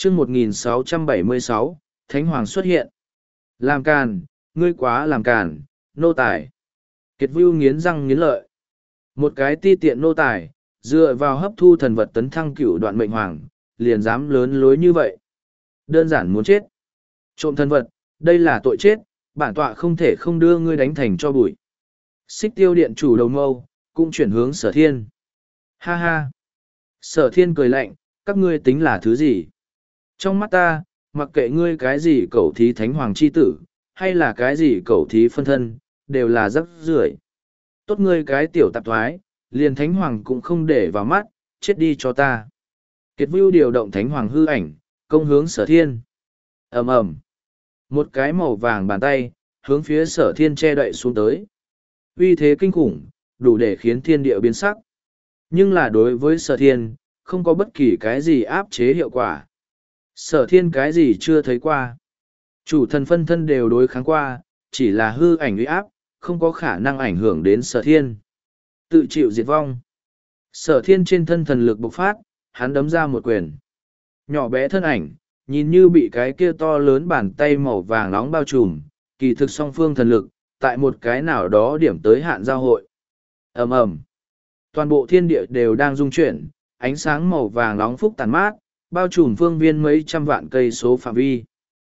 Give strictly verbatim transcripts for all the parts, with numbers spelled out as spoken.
chương một nghìn sáu trăm bảy mươi sáu, Thánh Hoàng xuất hiện. Làm càn, ngươi quá làm càn, nô tài. Kiệt Vưu nghiến răng nghiến lợi. Một cái ti tiện nô tài, dựa vào hấp thu thần vật tấn thăng cửu đoạn mệnh hoàng, liền dám lớn lối như vậy. Đơn giản muốn chết. Trộm thần vật, đây là tội chết, bản tọa không thể không đưa ngươi đánh thành cho bụi. Xích tiêu điện chủ đầu mâu, cũng chuyển hướng sở thiên. Ha ha. Sở thiên cười lạnh, các ngươi tính là thứ gì? Trong mắt ta, mặc kệ ngươi cái gì cẩu thí thánh hoàng chi tử, hay là cái gì cẩu thí phân thân, đều là rắc rưởi. Tốt ngươi cái tiểu tạp thoái, liền thánh hoàng cũng không để vào mắt, chết đi cho ta. Kiệt Vưu điều động thánh hoàng hư ảnh, công hướng sở thiên. ầm ầm, một cái màu vàng bàn tay, hướng phía sở thiên che đậy xuống tới. Uy thế kinh khủng, đủ để khiến thiên địa biến sắc. Nhưng là đối với sở thiên, không có bất kỳ cái gì áp chế hiệu quả. Sở thiên cái gì chưa thấy qua. Chủ thần phân thân đều đối kháng qua, chỉ là hư ảnh uy áp, không có khả năng ảnh hưởng đến sở thiên. Tự chịu diệt vong. Sở thiên trên thân thần lực bộc phát, hắn đấm ra một quyền. Nhỏ bé thân ảnh, nhìn như bị cái kia to lớn bàn tay màu vàng nóng bao trùm, kỳ thực song phương thần lực, tại một cái nào đó điểm tới hạn giao hội. ầm ầm, toàn bộ thiên địa đều đang rung chuyển, ánh sáng màu vàng nóng phúc tàn mát, bao trùm phương viên mấy trăm vạn cây số phạm vi.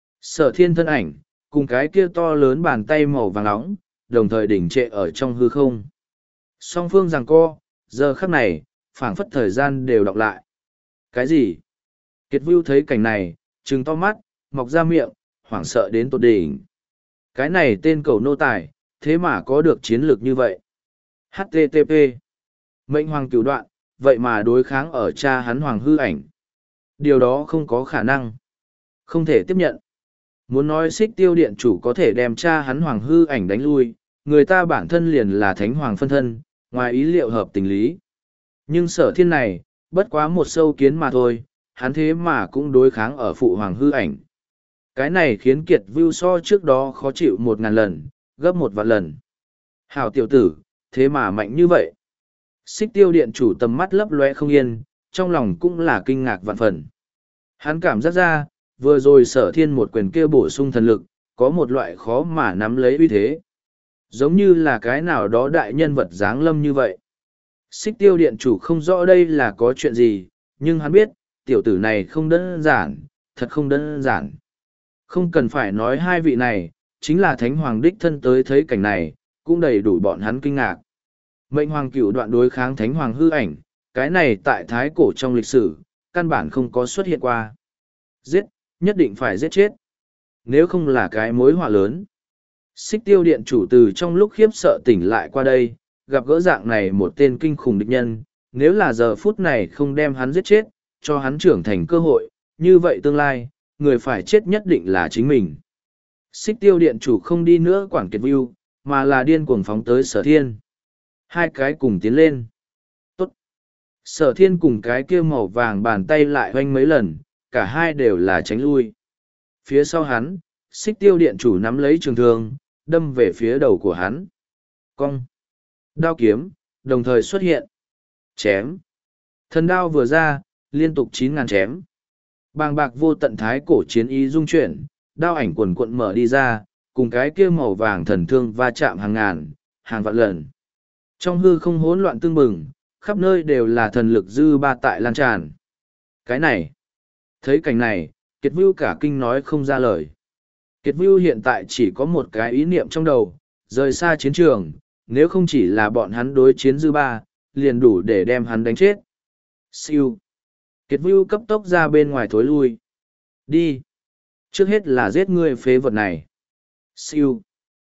Sở thiên thân ảnh, cùng cái kia to lớn bàn tay màu vàng nóng, đồng thời đỉnh trệ ở trong hư không. Song phương giằng co, giờ khắc này, phảng phất thời gian đều đọc lại. Cái gì? Kiệt Vưu thấy cảnh này, trừng to mắt, mọc ra miệng, hoảng sợ đến tột đỉnh. Cái này tên cầu nô tài, thế mà có được chiến lược như vậy. hát tê tê pê. Mệnh hoàng cửu đoạn, vậy mà đối kháng ở cha hắn hoàng hư ảnh. Điều đó không có khả năng. Không thể tiếp nhận. Muốn nói xích tiêu điện chủ có thể đem cha hắn hoàng hư ảnh đánh lui, người ta bản thân liền là thánh hoàng phân thân, ngoài ý liệu hợp tình lý. Nhưng sở thiên này, bất quá một sâu kiến mà thôi, hắn thế mà cũng đối kháng ở phụ hoàng hư ảnh. Cái này khiến Kiệt Vưu so trước đó khó chịu một ngàn lần, gấp một vạn lần. Hảo tiểu tử, thế mà mạnh như vậy. Xích tiêu điện chủ tầm mắt lấp loe không yên, trong lòng cũng là kinh ngạc vạn phần. Hắn cảm giác ra, vừa rồi sở thiên một quyền kia bổ sung thần lực, có một loại khó mà nắm lấy uy thế. Giống như là cái nào đó đại nhân vật dáng lâm như vậy. Xích tiêu điện chủ không rõ đây là có chuyện gì, nhưng hắn biết, tiểu tử này không đơn giản, thật không đơn giản. Không cần phải nói hai vị này, chính là thánh hoàng đích thân tới thấy cảnh này, cũng đầy đủ bọn hắn kinh ngạc. Mệnh hoàng cửu đoạn đối kháng thánh hoàng hư ảnh, cái này tại thái cổ trong lịch sử, căn bản không có xuất hiện qua. Giết, nhất định phải giết chết. Nếu không là cái mối họa lớn. Xích tiêu điện chủ từ trong lúc khiếp sợ tỉnh lại qua đây, gặp gỡ dạng này một tên kinh khủng địch nhân, nếu là giờ phút này không đem hắn giết chết, cho hắn trưởng thành cơ hội, như vậy tương lai, người phải chết nhất định là chính mình. Xích tiêu điện chủ không đi nữa quản Kiệt Vưu, mà là điên cuồng phóng tới sở thiên. Hai cái cùng tiến lên. Tốt. Sở thiên cùng cái kia màu vàng bàn tay lại hoanh mấy lần, cả hai đều là tránh lui. Phía sau hắn, xích tiêu điện chủ nắm lấy trường thương, đâm về phía đầu của hắn. Cong. Đao kiếm, đồng thời xuất hiện. Chém. Thần đao vừa ra, liên tục chín ngàn chém. Bàng bạc vô tận thái cổ chiến ý dung chuyển, đao ảnh quần quận mở đi ra, cùng cái kia màu vàng thần thương va chạm hàng ngàn, hàng vạn lần. Trong hư không hỗn loạn tương bừng, khắp nơi đều là thần lực dư ba tại lan tràn. Cái này, thấy cảnh này, Kiệt Vưu cả kinh nói không ra lời. Kiệt Vưu hiện tại chỉ có một cái ý niệm trong đầu, rời xa chiến trường, nếu không chỉ là bọn hắn đối chiến dư ba, liền đủ để đem hắn đánh chết. Siêu. Kiệt Vưu cấp tốc ra bên ngoài thối lui. Đi. Trước hết là giết ngươi phế vật này. Siêu.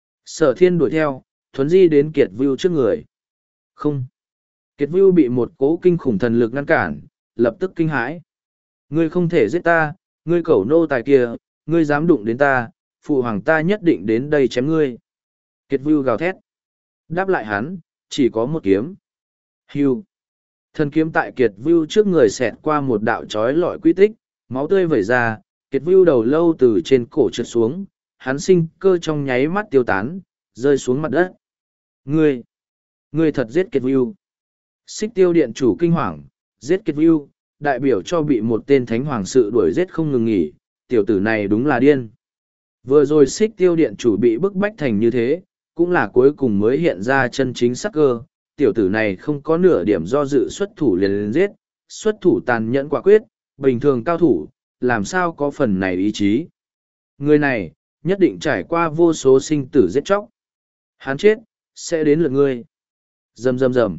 Sở thiên đuổi theo, thuấn di đến Kiệt Vưu trước người. Không. Kiệt Vưu bị một cỗ kinh khủng thần lực ngăn cản, lập tức kinh hãi. Ngươi không thể giết ta, ngươi cẩu nô tài kia, ngươi dám đụng đến ta, phụ hoàng ta nhất định đến đây chém ngươi. Kiệt Vưu gào thét. Đáp lại hắn, chỉ có một kiếm. Hưu. Thần kiếm tại Kiệt Vưu trước người xẹt qua một đạo chói lọi quy tích, máu tươi vẩy ra, Kiệt Vưu đầu lâu từ trên cổ trượt xuống, hắn sinh cơ trong nháy mắt tiêu tán, rơi xuống mặt đất. Ngươi, ngươi thật giết Kiệt Vưu. Xích tiêu điện chủ kinh hoàng, giết Kiệt Vưu, đại biểu cho bị một tên thánh hoàng sự đuổi giết không ngừng nghỉ, tiểu tử này đúng là điên. Vừa rồi xích tiêu điện chủ bị bức bách thành như thế, cũng là cuối cùng mới hiện ra chân chính sắc cơ, tiểu tử này không có nửa điểm do dự xuất thủ liền liền giết, xuất thủ tàn nhẫn quả quyết, bình thường cao thủ, làm sao có phần này ý chí. Người này, nhất định trải qua vô số sinh tử giết chóc. Hắn chết, sẽ đến lượt ngươi. Rầm rầm rầm.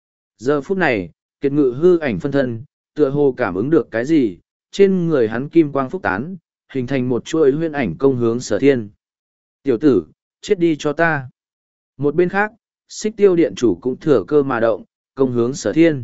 Giờ phút này, kiệt ngự hư ảnh phân thân, tựa hồ cảm ứng được cái gì, trên người hắn kim quang phúc tán, hình thành một chuỗi huyễn ảnh công hướng sở thiên. Tiểu tử, chết đi cho ta. Một bên khác, xích tiêu điện chủ cũng thừa cơ mà động, công hướng sở thiên.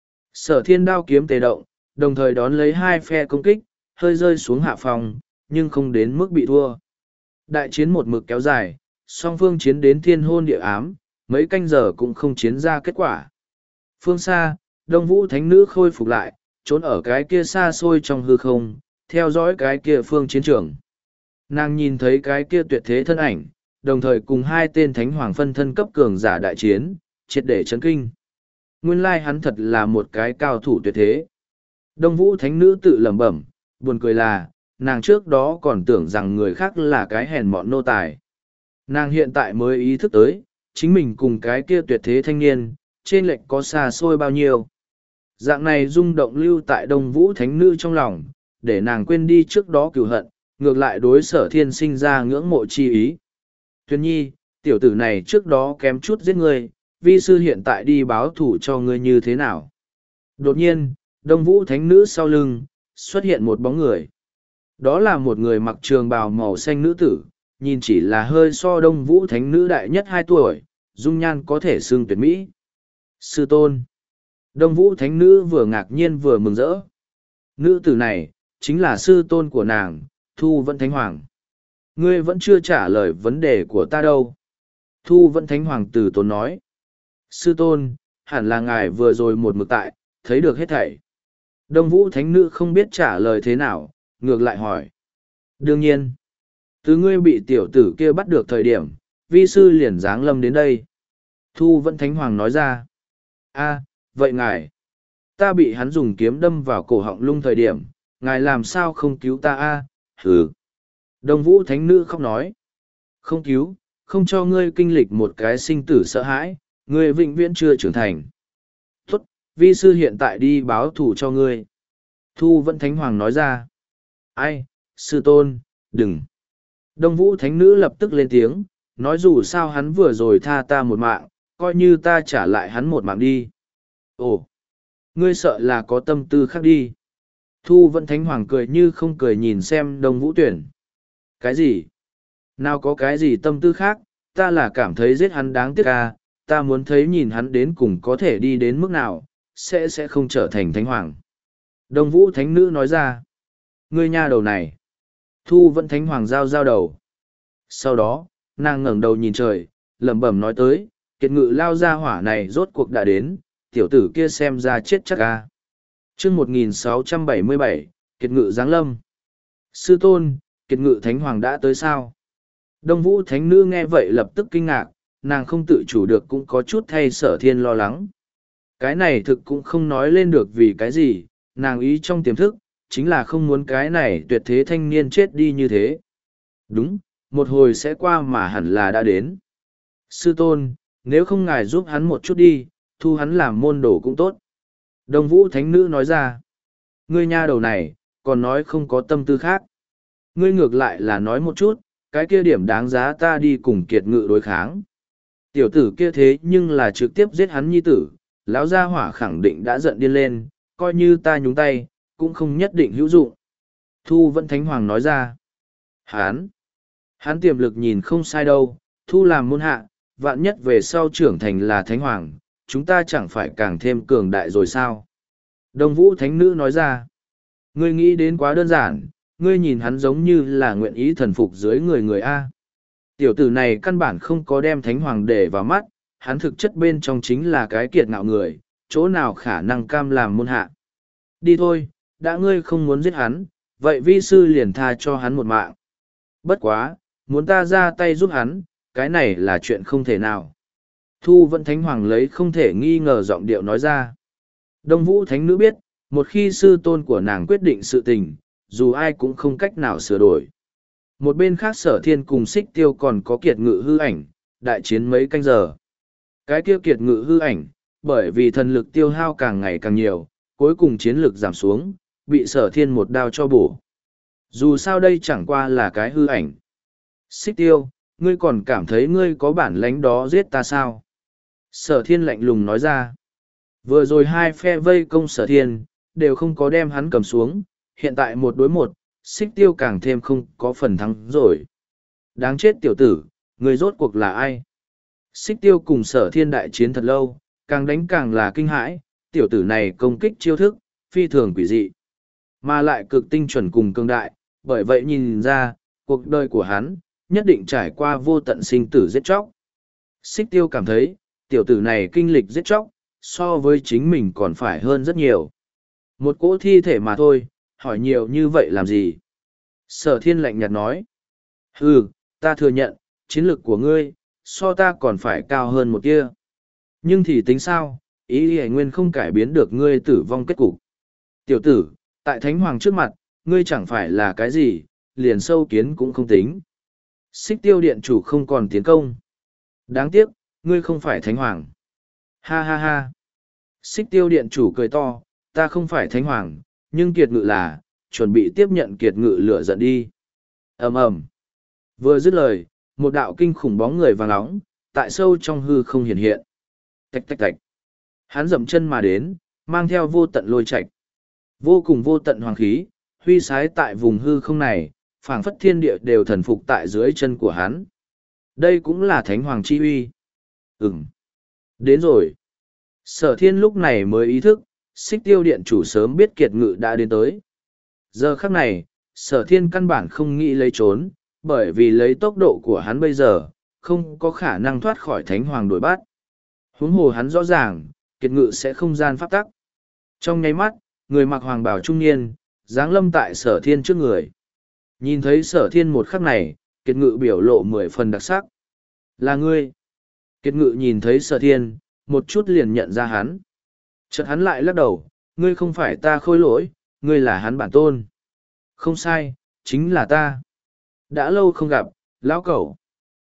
Sở thiên đao kiếm tề động, đồng thời đón lấy hai phe công kích, hơi rơi xuống hạ phòng, nhưng không đến mức bị thua. Đại chiến một mực kéo dài, song phương chiến đến thiên hôn địa ám, mấy canh giờ cũng không chiến ra kết quả. Phương xa, Đông Vũ Thánh Nữ khôi phục lại, trốn ở cái kia xa xôi trong hư không, theo dõi cái kia phương chiến trường. Nàng nhìn thấy cái kia tuyệt thế thân ảnh, đồng thời cùng hai tên thánh hoàng phân thân cấp cường giả đại chiến, triệt để chấn kinh. Nguyên lai hắn thật là một cái cao thủ tuyệt thế. Đông Vũ Thánh Nữ tự lẩm bẩm, buồn cười là, nàng trước đó còn tưởng rằng người khác là cái hèn mọn nô tài. Nàng hiện tại mới ý thức tới, chính mình cùng cái kia tuyệt thế thanh niên, trên lệnh có xa xôi bao nhiêu. Dạng này rung động lưu tại Đông Vũ Thánh Nữ trong lòng, để nàng quên đi trước đó cừu hận, ngược lại đối sở thiên sinh ra ngưỡng mộ chi ý. Thuyền nhi, tiểu tử này trước đó kém chút giết ngươi, vi sư hiện tại đi báo thủ cho ngươi như thế nào. Đột nhiên, Đông Vũ Thánh Nữ sau lưng, xuất hiện một bóng người. Đó là một người mặc trường bào màu xanh nữ tử, nhìn chỉ là hơi so Đông Vũ Thánh Nữ đại nhất hai tuổi, dung nhan có thể xưng tuyệt mỹ. Sư tôn. Đông Vũ Thánh Nữ vừa ngạc nhiên vừa mừng rỡ. Nữ tử này, chính là sư tôn của nàng, Thu Vẫn Thánh Hoàng. Ngươi vẫn chưa trả lời vấn đề của ta đâu. Thu Vẫn Thánh Hoàng từ tốn nói. Sư tôn, hẳn là ngài vừa rồi một mực tại, thấy được hết thảy. Đông Vũ Thánh Nữ không biết trả lời thế nào, ngược lại hỏi. Đương nhiên, từ ngươi bị tiểu tử kia bắt được thời điểm, vi sư liền giáng lâm đến đây. Thu Vẫn Thánh Hoàng nói ra. A, vậy ngài, ta bị hắn dùng kiếm đâm vào cổ họng lung thời điểm, ngài làm sao không cứu ta a? Hừ. Đông Vũ Thánh Nữ khóc nói. Không cứu, không cho ngươi kinh lịch một cái sinh tử sợ hãi, ngươi vĩnh viễn chưa trưởng thành. Tốt, vi sư hiện tại đi báo thù cho ngươi. Thu Vẫn Thánh Hoàng nói ra. Ai, sư tôn, đừng. Đông Vũ Thánh Nữ lập tức lên tiếng, nói dù sao hắn vừa rồi tha ta một mạng, coi như ta trả lại hắn một mạng đi. Ồ, ngươi sợ là có tâm tư khác đi. Thu Vẫn Thánh Hoàng cười như không cười nhìn xem Đông Vũ Tuyển. Cái gì? Nào có cái gì tâm tư khác, ta là cảm thấy giết hắn đáng tiếc à, ta muốn thấy nhìn hắn đến cùng có thể đi đến mức nào, sẽ sẽ không trở thành Thánh Hoàng. Đông Vũ Thánh Nữ nói ra. Ngươi nha đầu này. Thu Vẫn Thánh Hoàng giao giao đầu. Sau đó, nàng ngẩng đầu nhìn trời, lẩm bẩm nói tới, kiệt ngự lao ra hỏa này rốt cuộc đã đến, tiểu tử kia xem ra chết chắc à. Chương một nghìn sáu trăm bảy mươi bảy, kiệt ngự giáng lâm. Sư tôn, kiệt ngự Thánh Hoàng đã tới sao? Đông Vũ Thánh Nữ nghe vậy lập tức kinh ngạc, nàng không tự chủ được cũng có chút thay sở thiên lo lắng. Cái này thực cũng không nói lên được vì cái gì, nàng ý trong tiềm thức, chính là không muốn cái này tuyệt thế thanh niên chết đi như thế. Đúng, một hồi sẽ qua mà hẳn là đã đến. Sư tôn, nếu không ngài giúp hắn một chút đi, thu hắn làm môn đồ cũng tốt. Đông Vũ Thánh Nữ nói ra. Ngươi nha đầu này, còn nói không có tâm tư khác. Ngươi ngược lại là nói một chút, cái kia điểm đáng giá ta đi cùng kiệt ngự đối kháng. Tiểu tử kia thế nhưng là trực tiếp giết hắn nhi tử, lão gia hỏa khẳng định đã giận điên lên, coi như ta nhúng tay, cũng không nhất định hữu dụng. Thu Vẫn Thánh Hoàng nói ra. Hán! Hán tiềm lực nhìn không sai đâu, thu làm môn hạ, vạn nhất về sau trưởng thành là Thánh Hoàng, chúng ta chẳng phải càng thêm cường đại rồi sao? Đông Vũ Thánh Nữ nói ra. Ngươi nghĩ đến quá đơn giản, ngươi nhìn hắn giống như là nguyện ý thần phục dưới người người A. Tiểu tử này căn bản không có đem Thánh Hoàng để vào mắt, hắn thực chất bên trong chính là cái kiệt ngạo người, chỗ nào khả năng cam làm môn hạ. Đi thôi, đã ngươi không muốn giết hắn, vậy vi sư liền tha cho hắn một mạng. Bất quá, muốn ta ra tay giúp hắn, cái này là chuyện không thể nào. Thu Vẫn Thánh Hoàng lấy không thể nghi ngờ giọng điệu nói ra. Đông Vũ Thánh Nữ biết, Một khi sư tôn của nàng quyết định sự tình, dù ai cũng không cách nào sửa đổi. Một bên khác sở thiên cùng xích tiêu còn có kiệt ngự hư ảnh, đại chiến mấy canh giờ. Cái kia kiệt ngự hư ảnh, bởi vì thần lực tiêu hao càng ngày càng nhiều, cuối cùng chiến lực giảm xuống, bị sở thiên một đao cho bổ. Dù sao đây chẳng qua là cái hư ảnh. Xích tiêu, ngươi còn cảm thấy ngươi có bản lãnh đó giết ta sao? Sở thiên lạnh lùng nói ra. Vừa rồi hai phe vây công sở thiên, đều không có đem hắn cầm xuống, hiện tại một đối một, xích tiêu càng thêm không có phần thắng rồi. Đáng chết tiểu tử, người rốt cuộc là ai? Xích tiêu cùng sở thiên đại chiến thật lâu, càng đánh càng là kinh hãi, tiểu tử này công kích chiêu thức, phi thường quỷ dị. Mà lại cực tinh chuẩn cùng cương đại, bởi vậy nhìn ra, cuộc đời của hắn, nhất định trải qua vô tận sinh tử giết chóc. Xích tiêu cảm thấy, tiểu tử này kinh lịch giết chóc, so với chính mình còn phải hơn rất nhiều. Một cỗ thi thể mà thôi, hỏi nhiều như vậy làm gì? Sở thiên lạnh nhạt nói. Ừ, ta thừa nhận, chiến lược của ngươi, so ta còn phải cao hơn một kia. Nhưng thì tính sao, ý ý nguyên không cải biến được ngươi tử vong kết cục. Tiểu tử, tại Thánh Hoàng trước mặt, ngươi chẳng phải là cái gì, liền sâu kiến cũng không tính. Xích tiêu điện chủ không còn tiến công. Đáng tiếc, ngươi không phải Thánh Hoàng. Ha ha ha. Xích tiêu điện chủ cười to, ta không phải Thánh Hoàng, nhưng kiệt ngự là, chuẩn bị tiếp nhận kiệt ngự lửa giận đi. ầm ầm. Vừa dứt lời, một đạo kinh khủng bóng người vàng nóng, tại sâu trong hư không hiện hiện. Tạch tạch tạch. Hắn dậm chân mà đến, mang theo vô tận lôi trạch. Vô cùng vô tận hoàng khí, huy sái tại vùng hư không này, phảng phất thiên địa đều thần phục tại dưới chân của hắn. Đây cũng là thánh hoàng chi uy. Ừm. Đến rồi. Sở thiên lúc này mới ý thức, xích tiêu điện chủ sớm biết kiệt ngự đã đến tới. Giờ khắc này, sở thiên căn bản không nghĩ lấy trốn, bởi vì lấy tốc độ của hắn bây giờ, không có khả năng thoát khỏi thánh hoàng đuổi bắt. Huống hồ hắn rõ ràng, kiệt ngự sẽ không gian pháp tắc. Trong nháy mắt, người mặc hoàng bào trung niên, giáng lâm tại sở thiên trước người. Nhìn thấy sở thiên một khắc này, kiệt ngự biểu lộ mười phần đặc sắc. Là ngươi. Kiệt ngự nhìn thấy sở thiên, một chút liền nhận ra hắn. Chợt hắn lại lắc đầu, ngươi không phải ta khôi lỗi, ngươi là hắn bản tôn. Không sai, chính là ta. Đã lâu không gặp, lão cẩu.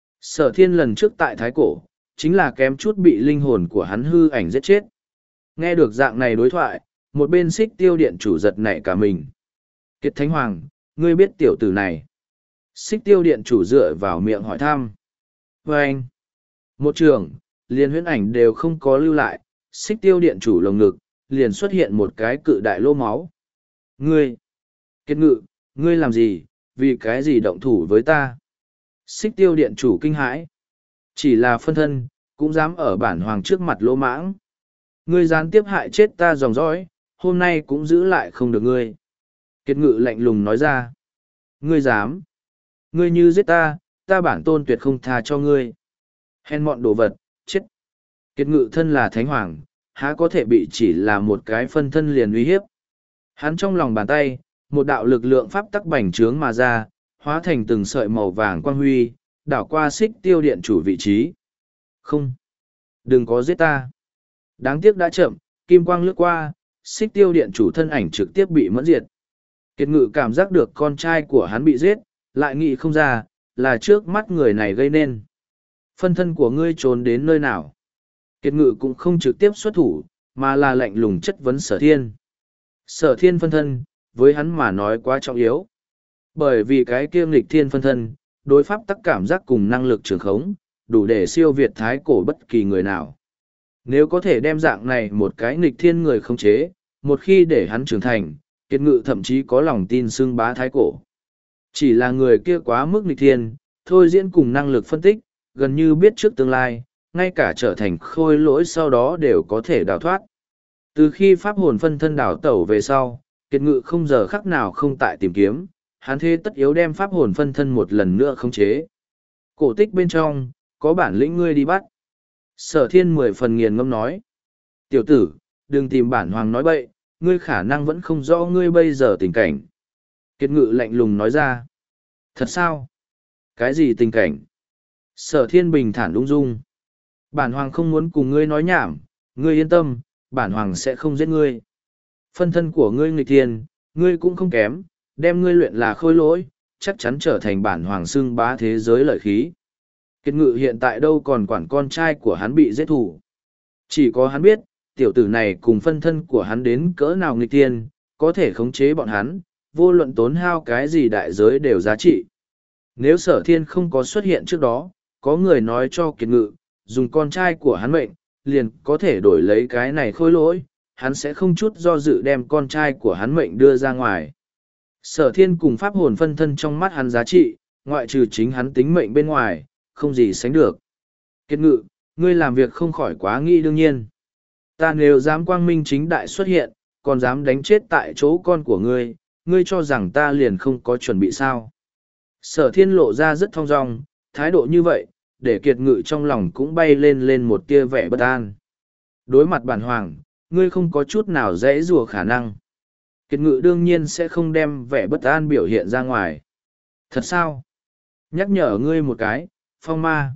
Sở thiên lần trước tại Thái Cổ, chính là kém chút bị linh hồn của hắn hư ảnh giết chết. Nghe được dạng này đối thoại, một bên xích tiêu điện chủ giật nảy cả mình. Kiệt Thánh Hoàng, ngươi biết tiểu tử này. Xích tiêu điện chủ dựa vào miệng hỏi thăm. Và anh, một trường, liền huyễn ảnh đều không có lưu lại, xích tiêu điện chủ lồng ngực, liền xuất hiện một cái cự đại lô máu. Ngươi, Kiệt ngự, ngươi làm gì, vì cái gì động thủ với ta? Xích tiêu điện chủ kinh hãi. Chỉ là phân thân, cũng dám ở bản hoàng trước mặt lỗ mãng. Ngươi gián tiếp hại chết ta dòng dõi, hôm nay cũng giữ lại không được ngươi. Kiệt ngự lạnh lùng nói ra. Ngươi dám. Ngươi như giết ta, ta bản tôn tuyệt không tha cho ngươi. Hèn mọn đồ vật, chết. Kiệt ngự thân là thánh hoàng, há có thể bị chỉ là một cái phân thân liền uy hiếp. Hắn trong lòng bàn tay, một đạo lực lượng pháp tắc bành trướng mà ra, hóa thành từng sợi màu vàng quang huy, đảo qua xích tiêu điện chủ vị trí. Không. Đừng có giết ta. Đáng tiếc đã chậm, kim quang lướt qua, xích tiêu điện chủ thân ảnh trực tiếp bị mẫn diệt. Kiệt ngự cảm giác được con trai của hắn bị giết, lại nghĩ không ra, là trước mắt người này gây nên. Phân thân của ngươi trốn đến nơi nào? Kiệt ngự cũng không trực tiếp xuất thủ, mà là lạnh lùng chất vấn sở thiên. Sở thiên phân thân, với hắn mà nói quá trọng yếu. Bởi vì cái kiêm lịch thiên phân thân, đối pháp tắc cảm giác cùng năng lực trường khống, đủ để siêu việt thái cổ bất kỳ người nào. Nếu có thể đem dạng này một cái nghịch thiên người khống chế, một khi để hắn trưởng thành, Kiệt ngự thậm chí có lòng tin xưng bá thái cổ. Chỉ là người kia quá mức nghịch thiên, thôi diễn cùng năng lực phân tích, gần như biết trước tương lai, ngay cả trở thành khôi lỗi sau đó đều có thể đào thoát. Từ khi pháp hồn phân thân đảo tẩu về sau, Kiệt ngự không giờ khắc nào không tại tìm kiếm, hắn thế tất yếu đem pháp hồn phân thân một lần nữa khống chế. Cổ tích bên trong, có bản lĩnh ngươi đi bắt. Sở thiên mười phần nghiền ngâm nói. Tiểu tử, đừng tìm bản hoàng nói bậy, ngươi khả năng vẫn không rõ ngươi bây giờ tình cảnh. Kiệt ngự lạnh lùng nói ra. Thật sao? Cái gì tình cảnh? Sở thiên bình thản ung dung. Bản hoàng không muốn cùng ngươi nói nhảm, ngươi yên tâm, bản hoàng sẽ không giết ngươi. Phân thân của ngươi nghịch thiên, ngươi cũng không kém, đem ngươi luyện là khôi lỗi, chắc chắn trở thành bản hoàng xưng bá thế giới lợi khí. Kiệt Ngự hiện tại đâu còn quản con trai của hắn bị giết thủ. Chỉ có hắn biết, tiểu tử này cùng phân thân của hắn đến cỡ nào nghịch thiên, có thể khống chế bọn hắn, vô luận tốn hao cái gì đại giới đều giá trị. Nếu Sở Thiên không có xuất hiện trước đó, có người nói cho Kiệt Ngự, dùng con trai của hắn mệnh, liền có thể đổi lấy cái này khôi lỗi, hắn sẽ không chút do dự đem con trai của hắn mệnh đưa ra ngoài. Sở Thiên cùng pháp hồn phân thân trong mắt hắn giá trị, ngoại trừ chính hắn tính mệnh bên ngoài, không gì sánh được. Kiệt Ngự, ngươi làm việc không khỏi quá nghĩ đương nhiên. Ta nếu dám quang minh chính đại xuất hiện, còn dám đánh chết tại chỗ con của ngươi, ngươi cho rằng ta liền không có chuẩn bị sao. Sở Thiên lộ ra rất thong dong, thái độ như vậy, để Kiệt Ngự trong lòng cũng bay lên lên một tia vẻ bất an. Đối mặt bản hoàng, ngươi không có chút nào dễ rùa khả năng. Kiệt Ngự đương nhiên sẽ không đem vẻ bất an biểu hiện ra ngoài. Thật sao? Nhắc nhở ngươi một cái, phong ma.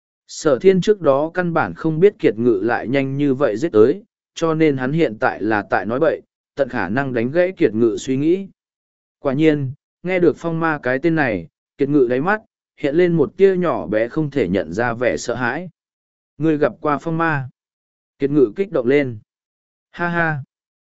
Sở Thiên trước đó căn bản không biết Kiệt Ngự lại nhanh như vậy giết tới, cho nên hắn hiện tại là tại nói bậy, tận khả năng đánh gãy Kiệt Ngự suy nghĩ. Quả nhiên, nghe được phong ma cái tên này, Kiệt Ngự đáy mắt, hiện lên một tia nhỏ bé không thể nhận ra vẻ sợ hãi. Ngươi gặp qua phong ma. Kiệt Ngự kích động lên. Ha ha.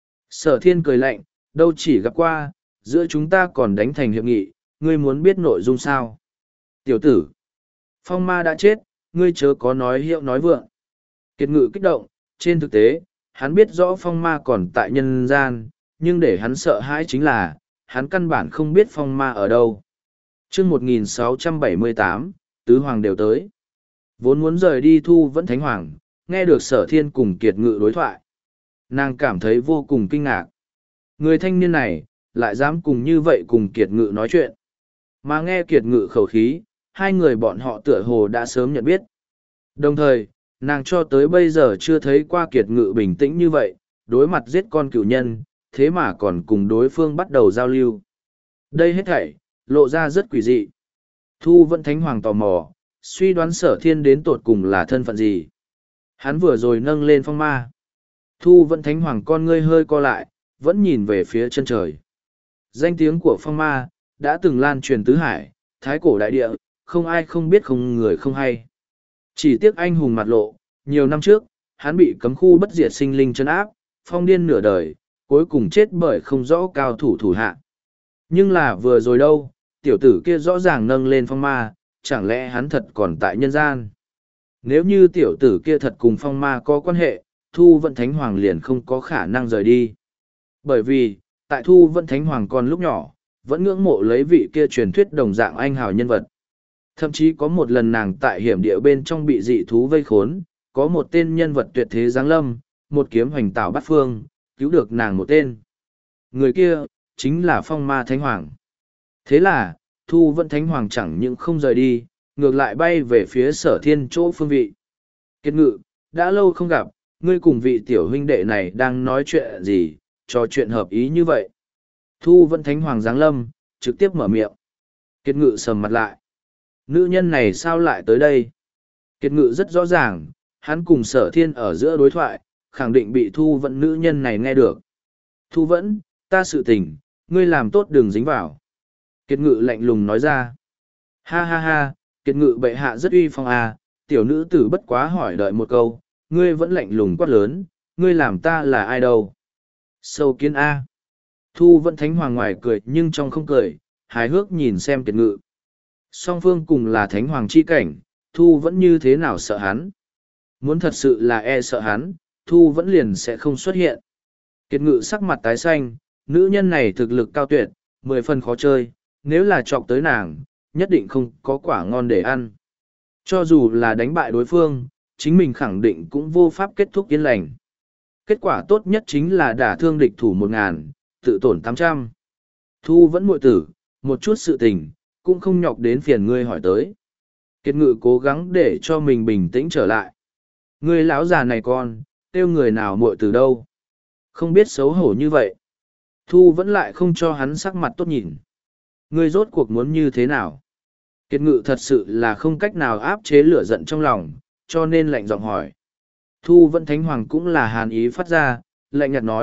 Sở Thiên cười lạnh, đâu chỉ gặp qua, giữa chúng ta còn đánh thành hiệp nghị, ngươi muốn biết nội dung sao? Tiểu tử. Phong ma đã chết, ngươi chớ có nói hiệu nói vượng. Kiệt Ngự kích động, trên thực tế, hắn biết rõ phong ma còn tại nhân gian, nhưng để hắn sợ hãi chính là, hắn căn bản không biết phong ma ở đâu. Chương một nghìn sáu trăm bảy mươi tám, Tứ Hoàng đều tới. Vốn muốn rời đi Thu Vẫn Thánh Hoàng, nghe được Sở Thiên cùng Kiệt Ngự đối thoại. Nàng cảm thấy vô cùng kinh ngạc. Người thanh niên này, lại dám cùng như vậy cùng Kiệt Ngự nói chuyện. Mà nghe Kiệt Ngự khẩu khí, hai người bọn họ tựa hồ đã sớm nhận biết. Đồng thời, nàng cho tới bây giờ chưa thấy qua Kiệt Ngự bình tĩnh như vậy, đối mặt giết con cựu nhân, thế mà còn cùng đối phương bắt đầu giao lưu. Đây hết thảy, lộ ra rất quỷ dị. Thu Vẫn Thánh Hoàng tò mò, suy đoán Sở Thiên đến tột cùng là thân phận gì. Hắn vừa rồi nâng lên phong ma. Thu Vẫn Thánh Hoàng con ngươi hơi co lại, vẫn nhìn về phía chân trời. Danh tiếng của phong ma, đã từng lan truyền tứ hải, thái cổ đại địa, không ai không biết không người không hay. Chỉ tiếc anh hùng mặt lộ, nhiều năm trước, hắn bị cấm khu bất diệt sinh linh trấn áp, phong điên nửa đời, cuối cùng chết bởi không rõ cao thủ thủ hạ. Nhưng là vừa rồi đâu, tiểu tử kia rõ ràng nâng lên phong ma, chẳng lẽ hắn thật còn tại nhân gian? Nếu như tiểu tử kia thật cùng phong ma có quan hệ, Thu Vẫn Thánh Hoàng liền không có khả năng rời đi. Bởi vì, tại Thu Vẫn Thánh Hoàng còn lúc nhỏ, vẫn ngưỡng mộ lấy vị kia truyền thuyết đồng dạng anh hào nhân vật. Thậm chí có một lần nàng tại hiểm địa bên trong bị dị thú vây khốn, có một tên nhân vật tuyệt thế giáng lâm, một kiếm hoành tạo bát phương, cứu được nàng một tên. Người kia, chính là Phong Ma Thánh Hoàng. Thế là, Thu Vẫn Thánh Hoàng chẳng những không rời đi, ngược lại bay về phía Sở Thiên chỗ phương vị. Kiệt Ngự, đã lâu không gặp, ngươi cùng vị tiểu huynh đệ này đang nói chuyện gì, trò chuyện hợp ý như vậy. Thu Vẫn Thánh Hoàng giáng lâm, trực tiếp mở miệng. Kiệt Ngự sầm mặt lại. Nữ nhân này sao lại tới đây? Kiệt Ngự rất rõ ràng, hắn cùng Sở Thiên ở giữa đối thoại, khẳng định bị Thu Vẫn nữ nhân này nghe được. Thu Vẫn, ta sự tình, ngươi làm tốt đừng dính vào. Kiệt Ngự lạnh lùng nói ra. Ha ha ha, Kiệt Ngự bệ hạ rất uy phong à, tiểu nữ tử bất quá hỏi đợi một câu, ngươi vẫn lạnh lùng quát lớn, ngươi làm ta là ai đâu? Sâu kiến A. Thu Vẫn Thánh Hoàng ngoài cười nhưng trong không cười, hài hước nhìn xem Kiệt Ngự. Song phương cùng là Thánh Hoàng chi cảnh, Thu Vẫn như thế nào sợ hắn? Muốn thật sự là e sợ hắn, Thu Vẫn liền sẽ không xuất hiện. Kiệt Ngự sắc mặt tái xanh, nữ nhân này thực lực cao tuyệt, mười phần khó chơi, nếu là chọc tới nàng, nhất định không có quả ngon để ăn. Cho dù là đánh bại đối phương, chính mình khẳng định cũng vô pháp kết thúc yên lành. Kết quả tốt nhất chính là đả thương địch thủ một ngàn, tự tổn tám trăm. Thu Vẫn muội tử, một chút sự tình, cũng không nhọc đến phiền ngươi hỏi tới. Kiệt Ngự cố gắng để cho mình bình tĩnh trở lại. Ngươi lão già này con, kêu người nào muội từ đâu? Không biết xấu hổ như vậy. Thu Vẫn lại không cho hắn sắc mặt tốt nhìn. Ngươi rốt cuộc muốn như thế nào? Kiệt Ngự thật sự là không cách nào áp chế lửa giận trong lòng, cho nên lạnh giọng hỏi. Thu Vẫn Thánh Hoàng cũng là hàn ý phát ra, lạnh nhạt nói,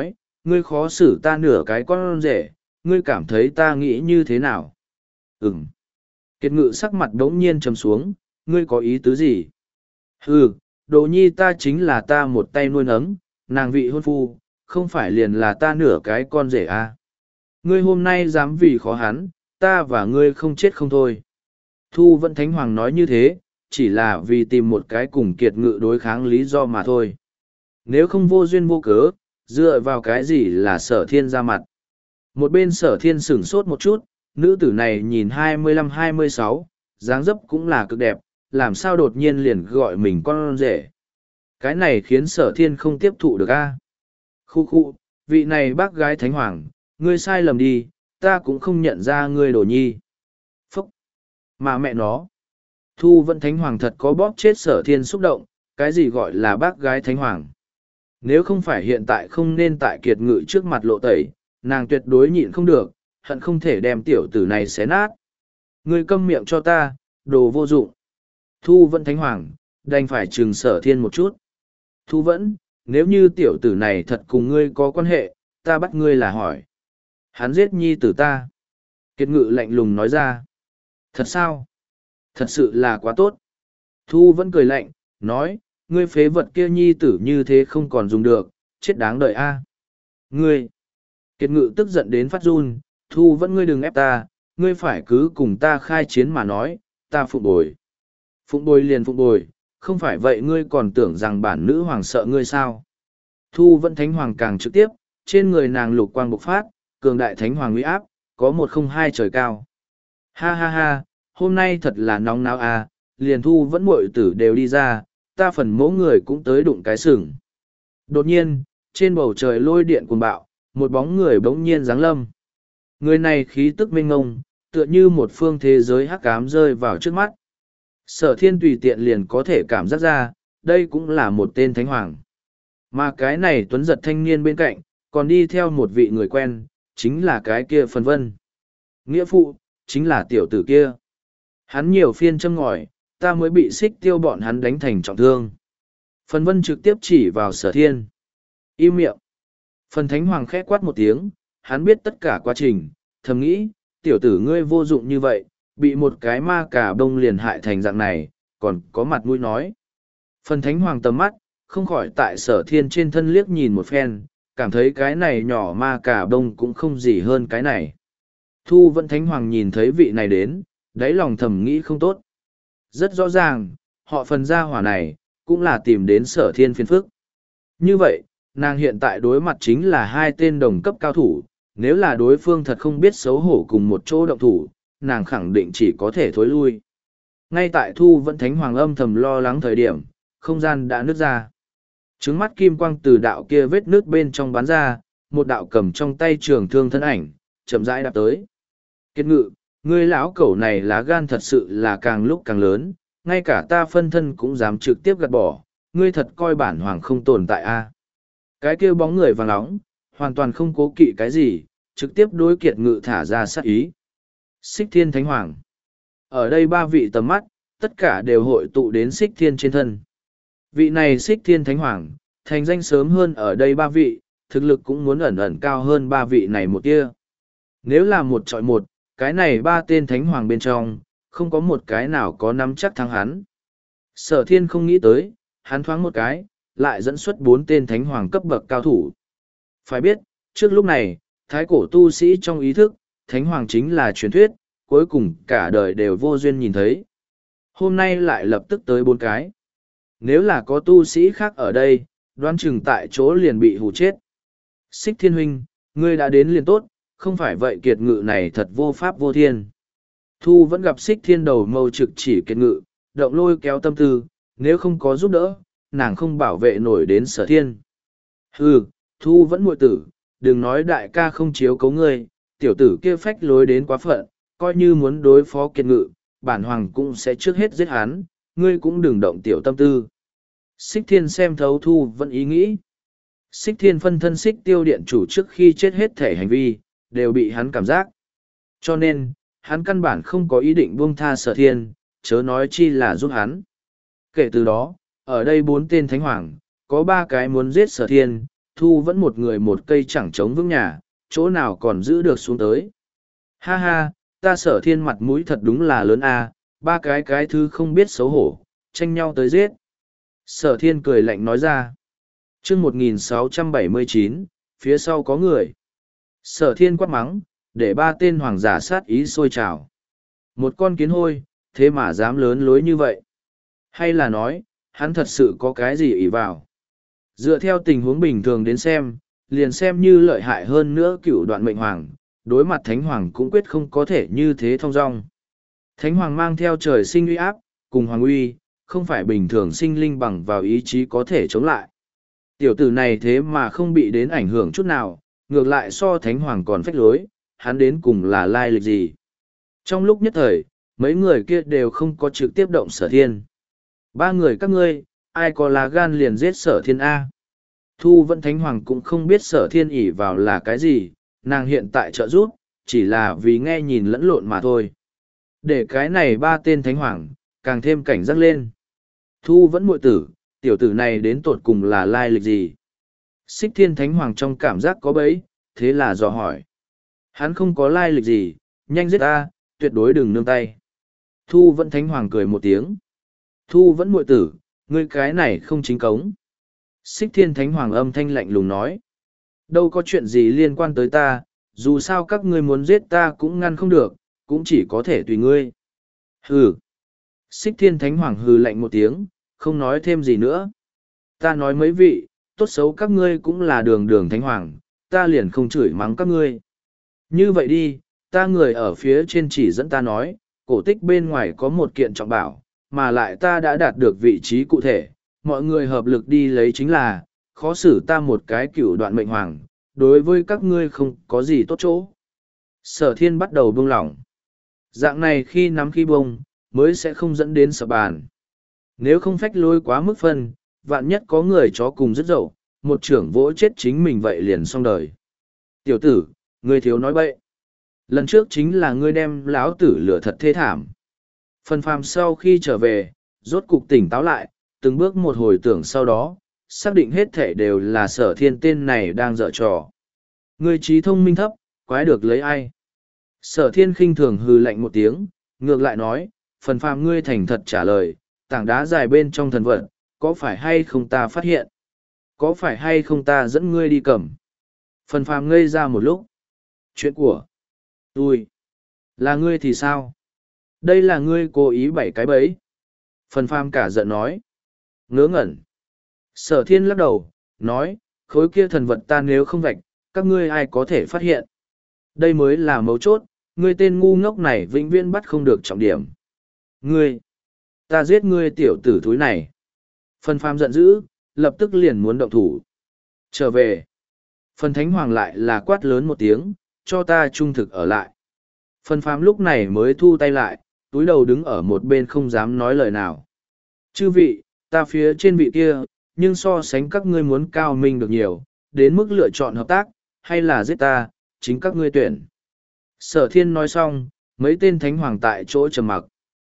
ngươi khó xử ta nửa cái con rể, ngươi cảm thấy ta nghĩ như thế nào? Ừm. Kiệt ngự sắc mặt đống nhiên trầm xuống, ngươi có ý tứ gì? Ừ, đồ nhi ta chính là ta một tay nuôi nấng, nàng vị hôn phu, không phải liền là ta nửa cái con rể à. Ngươi hôm nay dám vì khó hắn, ta và ngươi không chết không thôi. Thu Vẫn Thánh Hoàng nói như thế, chỉ là vì tìm một cái cùng kiệt ngự đối kháng lý do mà thôi. Nếu không vô duyên vô cớ, dựa vào cái gì là sở thiên ra mặt. Một bên sở thiên sửng sốt một chút, nữ tử này nhìn hai mươi lăm hai mươi sáu, dáng dấp cũng là cực đẹp, làm sao đột nhiên liền gọi mình con rể. Cái này khiến sở thiên không tiếp thụ được a. Khu khu, vị này bác gái thánh hoàng, ngươi sai lầm đi, ta cũng không nhận ra ngươi đồ nhi. Phúc! Mà mẹ nó! Thu Vẫn Thánh Hoàng thật có bóp chết sở thiên xúc động, cái gì gọi là bác gái thánh hoàng. Nếu không phải hiện tại không nên tại kiệt ngự trước mặt lộ tẩy, nàng tuyệt đối nhịn không được, hận không thể đem tiểu tử này xé nát. Ngươi câm miệng cho ta, đồ vô dụng. Thu Vẫn Thánh Hoàng, đành phải trừng sở thiên một chút. Thu Vẫn, nếu như tiểu tử này thật cùng ngươi có quan hệ, ta bắt ngươi là hỏi. Hắn giết nhi tử ta. Kiệt ngự lạnh lùng nói ra. Thật sao? Thật sự là quá tốt. Thu Vẫn cười lạnh, nói, ngươi phế vật kia nhi tử như thế không còn dùng được, chết đáng đợi a. Ngươi! Kiệt ngự tức giận đến phát run, Thu Vẫn ngươi đừng ép ta, ngươi phải cứ cùng ta khai chiến mà nói, ta phụng bồi. Phụng bồi liền phụng bồi, không phải vậy ngươi còn tưởng rằng bản nữ hoàng sợ ngươi sao. Thu Vẫn Thánh Hoàng càng trực tiếp, trên người nàng lục quang bộc phát, cường đại thánh hoàng uy áp, có một không hai trời cao. Ha ha ha, hôm nay thật là nóng náo à, liền Thu Vẫn muội tử đều đi ra, ta phần mỗ người cũng tới đụng cái sừng. Đột nhiên, trên bầu trời lôi điện cuồng bạo, một bóng người bỗng nhiên giáng lâm. Người này khí tức mênh ngông, tựa như một phương thế giới hắc ám rơi vào trước mắt. Sở thiên tùy tiện liền có thể cảm giác ra, đây cũng là một tên thánh hoàng. Mà cái này tuấn giật thanh niên bên cạnh, còn đi theo một vị người quen, chính là cái kia Phần Vân. Nghĩa phụ, chính là tiểu tử kia. Hắn nhiều phiên châm ngòi, ta mới bị xích tiêu bọn hắn đánh thành trọng thương. Phần Vân trực tiếp chỉ vào sở thiên. Im miệng. Phần thánh hoàng khẽ quát một tiếng, hắn biết tất cả quá trình, thầm nghĩ, tiểu tử ngươi vô dụng như vậy, bị một cái ma cà bông liền hại thành dạng này, còn có mặt mũi nói. Phần thánh hoàng tầm mắt, không khỏi tại sở thiên trên thân liếc nhìn một phen, cảm thấy cái này nhỏ ma cà bông cũng không gì hơn cái này. Thu Vẫn Thánh Hoàng nhìn thấy vị này đến, đáy lòng thầm nghĩ không tốt. Rất rõ ràng, họ phần gia hỏa này, cũng là tìm đến sở thiên phiền phức. Như vậy, nàng hiện tại đối mặt chính là hai tên đồng cấp cao thủ, nếu là đối phương thật không biết xấu hổ cùng một chỗ động thủ, nàng khẳng định chỉ có thể thối lui. Ngay tại Thu Vẫn Thánh Hoàng âm thầm lo lắng thời điểm, không gian đã nứt ra. Trứng mắt kim quang từ đạo kia vết nước bên trong bắn ra, một đạo cầm trong tay trường thương thân ảnh, chậm rãi đạp tới. Kiệt ngự, ngươi lão cẩu này lá gan thật sự là càng lúc càng lớn, ngay cả ta phân thân cũng dám trực tiếp gạt bỏ, ngươi thật coi bản hoàng không tồn tại a. Cái kia bóng người vàng nóng, hoàn toàn không cố kỵ cái gì, trực tiếp đối Kiệt ngự thả ra sát ý. Xích Thiên Thánh Hoàng. Ở đây ba vị tầm mắt, tất cả đều hội tụ đến Xích Thiên trên thân. Vị này Xích Thiên Thánh Hoàng, thành danh sớm hơn ở đây ba vị, thực lực cũng muốn ẩn ẩn cao hơn ba vị này một kia. Nếu là một chọi một, cái này ba tên Thánh Hoàng bên trong, không có một cái nào có nắm chắc thắng hắn. Sở Thiên không nghĩ tới, hắn thoáng một cái, lại dẫn xuất bốn tên Thánh Hoàng cấp bậc cao thủ. Phải biết, trước lúc này, thái cổ tu sĩ trong ý thức, Thánh Hoàng chính là truyền thuyết, cuối cùng cả đời đều vô duyên nhìn thấy. Hôm nay lại lập tức tới bốn cái. Nếu là có tu sĩ khác ở đây, đoán chừng tại chỗ liền bị hù chết. Xích Thiên huynh, ngươi đã đến liền tốt, không phải vậy Kiệt ngự này thật vô pháp vô thiên. Thu Vẫn gặp Xích Thiên đầu mâu trực chỉ Kiệt ngự, động lôi kéo tâm tư, nếu không có giúp đỡ, nàng không bảo vệ nổi đến sở thiên. Hừ, Thu Vẫn muội tử, đừng nói đại ca không chiếu cấu ngươi, tiểu tử kia phách lối đến quá phận, coi như muốn đối phó Kiệt ngự, bản hoàng cũng sẽ trước hết giết hắn, ngươi cũng đừng động tiểu tâm tư. Xích Thiên xem thấu Thu Vẫn ý nghĩ. Xích Thiên phân thân Xích Tiêu điện chủ trước khi chết hết thể hành vi, đều bị hắn cảm giác. Cho nên, hắn căn bản không có ý định buông tha sở thiên, chớ nói chi là giúp hắn. Kể từ đó, ở đây bốn tên thánh hoàng, có ba cái muốn giết sở thiên, Thu vẫn một người một cây chẳng chống vững nhà, chỗ nào còn giữ được xuống tới. Ha ha, ta Sở Thiên mặt mũi thật đúng là lớn a, ba cái cái thứ không biết xấu hổ, tranh nhau tới giết. Sở Thiên cười lạnh nói ra. Chương một nghìn sáu trăm bảy mươi chín, phía sau có người. Sở Thiên quát mắng, để ba tên hoàng giả sát ý sôi trào. Một con kiến hôi, thế mà dám lớn lối như vậy. Hay là nói, hắn thật sự có cái gì ỷ vào. Dựa theo tình huống bình thường đến xem, liền xem như lợi hại hơn nữa cựu đoạn mệnh hoàng, đối mặt thánh hoàng cũng quyết không có thể như thế thong dong. Thánh hoàng mang theo trời sinh uy áp, cùng hoàng uy, không phải bình thường sinh linh bằng vào ý chí có thể chống lại. Tiểu tử này thế mà không bị đến ảnh hưởng chút nào, ngược lại so thánh hoàng còn phách lối, hắn đến cùng là lai lịch gì. Trong lúc nhất thời, mấy người kia đều không có trực tiếp động Sở Thiên. Ba người các ngươi, ai có lá gan liền giết Sở Thiên A. Thu Vẫn Thánh Hoàng cũng không biết Sở Thiên ỷ vào là cái gì, nàng hiện tại trợ giúp, chỉ là vì nghe nhìn lẫn lộn mà thôi. Để cái này ba tên Thánh Hoàng, càng thêm cảnh giác lên. Thu Vẫn muội tử, tiểu tử này đến tột cùng là lai lịch gì? Xích Thiên Thánh Hoàng trong cảm giác có bấy, thế là dò hỏi. Hắn không có lai lịch gì, nhanh giết ta, tuyệt đối đừng nương tay. Thu Vẫn Thánh Hoàng cười một tiếng. Thu Vẫn muội tử, ngươi cái này không chính cống. Xích Thiên Thánh Hoàng âm thanh lạnh lùng nói. Đâu có chuyện gì liên quan tới ta, dù sao các ngươi muốn giết ta cũng ngăn không được, cũng chỉ có thể tùy ngươi. Hừ. Xích Thiên Thánh Hoàng hừ lạnh một tiếng, không nói thêm gì nữa. Ta nói mấy vị, tốt xấu các ngươi cũng là đường đường Thánh Hoàng, ta liền không chửi mắng các ngươi. Như vậy đi, ta người ở phía trên chỉ dẫn ta nói, cổ tích bên ngoài có một kiện trọng bảo, mà lại ta đã đạt được vị trí cụ thể, mọi người hợp lực đi lấy chính là, khó xử ta một cái cửu đoạn mệnh hoàng, đối với các ngươi không có gì tốt chỗ. Sở Thiên bắt đầu buông lỏng. Dạng này khi nắm khi bông, mới sẽ không dẫn đến sập bàn. Nếu không phách lôi quá mức phân, vạn nhất có người chó cùng rất dậu, một trưởng vỗ chết chính mình vậy liền xong đời. Tiểu tử, ngươi thiếu nói bậy. Lần trước chính là ngươi đem lão tử lửa thật thê thảm. Phần phàm sau khi trở về, rốt cục tỉnh táo lại, từng bước một hồi tưởng sau đó, xác định hết thể đều là Sở Thiên tên này đang dở trò. Ngươi trí thông minh thấp, quái được lấy ai? Sở Thiên khinh thường hừ lạnh một tiếng, ngược lại nói, phần phàm ngươi thành thật trả lời, tảng đá dài bên trong thần vật, có phải hay không ta phát hiện? Có phải hay không ta dẫn ngươi đi cầm? Phần phàm ngây ra một lúc. Chuyện của tôi, là ngươi thì sao? Đây là ngươi cố ý bảy cái bẫy. Phần phàm cả giận nói. Ngớ ngẩn. Sở Thiên lắc đầu, nói, khối kia thần vật ta nếu không vạch, các ngươi ai có thể phát hiện. Đây mới là mấu chốt, ngươi tên ngu ngốc này vĩnh viễn bắt không được trọng điểm. Ngươi, ta giết ngươi tiểu tử thúi này. Phần phàm giận dữ, lập tức liền muốn động thủ. Trở về. Phần thánh hoàng lại là quát lớn một tiếng, cho ta trung thực ở lại. Phần phàm lúc này mới thu tay lại, túi đầu đứng ở một bên không dám nói lời nào. Chư vị, ta phía trên vị kia, nhưng so sánh các ngươi muốn cao minh được nhiều, đến mức lựa chọn hợp tác, hay là giết ta, chính các ngươi tuyển. Sở Thiên nói xong, mấy tên thánh hoàng tại chỗ trầm mặc.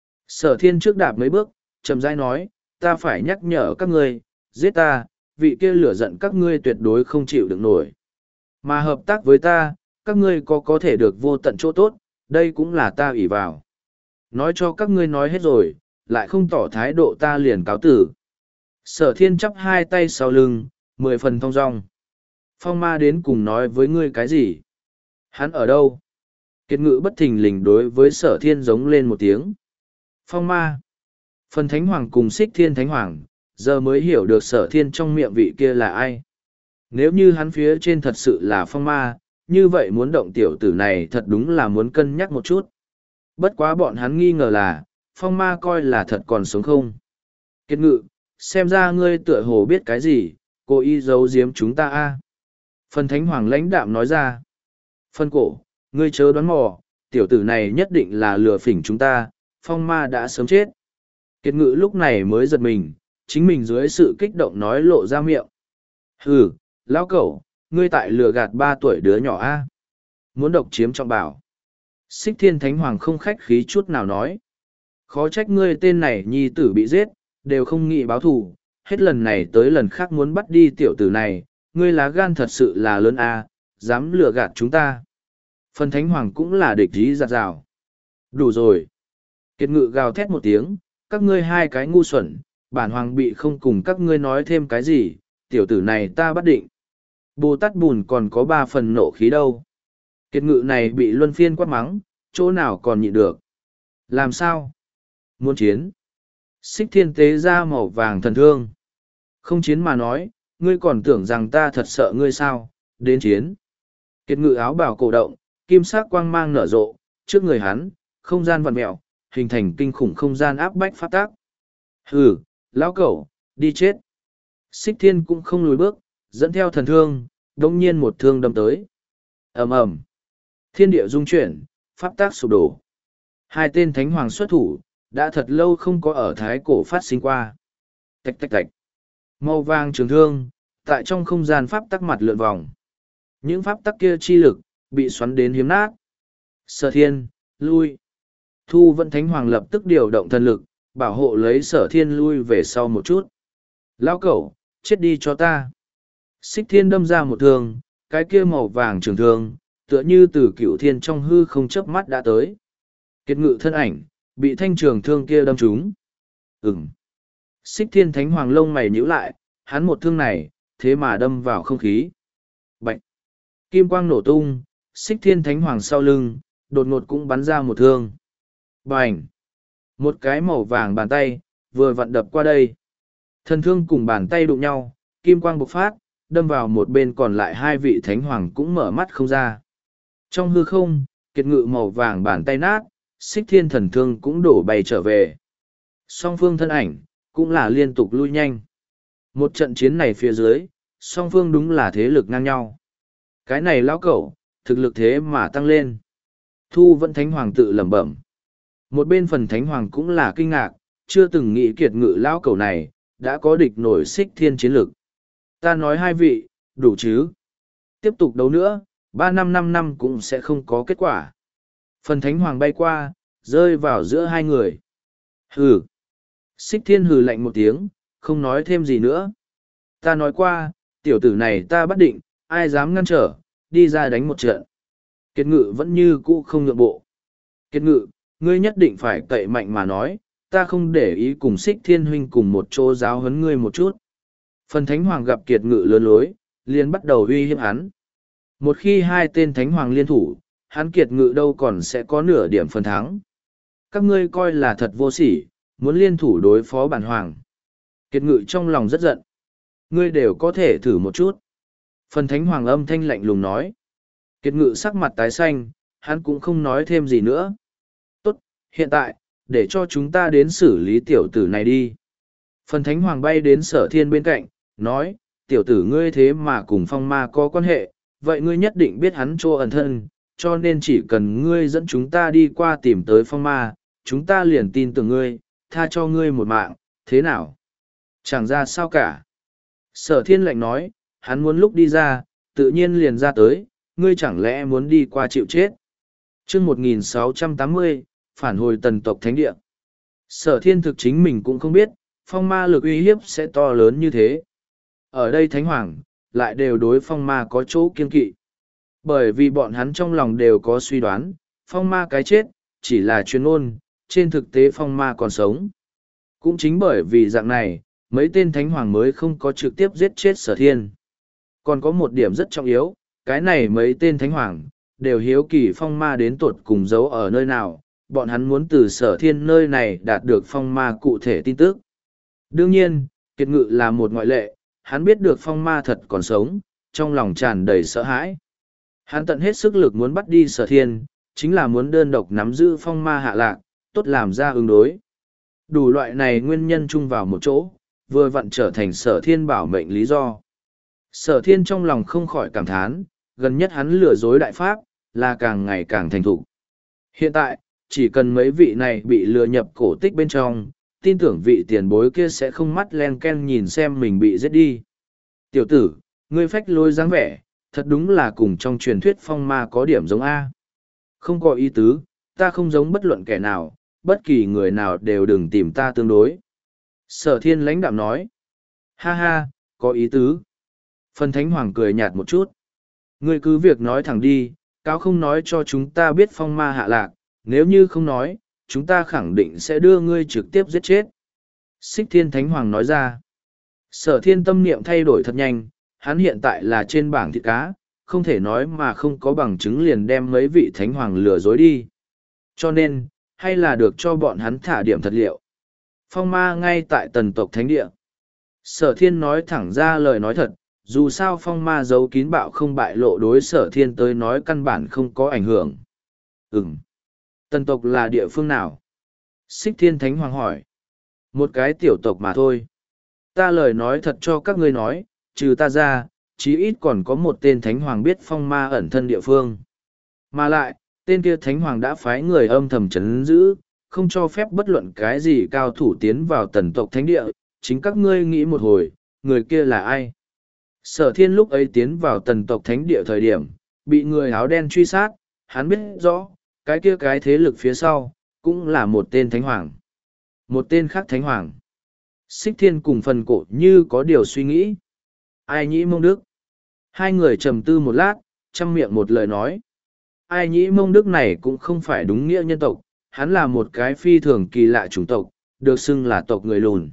Sở Thiên trước đạp mấy bước, trầm rãi nói, ta phải nhắc nhở các ngươi, giết ta, vị kia lửa giận các ngươi tuyệt đối không chịu được nổi. Mà hợp tác với ta, các ngươi có có thể được vô tận chỗ tốt, đây cũng là ta ủy vào. Nói cho các ngươi nói hết rồi, lại không tỏ thái độ ta liền cáo tử. Sở Thiên chắp hai tay sau lưng, mười phần thong dong. Phong ma đến cùng nói với ngươi cái gì? Hắn ở đâu? Kiệt ngự bất thình lình đối với Sở Thiên giống lên một tiếng. Phong ma. Phần thánh hoàng cùng xích thiên thánh hoàng, giờ mới hiểu được Sở Thiên trong miệng vị kia là ai. Nếu như hắn phía trên thật sự là phong ma, như vậy muốn động tiểu tử này thật đúng là muốn cân nhắc một chút. Bất quá bọn hắn nghi ngờ là, phong ma coi là thật còn sống không. Kiệt ngự, xem ra ngươi tựa hồ biết cái gì, cố ý giấu giếm chúng ta a. Phần thánh hoàng lãnh đạm nói ra. Phân cổ, ngươi chớ đoán mò, tiểu tử này nhất định là lừa phỉnh chúng ta, phong ma đã sớm chết. Kiệt ngự lúc này mới giật mình, chính mình dưới sự kích động nói lộ ra miệng. Hừ, lão cẩu, ngươi tại lừa gạt ba tuổi đứa nhỏ a, muốn độc chiếm trọng bảo. Xích thiên thánh hoàng không khách khí chút nào nói. Khó trách ngươi tên này nhi tử bị giết, đều không nghĩ báo thù, hết lần này tới lần khác muốn bắt đi tiểu tử này, ngươi lá gan thật sự là lớn a, dám lừa gạt chúng ta. Phần thánh hoàng cũng là địch ý giặt rào. Đủ rồi. Kiệt ngự gào thét một tiếng, các ngươi hai cái ngu xuẩn, bản hoàng bị không cùng các ngươi nói thêm cái gì, tiểu tử này ta bắt định. Bồ Tát Bùn còn có ba phần nộ khí đâu. Kiệt ngự này bị luân phiên quát mắng, chỗ nào còn nhịn được. Làm sao? Muốn chiến. Xích thiên tế ra màu vàng thần thương. Không chiến mà nói, ngươi còn tưởng rằng ta thật sợ ngươi sao, đến chiến. Kiệt ngự áo bào cổ động, kim sắc quang mang nở rộ, trước người hắn, không gian vặn mẹo, hình thành kinh khủng không gian áp bách phát tác. Hừ, lão cẩu, đi chết. Xích thiên cũng không lùi bước, dẫn theo thần thương, đông nhiên một thương đâm tới. ầm ầm, thiên địa rung chuyển, pháp tác sụp đổ. Hai tên thánh hoàng xuất thủ, đã thật lâu không có ở thái cổ phát sinh qua. Tạch tạch tạch. Màu vàng trường thương, tại trong không gian pháp tắc mặt lượn vòng. Những pháp tắc kia chi lực, bị xoắn đến hiếm nát. Sở thiên, lui. Thu Vận Thánh Hoàng lập tức điều động thần lực, bảo hộ lấy sở thiên lui về sau một chút. Lão cẩu, chết đi cho ta. Xích thiên đâm ra một thương, cái kia màu vàng trường thương, tựa như từ cựu thiên trong hư không chớp mắt đã tới. Kiệt ngự thân ảnh, bị thanh trường thương kia đâm trúng. Ừm. Xích thiên thánh hoàng lông mày nhíu lại, hắn một thương này, thế mà đâm vào không khí. Bạch. Kim quang nổ tung, xích thiên thánh hoàng sau lưng, đột ngột cũng bắn ra một thương. Bành. Một cái màu vàng bàn tay, vừa vặn đập qua đây. Thần thương cùng bàn tay đụng nhau, kim quang bộc phát, đâm vào một bên còn lại hai vị thánh hoàng cũng mở mắt không ra. Trong hư không, kiệt ngự màu vàng bàn tay nát, xích thiên thần thương cũng đổ bay trở về. Song phương thân ảnh, cũng là liên tục lui nhanh. Một trận chiến này phía dưới, song phương đúng là thế lực ngang nhau. Cái này lão cẩu, thực lực thế mà tăng lên. Thu Vận Thánh Hoàng tự lẩm bẩm. Một bên phần Thánh Hoàng cũng là kinh ngạc, chưa từng nghĩ kiệt ngự lão cẩu này, đã có địch nổi xích thiên chiến lực. Ta nói hai vị, đủ chứ. Tiếp tục đấu nữa, ba năm năm năm cũng sẽ không có kết quả. Phần Thánh Hoàng bay qua, rơi vào giữa hai người. Hừ. Xích thiên hừ lạnh một tiếng, không nói thêm gì nữa. Ta nói qua, tiểu tử này ta bắt định, ai dám ngăn trở, đi ra đánh một trận. Kiệt ngự vẫn như cũ không nhượng bộ. Kiệt ngự, ngươi nhất định phải cậy mạnh mà nói, ta không để ý cùng xích thiên huynh cùng một chỗ giáo huấn ngươi một chút. Phần thánh hoàng gặp kiệt ngự lớn lối, liền bắt đầu uy hiếp hắn. Một khi hai tên thánh hoàng liên thủ, hắn kiệt ngự đâu còn sẽ có nửa điểm phần thắng. Các ngươi coi là thật vô sỉ, muốn liên thủ đối phó bản hoàng. Kiệt ngự trong lòng rất giận. Ngươi đều có thể thử một chút. Phần thánh hoàng âm thanh lạnh lùng nói. Kiệt ngự sắc mặt tái xanh, hắn cũng không nói thêm gì nữa. Tốt, hiện tại, để cho chúng ta đến xử lý tiểu tử này đi. Phần thánh hoàng bay đến sở thiên bên cạnh, nói, tiểu tử ngươi thế mà cùng phong ma có quan hệ, vậy ngươi nhất định biết hắn chỗ ẩn thân, cho nên chỉ cần ngươi dẫn chúng ta đi qua tìm tới phong ma, chúng ta liền tin tưởng ngươi, tha cho ngươi một mạng, thế nào? Chẳng ra sao cả. Sở thiên lạnh nói, hắn muốn lúc đi ra, tự nhiên liền ra tới, ngươi chẳng lẽ muốn đi qua chịu chết. chương một nghìn sáu trăm tám mươi, phản hồi tần tộc thánh địa. Sở thiên thực chính mình cũng không biết, phong ma lực uy hiếp sẽ to lớn như thế. Ở đây thánh hoàng, lại đều đối phong ma có chỗ kiên kỵ. Bởi vì bọn hắn trong lòng đều có suy đoán, phong ma cái chết, chỉ là chuyên ôn, trên thực tế phong ma còn sống. Cũng chính bởi vì dạng này, mấy tên thánh hoàng mới không có trực tiếp giết chết sở thiên. Còn có một điểm rất trọng yếu, cái này mấy tên thánh hoàng, đều hiếu kỳ phong ma đến tột cùng giấu ở nơi nào, bọn hắn muốn từ sở thiên nơi này đạt được phong ma cụ thể tin tức. Đương nhiên, kiệt ngự là một ngoại lệ, hắn biết được phong ma thật còn sống, trong lòng tràn đầy sợ hãi. Hắn tận hết sức lực muốn bắt đi sở thiên, chính là muốn đơn độc nắm giữ phong ma hạ lạc, tốt làm ra ứng đối. Đủ loại này nguyên nhân chung vào một chỗ, vừa vặn trở thành sở thiên bảo mệnh lý do. Sở thiên trong lòng không khỏi cảm thán, gần nhất hắn lừa dối đại pháp, là càng ngày càng thành thục. Hiện tại, chỉ cần mấy vị này bị lừa nhập cổ tích bên trong, tin tưởng vị tiền bối kia sẽ không mắt len ken nhìn xem mình bị giết đi. Tiểu tử, ngươi phách lôi dáng vẻ, thật đúng là cùng trong truyền thuyết phong ma có điểm giống A. Không có ý tứ, ta không giống bất luận kẻ nào, bất kỳ người nào đều đừng tìm ta tương đối. Sở thiên lãnh đạm nói. Ha ha, có ý tứ. Phần thánh hoàng cười nhạt một chút. Ngươi cứ việc nói thẳng đi, cáo không nói cho chúng ta biết phong ma hạ lạc, nếu như không nói, chúng ta khẳng định sẽ đưa ngươi trực tiếp giết chết. Xích thiên thánh hoàng nói ra. Sở thiên tâm niệm thay đổi thật nhanh, hắn hiện tại là trên bảng thịt cá, không thể nói mà không có bằng chứng liền đem mấy vị thánh hoàng lừa dối đi. Cho nên, hay là được cho bọn hắn thả điểm thật liệu. Phong ma ngay tại tần tộc thánh địa. Sở thiên nói thẳng ra lời nói thật, dù sao phong ma giấu kín bạo không bại lộ đối sở thiên tới nói căn bản không có ảnh hưởng. Ừm. Tần tộc là địa phương nào? Xích thiên thánh hoàng hỏi. Một cái tiểu tộc mà thôi. Ta lời nói thật cho các ngươi nói, trừ ta ra, chí ít còn có một tên thánh hoàng biết phong ma ẩn thân địa phương. Mà lại, tên kia thánh hoàng đã phái người âm thầm chấn giữ, không cho phép bất luận cái gì cao thủ tiến vào tần tộc thánh địa, chính các ngươi nghĩ một hồi, người kia là ai? Sở thiên lúc ấy tiến vào tần tộc thánh địa thời điểm, bị người áo đen truy sát, hắn biết rõ, cái kia cái thế lực phía sau, cũng là một tên thánh hoàng. Một tên khác thánh hoàng. Xích thiên cùng phần cổ như có điều suy nghĩ. Ai nhĩ mông đức? Hai người trầm tư một lát, chăm miệng một lời nói. Ai nhĩ mông đức này cũng không phải đúng nghĩa nhân tộc, hắn là một cái phi thường kỳ lạ chủng tộc, được xưng là tộc người lùn.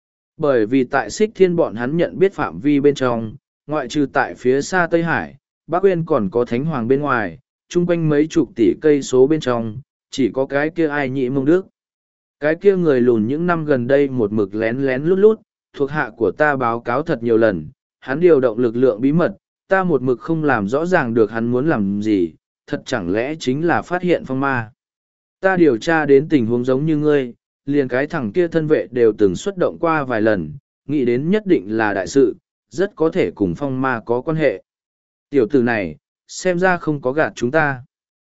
Bởi vì tại xích thiên bọn hắn nhận biết phạm vi bên trong, ngoại trừ tại phía xa Tây Hải, Bắc Uyên còn có thánh hoàng bên ngoài, chung quanh mấy chục tỷ cây số bên trong, chỉ có cái kia ai nhĩ mông đức. Cái kia người lùn những năm gần đây một mực lén lén lút lút, thuộc hạ của ta báo cáo thật nhiều lần, hắn điều động lực lượng bí mật, ta một mực không làm rõ ràng được hắn muốn làm gì, thật chẳng lẽ chính là phát hiện phong ma. Ta điều tra đến tình huống giống như ngươi, liền cái thằng kia thân vệ đều từng xuất động qua vài lần, nghĩ đến nhất định là đại sự, rất có thể cùng phong ma có quan hệ. Tiểu tử này, xem ra không có gạt chúng ta.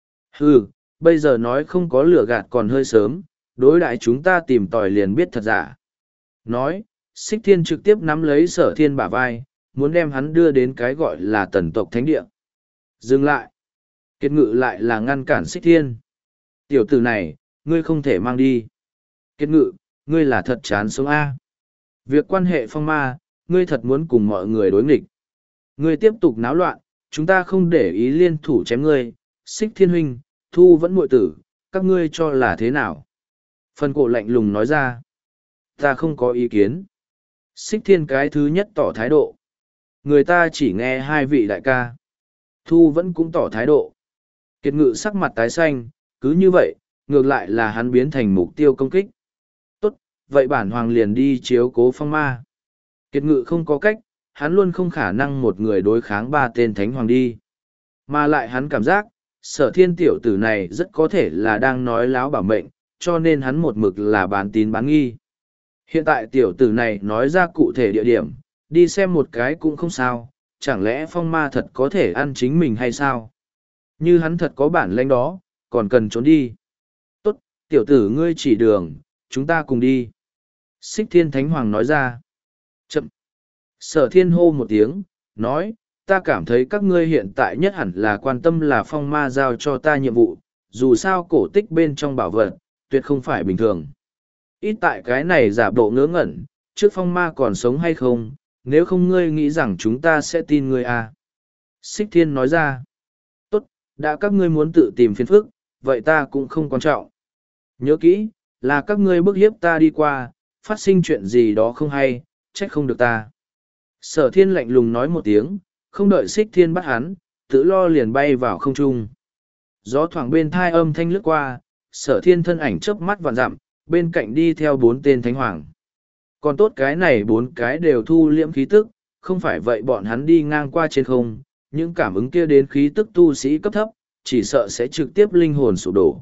Ừ, bây giờ nói không có lửa gạt còn hơi sớm, đối đại chúng ta tìm tòi liền biết thật giả. Nói, Xích Thiên trực tiếp nắm lấy Sở Thiên bả vai, muốn đem hắn đưa đến cái gọi là tần tộc thánh địa. Dừng lại. Kiệt Ngự lại là ngăn cản Xích Thiên. Tiểu tử này, ngươi không thể mang đi. Kiệt Ngự, ngươi là thật chán sống A. Việc quan hệ phong ma, ngươi thật muốn cùng mọi người đối nghịch. Ngươi tiếp tục náo loạn, chúng ta không để ý liên thủ chém ngươi. Xích Thiên huynh, Thu vẫn muội tử, các ngươi cho là thế nào? Phần cổ lạnh lùng nói ra. Ta không có ý kiến. Xích Thiên cái thứ nhất tỏ thái độ. Người ta chỉ nghe hai vị đại ca. Thu vẫn cũng tỏ thái độ. Kiệt Ngự sắc mặt tái xanh, cứ như vậy, ngược lại là hắn biến thành mục tiêu công kích. Tốt, vậy bản hoàng liền đi chiếu cố phong ma. Kiệt Ngự không có cách, hắn luôn không khả năng một người đối kháng ba tên thánh hoàng đi. Mà lại hắn cảm giác, Sở Thiên tiểu tử này rất có thể là đang nói láo bảo mệnh, cho nên hắn một mực là bán tín bán nghi. Hiện tại tiểu tử này nói ra cụ thể địa điểm, đi xem một cái cũng không sao, chẳng lẽ phong ma thật có thể ăn chính mình hay sao? Như hắn thật có bản lĩnh đó, còn cần trốn đi. Tốt, tiểu tử ngươi chỉ đường, chúng ta cùng đi. Xích Thiên Thánh Hoàng nói ra. Chậm. Sở Thiên hô một tiếng, nói, ta cảm thấy các ngươi hiện tại nhất hẳn là quan tâm là phong ma giao cho ta nhiệm vụ, dù sao cổ tích bên trong bảo vật, tuyệt không phải bình thường. Ít tại cái này giả bộ ngớ ngẩn, trước phong ma còn sống hay không, nếu không ngươi nghĩ rằng chúng ta sẽ tin ngươi à. Xích Thiên nói ra. Tốt, đã các ngươi muốn tự tìm phiền phức, vậy ta cũng không quan trọng. Nhớ kỹ, là các ngươi bức hiếp ta đi qua, phát sinh chuyện gì đó không hay, trách không được ta. Sở Thiên lạnh lùng nói một tiếng, không đợi Xích Thiên bắt hắn, tự lo liền bay vào không trung. Gió thoảng bên thai âm thanh lướt qua, Sở Thiên thân ảnh chớp mắt vạn dặm, bên cạnh đi theo bốn tên thánh hoàng. Còn tốt cái này bốn cái đều thu liễm khí tức, không phải vậy bọn hắn đi ngang qua trên không, những cảm ứng kia đến khí tức tu sĩ cấp thấp, chỉ sợ sẽ trực tiếp linh hồn sụp đổ.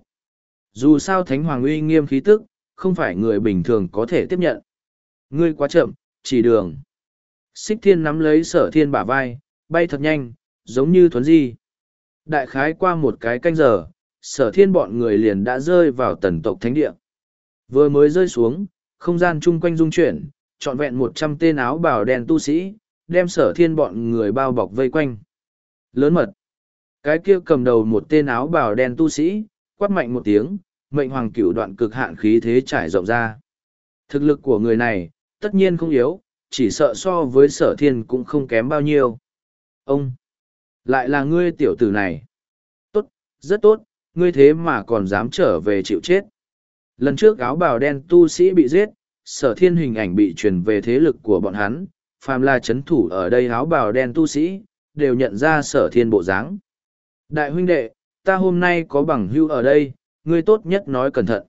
Dù sao thánh hoàng uy nghiêm khí tức, không phải người bình thường có thể tiếp nhận. Ngươi quá chậm, chỉ đường. Xích Thiên nắm lấy Sở Thiên bả vai, bay thật nhanh, giống như thuấn di. Đại khái qua một cái canh giờ, Sở Thiên bọn người liền đã rơi vào tần tộc thánh địa. Vừa mới rơi xuống, không gian chung quanh rung chuyển, trọn vẹn một trăm tên áo bào đen tu sĩ, đem Sở Thiên bọn người bao bọc vây quanh. Lớn mật. Cái kia cầm đầu một tên áo bào đen tu sĩ, quát mạnh một tiếng, mệnh hoàng cửu đoạn cực hạn khí thế trải rộng ra. Thực lực của người này, tất nhiên không yếu, chỉ sợ so với Sở Thiên cũng không kém bao nhiêu. Ông! Lại là ngươi tiểu tử này. Tốt, rất tốt, ngươi thế mà còn dám trở về chịu chết. Lần trước áo bào đen tu sĩ bị giết, sở thiên hình ảnh bị truyền về thế lực của bọn hắn, phàm là chấn thủ ở đây áo bào đen tu sĩ, đều nhận ra sở thiên bộ dáng. Đại huynh đệ, ta hôm nay có bằng hưu ở đây, ngươi tốt nhất nói cẩn thận.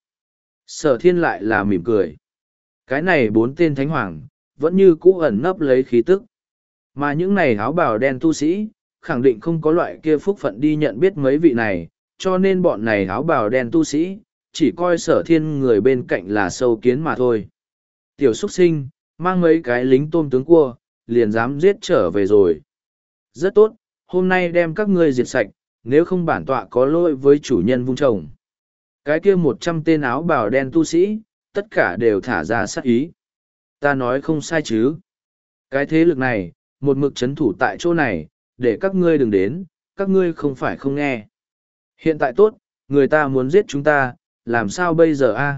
Sở thiên lại là mỉm cười. Cái này bốn tên thánh hoàng, vẫn như cũ ẩn nấp lấy khí tức. Mà những này áo bào đen tu sĩ, khẳng định không có loại kia phúc phận đi nhận biết mấy vị này, cho nên bọn này áo bào đen tu sĩ, chỉ coi sở thiên người bên cạnh là sâu kiến mà thôi. Tiểu xuất sinh, mang mấy cái lính tôm tướng cua, liền dám giết trở về rồi. Rất tốt, hôm nay đem các ngươi diệt sạch, nếu không bản tọa có lỗi với chủ nhân vung trồng. Cái kia một trăm tên áo bào đen tu sĩ, tất cả đều thả ra sát ý. Ta nói không sai chứ. Cái thế lực này, một mực chấn thủ tại chỗ này, để các ngươi đừng đến, các ngươi không phải không nghe. Hiện tại tốt, người ta muốn giết chúng ta, làm sao bây giờ a?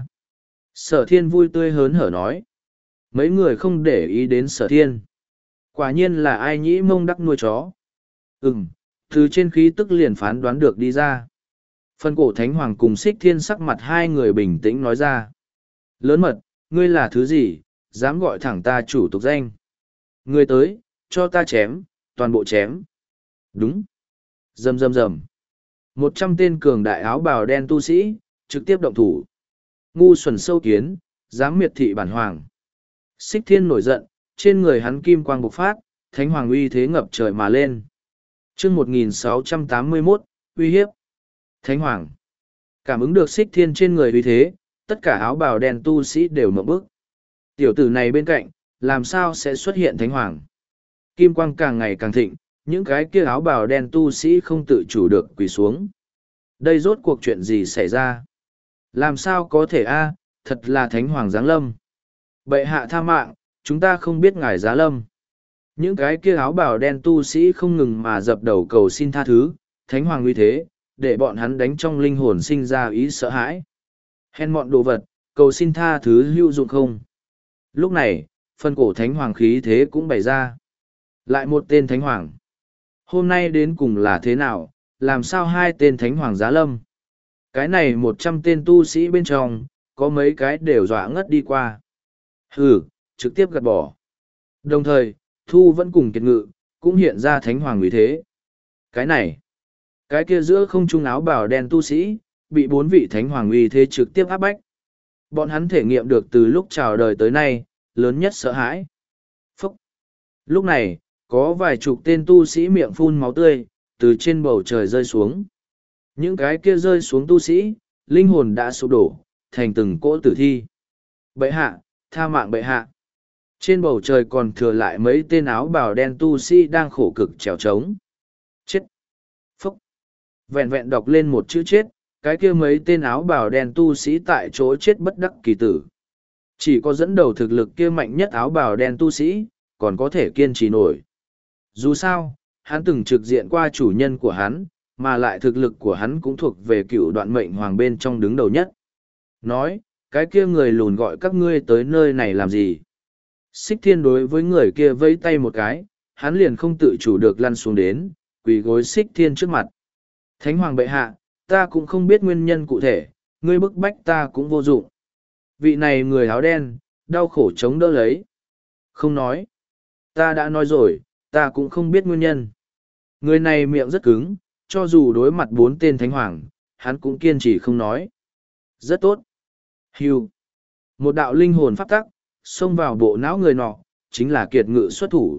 Sở thiên vui tươi hớn hở nói. Mấy người không để ý đến sở thiên. Quả nhiên là ai nhĩ mông đắc nuôi chó. Ừm, từ trên khí tức liền phán đoán được đi ra. Phân cổ thánh hoàng cùng xích thiên sắc mặt hai người bình tĩnh nói ra. Lớn mật, ngươi là thứ gì, dám gọi thẳng ta chủ tục danh. Ngươi tới, cho ta chém, toàn bộ chém. Đúng. Rầm rầm rầm. Một trăm tên cường đại áo bào đen tu sĩ, trực tiếp động thủ. Ngu xuẩn sâu kiến, dám miệt thị bản hoàng. Xích thiên nổi giận, trên người hắn kim quang bộc phát, thánh hoàng uy thế ngập trời mà lên. Chương một nghìn sáu trăm tám mươi mốt, uy hiếp. Thánh hoàng. Cảm ứng được xích thiên trên người uy thế, tất cả áo bào đen tu sĩ đều ngậm bức. Tiểu tử này bên cạnh, làm sao sẽ xuất hiện thánh hoàng? Kim quang càng ngày càng thịnh, những cái kia áo bào đen tu sĩ không tự chủ được quỳ xuống. Đây rốt cuộc chuyện gì xảy ra? Làm sao có thể a? Thật là thánh hoàng giáng lâm. Bệ hạ tha mạng, chúng ta không biết ngài giá lâm. Những cái kia áo bào đen tu sĩ không ngừng mà dập đầu cầu xin tha thứ, thánh hoàng uy thế, để bọn hắn đánh trong linh hồn sinh ra ý sợ hãi. Hèn mọn đồ vật, cầu xin tha thứ hữu dụng không? Lúc này, phân cổ thánh hoàng khí thế cũng bày ra. Lại một tên thánh hoàng. Hôm nay đến cùng là thế nào, làm sao hai tên thánh hoàng giá lâm? Cái này một trăm tên tu sĩ bên trong, có mấy cái đều dọa ngất đi qua. Hừ, trực tiếp gạt bỏ. Đồng thời, Thu vẫn cùng kiệt ngự, cũng hiện ra thánh hoàng uy thế. Cái này, cái kia giữa không trung áo bào đen tu sĩ, bị bốn vị thánh hoàng uy thế trực tiếp áp bách. Bọn hắn thể nghiệm được từ lúc chào đời tới nay, lớn nhất sợ hãi. Phúc! Lúc này, có vài chục tên tu sĩ miệng phun máu tươi, từ trên bầu trời rơi xuống. Những cái kia rơi xuống tu sĩ, linh hồn đã sụp đổ, thành từng cỗ tử thi. Bệ hạ, tha mạng bệ hạ. Trên bầu trời còn thừa lại mấy tên áo bào đen tu sĩ đang khổ cực trèo trống. Chết! Phúc! Vẹn vẹn đọc lên một chữ chết, cái kia mấy tên áo bào đen tu sĩ tại chỗ chết bất đắc kỳ tử. Chỉ có dẫn đầu thực lực kia mạnh nhất áo bào đen tu sĩ, còn có thể kiên trì nổi. Dù sao, hắn từng trực diện qua chủ nhân của hắn, mà lại thực lực của hắn cũng thuộc về cựu đoạn mệnh hoàng bên trong đứng đầu nhất. Nói, cái kia người lùn gọi các ngươi tới nơi này làm gì? Xích thiên đối với người kia vẫy tay một cái, hắn liền không tự chủ được lăn xuống đến, quỳ gối xích thiên trước mặt. Thánh hoàng bệ hạ, ta cũng không biết nguyên nhân cụ thể, ngươi bức bách ta cũng vô dụng. Vị này người áo đen, đau khổ chống đỡ lấy. Không nói. Ta đã nói rồi, ta cũng không biết nguyên nhân. Người này miệng rất cứng, cho dù đối mặt bốn tên thánh hoàng, hắn cũng kiên trì không nói. Rất tốt. Hưu. Một đạo linh hồn pháp tắc, xông vào bộ não người nọ, chính là kiệt ngự xuất thủ.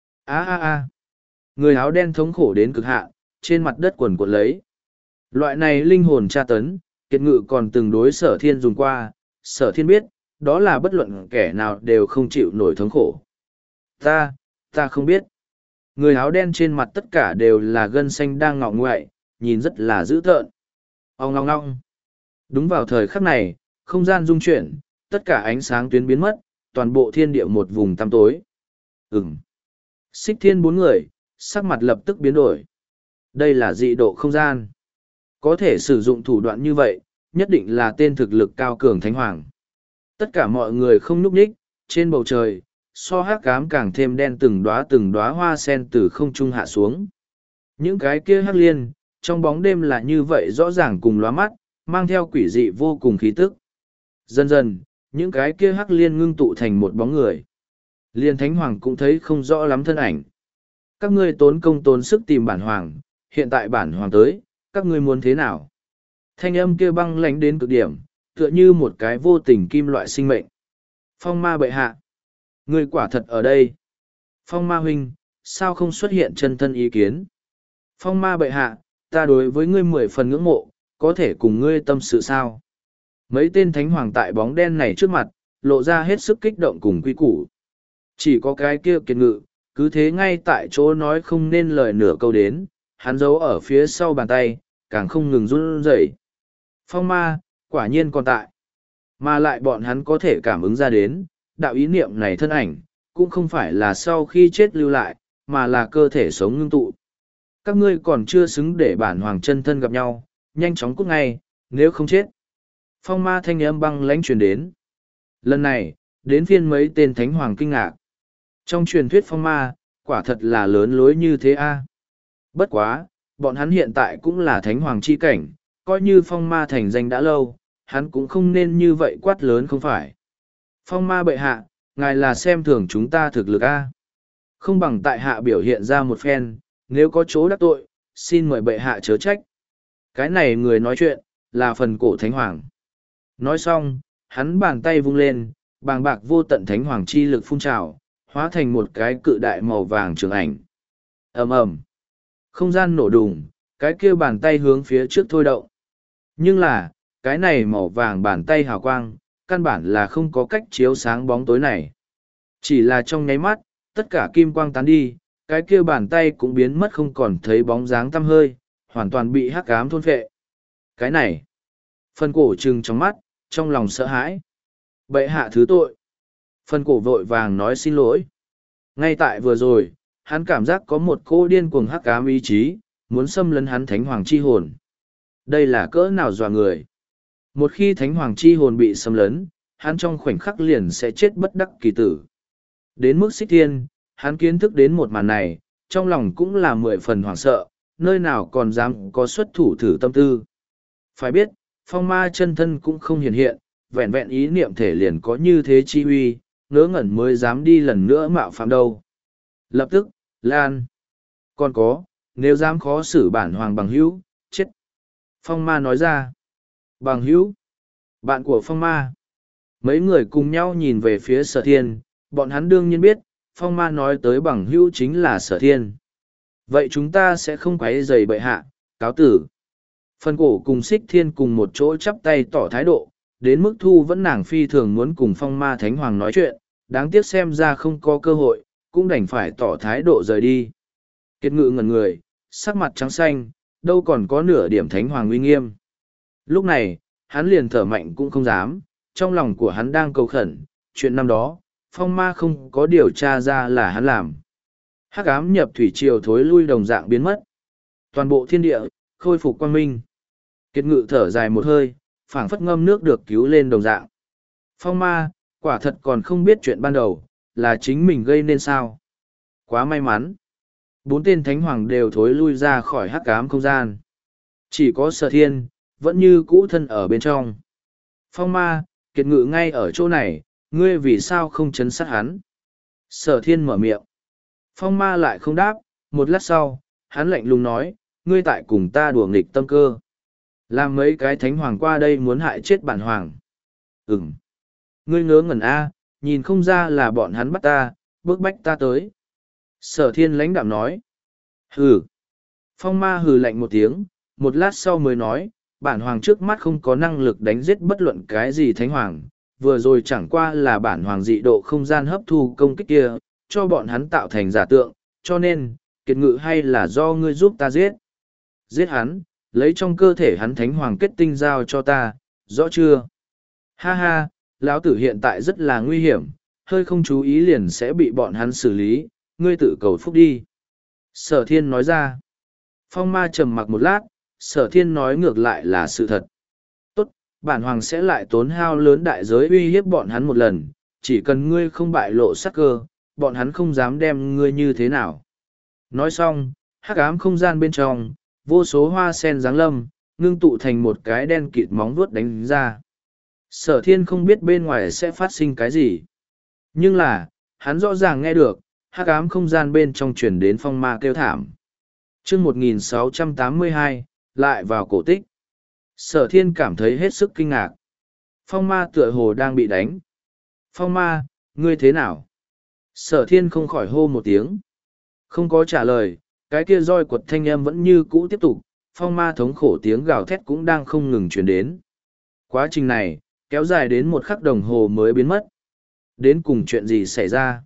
a a a Người áo đen thống khổ đến cực hạn, trên mặt đất quần cuộn lấy. Loại này linh hồn tra tấn, kiệt ngự còn từng đối sở thiên dùng qua, sở thiên biết, đó là bất luận kẻ nào đều không chịu nổi thống khổ. Ta, ta không biết. Người áo đen trên mặt tất cả đều là gân xanh đang ngọ ngoại, nhìn rất là dữ tợn. Ông ngong ngong. Đúng vào thời khắc này, không gian rung chuyển, tất cả ánh sáng tuyến biến mất, toàn bộ thiên địa một vùng tăm tối. Ừm. Xích thiên bốn người, sắc mặt lập tức biến đổi. Đây là dị độ không gian. Có thể sử dụng thủ đoạn như vậy, nhất định là tên thực lực cao cường thánh hoàng. Tất cả mọi người không nhúc nhích, trên bầu trời, so hắc ám càng thêm đen từng đóa từng đóa hoa sen từ không trung hạ xuống. Những cái kia hắc liên, trong bóng đêm là như vậy rõ ràng cùng lóa mắt, mang theo quỷ dị vô cùng khí tức. Dần dần, những cái kia hắc liên ngưng tụ thành một bóng người. Liên Thánh Hoàng cũng thấy không rõ lắm thân ảnh. Các ngươi tốn công tốn sức tìm bản hoàng, hiện tại bản hoàng tới, các ngươi muốn thế nào? Thanh âm kia băng lãnh đến cực điểm, tựa như một cái vô tình kim loại sinh mệnh. Phong ma bệ hạ. Ngươi quả thật ở đây. Phong ma huynh, sao không xuất hiện chân thân ý kiến? Phong ma bệ hạ, ta đối với ngươi mười phần ngưỡng mộ, có thể cùng ngươi tâm sự sao? Mấy tên thánh hoàng tại bóng đen này trước mặt, lộ ra hết sức kích động cùng quy củ. Chỉ có cái kia kiệt ngự, cứ thế ngay tại chỗ nói không nên lời nửa câu đến, hắn giấu ở phía sau bàn tay, càng không ngừng run rẩy. Phong ma, quả nhiên còn tại. Mà lại bọn hắn có thể cảm ứng ra đến, đạo ý niệm này thân ảnh, cũng không phải là sau khi chết lưu lại, mà là cơ thể sống ngưng tụ. Các ngươi còn chưa xứng để bản hoàng chân thân gặp nhau, nhanh chóng cút ngay, nếu không chết. Phong ma thanh âm băng lãnh truyền đến. Lần này, đến phiên mấy tên thánh hoàng kinh ngạc. Trong truyền thuyết phong ma, quả thật là lớn lối như thế a. Bất quá, bọn hắn hiện tại cũng là thánh hoàng chi cảnh, coi như phong ma thành danh đã lâu, hắn cũng không nên như vậy quát lớn không phải. Phong ma bệ hạ, ngài là xem thường chúng ta thực lực a. Không bằng tại hạ biểu hiện ra một phen, nếu có chỗ đắc tội, xin mời bệ hạ chớ trách. Cái này người nói chuyện, là phần cổ thánh hoàng. Nói xong, hắn bàn tay vung lên, bàng bạc vô tận thánh hoàng chi lực phun trào, hóa thành một cái cự đại màu vàng trường ảnh. ầm ầm, không gian nổ đùng, cái kia bàn tay hướng phía trước thôi động. Nhưng là, cái này màu vàng bàn tay hào quang, căn bản là không có cách chiếu sáng bóng tối này. Chỉ là trong nháy mắt, tất cả kim quang tán đi, cái kia bàn tay cũng biến mất không còn thấy bóng dáng tăm hơi, hoàn toàn bị hắc ám thôn phệ. Cái này, phần cổ trừng trong mắt, trong lòng sợ hãi. Bệ hạ thứ tội. Phần cổ vội vàng nói xin lỗi. Ngay tại vừa rồi, hắn cảm giác có một cô điên cuồng hắc ám ý chí, muốn xâm lấn hắn thánh hoàng chi hồn. Đây là cỡ nào dọa người. Một khi thánh hoàng chi hồn bị xâm lấn, hắn trong khoảnh khắc liền sẽ chết bất đắc kỳ tử. Đến mức Xích Thiên, hắn kiến thức đến một màn này, trong lòng cũng là mười phần hoảng sợ, nơi nào còn dám có xuất thủ thử tâm tư. Phải biết, phong ma chân thân cũng không hiện hiện, vẹn vẹn ý niệm thể liền có như thế chi uy, ngớ ngẩn mới dám đi lần nữa mạo phạm đâu. Lập tức, lan. Còn có, nếu dám khó xử bản hoàng bằng hữu, chết. Phong ma nói ra. Bằng hữu. Bạn của phong ma. Mấy người cùng nhau nhìn về phía sở thiên, bọn hắn đương nhiên biết, phong ma nói tới bằng hữu chính là sở thiên. Vậy chúng ta sẽ không quấy rầy bệ hạ, cáo tử. Phần cổ cùng Xích Thiên cùng một chỗ chắp tay tỏ thái độ, đến mức thu vẫn nàng phi thường muốn cùng phong ma thánh hoàng nói chuyện, đáng tiếc xem ra không có cơ hội, cũng đành phải tỏ thái độ rời đi. Kiệt ngự ngẩn người, sắc mặt trắng xanh, đâu còn có nửa điểm thánh hoàng uy nghiêm. Lúc này, hắn liền thở mạnh cũng không dám, trong lòng của hắn đang cầu khẩn, chuyện năm đó, phong ma không có điều tra ra là hắn làm. Hắc ám nhập thủy triều thối lui đồng dạng biến mất. Toàn bộ thiên địa, khôi phục quang minh. Kiệt ngự thở dài một hơi, phảng phất ngâm nước được cứu lên đồng dạng. Phong ma, quả thật còn không biết chuyện ban đầu, là chính mình gây nên sao. Quá may mắn. Bốn tên thánh hoàng đều thối lui ra khỏi hắc ám không gian. Chỉ có sở thiên, vẫn như cũ thân ở bên trong. Phong ma, kiệt ngự ngay ở chỗ này, ngươi vì sao không chấn sát hắn? Sở thiên mở miệng. Phong ma lại không đáp, một lát sau, hắn lạnh lùng nói, ngươi tại cùng ta đùa nghịch tâm cơ. Làm mấy cái thánh hoàng qua đây muốn hại chết bản hoàng. Ừm. Ngươi ngớ ngẩn a, nhìn không ra là bọn hắn bắt ta, bước bách ta tới. Sở thiên lãnh đạm nói. Hừ. Phong ma hừ lạnh một tiếng, một lát sau mới nói, bản hoàng trước mắt không có năng lực đánh giết bất luận cái gì thánh hoàng, vừa rồi chẳng qua là bản hoàng dị độ không gian hấp thu công kích kia, cho bọn hắn tạo thành giả tượng, cho nên, kiệt ngự hay là do ngươi giúp ta giết. Giết hắn, lấy trong cơ thể hắn thánh hoàng kết tinh giao cho ta, rõ chưa? Ha ha, lão tử hiện tại rất là nguy hiểm, hơi không chú ý liền sẽ bị bọn hắn xử lý, ngươi tự cầu phúc đi. Sở thiên nói ra. Phong ma trầm mặc một lát, sở thiên nói ngược lại là sự thật. Tốt, bản hoàng sẽ lại tốn hao lớn đại giới uy hiếp bọn hắn một lần, chỉ cần ngươi không bại lộ sắc cơ, bọn hắn không dám đem ngươi như thế nào. Nói xong, hắc ám không gian bên trong, vô số hoa sen giáng lâm, ngưng tụ thành một cái đen kịt móng vuốt đánh ra. Sở thiên không biết bên ngoài sẽ phát sinh cái gì. Nhưng là, hắn rõ ràng nghe được, hắc ám không gian bên trong truyền đến phong ma kêu thảm. chương một nghìn sáu trăm tám mươi hai, lại vào cổ tích. Sở thiên cảm thấy hết sức kinh ngạc. Phong ma tựa hồ đang bị đánh. Phong ma, ngươi thế nào? Sở thiên không khỏi hô một tiếng. Không có trả lời, cái kia roi quật thanh âm vẫn như cũ tiếp tục, phong ma thống khổ tiếng gào thét cũng đang không ngừng truyền đến. Quá trình này, kéo dài đến một khắc đồng hồ mới biến mất. Đến cùng chuyện gì xảy ra?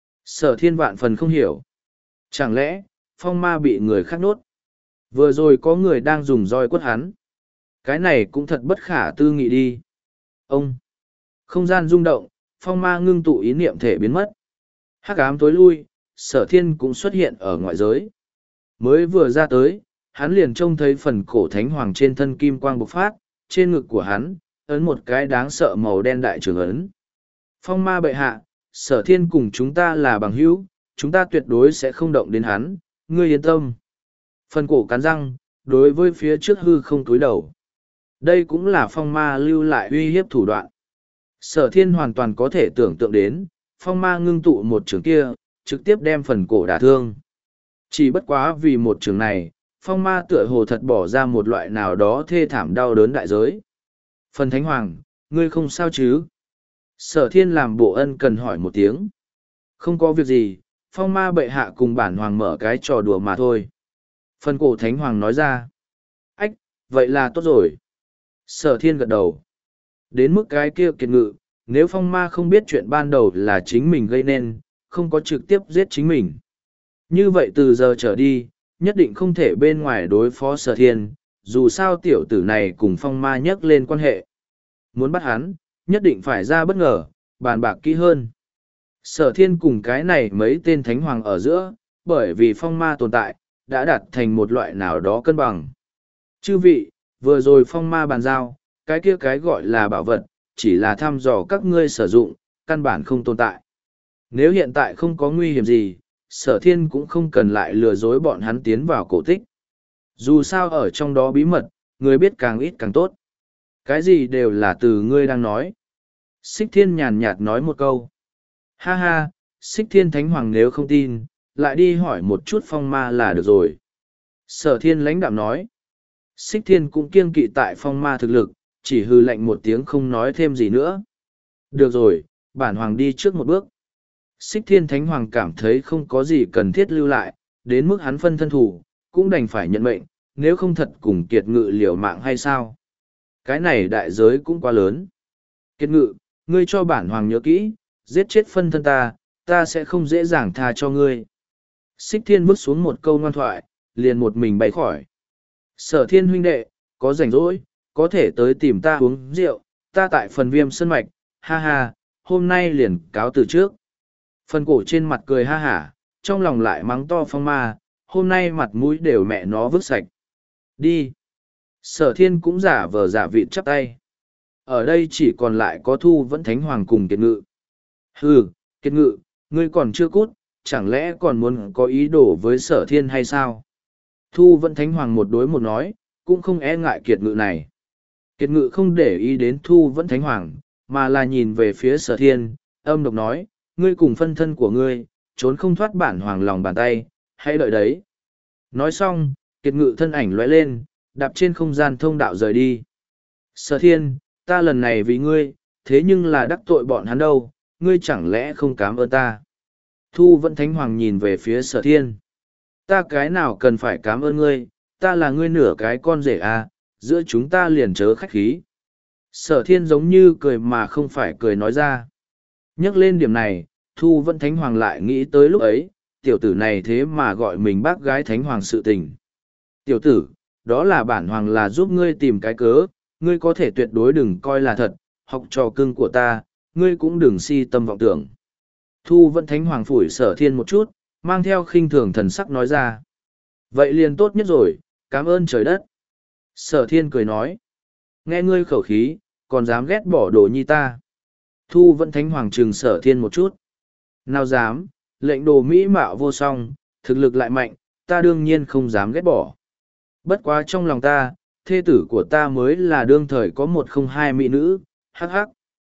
Sở thiên vạn phần không hiểu. Chẳng lẽ, phong ma bị người khác nốt? Vừa rồi có người đang dùng roi quất hắn. Cái này cũng thật bất khả tư nghị đi. Ông! Không gian rung động, phong ma ngưng tụ ý niệm thể biến mất. Hắc ám tối lui, sở thiên cũng xuất hiện ở ngoại giới. Mới vừa ra tới, hắn liền trông thấy phần cổ thánh hoàng trên thân kim quang bộc phát, trên ngực của hắn, ấn một cái đáng sợ màu đen đại trường ấn. Phong ma bệ hạ, sở thiên cùng chúng ta là bằng hữu, chúng ta tuyệt đối sẽ không động đến hắn, ngươi yên tâm. Phần cổ cắn răng, đối với phía trước hư không túi đầu. Đây cũng là phong ma lưu lại uy hiếp thủ đoạn. Sở thiên hoàn toàn có thể tưởng tượng đến, phong ma ngưng tụ một trường kia, trực tiếp đem phần cổ đả thương. Chỉ bất quá vì một trường này, phong ma tựa hồ thật bỏ ra một loại nào đó thê thảm đau đớn đại giới. Phần thánh hoàng, ngươi không sao chứ? Sở thiên làm bộ ân cần hỏi một tiếng. Không có việc gì, phong ma bệ hạ cùng bản hoàng mở cái trò đùa mà thôi. Phần cổ thánh hoàng nói ra. Ách, vậy là tốt rồi. Sở thiên gật đầu. Đến mức cái kia kiệt ngự, nếu phong ma không biết chuyện ban đầu là chính mình gây nên, không có trực tiếp giết chính mình. Như vậy từ giờ trở đi, nhất định không thể bên ngoài đối phó sở thiên, dù sao tiểu tử này cùng phong ma nhắc lên quan hệ. Muốn bắt hắn, nhất định phải ra bất ngờ, bàn bạc kỹ hơn. Sở thiên cùng cái này mấy tên thánh hoàng ở giữa, bởi vì phong ma tồn tại, đã đạt thành một loại nào đó cân bằng. Chư vị, vừa rồi phong ma bàn giao, cái kia cái gọi là bảo vật, chỉ là thăm dò các ngươi sử dụng, căn bản không tồn tại. Nếu hiện tại không có nguy hiểm gì, sở thiên cũng không cần lại lừa dối bọn hắn tiến vào cổ tích. Dù sao ở trong đó bí mật, người biết càng ít càng tốt. Cái gì đều là từ ngươi đang nói. Xích thiên nhàn nhạt nói một câu. Ha ha, xích thiên thánh hoàng nếu không tin, lại đi hỏi một chút phong ma là được rồi. Sở thiên lãnh đạm nói. Xích thiên cũng kiêng kỵ tại phong ma thực lực, chỉ hư lạnh một tiếng không nói thêm gì nữa. Được rồi, bản hoàng đi trước một bước. Xích thiên thánh hoàng cảm thấy không có gì cần thiết lưu lại, đến mức hắn phân thân thủ, cũng đành phải nhận mệnh, nếu không thật cùng kiệt ngự liều mạng hay sao. Cái này đại giới cũng quá lớn. Kiệt ngự, ngươi cho bản hoàng nhớ kỹ, giết chết phân thân ta, ta sẽ không dễ dàng tha cho ngươi. Xích thiên bước xuống một câu ngoan thoại, liền một mình bay khỏi. Sở thiên huynh đệ, có rảnh rỗi, có thể tới tìm ta uống rượu, ta tại phần viêm sân mạch, ha ha, hôm nay liền cáo từ trước. Phần cổ trên mặt cười ha hả, trong lòng lại mắng to phong ma, hôm nay mặt mũi đều mẹ nó vứt sạch. Đi. Sở thiên cũng giả vờ giả vịt chắp tay. Ở đây chỉ còn lại có Thu Vẫn Thánh Hoàng cùng Kiệt Ngự. Hừ, Kiệt Ngự, ngươi còn chưa cút, chẳng lẽ còn muốn có ý đồ với sở thiên hay sao? Thu Vẫn Thánh Hoàng một đối một nói, cũng không e ngại Kiệt Ngự này. Kiệt Ngự không để ý đến Thu Vẫn Thánh Hoàng, mà là nhìn về phía sở thiên, âm độc nói, ngươi cùng phân thân của ngươi, trốn không thoát bản hoàng lòng bàn tay, hãy đợi đấy. Nói xong, Kiệt Ngự thân ảnh lóe lên, đạp trên không gian thông đạo rời đi. Sở thiên, ta lần này vì ngươi, thế nhưng là đắc tội bọn hắn đâu, ngươi chẳng lẽ không cảm ơn ta. Thu Vẫn Thánh Hoàng nhìn về phía sở thiên. Ta cái nào cần phải cảm ơn ngươi, ta là ngươi nửa cái con rể à, giữa chúng ta liền chớ khách khí. Sở thiên giống như cười mà không phải cười nói ra. Nhắc lên điểm này, Thu Vẫn Thánh Hoàng lại nghĩ tới lúc ấy, tiểu tử này thế mà gọi mình bác gái Thánh Hoàng sự tình. Tiểu tử, đó là bản hoàng là giúp ngươi tìm cái cớ, ngươi có thể tuyệt đối đừng coi là thật, học trò cưng của ta, ngươi cũng đừng si tâm vọng tưởng. Thu Vẫn Thánh Hoàng phủi sở thiên một chút, mang theo khinh thường thần sắc nói ra. Vậy liền tốt nhất rồi, cảm ơn trời đất. Sở thiên cười nói. Nghe ngươi khẩu khí, còn dám ghét bỏ đồ nhi ta. Thu Vẫn Thánh Hoàng trừng Sở Thiên một chút. Nào dám, lệnh đồ mỹ mạo vô song, thực lực lại mạnh, ta đương nhiên không dám ghét bỏ. Bất quá trong lòng ta, thê tử của ta mới là đương thời có một không hai mỹ nữ, hắc hắc.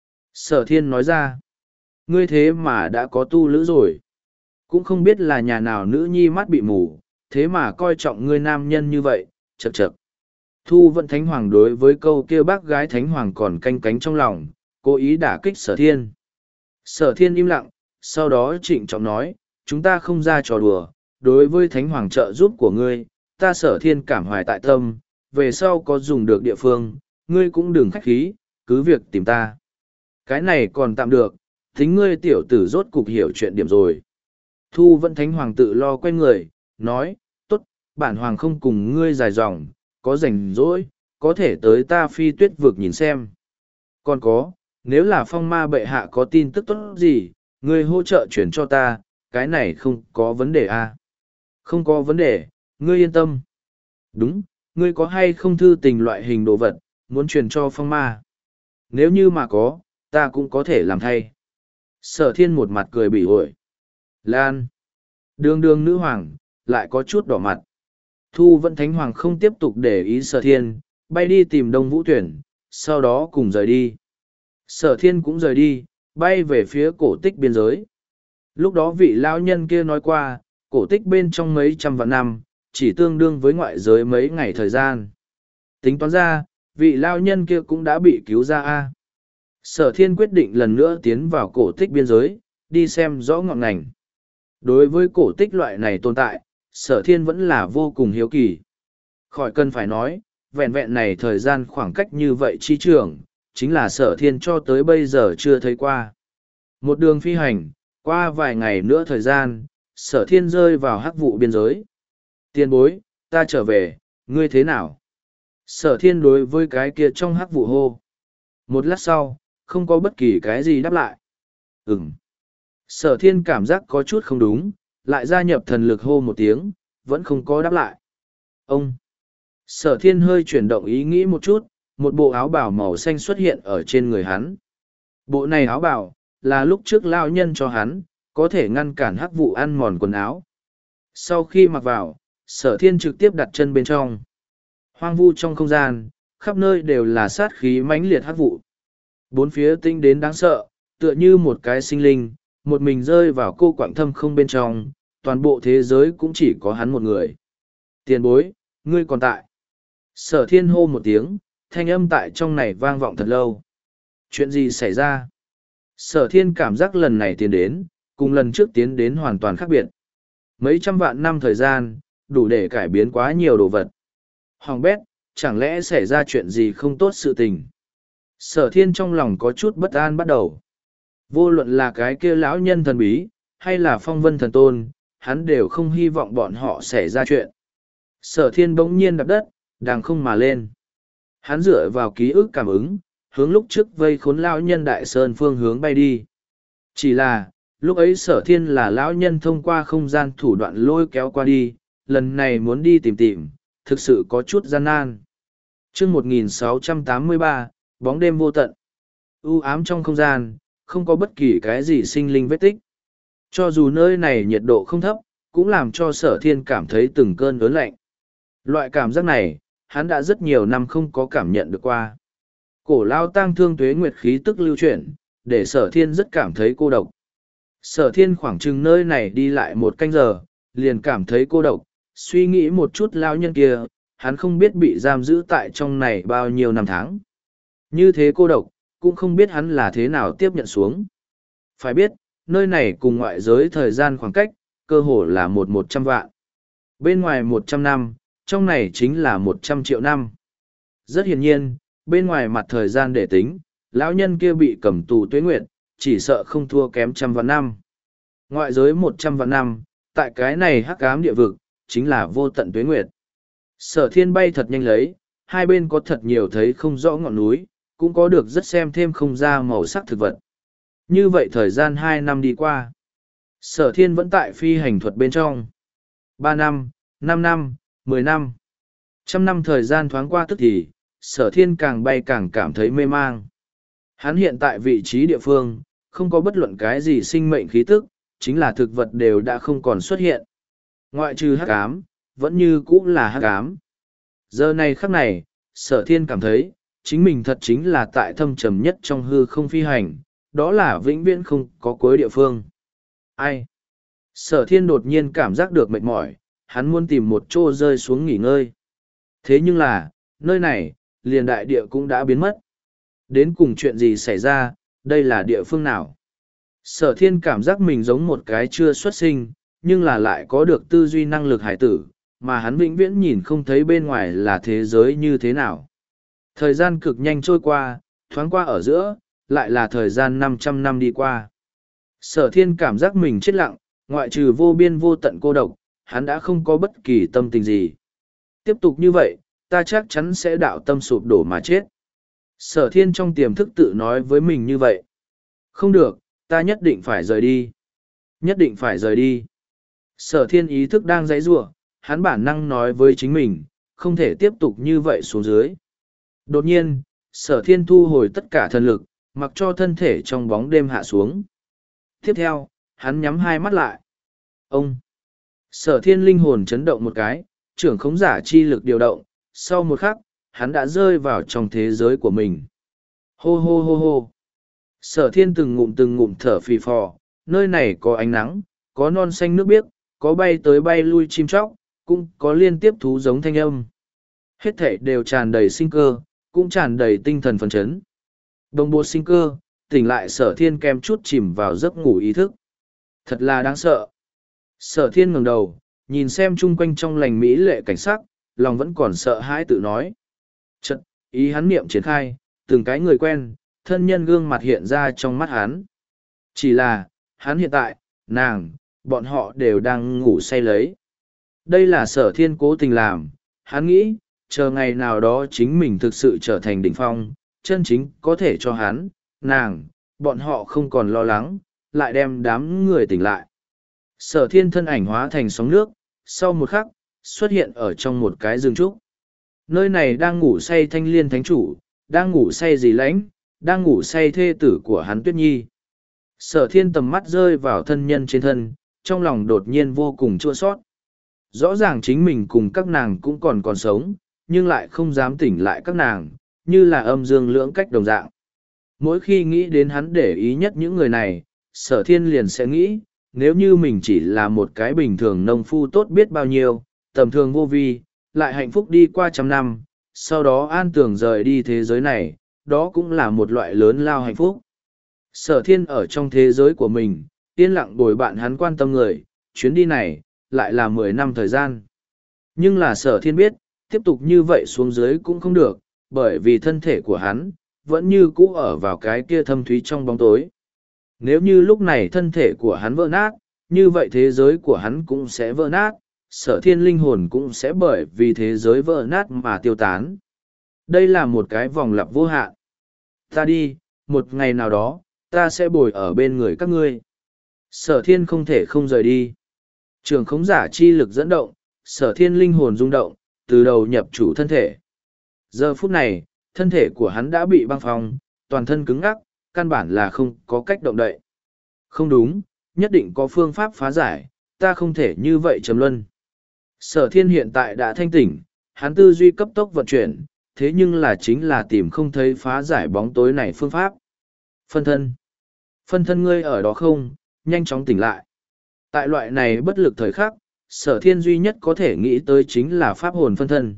Sở Thiên nói ra, ngươi thế mà đã có tu lữ rồi. Cũng không biết là nhà nào nữ nhi mắt bị mù, thế mà coi trọng ngươi nam nhân như vậy, chật chật. Thu Vẫn Thánh Hoàng đối với câu kêu bác gái Thánh Hoàng còn canh cánh trong lòng, cố ý đả kích Sở Thiên. Sở Thiên im lặng, sau đó trịnh trọng nói, chúng ta không ra trò đùa, đối với Thánh Hoàng trợ giúp của ngươi, ta Sở Thiên cảm hoài tại tâm, về sau có dùng được địa phương, ngươi cũng đừng khách khí, cứ việc tìm ta. Cái này còn tạm được, tính ngươi tiểu tử rốt cục hiểu chuyện điểm rồi. Thu Vẫn Thánh Hoàng tự lo quay người, nói, tốt, bản Hoàng không cùng ngươi dài dòng, có rảnh rỗi, có thể tới ta Phi Tuyết vực nhìn xem. Còn có, nếu là phong ma bệ hạ có tin tức tốt gì, ngươi hỗ trợ chuyển cho ta, cái này không có vấn đề à? Không có vấn đề, ngươi yên tâm. Đúng, ngươi có hay không thư tình loại hình đồ vật, muốn truyền cho phong ma? Nếu như mà có, ta cũng có thể làm thay. Sở Thiên một mặt cười bỉ ổi. Lan. Đường đường nữ hoàng, lại có chút đỏ mặt. Thu Vẫn Thánh Hoàng không tiếp tục để ý Sở Thiên, bay đi tìm Đông Vũ Tuyển, sau đó cùng rời đi. Sở Thiên cũng rời đi, bay về phía cổ tích biên giới. Lúc đó vị lão nhân kia nói qua, cổ tích bên trong mấy trăm vạn năm, chỉ tương đương với ngoại giới mấy ngày thời gian. Tính toán ra, vị lão nhân kia cũng đã bị cứu ra a. Sở Thiên quyết định lần nữa tiến vào cổ tích biên giới, đi xem rõ ngọn ngành. Đối với cổ tích loại này tồn tại, Sở Thiên vẫn là vô cùng hiếu kỳ. Khỏi cần phải nói, vẹn vẹn này thời gian khoảng cách như vậy chi trường, chính là Sở Thiên cho tới bây giờ chưa thấy qua. Một đường phi hành, qua vài ngày nữa thời gian, Sở Thiên rơi vào hắc vụ biên giới. Tiền bối, ta trở về, ngươi thế nào? Sở Thiên đối với cái kia trong hắc vụ hô. Một lát sau, không có bất kỳ cái gì đáp lại. Ừm. Sở Thiên cảm giác có chút không đúng, lại gia nhập thần lực hô một tiếng, vẫn không có đáp lại. Ông! Sở Thiên hơi chuyển động ý nghĩ một chút, một bộ áo bào màu xanh xuất hiện ở trên người hắn. Bộ này áo bào, là lúc trước lao nhân cho hắn, có thể ngăn cản hắc vụ ăn mòn quần áo. Sau khi mặc vào, Sở Thiên trực tiếp đặt chân bên trong. Hoang vu trong không gian, khắp nơi đều là sát khí mãnh liệt hắc vụ. Bốn phía tinh đến đáng sợ, tựa như một cái sinh linh, một mình rơi vào cô quạng thâm không bên trong, toàn bộ thế giới cũng chỉ có hắn một người. Tiền bối, ngươi còn tại. Sở Thiên hô một tiếng, thanh âm tại trong này vang vọng thật lâu. Chuyện gì xảy ra? Sở Thiên cảm giác lần này tiến đến, cùng lần trước tiến đến hoàn toàn khác biệt. Mấy trăm vạn năm thời gian, đủ để cải biến quá nhiều đồ vật. Hoàng bét, chẳng lẽ xảy ra chuyện gì không tốt sự tình? Sở Thiên trong lòng có chút bất an bắt đầu. Vô luận là cái kia lão nhân thần bí, hay là phong vân thần tôn, hắn đều không hy vọng bọn họ xảy ra chuyện. Sở Thiên bỗng nhiên đạp đất, đàng không mà lên. Hắn dựa vào ký ức cảm ứng, hướng lúc trước vây khốn lão nhân đại sơn phương hướng bay đi. Chỉ là, lúc ấy Sở Thiên là lão nhân thông qua không gian thủ đoạn lôi kéo qua đi, lần này muốn đi tìm tìm, thực sự có chút gian nan. Chương một nghìn sáu trăm tám mươi ba, bóng đêm vô tận. U ám trong không gian, không có bất kỳ cái gì sinh linh vết tích. Cho dù nơi này nhiệt độ không thấp, cũng làm cho Sở Thiên cảm thấy từng cơn ớn lạnh. Loại cảm giác này, hắn đã rất nhiều năm không có cảm nhận được qua. Cổ lao tang thương tuế nguyệt khí tức lưu chuyển, để Sở Thiên rất cảm thấy cô độc. Sở Thiên khoảng chừng nơi này đi lại một canh giờ, liền cảm thấy cô độc, suy nghĩ một chút lao nhân kia, hắn không biết bị giam giữ tại trong này bao nhiêu năm tháng. Như thế cô độc, cũng không biết hắn là thế nào tiếp nhận xuống. Phải biết, nơi này cùng ngoại giới thời gian khoảng cách, cơ hồ là một một trăm vạn. Bên ngoài một trăm năm, trong này chính là một trăm triệu năm. Rất hiển nhiên, bên ngoài mặt thời gian để tính, lão nhân kia bị cầm tù tuế nguyệt, chỉ sợ không thua kém trăm vạn năm. Ngoại giới một trăm vạn năm, tại cái này hắc ám địa vực, chính là vô tận tuế nguyệt. Sở Thiên bay thật nhanh lấy, hai bên có thật nhiều thấy không rõ ngọn núi, cũng có được rất xem thêm không ra màu sắc thực vật. Như vậy thời gian hai năm đi qua. Sở Thiên vẫn tại phi hành thuật bên trong. Ba năm, năm năm, mười năm. Trăm năm thời gian thoáng qua tức thì, Sở Thiên càng bay càng cảm thấy mê mang. Hắn hiện tại vị trí địa phương, không có bất luận cái gì sinh mệnh khí tức, chính là thực vật đều đã không còn xuất hiện. Ngoại trừ hắc ám, vẫn như cũ là hắc ám. Giờ này khắc này, sở thiên cảm thấy, chính mình thật chính là tại thâm trầm nhất trong hư không phi hành, đó là vĩnh viễn không có cuối địa phương. Ai? Sở thiên đột nhiên cảm giác được mệt mỏi, hắn muốn tìm một chỗ rơi xuống nghỉ ngơi. Thế nhưng là, nơi này, liền đại địa cũng đã biến mất. Đến cùng chuyện gì xảy ra, đây là địa phương nào? Sở thiên cảm giác mình giống một cái chưa xuất sinh, nhưng là lại có được tư duy năng lực hải tử, mà hắn vĩnh viễn nhìn không thấy bên ngoài là thế giới như thế nào. Thời gian cực nhanh trôi qua, thoáng qua ở giữa, lại là thời gian năm trăm năm đi qua. Sở thiên cảm giác mình chết lặng, ngoại trừ vô biên vô tận cô độc, hắn đã không có bất kỳ tâm tình gì. Tiếp tục như vậy, ta chắc chắn sẽ đạo tâm sụp đổ mà chết. Sở thiên trong tiềm thức tự nói với mình như vậy. Không được, ta nhất định phải rời đi. Nhất định phải rời đi. Sở thiên ý thức đang giãy giụa, hắn bản năng nói với chính mình, không thể tiếp tục như vậy xuống dưới. Đột nhiên, sở thiên thu hồi tất cả thần lực, mặc cho thân thể trong bóng đêm hạ xuống. Tiếp theo, hắn nhắm hai mắt lại. Ông! Sở thiên linh hồn chấn động một cái, trưởng khống giả chi lực điều động, sau một khắc, hắn đã rơi vào trong thế giới của mình. Hô hô hô hô! Sở thiên từng ngụm từng ngụm thở phì phò, nơi này có ánh nắng, có non xanh nước biếc, có bay tới bay lui chim chóc, cũng có liên tiếp thú giống thanh âm. Hết thảy đều tràn đầy sinh cơ, cũng tràn đầy tinh thần phấn chấn. Đồng bộ sinh cơ, tỉnh lại sở thiên kem chút chìm vào giấc ngủ ý thức. Thật là đáng sợ. Sở thiên ngẩng đầu, nhìn xem chung quanh trong lành mỹ lệ cảnh sắc, lòng vẫn còn sợ hãi tự nói. Chật, ý hắn niệm triển khai, từng cái người quen, thân nhân gương mặt hiện ra trong mắt hắn. Chỉ là, hắn hiện tại, nàng, bọn họ đều đang ngủ say lấy. Đây là sở thiên cố tình làm, hắn nghĩ, chờ ngày nào đó chính mình thực sự trở thành đỉnh phong, chân chính có thể cho hắn, nàng, bọn họ không còn lo lắng, lại đem đám người tỉnh lại. Sở thiên thân ảnh hóa thành sóng nước, sau một khắc, xuất hiện ở trong một cái rừng trúc. Nơi này đang ngủ say thanh liên thánh chủ, đang ngủ say dì lãnh, đang ngủ say thê tử của hắn Tuyết Nhi. Sở thiên tầm mắt rơi vào thân nhân trên thân, trong lòng đột nhiên vô cùng chua sót. Rõ ràng chính mình cùng các nàng cũng còn còn sống, nhưng lại không dám tỉnh lại các nàng, như là âm dương lưỡng cách đồng dạng. Mỗi khi nghĩ đến hắn để ý nhất những người này, sở thiên liền sẽ nghĩ, nếu như mình chỉ là một cái bình thường nông phu tốt biết bao nhiêu, tầm thường vô vi, lại hạnh phúc đi qua trăm năm, sau đó an tường rời đi thế giới này, đó cũng là một loại lớn lao hạnh phúc. Sở thiên ở trong thế giới của mình, yên lặng bồi bạn hắn quan tâm người, chuyến đi này, lại là mười năm thời gian. Nhưng là sở thiên biết, tiếp tục như vậy xuống dưới cũng không được, bởi vì thân thể của hắn, vẫn như cũ ở vào cái kia thâm thúy trong bóng tối. Nếu như lúc này thân thể của hắn vỡ nát, như vậy thế giới của hắn cũng sẽ vỡ nát, sở thiên linh hồn cũng sẽ bởi vì thế giới vỡ nát mà tiêu tán. Đây là một cái vòng lặp vô hạn. Ta đi, một ngày nào đó, ta sẽ bồi ở bên người các ngươi. Sở thiên không thể không rời đi. Trường khống giả chi lực dẫn động, sở thiên linh hồn rung động, từ đầu nhập chủ thân thể. Giờ phút này, thân thể của hắn đã bị băng phong, toàn thân cứng ngắc, căn bản là không có cách động đậy. Không đúng, nhất định có phương pháp phá giải, ta không thể như vậy trầm luân. Sở thiên hiện tại đã thanh tỉnh, hắn tư duy cấp tốc vận chuyển, thế nhưng là chính là tìm không thấy phá giải bóng tối này phương pháp. Phân thân. Phân thân ngươi ở đó không, nhanh chóng tỉnh lại. Tại loại này bất lực thời khắc, sở thiên duy nhất có thể nghĩ tới chính là pháp hồn phân thân.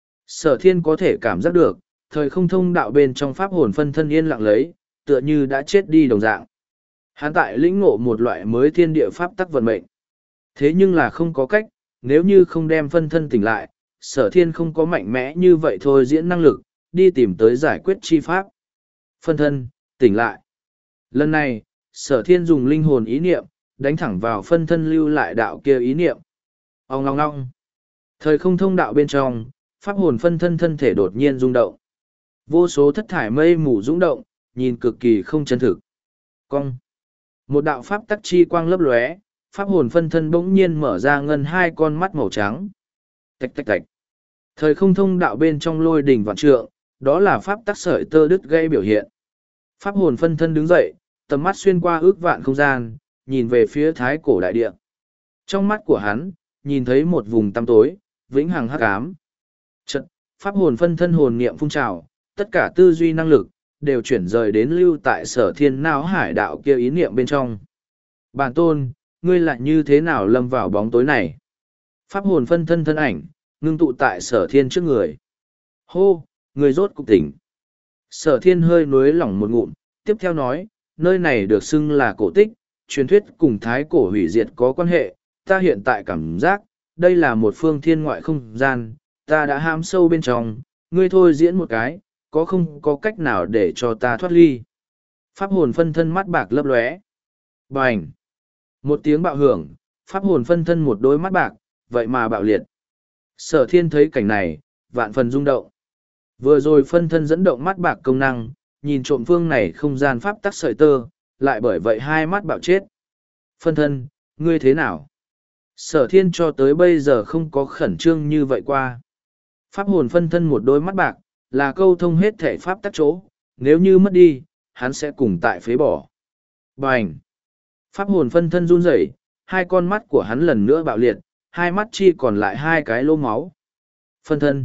Sở thiên có thể cảm giác được, thời không thông đạo bên trong pháp hồn phân thân yên lặng lấy, tựa như đã chết đi đồng dạng. Hắn tại lĩnh ngộ một loại mới thiên địa pháp tắc vận mệnh. Thế nhưng là không có cách, nếu như không đem phân thân tỉnh lại, sở thiên không có mạnh mẽ như vậy thôi diễn năng lực, đi tìm tới giải quyết chi pháp. Phân thân, tỉnh lại. Lần này, sở thiên dùng linh hồn ý niệm, đánh thẳng vào phân thân lưu lại đạo kia ý niệm. Ông ngong ngong. Thời không thông đạo bên trong, pháp hồn phân thân thân thể đột nhiên rung động. Vô số thất thải mây mù rung động, nhìn cực kỳ không chân thực. Cong. Một đạo pháp tắc chi quang lấp lóe, pháp hồn phân thân bỗng nhiên mở ra ngân hai con mắt màu trắng. Tạch tạch tạch. Thời không thông đạo bên trong lôi đỉnh vạn trượng, đó là pháp tắc sợi tơ đứt gây biểu hiện. Pháp hồn phân thân đứng dậy, tầm mắt xuyên qua ước vạn không gian, nhìn về phía thái cổ đại địa. Trong mắt của hắn, nhìn thấy một vùng tăm tối, vĩnh hằng hắc ám. Chợt, pháp hồn phân thân hồn niệm phun trào, tất cả tư duy năng lực, đều chuyển rời đến lưu tại sở thiên não hải đạo kia ý niệm bên trong. Bản tôn, ngươi lại như thế nào lâm vào bóng tối này? Pháp hồn phân thân thân ảnh, ngưng tụ tại sở thiên trước người. Hô, người rốt cục tỉnh. Sở thiên hơi nuối lỏng một ngụm, tiếp theo nói, nơi này được xưng là cổ tích, truyền thuyết cùng thái cổ hủy diệt có quan hệ, ta hiện tại cảm giác, đây là một phương thiên ngoại không gian, ta đã ham sâu bên trong, ngươi thôi diễn một cái, có không có cách nào để cho ta thoát ly. Pháp hồn phân thân mắt bạc lấp lóe. Bành! Một tiếng bạo hưởng, pháp hồn phân thân một đôi mắt bạc, vậy mà bạo liệt. Sở thiên thấy cảnh này, vạn phần rung động. Vừa rồi phân thân dẫn động mắt bạc công năng, nhìn trộm phương này không gian pháp tắc sợi tơ, lại bởi vậy hai mắt bạo chết. Phân thân, ngươi thế nào? Sở thiên cho tới bây giờ không có khẩn trương như vậy qua. Pháp hồn phân thân một đôi mắt bạc, là câu thông hết thể pháp tắc chỗ, nếu như mất đi, hắn sẽ cùng tại phế bỏ. Bành! Pháp hồn phân thân run rẩy, hai con mắt của hắn lần nữa bạo liệt, hai mắt chi còn lại hai cái lô máu. Phân thân!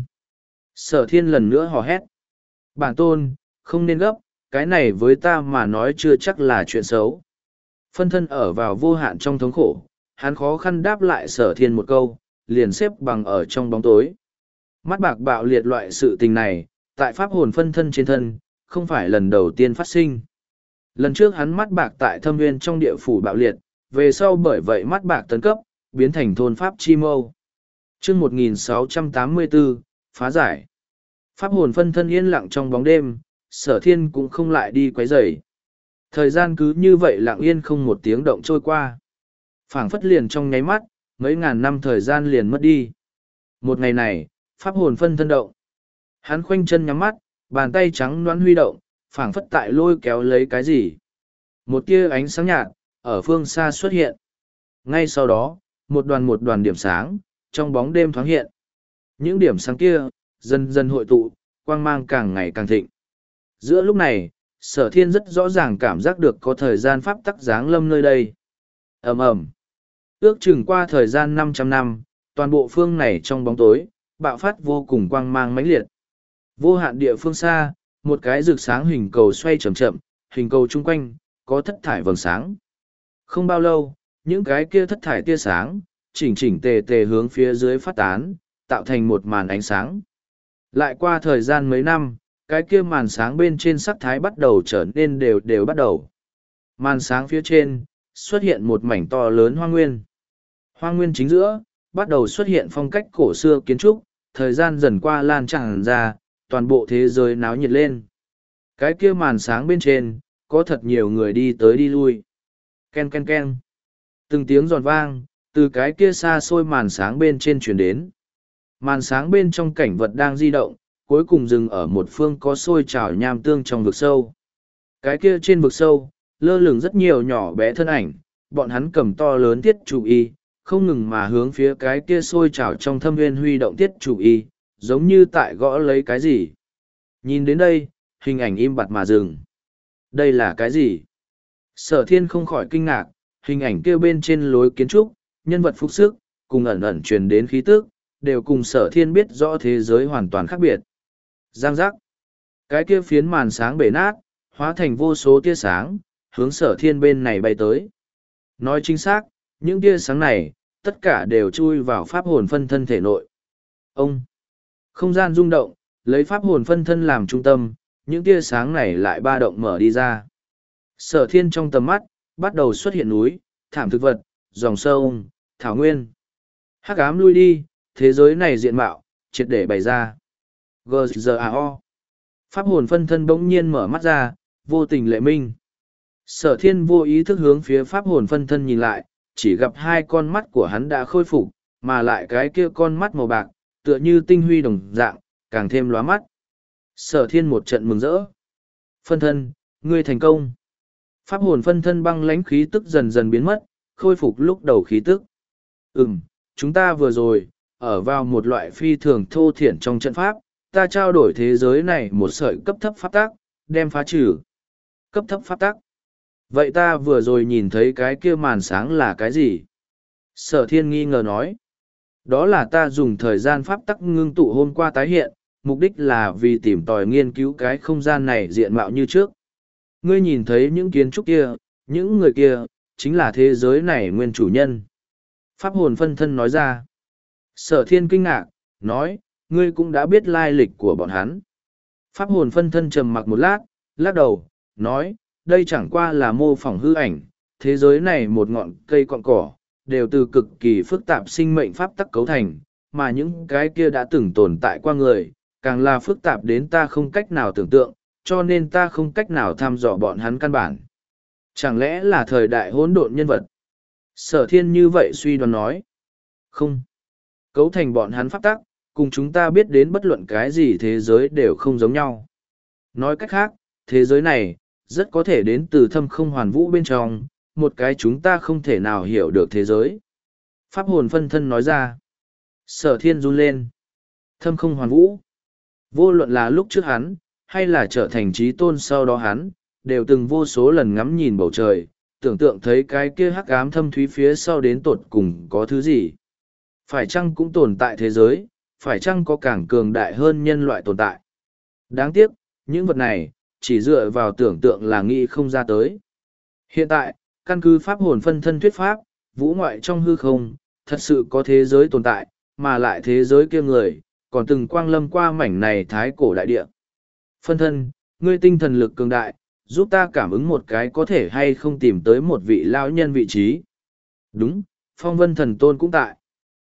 Sở thiên lần nữa hò hét. Bản tôn, không nên gấp, cái này với ta mà nói chưa chắc là chuyện xấu. Phân thân ở vào vô hạn trong thống khổ, hắn khó khăn đáp lại sở thiên một câu, liền xếp bằng ở trong bóng tối. Mắt bạc bạo liệt loại sự tình này, tại pháp hồn phân thân trên thân, không phải lần đầu tiên phát sinh. Lần trước hắn mắt bạc tại thâm nguyên trong địa phủ bạo liệt, về sau bởi vậy mắt bạc tấn cấp, biến thành thôn pháp chi mâu. chương một nghìn sáu trăm tám mươi bốn, phá giải. Pháp hồn phân thân yên lặng trong bóng đêm, sở thiên cũng không lại đi quấy rầy. Thời gian cứ như vậy lặng yên không một tiếng động trôi qua. Phảng phất liền trong nháy mắt, mấy ngàn năm thời gian liền mất đi. Một ngày này, pháp hồn phân thân động. Hắn khoanh chân nhắm mắt, bàn tay trắng loãng huy động, phảng phất tại lôi kéo lấy cái gì. Một tia ánh sáng nhạt, ở phương xa xuất hiện. Ngay sau đó, một đoàn một đoàn điểm sáng, trong bóng đêm thoáng hiện. Những điểm sáng kia, dần dần hội tụ, quang mang càng ngày càng thịnh. Giữa lúc này, sở thiên rất rõ ràng cảm giác được có thời gian pháp tắc giáng lâm nơi đây. Ầm ầm. Ước chừng qua thời gian năm trăm năm, toàn bộ phương này trong bóng tối, bạo phát vô cùng quang mang mãnh liệt. Vô hạn địa phương xa, một cái rực sáng hình cầu xoay chậm chậm, hình cầu chung quanh, có thất thải vầng sáng. Không bao lâu, những cái kia thất thải tia sáng, chỉnh chỉnh tề tề hướng phía dưới phát tán, tạo thành một màn ánh sáng. Lại qua thời gian mấy năm, cái kia màn sáng bên trên sắc thái bắt đầu trở nên đều đều bắt đầu. Màn sáng phía trên, xuất hiện một mảnh to lớn hoang nguyên. Hoang nguyên chính giữa, bắt đầu xuất hiện phong cách cổ xưa kiến trúc, thời gian dần qua lan tràn ra, toàn bộ thế giới náo nhiệt lên. Cái kia màn sáng bên trên, có thật nhiều người đi tới đi lui. Ken ken ken. Từng tiếng giòn vang, từ cái kia xa xôi màn sáng bên trên chuyển đến. Màn sáng bên trong cảnh vật đang di động, cuối cùng dừng ở một phương có sôi trào nham tương trong vực sâu. Cái kia trên vực sâu, lơ lửng rất nhiều nhỏ bé thân ảnh, bọn hắn cầm to lớn thiết chủ y, không ngừng mà hướng phía cái kia sôi trào trong thâm nguyên huy động thiết chủ y, giống như tại gõ lấy cái gì. Nhìn đến đây, hình ảnh im bặt mà dừng. Đây là cái gì? Sở thiên không khỏi kinh ngạc, hình ảnh kia bên trên lối kiến trúc, nhân vật phục sức, cùng ẩn ẩn truyền đến khí tức, đều cùng sở thiên biết rõ thế giới hoàn toàn khác biệt. Giang giác. Cái kia phiến màn sáng bể nát, hóa thành vô số tia sáng, hướng sở thiên bên này bay tới. Nói chính xác, những tia sáng này, tất cả đều chui vào pháp hồn phân thân thể nội. Ông. Không gian rung động, lấy pháp hồn phân thân làm trung tâm, những tia sáng này lại ba động mở đi ra. Sở thiên trong tầm mắt, bắt đầu xuất hiện núi, thảm thực vật, dòng sông, thảo nguyên. Hắc ám lui đi, thế giới này diện mạo, triệt để bày ra. giê giê a o. Pháp hồn phân thân bỗng nhiên mở mắt ra, vô tình lệ minh. Sở thiên vô ý thức hướng phía pháp hồn phân thân nhìn lại, chỉ gặp hai con mắt của hắn đã khôi phục, mà lại cái kia con mắt màu bạc, tựa như tinh huy đồng dạng, càng thêm lóa mắt. Sở thiên một trận mừng rỡ. Phân thân, ngươi thành công. Pháp hồn phân thân băng lãnh khí tức dần dần biến mất, khôi phục lúc đầu khí tức. Ừm, chúng ta vừa rồi, ở vào một loại phi thường thô thiển trong trận pháp, ta trao đổi thế giới này một sợi cấp thấp pháp tác, đem phá trừ. cấp thấp pháp tắc. Vậy ta vừa rồi nhìn thấy cái kia màn sáng là cái gì? Sở thiên nghi ngờ nói. Đó là ta dùng thời gian pháp tắc ngưng tụ hôm qua tái hiện, mục đích là vì tìm tòi nghiên cứu cái không gian này diện mạo như trước. Ngươi nhìn thấy những kiến trúc kia, những người kia, chính là thế giới này nguyên chủ nhân. Pháp hồn phân thân nói ra. Sở thiên kinh ngạc, nói, ngươi cũng đã biết lai lịch của bọn hắn. Pháp hồn phân thân trầm mặc một lát, lắc đầu, nói, đây chẳng qua là mô phỏng hư ảnh, thế giới này một ngọn cây cọn cỏ, đều từ cực kỳ phức tạp sinh mệnh pháp tắc cấu thành, mà những cái kia đã từng tồn tại qua người, càng là phức tạp đến ta không cách nào tưởng tượng, cho nên ta không cách nào thăm dò bọn hắn căn bản. Chẳng lẽ là thời đại hỗn độn nhân vật? Sở thiên như vậy suy đoán nói. Không. Cấu thành bọn hắn pháp tắc, cùng chúng ta biết đến bất luận cái gì thế giới đều không giống nhau. Nói cách khác, thế giới này, rất có thể đến từ thâm không hoàn vũ bên trong, một cái chúng ta không thể nào hiểu được thế giới. Pháp hồn phân thân nói ra. Sở thiên run lên. Thâm không hoàn vũ. Vô luận là lúc trước hắn, hay là trở thành trí tôn sau đó hắn, đều từng vô số lần ngắm nhìn bầu trời, tưởng tượng thấy cái kia hắc ám thâm thúy phía sau đến tột cùng có thứ gì. Phải chăng cũng tồn tại thế giới, phải chăng có càng cường đại hơn nhân loại tồn tại. Đáng tiếc, những vật này, chỉ dựa vào tưởng tượng là nghĩ không ra tới. Hiện tại, căn cứ pháp hồn phân thân thuyết pháp, vũ ngoại trong hư không, thật sự có thế giới tồn tại, mà lại thế giới kia người, còn từng quang lâm qua mảnh này thái cổ đại địa. Phân thân, ngươi tinh thần lực cường đại, giúp ta cảm ứng một cái có thể hay không tìm tới một vị lão nhân vị trí. Đúng, phong vân thần tôn cũng tại.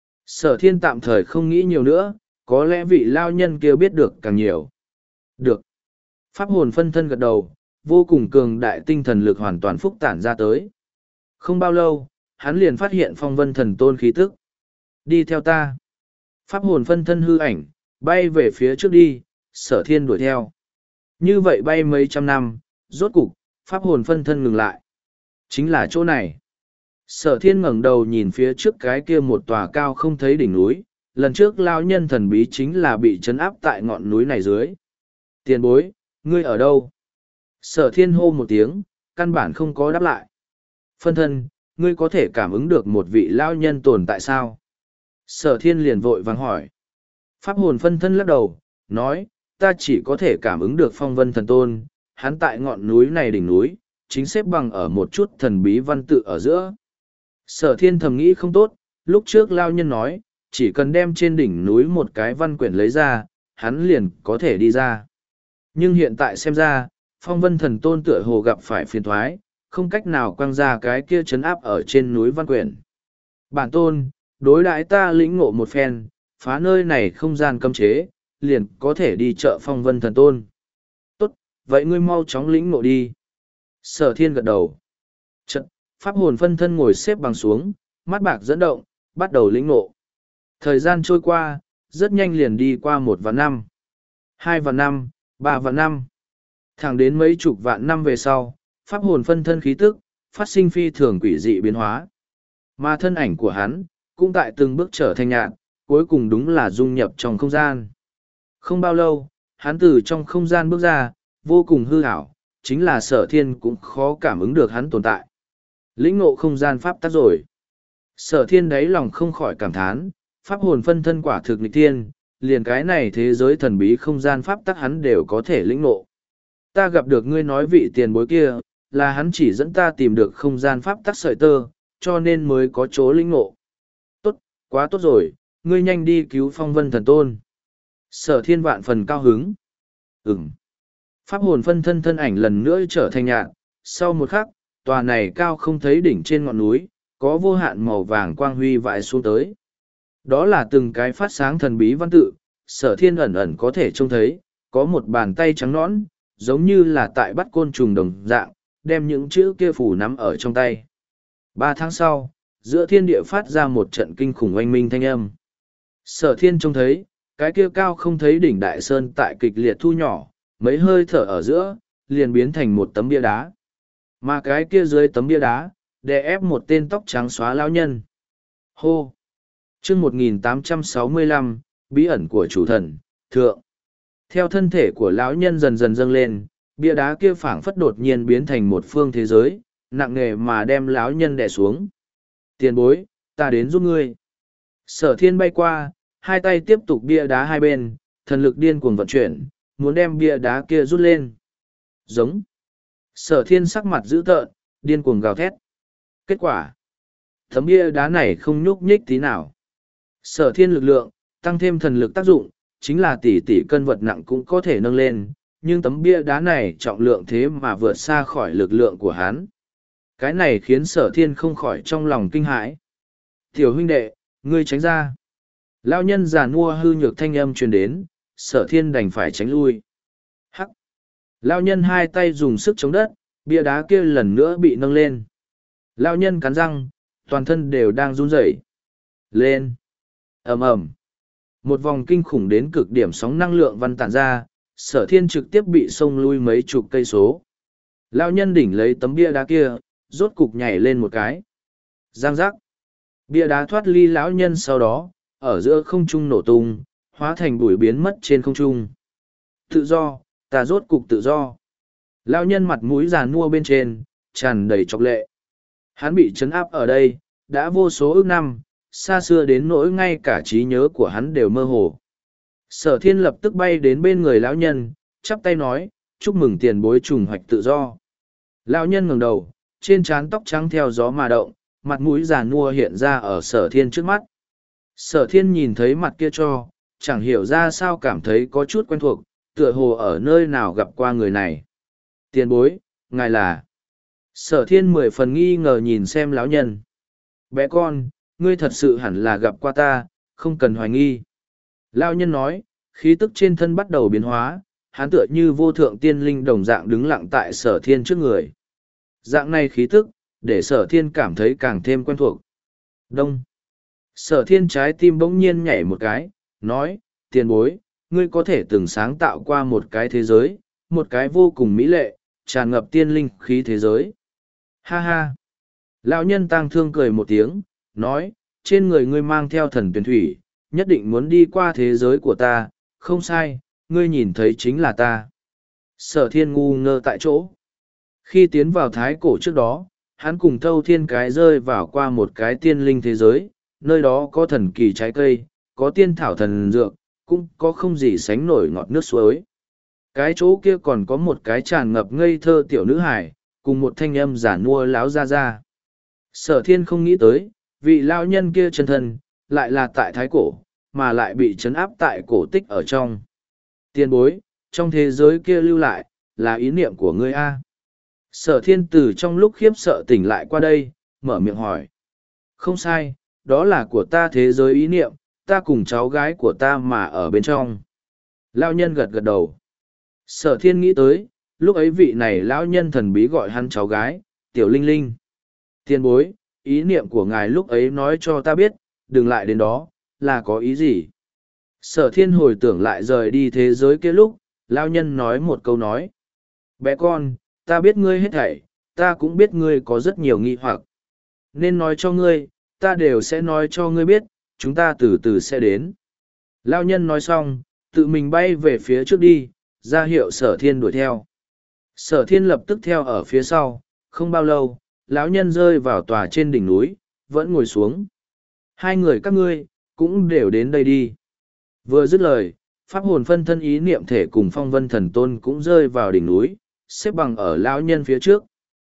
Sở thiên tạm thời không nghĩ nhiều nữa, có lẽ vị lao nhân kia biết được càng nhiều. Được. Pháp hồn phân thân gật đầu, vô cùng cường đại tinh thần lực hoàn toàn phúc tản ra tới. Không bao lâu, hắn liền phát hiện phong vân thần tôn khí tức. Đi theo ta. Pháp hồn phân thân hư ảnh, bay về phía trước đi, sở thiên đuổi theo. Như vậy bay mấy trăm năm, rốt cục, pháp hồn phân thân ngừng lại. Chính là chỗ này. Sở thiên ngẩng đầu nhìn phía trước cái kia một tòa cao không thấy đỉnh núi, lần trước lao nhân thần bí chính là bị trấn áp tại ngọn núi này dưới. Tiền bối, ngươi ở đâu? Sở thiên hô một tiếng, căn bản không có đáp lại. Phân thân, ngươi có thể cảm ứng được một vị lao nhân tồn tại sao? Sở thiên liền vội vàng hỏi. Pháp hồn phân thân lắc đầu, nói, ta chỉ có thể cảm ứng được phong vân thần tôn, hắn tại ngọn núi này đỉnh núi, chính xếp bằng ở một chút thần bí văn tự ở giữa. Sở thiên thầm nghĩ không tốt, lúc trước lao nhân nói, chỉ cần đem trên đỉnh núi một cái văn quyển lấy ra, hắn liền có thể đi ra. Nhưng hiện tại xem ra, phong vân thần tôn tựa hồ gặp phải phiền thoái, không cách nào quăng ra cái kia trấn áp ở trên núi văn quyển. Bản tôn, đối đãi ta lĩnh ngộ một phen, phá nơi này không gian cấm chế, liền có thể đi chợ phong vân thần tôn. Tốt, vậy ngươi mau chóng lĩnh ngộ đi. Sở thiên gật đầu. Trận, pháp hồn phân thân ngồi xếp bằng xuống, mắt bạc dẫn động, bắt đầu lĩnh ngộ. Thời gian trôi qua, rất nhanh liền đi qua một vạn năm, hai vạn năm, ba vạn năm. Thẳng đến mấy chục vạn năm về sau, pháp hồn phân thân khí tức, phát sinh phi thường quỷ dị biến hóa. Mà thân ảnh của hắn, cũng tại từng bước trở thành nhạt, cuối cùng đúng là dung nhập trong không gian. Không bao lâu, hắn từ trong không gian bước ra, vô cùng hư ảo, chính là sở thiên cũng khó cảm ứng được hắn tồn tại. Lĩnh ngộ không gian pháp tắc rồi. Sở thiên đáy lòng không khỏi cảm thán, pháp hồn phân thân quả thực nghịch thiên, liền cái này thế giới thần bí không gian pháp tắc hắn đều có thể lĩnh ngộ. Ta gặp được ngươi nói vị tiền bối kia, là hắn chỉ dẫn ta tìm được không gian pháp tắc sợi tơ, cho nên mới có chỗ lĩnh ngộ. Tốt, quá tốt rồi, ngươi nhanh đi cứu phong vân thần tôn. Sở thiên vạn phần cao hứng. Ừm. Pháp hồn phân thân thân ảnh lần nữa trở thành nhạt, sau một khắc, tòa này cao không thấy đỉnh trên ngọn núi, có vô hạn màu vàng quang huy vãi xuống tới. Đó là từng cái phát sáng thần bí văn tự, sở thiên ẩn ẩn có thể trông thấy, có một bàn tay trắng nõn, giống như là tại bắt côn trùng đồng dạng, đem những chữ kia phủ nắm ở trong tay. Ba tháng sau, giữa thiên địa phát ra một trận kinh khủng oanh minh thanh âm. Sở thiên trông thấy, cái kia cao không thấy đỉnh đại sơn tại kịch liệt thu nhỏ, mấy hơi thở ở giữa, liền biến thành một tấm bia đá. Mà cái kia dưới tấm bia đá, đè ép một tên tóc trắng xóa lão nhân. Hô! chương một nghìn tám trăm sáu mươi lăm, bí ẩn của chủ thần, thượng. Theo thân thể của lão nhân dần dần dâng lên, Bia đá kia phảng phất đột nhiên biến thành một phương thế giới, nặng nề mà đem lão nhân đè xuống. Tiền bối, ta đến giúp ngươi. Sở thiên bay qua, hai tay tiếp tục bia đá hai bên, thần lực điên cuồng vận chuyển, muốn đem bia đá kia rút lên. Giống. Sở thiên sắc mặt dữ tợn, điên cuồng gào thét. Kết quả. Tấm bia đá này không nhúc nhích tí nào. Sở thiên lực lượng, tăng thêm thần lực tác dụng, chính là tỷ tỷ cân vật nặng cũng có thể nâng lên, nhưng tấm bia đá này trọng lượng thế mà vượt xa khỏi lực lượng của hắn. Cái này khiến sở thiên không khỏi trong lòng kinh hãi. Tiểu huynh đệ, ngươi tránh ra. Lao nhân già nua hư nhược thanh âm truyền đến, sở thiên đành phải tránh lui. Hắc. Lao nhân hai tay dùng sức chống đất, bia đá kia lần nữa bị nâng lên. Lao nhân cắn răng, toàn thân đều đang run rẩy. Lên. Ầm ầm. Một vòng kinh khủng đến cực điểm sóng năng lượng văn tản ra, sở thiên trực tiếp bị xông lui mấy chục cây số. Lao nhân đỉnh lấy tấm bia đá kia, rốt cục nhảy lên một cái. Giang giác. Bia đá thoát ly lão nhân sau đó, ở giữa không trung nổ tung, hóa thành bụi biến mất trên không trung. Tự do, ta rốt cục tự do. Lão nhân mặt mũi già nua bên trên, tràn đầy chọc lệ. Hắn bị trấn áp ở đây, đã vô số ước năm, xa xưa đến nỗi ngay cả trí nhớ của hắn đều mơ hồ. Sở thiên lập tức bay đến bên người lão nhân, chắp tay nói, chúc mừng tiền bối trùng hoạch tự do. Lão nhân ngẩng đầu, trên trán tóc trắng theo gió mà động, mặt mũi già nua hiện ra ở sở thiên trước mắt. Sở thiên nhìn thấy mặt kia cho, chẳng hiểu ra sao cảm thấy có chút quen thuộc, tựa hồ ở nơi nào gặp qua người này. Tiền bối, ngài là... Sở thiên mười phần nghi ngờ nhìn xem lão nhân. Bé con, ngươi thật sự hẳn là gặp qua ta, không cần hoài nghi. Lão nhân nói, khí tức trên thân bắt đầu biến hóa, hắn tựa như vô thượng tiên linh đồng dạng đứng lặng tại sở thiên trước người. Dạng này khí tức, để sở thiên cảm thấy càng thêm quen thuộc. Đông. Sở thiên trái tim bỗng nhiên nhảy một cái, nói, tiền bối, ngươi có thể từng sáng tạo qua một cái thế giới, một cái vô cùng mỹ lệ, tràn ngập tiên linh khí thế giới. Ha ha. Lão nhân tang thương cười một tiếng, nói, trên người ngươi mang theo thần tuyển thủy, nhất định muốn đi qua thế giới của ta, không sai, ngươi nhìn thấy chính là ta. Sở thiên ngu ngơ tại chỗ. Khi tiến vào thái cổ trước đó, hắn cùng thâu thiên cái rơi vào qua một cái tiên linh thế giới, nơi đó có thần kỳ trái cây, có tiên thảo thần dược, cũng có không gì sánh nổi ngọt nước suối. Cái chỗ kia còn có một cái tràn ngập ngây thơ tiểu nữ hải, cùng một thanh âm giả nua láo ra ra. Sở thiên không nghĩ tới, vị lao nhân kia chân thân, lại là tại thái cổ, mà lại bị trấn áp tại cổ tích ở trong. Tiên bối, trong thế giới kia lưu lại, là ý niệm của ngươi A. Sở thiên từ trong lúc khiếp sợ tỉnh lại qua đây, mở miệng hỏi. Không sai, đó là của ta thế giới ý niệm, ta cùng cháu gái của ta mà ở bên trong. Lao nhân gật gật đầu. Sở thiên nghĩ tới, lúc ấy vị này lão nhân thần bí gọi hắn cháu gái, tiểu linh linh. Tiên bối, ý niệm của ngài lúc ấy nói cho ta biết, đừng lại đến đó, là có ý gì? Sở thiên hồi tưởng lại rời đi thế giới kia lúc, lão nhân nói một câu nói. Bé con, ta biết ngươi hết thảy, ta cũng biết ngươi có rất nhiều nghi hoặc. Nên nói cho ngươi, ta đều sẽ nói cho ngươi biết, chúng ta từ từ sẽ đến. Lão nhân nói xong, tự mình bay về phía trước đi, ra hiệu sở thiên đuổi theo. Sở thiên lập tức theo ở phía sau, không bao lâu, lão nhân rơi vào tòa trên đỉnh núi, vẫn ngồi xuống. Hai người các ngươi, cũng đều đến đây đi. Vừa dứt lời, pháp hồn phân thân ý niệm thể cùng phong vân thần tôn cũng rơi vào đỉnh núi, xếp bằng ở lão nhân phía trước.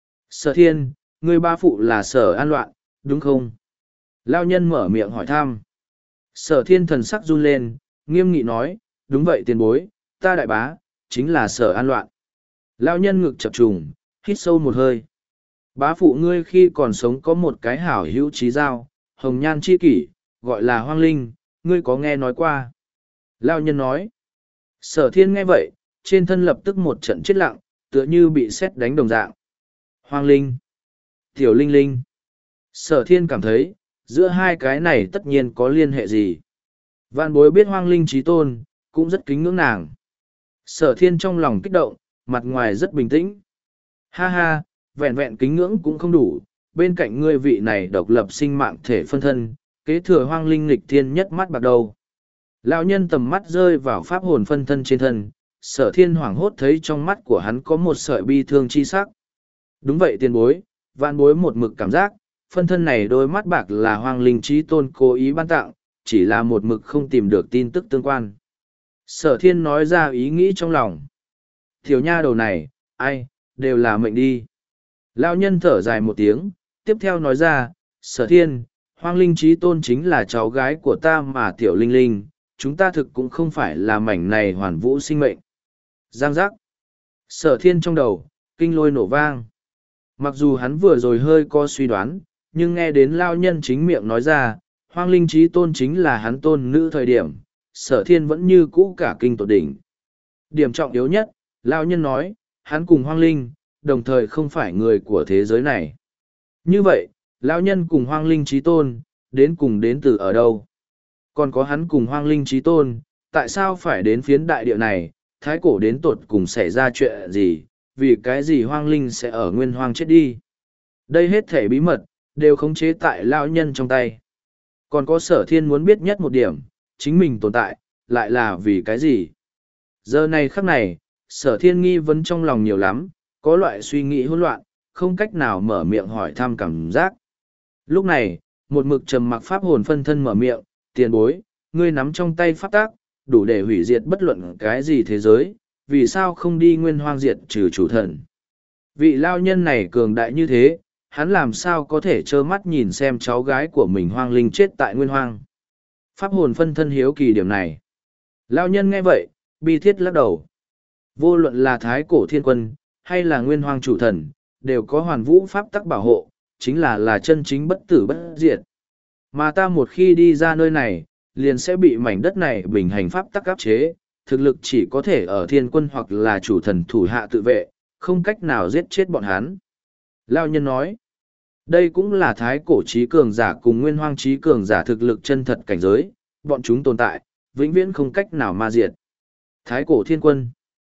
Sở thiên, người ba phụ là sở an loạn, đúng không? Lão nhân mở miệng hỏi thăm. Sở thiên thần sắc run lên, nghiêm nghị nói, đúng vậy tiền bối, ta đại bá, chính là sở an loạn. Lão nhân ngực chập trùng, hít sâu một hơi. Bá phụ ngươi khi còn sống có một cái hảo hữu trí giao, hồng nhan chi kỷ, gọi là hoang linh, ngươi có nghe nói qua. Lão nhân nói. Sở thiên nghe vậy, trên thân lập tức một trận chết lặng, tựa như bị sét đánh đồng dạng. Hoang linh. Tiểu linh linh. Sở thiên cảm thấy, giữa hai cái này tất nhiên có liên hệ gì. Vạn bối biết hoang linh trí tôn, cũng rất kính ngưỡng nàng. Sở thiên trong lòng kích động, mặt ngoài rất bình tĩnh. Ha ha, vẹn vẹn kính ngưỡng cũng không đủ, bên cạnh ngươi vị này độc lập sinh mạng thể phân thân, kế thừa hoang linh nghịch thiên nhất mắt bạc đầu. Lão nhân tầm mắt rơi vào pháp hồn phân thân trên thân, Sở thiên hoảng hốt thấy trong mắt của hắn có một sợi bi thương chi sắc. Đúng vậy tiền bối, vạn bối một mực cảm giác, phân thân này đôi mắt bạc là hoang linh trí tôn cố ý ban tặng, chỉ là một mực không tìm được tin tức tương quan. Sở thiên nói ra ý nghĩ trong lòng. Thiếu nha đầu này, ai, đều là mệnh đi. Lão nhân thở dài một tiếng, tiếp theo nói ra, sở thiên, hoang linh trí tôn chính là cháu gái của ta mà tiểu linh linh, chúng ta thực cũng không phải là mảnh này hoàn vũ sinh mệnh. Giang giác. Sở thiên trong đầu, kinh lôi nổ vang. Mặc dù hắn vừa rồi hơi có suy đoán, nhưng nghe đến lao nhân chính miệng nói ra, hoang linh trí tôn chính là hắn tôn nữ thời điểm, sở thiên vẫn như cũ cả kinh tột đỉnh. Điểm trọng yếu nhất, lao nhân nói, hắn cùng hoang linh, đồng thời không phải người của thế giới này. Như vậy, lao nhân cùng hoang linh trí tôn, đến cùng đến từ ở đâu? Còn có hắn cùng hoang linh trí tôn, tại sao phải đến phiến đại địa này, thái cổ đến tột cùng xảy ra chuyện gì, vì cái gì hoang linh sẽ ở nguyên hoang chết đi? Đây hết thể bí mật, đều khống chế tại lao nhân trong tay. Còn có sở thiên muốn biết nhất một điểm, chính mình tồn tại, lại là vì cái gì? Giờ này khắc này, sở thiên nghi vấn trong lòng nhiều lắm, có loại suy nghĩ hỗn loạn, không cách nào mở miệng hỏi thăm cảm giác. Lúc này, một mực trầm mặc pháp hồn phân thân mở miệng, tiền bối, ngươi nắm trong tay pháp tác, đủ để hủy diệt bất luận cái gì thế giới, vì sao không đi nguyên hoang diệt trừ chủ thần? Vị lao nhân này cường đại như thế, hắn làm sao có thể trơ mắt nhìn xem cháu gái của mình hoang linh chết tại nguyên hoang? Pháp hồn phân thân hiếu kỳ điểm này. Lao nhân nghe vậy, bi thiết lắc đầu. Vô luận là thái cổ thiên quân, hay là nguyên hoang chủ thần, đều có hoàn vũ pháp tắc bảo hộ, chính là là chân chính bất tử bất diệt. Mà ta một khi đi ra nơi này, liền sẽ bị mảnh đất này bình hành pháp tắc áp chế, thực lực chỉ có thể ở thiên quân hoặc là chủ thần thủ hạ tự vệ, không cách nào giết chết bọn hắn. Lao nhân nói, đây cũng là thái cổ trí cường giả cùng nguyên hoang trí cường giả thực lực chân thật cảnh giới, bọn chúng tồn tại, vĩnh viễn không cách nào ma diệt. Thái cổ thiên quân,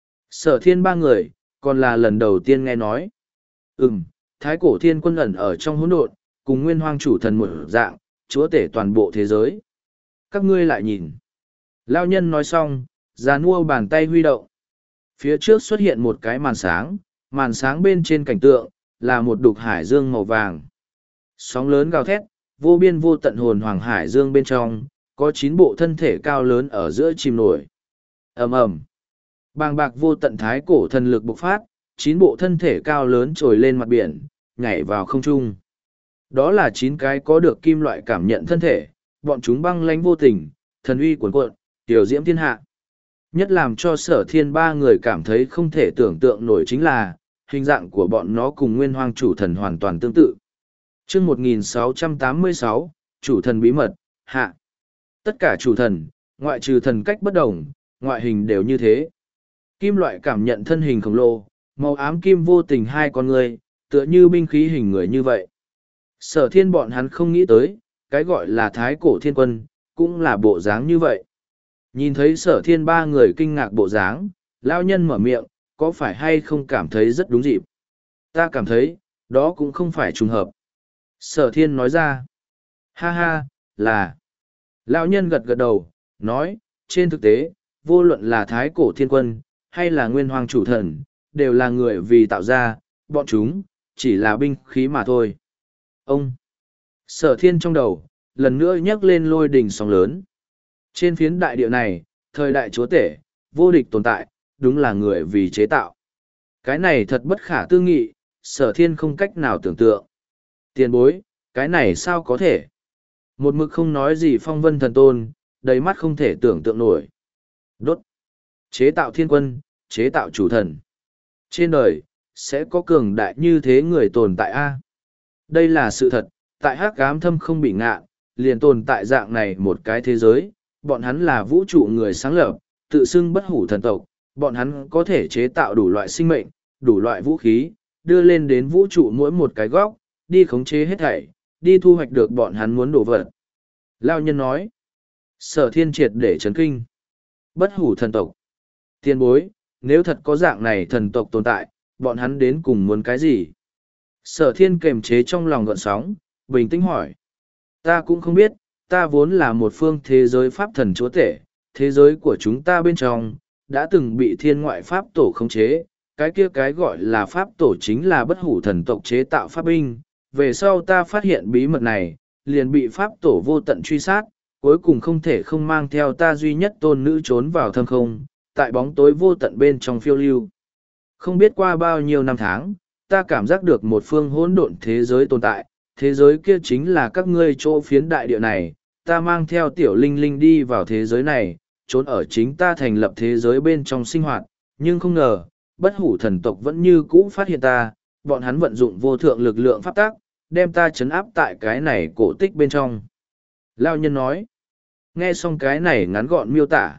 sở thiên ba người, còn là lần đầu tiên nghe nói. Ừm, thái cổ thiên quân ẩn ở trong hỗn độn, cùng nguyên hoang chủ thần một dạng, chúa tể toàn bộ thế giới. Các ngươi lại nhìn. Lao nhân nói xong, già nua bàn tay huy động. Phía trước xuất hiện một cái màn sáng, màn sáng bên trên cảnh tượng, là một đục hải dương màu vàng. Sóng lớn gào thét, vô biên vô tận hồn hoàng hải dương bên trong, có chín bộ thân thể cao lớn ở giữa chìm nổi. ầm ầm, bàng bạc vô tận thái cổ thần lực bộc phát, chín bộ thân thể cao lớn trồi lên mặt biển, nhảy vào không trung. Đó là chín cái có được kim loại cảm nhận thân thể, bọn chúng băng lánh vô tình, thần uy cuồn cuộn, tiểu diễm thiên hạ. Nhất làm cho sở thiên ba người cảm thấy không thể tưởng tượng nổi chính là, hình dạng của bọn nó cùng nguyên hoang chủ thần hoàn toàn tương tự. chương một nghìn sáu trăm tám mươi sáu, chủ thần bí mật, hạ. Tất cả chủ thần, ngoại trừ thần cách bất đồng, ngoại hình đều như thế. Kim loại cảm nhận thân hình khổng lồ, màu ám kim vô tình hai con người, tựa như binh khí hình người như vậy. Sở thiên bọn hắn không nghĩ tới, cái gọi là thái cổ thiên quân, cũng là bộ dáng như vậy. Nhìn thấy sở thiên ba người kinh ngạc bộ dáng, lao nhân mở miệng, có phải hay không cảm thấy rất đúng dịp? Ta cảm thấy, đó cũng không phải trùng hợp. Sở thiên nói ra. Ha ha, là. Lão nhân gật gật đầu, nói, trên thực tế, vô luận là thái cổ thiên quân, hay là nguyên hoàng chủ thần, đều là người vì tạo ra, bọn chúng, chỉ là binh khí mà thôi. Ông. Sở thiên trong đầu, lần nữa nhắc lên lôi đỉnh sóng lớn. Trên phiến đại địa này, thời đại chúa tể, vô địch tồn tại, đúng là người vì chế tạo. Cái này thật bất khả tư nghị, sở thiên không cách nào tưởng tượng. Tiền bối, cái này sao có thể? Một mực không nói gì phong vân thần tôn, đầy mắt không thể tưởng tượng nổi. Đốt. Chế tạo thiên quân, chế tạo chủ thần. Trên đời, sẽ có cường đại như thế người tồn tại a. Đây là sự thật, tại hắc ám thâm không bị ngạ, liền tồn tại dạng này một cái thế giới, bọn hắn là vũ trụ người sáng lập, tự xưng bất hủ thần tộc, bọn hắn có thể chế tạo đủ loại sinh mệnh, đủ loại vũ khí, đưa lên đến vũ trụ mỗi một cái góc, đi khống chế hết thảy, đi thu hoạch được bọn hắn muốn đổ vật. Lao nhân nói, sở thiên triệt để chấn kinh. Bất hủ thần tộc. Tiên bối, nếu thật có dạng này thần tộc tồn tại, bọn hắn đến cùng muốn cái gì? Sở thiên kềm chế trong lòng gợn sóng, bình tĩnh hỏi. Ta cũng không biết, ta vốn là một phương thế giới pháp thần chúa tể, thế giới của chúng ta bên trong, đã từng bị thiên ngoại pháp tổ khống chế, cái kia cái gọi là pháp tổ chính là bất hủ thần tộc chế tạo pháp binh. Về sau ta phát hiện bí mật này, liền bị pháp tổ vô tận truy sát, cuối cùng không thể không mang theo ta duy nhất tôn nữ trốn vào thâm không, tại bóng tối vô tận bên trong phiêu lưu. Không biết qua bao nhiêu năm tháng, ta cảm giác được một phương hỗn độn thế giới tồn tại, thế giới kia chính là các ngươi chỗ phiến đại địa này, ta mang theo tiểu linh linh đi vào thế giới này, trốn ở chính ta thành lập thế giới bên trong sinh hoạt, nhưng không ngờ, bất hủ thần tộc vẫn như cũ phát hiện ta, bọn hắn vận dụng vô thượng lực lượng pháp tác, đem ta chấn áp tại cái này cổ tích bên trong. Lao nhân nói, nghe xong cái này ngắn gọn miêu tả.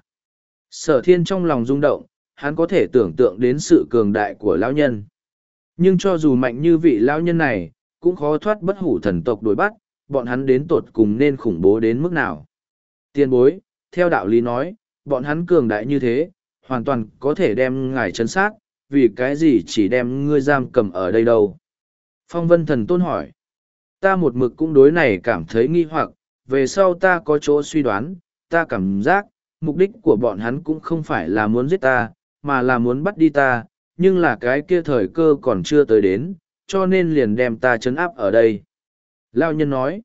Sở thiên trong lòng rung động, hắn có thể tưởng tượng đến sự cường đại của lão nhân. Nhưng cho dù mạnh như vị lão nhân này, cũng khó thoát bất hủ thần tộc đuổi bắt, bọn hắn đến tột cùng nên khủng bố đến mức nào. Tiên bối, theo đạo lý nói, bọn hắn cường đại như thế, hoàn toàn có thể đem ngài chấn sát, vì cái gì chỉ đem ngươi giam cầm ở đây đâu. Phong vân thần tôn hỏi, ta một mực cũng đối này cảm thấy nghi hoặc, về sau ta có chỗ suy đoán, ta cảm giác, mục đích của bọn hắn cũng không phải là muốn giết ta, mà là muốn bắt đi ta, nhưng là cái kia thời cơ còn chưa tới đến, cho nên liền đem ta trấn áp ở đây. Lao nhân nói,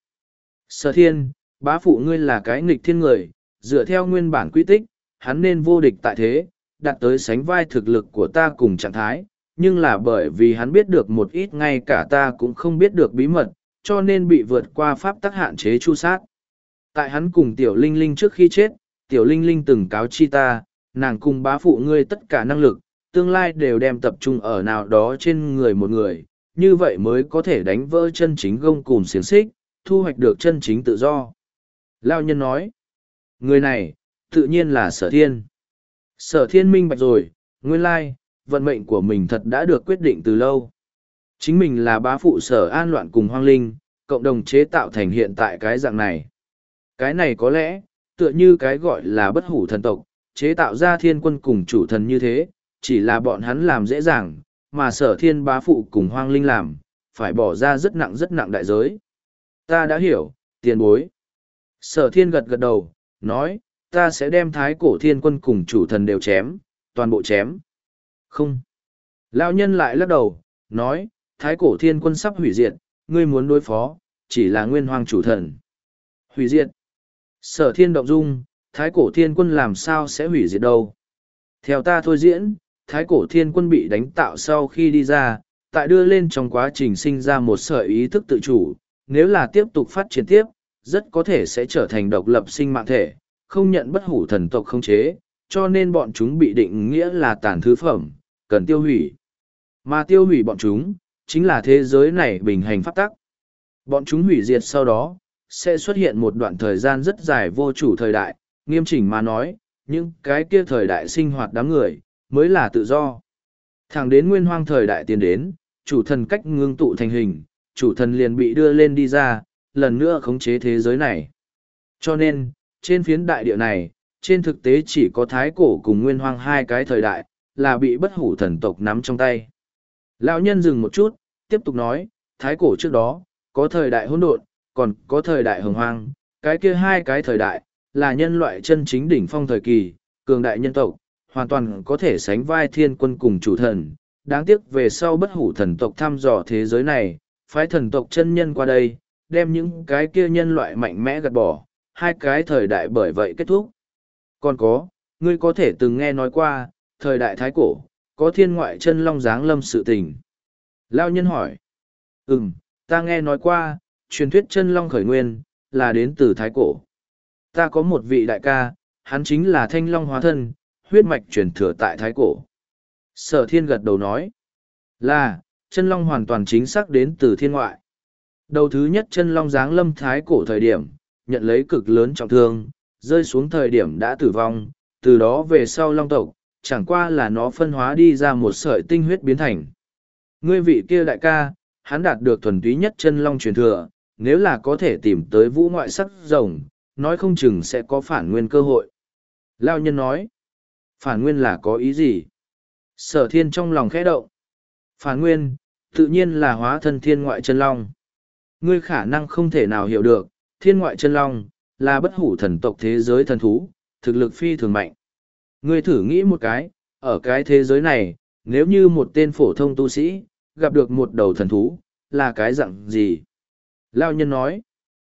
Sở thiên, bá phụ ngươi là cái nghịch thiên người, dựa theo nguyên bản quy tích, hắn nên vô địch tại thế, đạt tới sánh vai thực lực của ta cùng trạng thái, nhưng là bởi vì hắn biết được một ít ngay cả ta cũng không biết được bí mật, cho nên bị vượt qua pháp tắc hạn chế chu sát. Tại hắn cùng tiểu linh linh trước khi chết, tiểu linh linh từng cáo chi ta, nàng cùng bá phụ ngươi tất cả năng lực, tương lai đều đem tập trung ở nào đó trên người một người, như vậy mới có thể đánh vỡ chân chính gông cùm xiềng xích, thu hoạch được chân chính tự do. Lao nhân nói, người này, tự nhiên là Sở thiên. Sở thiên minh bạch rồi, nguyên lai, vận mệnh của mình thật đã được quyết định từ lâu. Chính mình là bá phụ Sở An Loạn cùng Hoang Linh, cộng đồng chế tạo thành hiện tại cái dạng này. Cái này có lẽ, tựa như cái gọi là bất hủ thần tộc, chế tạo ra thiên quân cùng chủ thần như thế, chỉ là bọn hắn làm dễ dàng, mà Sở thiên bá phụ cùng Hoang Linh làm, phải bỏ ra rất nặng rất nặng đại giới. Ta đã hiểu, tiền bối. Sở thiên gật gật đầu, nói, ta sẽ đem thái cổ thiên quân cùng chủ thần đều chém, toàn bộ chém. Không. Lão nhân lại lắc đầu, nói, thái cổ thiên quân sắp hủy diệt, ngươi muốn đối phó, chỉ là nguyên hoàng chủ thần. Hủy diệt. Sở thiên động dung, thái cổ thiên quân làm sao sẽ hủy diệt đâu. Theo ta thôi diễn, thái cổ thiên quân bị đánh tạo sau khi đi ra, tại đưa lên trong quá trình sinh ra một sợi ý thức tự chủ, nếu là tiếp tục phát triển tiếp, rất có thể sẽ trở thành độc lập sinh mạng thể, không nhận bất hủ thần tộc khống chế, cho nên bọn chúng bị định nghĩa là tàn thứ phẩm, cần tiêu hủy. Mà tiêu hủy bọn chúng, chính là thế giới này bình hành pháp tắc. Bọn chúng hủy diệt sau đó, sẽ xuất hiện một đoạn thời gian rất dài vô chủ thời đại, nghiêm chỉnh mà nói, những cái kia thời đại sinh hoạt đám người, mới là tự do. Thẳng đến nguyên hoang thời đại tiến đến, chủ thần cách ngưng tụ thành hình, chủ thần liền bị đưa lên đi ra, lần nữa khống chế thế giới này. Cho nên, trên phiến đại địa này, trên thực tế chỉ có thái cổ cùng nguyên hoang hai cái thời đại, là bị bất hủ thần tộc nắm trong tay. Lão nhân dừng một chút, tiếp tục nói, thái cổ trước đó, có thời đại hỗn độn, còn có thời đại hồng hoang, cái kia hai cái thời đại, là nhân loại chân chính đỉnh phong thời kỳ, cường đại nhân tộc, hoàn toàn có thể sánh vai thiên quân cùng chủ thần. Đáng tiếc về sau bất hủ thần tộc thăm dò thế giới này, phái thần tộc chân nhân qua đây, đem những cái kia nhân loại mạnh mẽ gạt bỏ, hai cái thời đại bởi vậy kết thúc. Còn có, ngươi có thể từng nghe nói qua, thời đại thái cổ, có thiên ngoại chân long giáng lâm sự tình. Lao nhân hỏi, ừm, ta nghe nói qua, truyền thuyết chân long khởi nguyên, là đến từ thái cổ. Ta có một vị đại ca, hắn chính là thanh long hóa thân, huyết mạch truyền thừa tại thái cổ. Sở thiên gật đầu nói, là, chân long hoàn toàn chính xác đến từ thiên ngoại. Đầu thứ nhất chân long giáng lâm thái cổ thời điểm, nhận lấy cực lớn trọng thương, rơi xuống thời điểm đã tử vong, từ đó về sau long tộc, chẳng qua là nó phân hóa đi ra một sợi tinh huyết biến thành. Ngươi vị kia đại ca, hắn đạt được thuần túy nhất chân long truyền thừa, nếu là có thể tìm tới vũ ngoại sắc rồng, nói không chừng sẽ có phản nguyên cơ hội. Lao nhân nói, phản nguyên là có ý gì? Sở thiên trong lòng khẽ động. Phản nguyên, tự nhiên là hóa thân thiên ngoại chân long. Ngươi khả năng không thể nào hiểu được, thiên ngoại chân long, là bất hủ thần tộc thế giới thần thú, thực lực phi thường mạnh. Ngươi thử nghĩ một cái, ở cái thế giới này, nếu như một tên phổ thông tu sĩ, gặp được một đầu thần thú, là cái dạng gì? Lao nhân nói,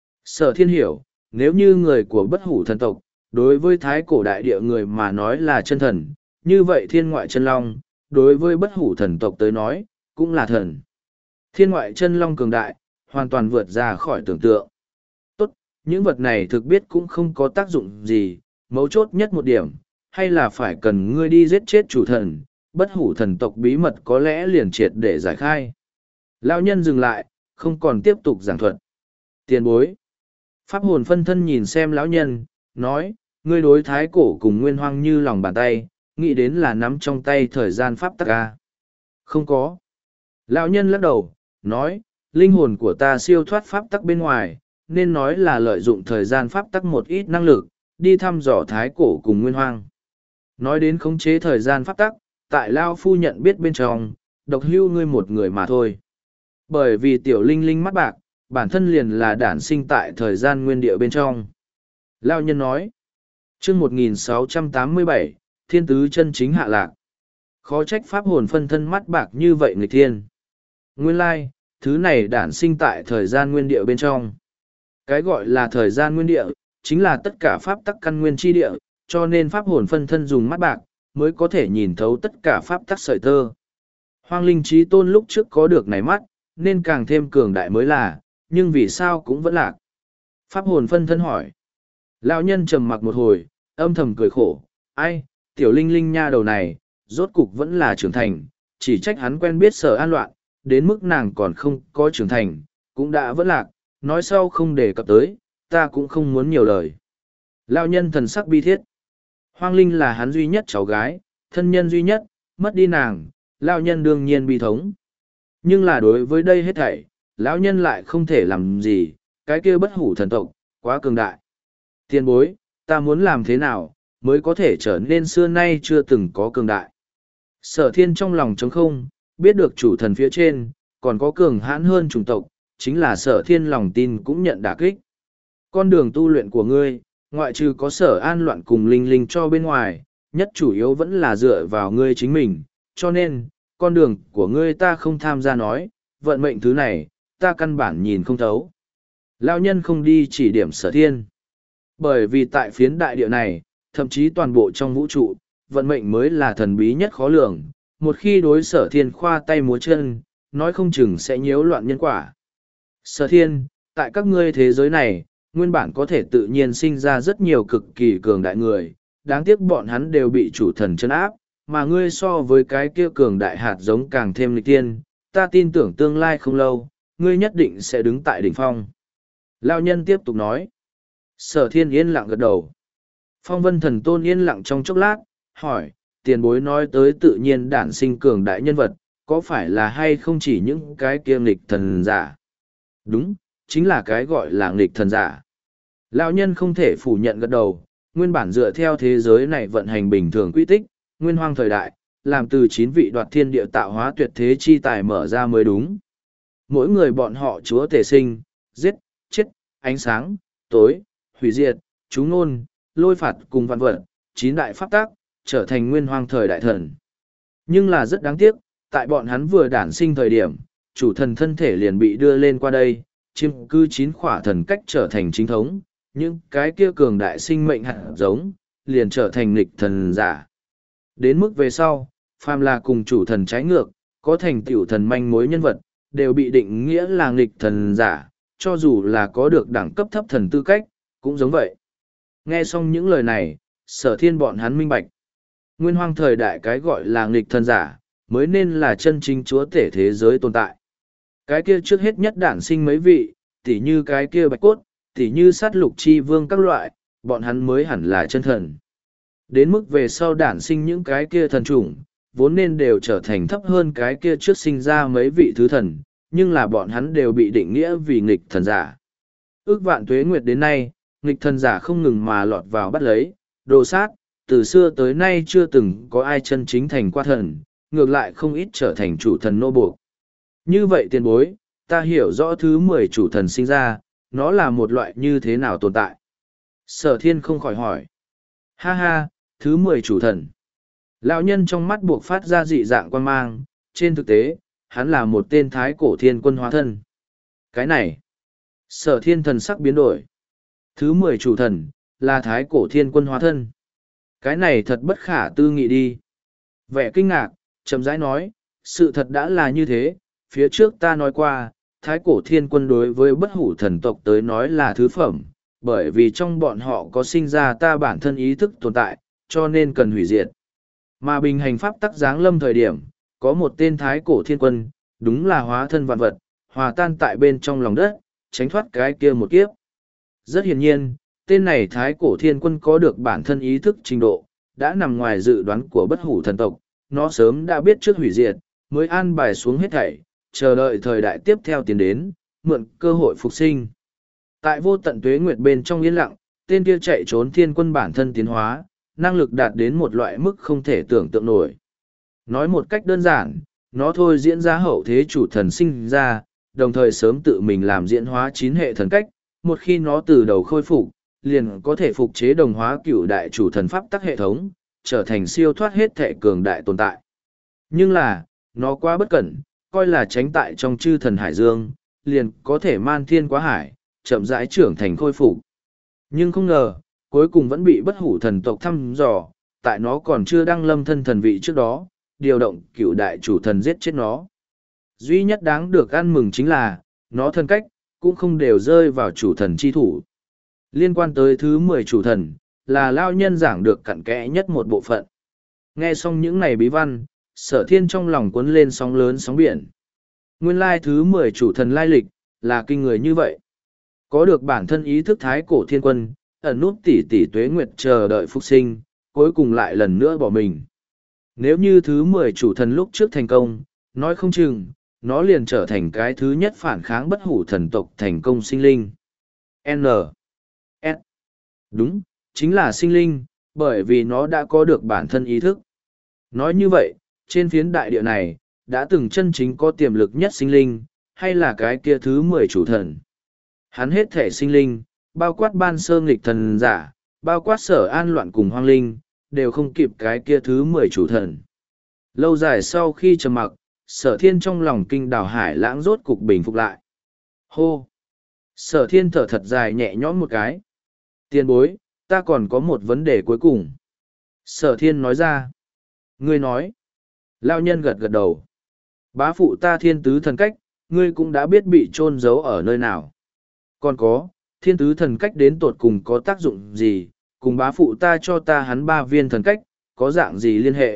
Sở Thiên hiểu, nếu như người của bất hủ thần tộc, đối với thái cổ đại địa người mà nói là chân thần, như vậy thiên ngoại chân long, đối với bất hủ thần tộc tới nói, cũng là thần. Thiên ngoại chân long cường đại, hoàn toàn vượt ra khỏi tưởng tượng. Tốt, những vật này thực biết cũng không có tác dụng gì, mấu chốt nhất một điểm, hay là phải cần ngươi đi giết chết chủ thần, bất hủ thần tộc bí mật có lẽ liền triệt để giải khai. Lão nhân dừng lại, không còn tiếp tục giảng thuật. Tiền bối. Pháp hồn phân thân nhìn xem lão nhân, nói, ngươi đối thái cổ cùng nguyên hoang như lòng bàn tay, nghĩ đến là nắm trong tay thời gian pháp tắc ca. Không có. Lão nhân lắc đầu, nói, linh hồn của ta siêu thoát pháp tắc bên ngoài, nên nói là lợi dụng thời gian pháp tắc một ít năng lực, đi thăm dò thái cổ cùng nguyên hoang. Nói đến khống chế thời gian pháp tắc, tại Lao Phu nhận biết bên trong, độc hưu ngươi một người mà thôi. Bởi vì tiểu linh linh mắt bạc, bản thân liền là đản sinh tại thời gian nguyên địa bên trong. Lao nhân nói, chương một nghìn sáu trăm tám mươi bảy, thiên tứ chân chính hạ lạc. Khó trách pháp hồn phân thân mắt bạc như vậy nghịch thiên. Nguyên lai, thứ này đản sinh tại thời gian nguyên địa bên trong. Cái gọi là thời gian nguyên địa, chính là tất cả pháp tắc căn nguyên chi địa, cho nên pháp hồn phân thân dùng mắt bạc, mới có thể nhìn thấu tất cả pháp tắc sợi tơ. Hoang linh trí tôn lúc trước có được này mắt, nên càng thêm cường đại mới là, nhưng vì sao cũng vẫn lạc. Pháp hồn phân thân hỏi. Lão nhân trầm mặc một hồi, âm thầm cười khổ, ai, tiểu linh linh nha đầu này, rốt cục vẫn là trưởng thành, chỉ trách hắn quen biết sở an loạn, đến mức nàng còn không có trưởng thành, cũng đã vẫn lạc, nói sau không đề cập tới, ta cũng không muốn nhiều lời. Lão nhân thần sắc bi thiết. Hoang linh là hắn duy nhất cháu gái, thân nhân duy nhất, mất đi nàng, lão nhân đương nhiên bi thống. Nhưng là đối với đây hết thảy, lão nhân lại không thể làm gì, cái kia bất hủ thần tộc, quá cường đại. Tiền bối, ta muốn làm thế nào, mới có thể trở nên xưa nay chưa từng có cường đại. Sở thiên trong lòng trống không, biết được chủ thần phía trên, còn có cường hãn hơn chủng tộc, chính là sở thiên lòng tin cũng nhận đả kích. Con đường tu luyện của ngươi, ngoại trừ có sở an loạn cùng linh linh cho bên ngoài, nhất chủ yếu vẫn là dựa vào ngươi chính mình, cho nên, con đường của ngươi ta không tham gia nói, vận mệnh thứ này, ta căn bản nhìn không thấu. Lão nhân không đi chỉ điểm sở thiên. Bởi vì tại phiến đại địa này, thậm chí toàn bộ trong vũ trụ, vận mệnh mới là thần bí nhất khó lường. Một khi đối sở thiên khoa tay múa chân, nói không chừng sẽ nhiễu loạn nhân quả. Sở thiên, tại các ngươi thế giới này, nguyên bản có thể tự nhiên sinh ra rất nhiều cực kỳ cường đại người, đáng tiếc bọn hắn đều bị chủ thần chân áp, mà ngươi so với cái kia cường đại hạt giống càng thêm nghịch tiên, ta tin tưởng tương lai không lâu, ngươi nhất định sẽ đứng tại đỉnh phong. Lão nhân tiếp tục nói. Sở thiên yên lặng gật đầu. Phong vân thần tôn yên lặng trong chốc lát, hỏi, tiền bối nói tới tự nhiên đản sinh cường đại nhân vật, có phải là hay không chỉ những cái kia nghịch thần giả? Đúng, chính là cái gọi là nghịch thần giả. Lão nhân không thể phủ nhận gật đầu, nguyên bản dựa theo thế giới này vận hành bình thường quy tích, nguyên hoang thời đại, làm từ chín vị đoạt thiên địa tạo hóa tuyệt thế chi tài mở ra mới đúng. Mỗi người bọn họ chúa tể sinh, giết, chết, ánh sáng, tối, hủy diệt, chú ngôn, lôi phạt cùng vạn vật, chín đại pháp tác, trở thành nguyên hoang thời đại thần. Nhưng là rất đáng tiếc, tại bọn hắn vừa đản sinh thời điểm, chủ thần thân thể liền bị đưa lên qua đây, chiếm cư chín khỏa thần cách trở thành chính thống, những cái kia cường đại sinh mệnh hạt giống, liền trở thành nghịch thần giả. Đến mức về sau, phàm là cùng chủ thần trái ngược, có thành tựu thần manh mối nhân vật, đều bị định nghĩa là nghịch thần giả, cho dù là có được đẳng cấp thấp thần tư cách, cũng giống vậy. Nghe xong những lời này, sở thiên bọn hắn minh bạch. Nguyên hoang thời đại cái gọi là nghịch thần giả, mới nên là chân chính chúa tể thế giới tồn tại. Cái kia trước hết nhất đản sinh mấy vị, tỉ như cái kia bạch cốt, tỉ như sát lục chi vương các loại, bọn hắn mới hẳn là chân thần. Đến mức về sau đản sinh những cái kia thần chủng, vốn nên đều trở thành thấp hơn cái kia trước sinh ra mấy vị thứ thần, nhưng là bọn hắn đều bị định nghĩa vì nghịch thần giả. Ước vạn tuế nguyệt đến nay, nghịch thần giả không ngừng mà lọt vào bắt lấy, đồ sát, từ xưa tới nay chưa từng có ai chân chính thành qua thần, ngược lại không ít trở thành chủ thần nô buộc. Như vậy tiền bối, ta hiểu rõ thứ mười chủ thần sinh ra, nó là một loại như thế nào tồn tại. Sở thiên không khỏi hỏi. Ha ha, Thứ mười chủ thần. Lão nhân trong mắt buộc phát ra dị dạng quan mang, trên thực tế, hắn là một tên thái cổ thiên quân hóa thân. Cái này, Sở Thiên thần sắc biến đổi. Thứ mười chủ thần, là thái cổ thiên quân hóa thân. Cái này thật bất khả tư nghị đi. Vẻ kinh ngạc, chậm rãi nói, sự thật đã là như thế, phía trước ta nói qua, thái cổ thiên quân đối với bất hủ thần tộc tới nói là thứ phẩm, bởi vì trong bọn họ có sinh ra ta bản thân ý thức tồn tại, cho nên cần hủy diệt. Mà bình hành pháp tắc giáng lâm thời điểm, có một tên thái cổ thiên quân, đúng là hóa thân vạn vật, hòa tan tại bên trong lòng đất, tránh thoát cái kia một kiếp. Rất hiển nhiên, tên này thái cổ thiên quân có được bản thân ý thức trình độ, đã nằm ngoài dự đoán của bất hủ thần tộc, nó sớm đã biết trước hủy diệt, mới an bài xuống hết thảy, chờ đợi thời đại tiếp theo tiến đến, mượn cơ hội phục sinh. Tại vô tận tuế nguyệt bên trong yên lặng, tên kia chạy trốn thiên quân bản thân tiến hóa, năng lực đạt đến một loại mức không thể tưởng tượng nổi. Nói một cách đơn giản, nó thôi diễn ra hậu thế chủ thần sinh ra, đồng thời sớm tự mình làm diễn hóa chín hệ thần cách, một khi nó từ đầu khôi phục, liền có thể phục chế đồng hóa cửu đại chủ thần pháp tắc hệ thống, trở thành siêu thoát hết thể cường đại tồn tại. Nhưng là, nó quá bất cẩn, coi là tránh tại trong chư thần hải dương, liền có thể man thiên quá hải, chậm rãi trưởng thành khôi phục. Nhưng không ngờ, cuối cùng vẫn bị bất hủ thần tộc thăm dò, tại nó còn chưa đăng lâm thân thần vị trước đó, điều động cửu đại chủ thần giết chết nó. Duy nhất đáng được ăn mừng chính là, nó thân cách, cũng không đều rơi vào chủ thần chi thủ. Liên quan tới thứ mười chủ thần, là lao nhân giảng được cặn kẽ nhất một bộ phận. Nghe xong những này bí văn, Sở Thiên trong lòng cuốn lên sóng lớn sóng biển. Nguyên lai thứ mười chủ thần lai lịch, là kinh người như vậy. Có được bản thân ý thức thái cổ thiên quân, ẩn nút tỷ tỷ tuế nguyệt chờ đợi phục sinh, cuối cùng lại lần nữa bỏ mình. Nếu như thứ mười chủ thần lúc trước thành công, nói không chừng, nó liền trở thành cái thứ nhất phản kháng bất hủ thần tộc thành công sinh linh. N. S. Đúng, chính là sinh linh, bởi vì nó đã có được bản thân ý thức. Nói như vậy, trên phiến đại địa này, đã từng chân chính có tiềm lực nhất sinh linh, hay là cái kia thứ mười chủ thần. Hắn hết thể sinh linh, bao quát ban sơ nghịch thần giả, bao quát sở an loạn cùng hoang linh, đều không kịp cái kia thứ mười chủ thần. Lâu dài sau khi trầm mặc, Sở Thiên trong lòng kinh đảo hải lãng rốt cục bình phục lại. Hô! Sở Thiên thở thật dài nhẹ nhõm một cái. Tiền bối, ta còn có một vấn đề cuối cùng. Sở Thiên nói ra. Ngươi nói. Lao nhân gật gật đầu. Bá phụ ta thiên tứ thần cách, ngươi cũng đã biết bị chôn giấu ở nơi nào. Còn có, thiên tứ thần cách đến tột cùng có tác dụng gì, cùng bá phụ ta cho ta hắn ba viên thần cách, có dạng gì liên hệ.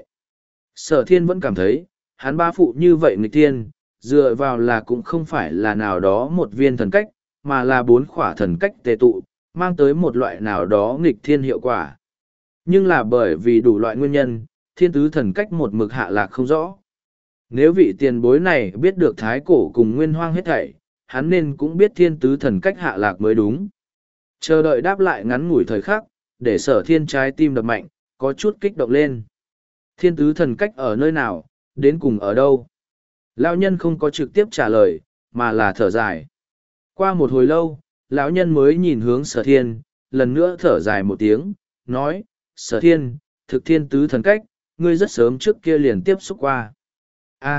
Sở Thiên vẫn cảm thấy, hắn bá phụ như vậy nghịch thiên, dựa vào là cũng không phải là nào đó một viên thần cách, mà là bốn khỏa thần cách tề tụ, mang tới một loại nào đó nghịch thiên hiệu quả. Nhưng là bởi vì đủ loại nguyên nhân, thiên tứ thần cách một mực hạ lạc không rõ. Nếu vị tiền bối này biết được thái cổ cùng nguyên hoang hết thảy, hắn nên cũng biết thiên tứ thần cách hạ lạc mới đúng. Chờ đợi đáp lại ngắn ngủi thời khắc, để Sở Thiên trái tim đập mạnh, có chút kích động lên. Thiên tứ thần cách ở nơi nào, đến cùng ở đâu? Lão nhân không có trực tiếp trả lời, mà là thở dài. Qua một hồi lâu, lão nhân mới nhìn hướng Sở Thiên, lần nữa thở dài một tiếng, nói, Sở Thiên, thực thiên tứ thần cách, ngươi rất sớm trước kia liền tiếp xúc qua. A.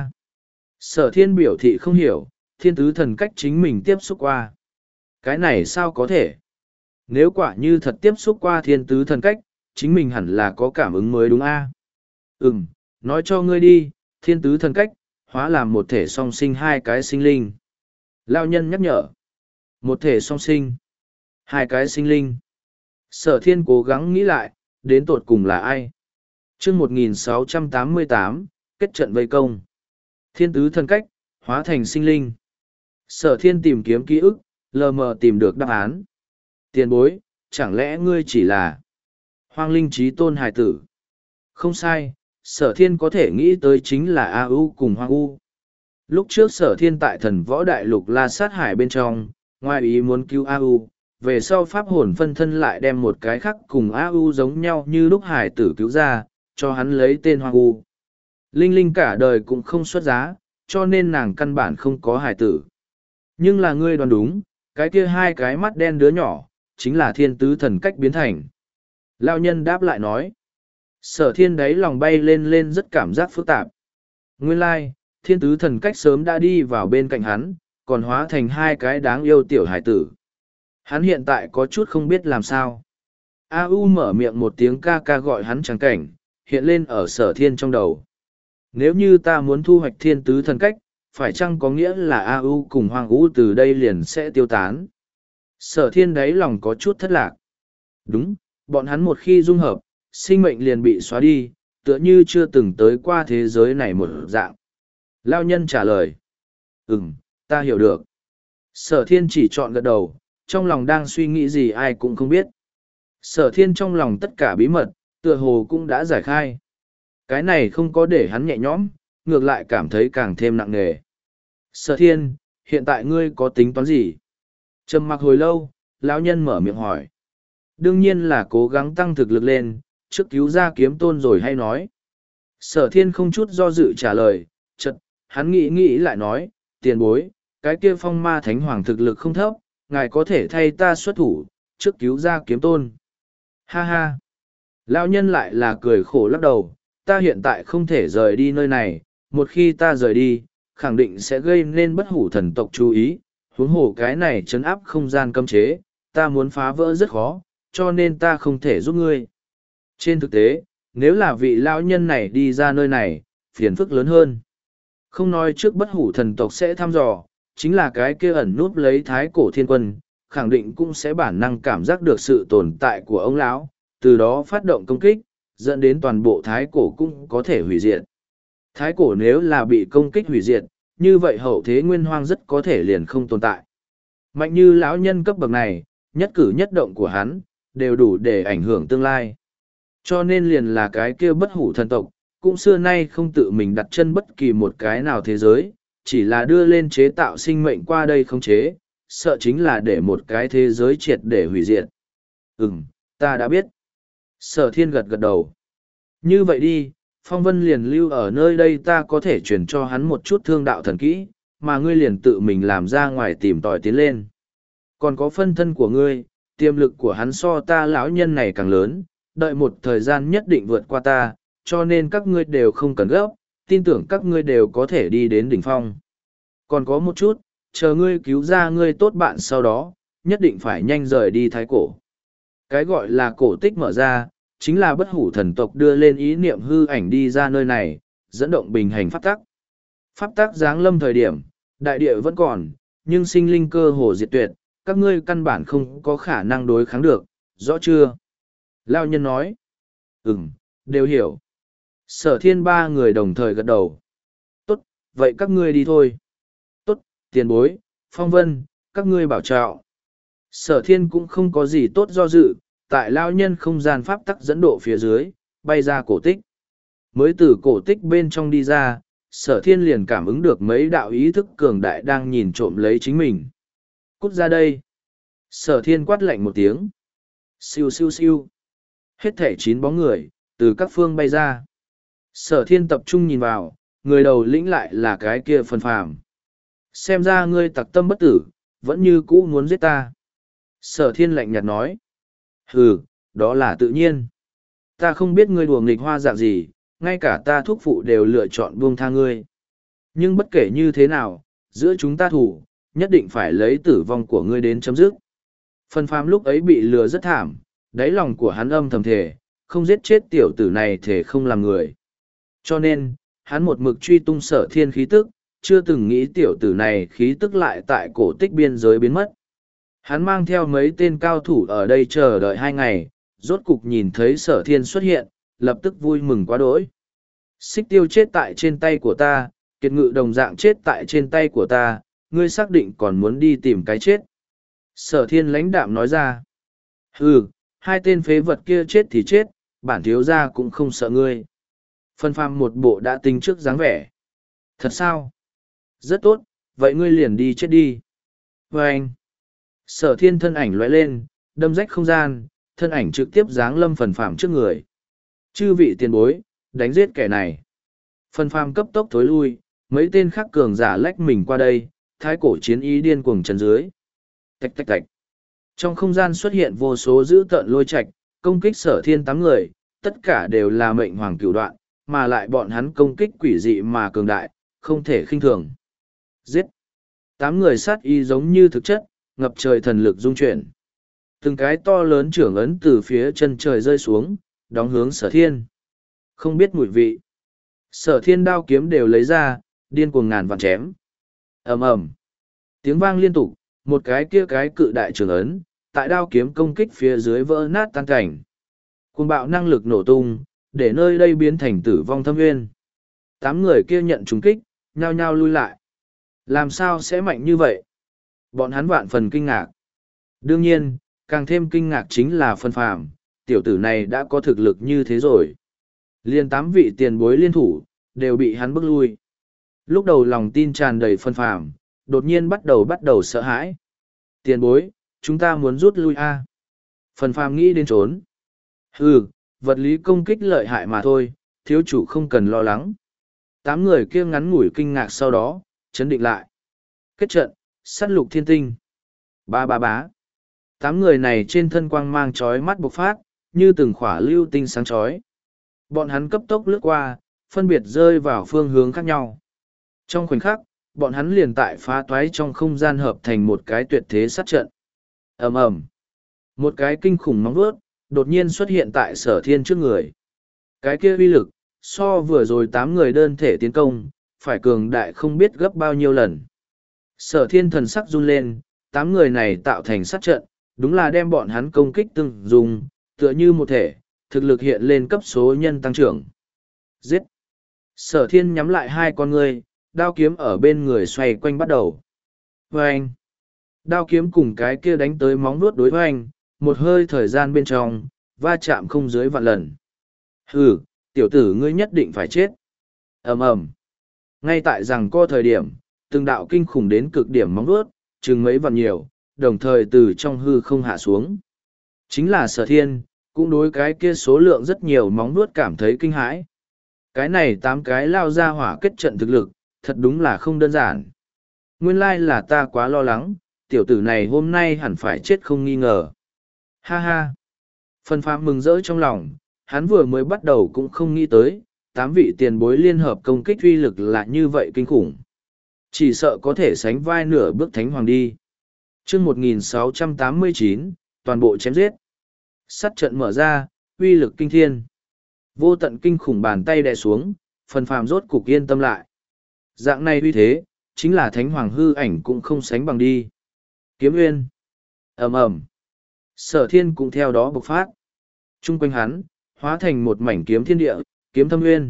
Sở Thiên biểu thị không hiểu, thiên tứ thần cách chính mình tiếp xúc qua. Cái này sao có thể? Nếu quả như thật tiếp xúc qua thiên tứ thần cách, chính mình hẳn là có cảm ứng mới đúng a? À? Ừm, nói cho ngươi đi, thiên tứ thần cách, hóa làm một thể song sinh hai cái sinh linh. Lao nhân nhắc nhở. Một thể song sinh. Hai cái sinh linh. Sở Thiên cố gắng nghĩ lại, đến tột cùng là ai? chương một nghìn sáu trăm tám mươi tám, kết trận vây công. Thiên tứ thần cách, hóa thành sinh linh. Sở Thiên tìm kiếm ký ức, lờ mờ tìm được đáp án. Tiền bối, chẳng lẽ ngươi chỉ là hoang linh trí tôn hài tử? Không sai, Sở Thiên có thể nghĩ tới chính là A U cùng Hoang U. Lúc trước Sở Thiên tại thần võ đại lục La Sát Hải bên trong, ngoài ý muốn cứu A U, về sau pháp hồn phân thân lại đem một cái khác cùng A U giống nhau như lúc hải tử cứu ra, cho hắn lấy tên Hoang U. Linh Linh cả đời cũng không xuất giá, cho nên nàng căn bản không có hải tử. Nhưng là ngươi đoán đúng, cái kia hai cái mắt đen đứa nhỏ, chính là thiên tứ thần cách biến thành. Lão nhân đáp lại nói. Sở thiên đáy lòng bay lên lên rất cảm giác phức tạp. Nguyên lai, thiên tứ thần cách sớm đã đi vào bên cạnh hắn, còn hóa thành hai cái đáng yêu tiểu hải tử. Hắn hiện tại có chút không biết làm sao. A U mở miệng một tiếng ca ca gọi hắn trắng cảnh, hiện lên ở sở thiên trong đầu. Nếu như ta muốn thu hoạch thiên tứ thần cách, phải chăng có nghĩa là A U cùng Hoàng U từ đây liền sẽ tiêu tán? Sở thiên đáy lòng có chút thất lạc. Đúng, bọn hắn một khi dung hợp, sinh mệnh liền bị xóa đi, tựa như chưa từng tới qua thế giới này một dạng. Lao nhân trả lời. Ừm, ta hiểu được. Sở thiên chỉ chọn gật đầu, trong lòng đang suy nghĩ gì ai cũng không biết. Sở thiên trong lòng tất cả bí mật, tựa hồ cũng đã giải khai. Cái này không có để hắn nhẹ nhõm, ngược lại cảm thấy càng thêm nặng nề. Sở thiên, hiện tại ngươi có tính toán gì? Trầm mặc hồi lâu, lão nhân mở miệng hỏi. Đương nhiên là cố gắng tăng thực lực lên, trước cứu ra kiếm tôn rồi hay nói. Sở thiên không chút do dự trả lời, chật, hắn nghĩ nghĩ lại nói, tiền bối, cái kia phong ma thánh hoàng thực lực không thấp, ngài có thể thay ta xuất thủ, trước cứu ra kiếm tôn. Ha ha! Lão nhân lại là cười khổ lắc đầu, ta hiện tại không thể rời đi nơi này, một khi ta rời đi, khẳng định sẽ gây nên bất hủ thần tộc chú ý, huống hồ cái này chấn áp không gian cấm chế, ta muốn phá vỡ rất khó, cho nên ta không thể giúp ngươi. Trên thực tế, nếu là vị lão nhân này đi ra nơi này, phiền phức lớn hơn. Không nói trước bất hủ thần tộc sẽ thăm dò, chính là cái kia ẩn núp lấy thái cổ thiên quân, khẳng định cũng sẽ bản năng cảm giác được sự tồn tại của ông lão, từ đó phát động công kích, dẫn đến toàn bộ thái cổ cũng có thể hủy diệt. Thái cổ nếu là bị công kích hủy diệt, như vậy hậu thế nguyên hoang rất có thể liền không tồn tại. Mạnh như lão nhân cấp bậc này, nhất cử nhất động của hắn, đều đủ để ảnh hưởng tương lai. Cho nên liền là cái kia bất hủ thần tộc, cũng xưa nay không tự mình đặt chân bất kỳ một cái nào thế giới, chỉ là đưa lên chế tạo sinh mệnh qua đây không chế, sợ chính là để một cái thế giới triệt để hủy diệt. Ừm, ta đã biết. Sở thiên gật gật đầu. Như vậy đi, phong vân liền lưu ở nơi đây, ta có thể chuyển cho hắn một chút thương đạo thần kỹ, mà ngươi liền tự mình làm ra ngoài tìm tòi tiến lên. Còn có phân thân của ngươi, tiềm lực của hắn so ta lão nhân này càng lớn, đợi một thời gian nhất định vượt qua ta, cho nên các ngươi đều không cần gấp, tin tưởng các ngươi đều có thể đi đến đỉnh phong. Còn có một chút, chờ ngươi cứu ra ngươi tốt bạn sau đó, nhất định phải nhanh rời đi thái cổ. Cái gọi là cổ tích mở ra, chính là bất hủ thần tộc đưa lên ý niệm hư ảnh đi ra nơi này, dẫn động bình hành pháp tắc. Pháp tắc giáng lâm thời điểm, đại địa vẫn còn, nhưng sinh linh cơ hồ diệt tuyệt, các ngươi căn bản không có khả năng đối kháng được, rõ chưa? Lao nhân nói. Ừm, đều hiểu. Sở thiên ba người đồng thời gật đầu. Tốt, vậy các ngươi đi thôi. Tốt, tiền bối, phong vân, các ngươi bảo trọng. Sở thiên cũng không có gì tốt do dự, tại lao nhân không gian pháp tắc dẫn độ phía dưới, bay ra cổ tích. Mới từ cổ tích bên trong đi ra, sở thiên liền cảm ứng được mấy đạo ý thức cường đại đang nhìn trộm lấy chính mình. Cút ra đây. Sở thiên quát lạnh một tiếng. Siêu siêu siêu. Hết thể chín bóng người, từ các phương bay ra. Sở thiên tập trung nhìn vào, người đầu lĩnh lại là cái kia phân phàm. Xem ra ngươi tặc tâm bất tử, vẫn như cũ muốn giết ta. Sở thiên lạnh nhạt nói. Hừ, đó là tự nhiên. Ta không biết ngươi đùa nghịch hoa dạng gì, ngay cả ta thúc phụ đều lựa chọn buông tha ngươi. Nhưng bất kể như thế nào, giữa chúng ta thủ, nhất định phải lấy tử vong của ngươi đến chấm dứt. Phân phàm lúc ấy bị lừa rất thảm, đáy lòng của hắn âm thầm thề, không giết chết tiểu tử này thể không làm người. Cho nên, hắn một mực truy tung sở thiên khí tức, chưa từng nghĩ tiểu tử này khí tức lại tại cổ tích biên giới biến mất. Hắn mang theo mấy tên cao thủ ở đây chờ đợi hai ngày, rốt cục nhìn thấy sở thiên xuất hiện, lập tức vui mừng quá đỗi. Xích tiêu chết tại trên tay của ta, kiệt ngự đồng dạng chết tại trên tay của ta, ngươi xác định còn muốn đi tìm cái chết. Sở thiên lãnh đạm nói ra. Ừ, hai tên phế vật kia chết thì chết, bản thiếu gia cũng không sợ ngươi. Phân phàm một bộ đã tính trước dáng vẻ. Thật sao? Rất tốt, vậy ngươi liền đi chết đi. Và anh. Sở thiên thân ảnh lóe lên, đâm rách không gian, thân ảnh trực tiếp giáng lâm phần phàm trước người. Chư vị tiền bối, đánh giết kẻ này. Phần phàm cấp tốc thối lui, mấy tên khác cường giả lách mình qua đây, thái cổ chiến ý điên cuồng trần dưới. Tạch tạch tạch. Trong không gian xuất hiện vô số dữ tợn lôi chạch, công kích sở thiên tám người, tất cả đều là mệnh hoàng cửu đoạn, mà lại bọn hắn công kích quỷ dị mà cường đại, không thể khinh thường. Giết! Tám người sát y giống như thực chất, ngập trời thần lực dung chuyển. Từng cái to lớn trưởng ấn từ phía chân trời rơi xuống, đóng hướng sở thiên. Không biết mùi vị. Sở thiên đao kiếm đều lấy ra, điên cuồng ngàn vạn chém. ầm ầm, tiếng vang liên tục, một cái kia cái cự đại trưởng ấn, tại đao kiếm công kích phía dưới vỡ nát tan cảnh. Cuồng bạo năng lực nổ tung, để nơi đây biến thành tử vong thâm nguyên. Tám người kia nhận trúng kích, nhao nhao lui lại. Làm sao sẽ mạnh như vậy? Bọn hắn vạn phần kinh ngạc. Đương nhiên, càng thêm kinh ngạc chính là Phân Phàm, tiểu tử này đã có thực lực như thế rồi. Liên tám vị tiền bối liên thủ, đều bị hắn bức lui. Lúc đầu lòng tin tràn đầy Phân Phàm, đột nhiên bắt đầu bắt đầu sợ hãi. Tiền bối, chúng ta muốn rút lui a. Phân Phàm nghĩ đến trốn. Hừ, vật lý công kích lợi hại mà thôi, thiếu chủ không cần lo lắng. Tám người kia ngắn ngủi kinh ngạc sau đó, chấn định lại. Kết trận, sát lục thiên tinh. Ba ba bá. Tám người này trên thân quang mang chói mắt bộc phát, như từng khỏa lưu tinh sáng chói. Bọn hắn cấp tốc lướt qua, phân biệt rơi vào phương hướng khác nhau. Trong khoảnh khắc, bọn hắn liền tại phá toái trong không gian hợp thành một cái tuyệt thế sát trận. ầm ầm, một cái kinh khủng móng vuốt đột nhiên xuất hiện tại sở thiên trước người. Cái kia uy lực, so vừa rồi tám người đơn thể tiến công, phải cường đại không biết gấp bao nhiêu lần. Sở thiên thần sắc run lên, tám người này tạo thành sát trận, đúng là đem bọn hắn công kích từng dùng, tựa như một thể, thực lực hiện lên cấp số nhân tăng trưởng. Giết! Sở thiên nhắm lại hai con người, đao kiếm ở bên người xoay quanh bắt đầu. Vâng! Đao kiếm cùng cái kia đánh tới móng vuốt đối với anh, một hơi thời gian bên trong, va chạm không dưới vạn lần. Hừ, tiểu tử ngươi nhất định phải chết. ầm ầm. Ngay tại rằng co thời điểm, từng đạo kinh khủng đến cực điểm móng vuốt, chừng mấy vạn nhiều, đồng thời từ trong hư không hạ xuống. Chính là sở thiên, cũng đối cái kia số lượng rất nhiều móng vuốt cảm thấy kinh hãi. Cái này tám cái lao ra hỏa kết trận thực lực, thật đúng là không đơn giản. Nguyên lai là ta quá lo lắng, tiểu tử này hôm nay hẳn phải chết không nghi ngờ. Ha ha! Phân Phàm mừng rỡ trong lòng, hắn vừa mới bắt đầu cũng không nghĩ tới, tám vị tiền bối liên hợp công kích uy lực là như vậy kinh khủng. Chỉ sợ có thể sánh vai nửa bước thánh hoàng đi. Chương một nghìn sáu trăm tám mươi chín, toàn bộ chém giết. Sắt trận mở ra, uy lực kinh thiên. Vô tận kinh khủng bàn tay đè xuống, Phân Phàm rốt cục yên tâm lại. Dạng này uy thế, chính là thánh hoàng hư ảnh cũng không sánh bằng đi. Kiếm uyên. ầm ầm. Sở thiên cũng theo đó bộc phát. Trung quanh hắn, hóa thành một mảnh kiếm thiên địa, kiếm thâm uyên.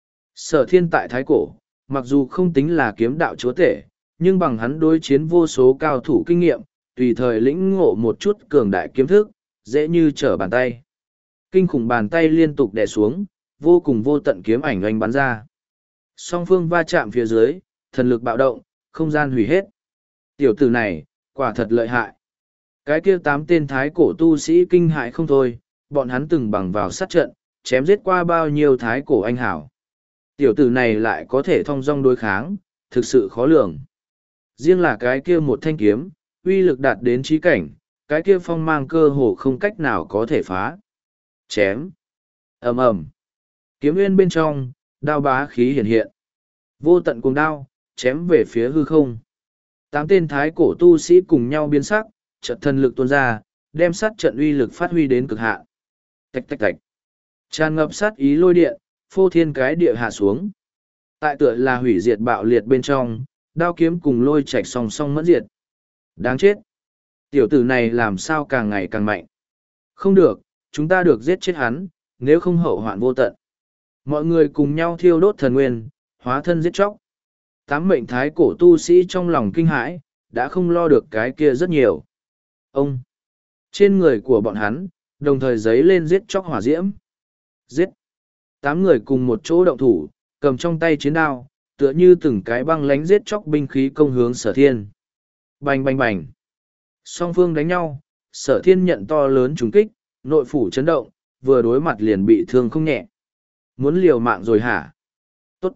Sở thiên tại thái cổ, mặc dù không tính là kiếm đạo chúa tể, nhưng bằng hắn đối chiến vô số cao thủ kinh nghiệm, tùy thời lĩnh ngộ một chút cường đại kiếm thức, dễ như trở bàn tay. Kinh khủng bàn tay liên tục đè xuống, vô cùng vô tận kiếm ảnh oanh bắn ra. Song phương va chạm phía dưới, thần lực bạo động, không gian hủy hết. Tiểu tử này, quả thật lợi hại. Cái kia tám tên thái cổ tu sĩ kinh hại không thôi, bọn hắn từng bằng vào sát trận, chém giết qua bao nhiêu thái cổ anh hảo. Tiểu tử này lại có thể thong dong đối kháng, thực sự khó lường. Riêng là cái kia một thanh kiếm, uy lực đạt đến trí cảnh, cái kia phong mang cơ hồ không cách nào có thể phá. Chém. ầm ầm. Kiếm nguyên bên trong, đao bá khí hiện hiện. Vô tận cuồng đao, chém về phía hư không. Tám tên thái cổ tu sĩ cùng nhau biến sắc, trận thần lực tuôn ra, đem sát trận uy lực phát huy đến cực hạn. Tạch tạch tạch. Tràn ngập sát ý lôi điện, phô thiên cái địa hạ xuống. Tại tựa là hủy diệt bạo liệt bên trong, đao kiếm cùng lôi chạch song song mẫn diệt. Đáng chết. Tiểu tử này làm sao càng ngày càng mạnh. Không được, chúng ta được giết chết hắn, nếu không hậu hoạn vô tận. Mọi người cùng nhau thiêu đốt thần nguyên, hóa thân giết chóc. Tám mệnh thái cổ tu sĩ trong lòng kinh hãi, đã không lo được cái kia rất nhiều. Ông! Trên người của bọn hắn, đồng thời giấy lên giết chóc hỏa diễm. Giết! Tám người cùng một chỗ động thủ, cầm trong tay chiến đao, tựa như từng cái băng lánh giết chóc binh khí công hướng sở thiên. Bành bành bành! Song phương đánh nhau, sở thiên nhận to lớn trùng kích, nội phủ chấn động, vừa đối mặt liền bị thương không nhẹ. Muốn liều mạng rồi hả? Tốt!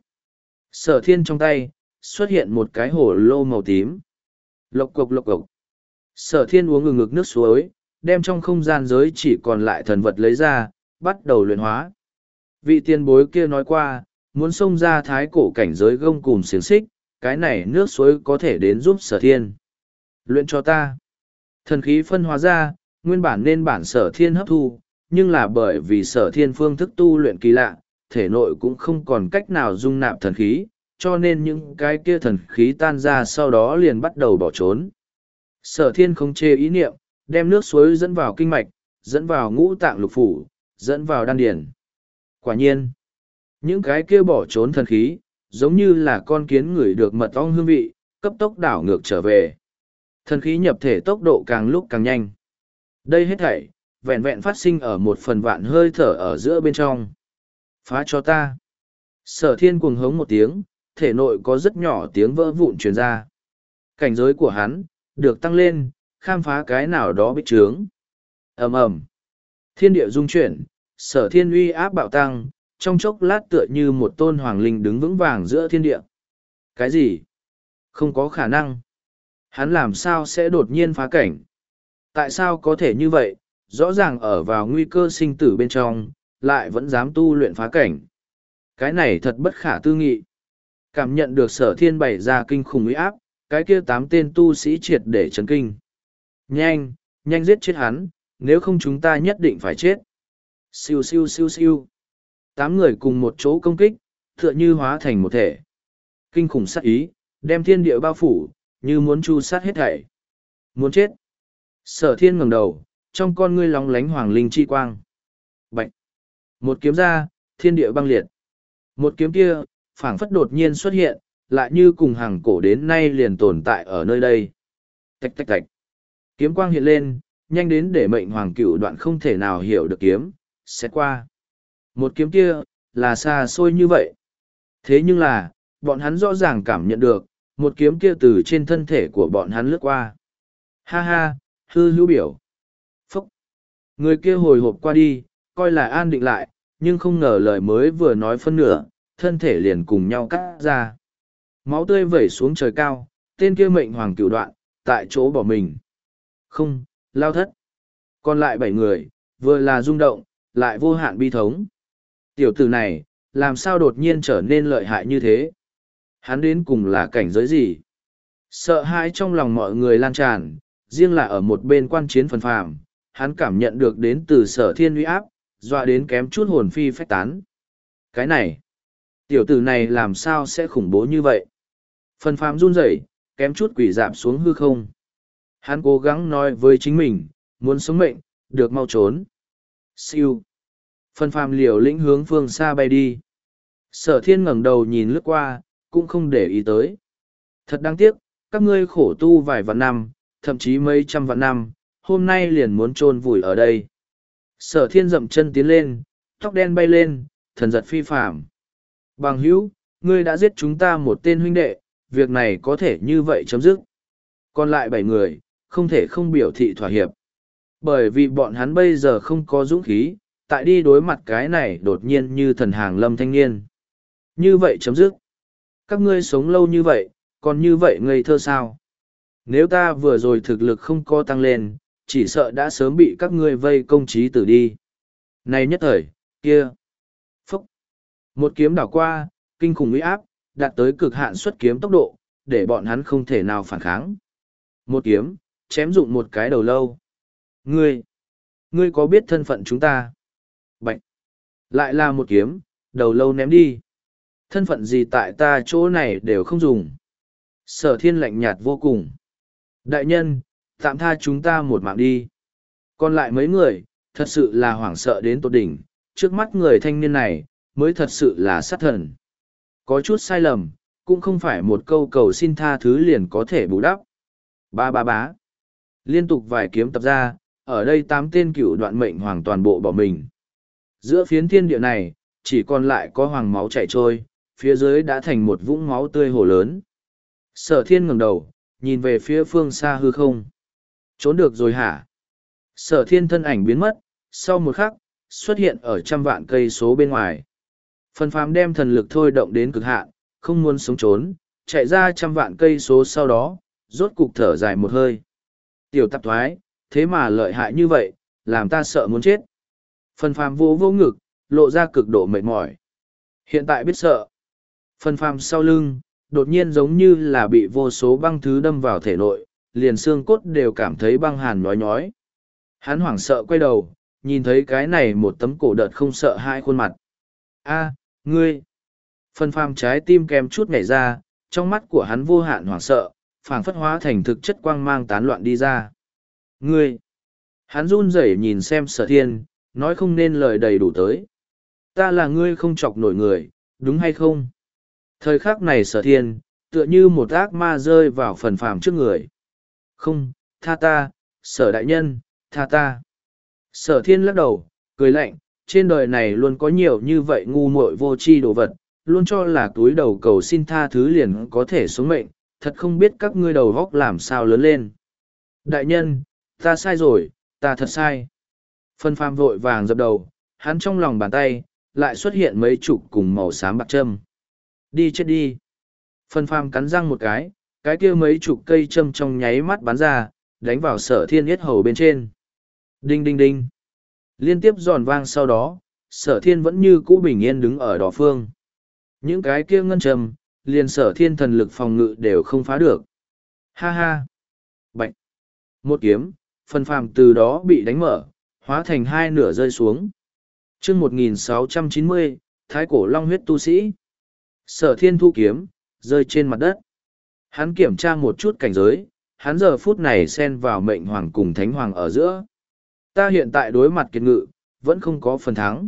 Sở thiên trong tay, xuất hiện một cái hổ lô màu tím. Lộc cộc lộc cộc. Sở thiên uống ngừng ngực nước suối, đem trong không gian giới chỉ còn lại thần vật lấy ra, bắt đầu luyện hóa. Vị tiền bối kia nói qua, muốn xông ra thái cổ cảnh giới gông cùm xiềng xích, cái này nước suối có thể đến giúp sở thiên. Luyện cho ta. Thần khí phân hóa ra, nguyên bản nên bản sở thiên hấp thu, nhưng là bởi vì sở thiên phương thức tu luyện kỳ lạ, thể nội cũng không còn cách nào dung nạp thần khí, cho nên những cái kia thần khí tan ra sau đó liền bắt đầu bỏ trốn. Sở thiên không chê ý niệm, đem nước suối dẫn vào kinh mạch, dẫn vào ngũ tạng lục phủ, dẫn vào đan điền. Quả nhiên, những cái kia bỏ trốn thần khí, giống như là con kiến ngửi được mật ong hương vị, cấp tốc đảo ngược trở về. Thần khí nhập thể tốc độ càng lúc càng nhanh. Đây hết thảy, vẹn vẹn phát sinh ở một phần vạn hơi thở ở giữa bên trong. Phá cho ta. Sở thiên cuồng hống một tiếng, thể nội có rất nhỏ tiếng vỡ vụn truyền ra. Cảnh giới của hắn, được tăng lên, khám phá cái nào đó bích trướng. Ầm ầm, thiên địa rung chuyển, sở thiên uy áp bạo tăng, trong chốc lát tựa như một tôn hoàng linh đứng vững vàng giữa thiên địa. Cái gì? Không có khả năng. Hắn làm sao sẽ đột nhiên phá cảnh? Tại sao có thể như vậy? Rõ ràng ở vào nguy cơ sinh tử bên trong, lại vẫn dám tu luyện phá cảnh. Cái này thật bất khả tư nghị. Cảm nhận được sở thiên bày ra kinh khủng uy áp, cái kia tám tên tu sĩ triệt để chấn kinh. Nhanh, nhanh giết chết hắn, nếu không chúng ta nhất định phải chết. Siêu siêu siêu siêu. Tám người cùng một chỗ công kích, tựa như hóa thành một thể. Kinh khủng sát ý, đem thiên địa bao phủ, như muốn chu sát hết thảy. Muốn chết. Sở thiên ngẩng đầu, trong con ngươi lóng lánh hoàng linh chi quang. Bạch. Một kiếm ra, thiên địa băng liệt. Một kiếm kia, phảng phất đột nhiên xuất hiện, lại như cùng hàng cổ đến nay liền tồn tại ở nơi đây. Tạch tạch tạch. Kiếm quang hiện lên, nhanh đến để mệnh hoàng cựu đoạn không thể nào hiểu được kiếm, xét qua. Một kiếm kia, là xa xôi như vậy. Thế nhưng là, bọn hắn rõ ràng cảm nhận được, một kiếm kia từ trên thân thể của bọn hắn lướt qua. Ha ha, hư hữu biểu. Phúc. Người kia hồi hộp qua đi, coi là an định lại, nhưng không ngờ lời mới vừa nói phân nửa, thân thể liền cùng nhau cắt ra. Máu tươi vẩy xuống trời cao, tên kia mệnh hoàng cửu đoạn, tại chỗ bỏ mình. Không, lao thất. Còn lại bảy người, vừa là rung động, lại vô hạn bi thống. Tiểu tử này, làm sao đột nhiên trở nên lợi hại như thế? Hắn đến cùng là cảnh giới gì? Sợ hãi trong lòng mọi người lan tràn, riêng là ở một bên quan chiến phần phàm, hắn cảm nhận được đến từ sở thiên uy áp, dọa đến kém chút hồn phi phách tán. Cái này, tiểu tử này làm sao sẽ khủng bố như vậy? Phần phàm run rẩy, kém chút quỷ dạp xuống hư không. Hắn cố gắng nói với chính mình, muốn sống mệnh, được mau trốn. Siêu. Phần phàm liều lĩnh hướng phương xa bay đi. Sở thiên ngẩng đầu nhìn lướt qua, cũng không để ý tới. Thật đáng tiếc, các ngươi khổ tu vài vạn năm, thậm chí mấy trăm vạn năm, hôm nay liền muốn chôn vùi ở đây. Sở thiên dậm chân tiến lên, tóc đen bay lên, thần giật phi phạm. Bằng hữu, ngươi đã giết chúng ta một tên huynh đệ, việc này có thể như vậy chấm dứt. Còn lại bảy người, không thể không biểu thị thỏa hiệp. Bởi vì bọn hắn bây giờ không có dũng khí, tại đi đối mặt cái này đột nhiên như thần hàng lâm thanh niên. Như vậy chấm dứt. Các ngươi sống lâu như vậy, còn như vậy ngây thơ sao? Nếu ta vừa rồi thực lực không có tăng lên, chỉ sợ đã sớm bị các ngươi vây công trí tử đi. Này nhất thời, kia. Phúc. Một kiếm đảo qua, kinh khủng uy áp, đạt tới cực hạn xuất kiếm tốc độ, để bọn hắn không thể nào phản kháng. Một kiếm, chém dụng một cái đầu lâu. Ngươi, ngươi có biết thân phận chúng ta? Bạch. Lại là một kiếm, đầu lâu ném đi. Thân phận gì tại ta chỗ này đều không dùng. Sở thiên lạnh nhạt vô cùng. Đại nhân, tạm tha chúng ta một mạng đi. Còn lại mấy người, thật sự là hoảng sợ đến tột đỉnh. Trước mắt người thanh niên này, mới thật sự là sát thần. Có chút sai lầm, cũng không phải một câu cầu xin tha thứ liền có thể bù đắp. Ba ba bá. Liên tục vài kiếm tập ra, ở đây tám tên cựu đoạn mệnh hoàng toàn bộ bỏ mình. Giữa phiến thiên địa này, chỉ còn lại có hoàng máu chảy trôi, phía dưới đã thành một vũng máu tươi hồ lớn. Sở thiên ngẩng đầu, nhìn về phía phương xa hư không. Trốn được rồi hả? Sở thiên thân ảnh biến mất, sau một khắc, xuất hiện ở trăm vạn cây số bên ngoài. Phần phàm đem thần lực thôi động đến cực hạn, không muốn sống trốn, chạy ra trăm vạn cây số sau đó, rốt cục thở dài một hơi. Tiểu tạp thoái, thế mà lợi hại như vậy, làm ta sợ muốn chết. Phần phàm vô vô ngực, lộ ra cực độ mệt mỏi. Hiện tại biết sợ. Phần phàm sau lưng, đột nhiên giống như là bị vô số băng thứ đâm vào thể nội, liền xương cốt đều cảm thấy băng hàn nhói nhói. Hắn hoảng sợ quay đầu, nhìn thấy cái này một tấm cổ đợt không sợ hai khuôn mặt. A, ngươi! Phần phàm trái tim kèm chút nhảy ra, trong mắt của hắn vô hạn hoảng sợ, phảng phất hóa thành thực chất quang mang tán loạn đi ra. Ngươi! Hắn run rẩy nhìn xem Sở Thiên, nói không nên lời đầy đủ tới. Ta là ngươi không chọc nổi người, đúng hay không? Thời khắc này Sở Thiên, tựa như một ác ma rơi vào phần phàm trước người. Không, tha ta, Sở đại nhân, tha ta. Sở Thiên lắc đầu, cười lạnh, trên đời này luôn có nhiều như vậy ngu muội vô tri đồ vật, luôn cho là túi đầu cầu xin tha thứ liền có thể sống mệnh, thật không biết các ngươi đầu góc làm sao lớn lên. Đại nhân, ta sai rồi, ta thật sai. Phần phàm vội vàng dập đầu, hắn trong lòng bàn tay, lại xuất hiện mấy chục cùng màu xám bạc châm. Đi chết đi. Phần phàm cắn răng một cái, cái kia mấy chục cây châm trong nháy mắt bắn ra, đánh vào Sở Thiên yết hầu bên trên. Đinh đinh đinh. Liên tiếp giòn vang sau đó, Sở Thiên vẫn như cũ bình yên đứng ở đỏ phương. Những cái kia ngân châm, liền Sở Thiên thần lực phòng ngự đều không phá được. Ha ha. Bạch. Một kiếm, phần phàm từ đó bị đánh mở, hóa thành hai nửa rơi xuống. chương một nghìn sáu trăm chín mươi, Thái cổ long huyết tu sĩ. Sở Thiên thu kiếm, rơi trên mặt đất. Hắn kiểm tra một chút cảnh giới, hắn giờ phút này xen vào mệnh hoàng cùng thánh hoàng ở giữa. Ta hiện tại đối mặt kiệt ngự, vẫn không có phần thắng.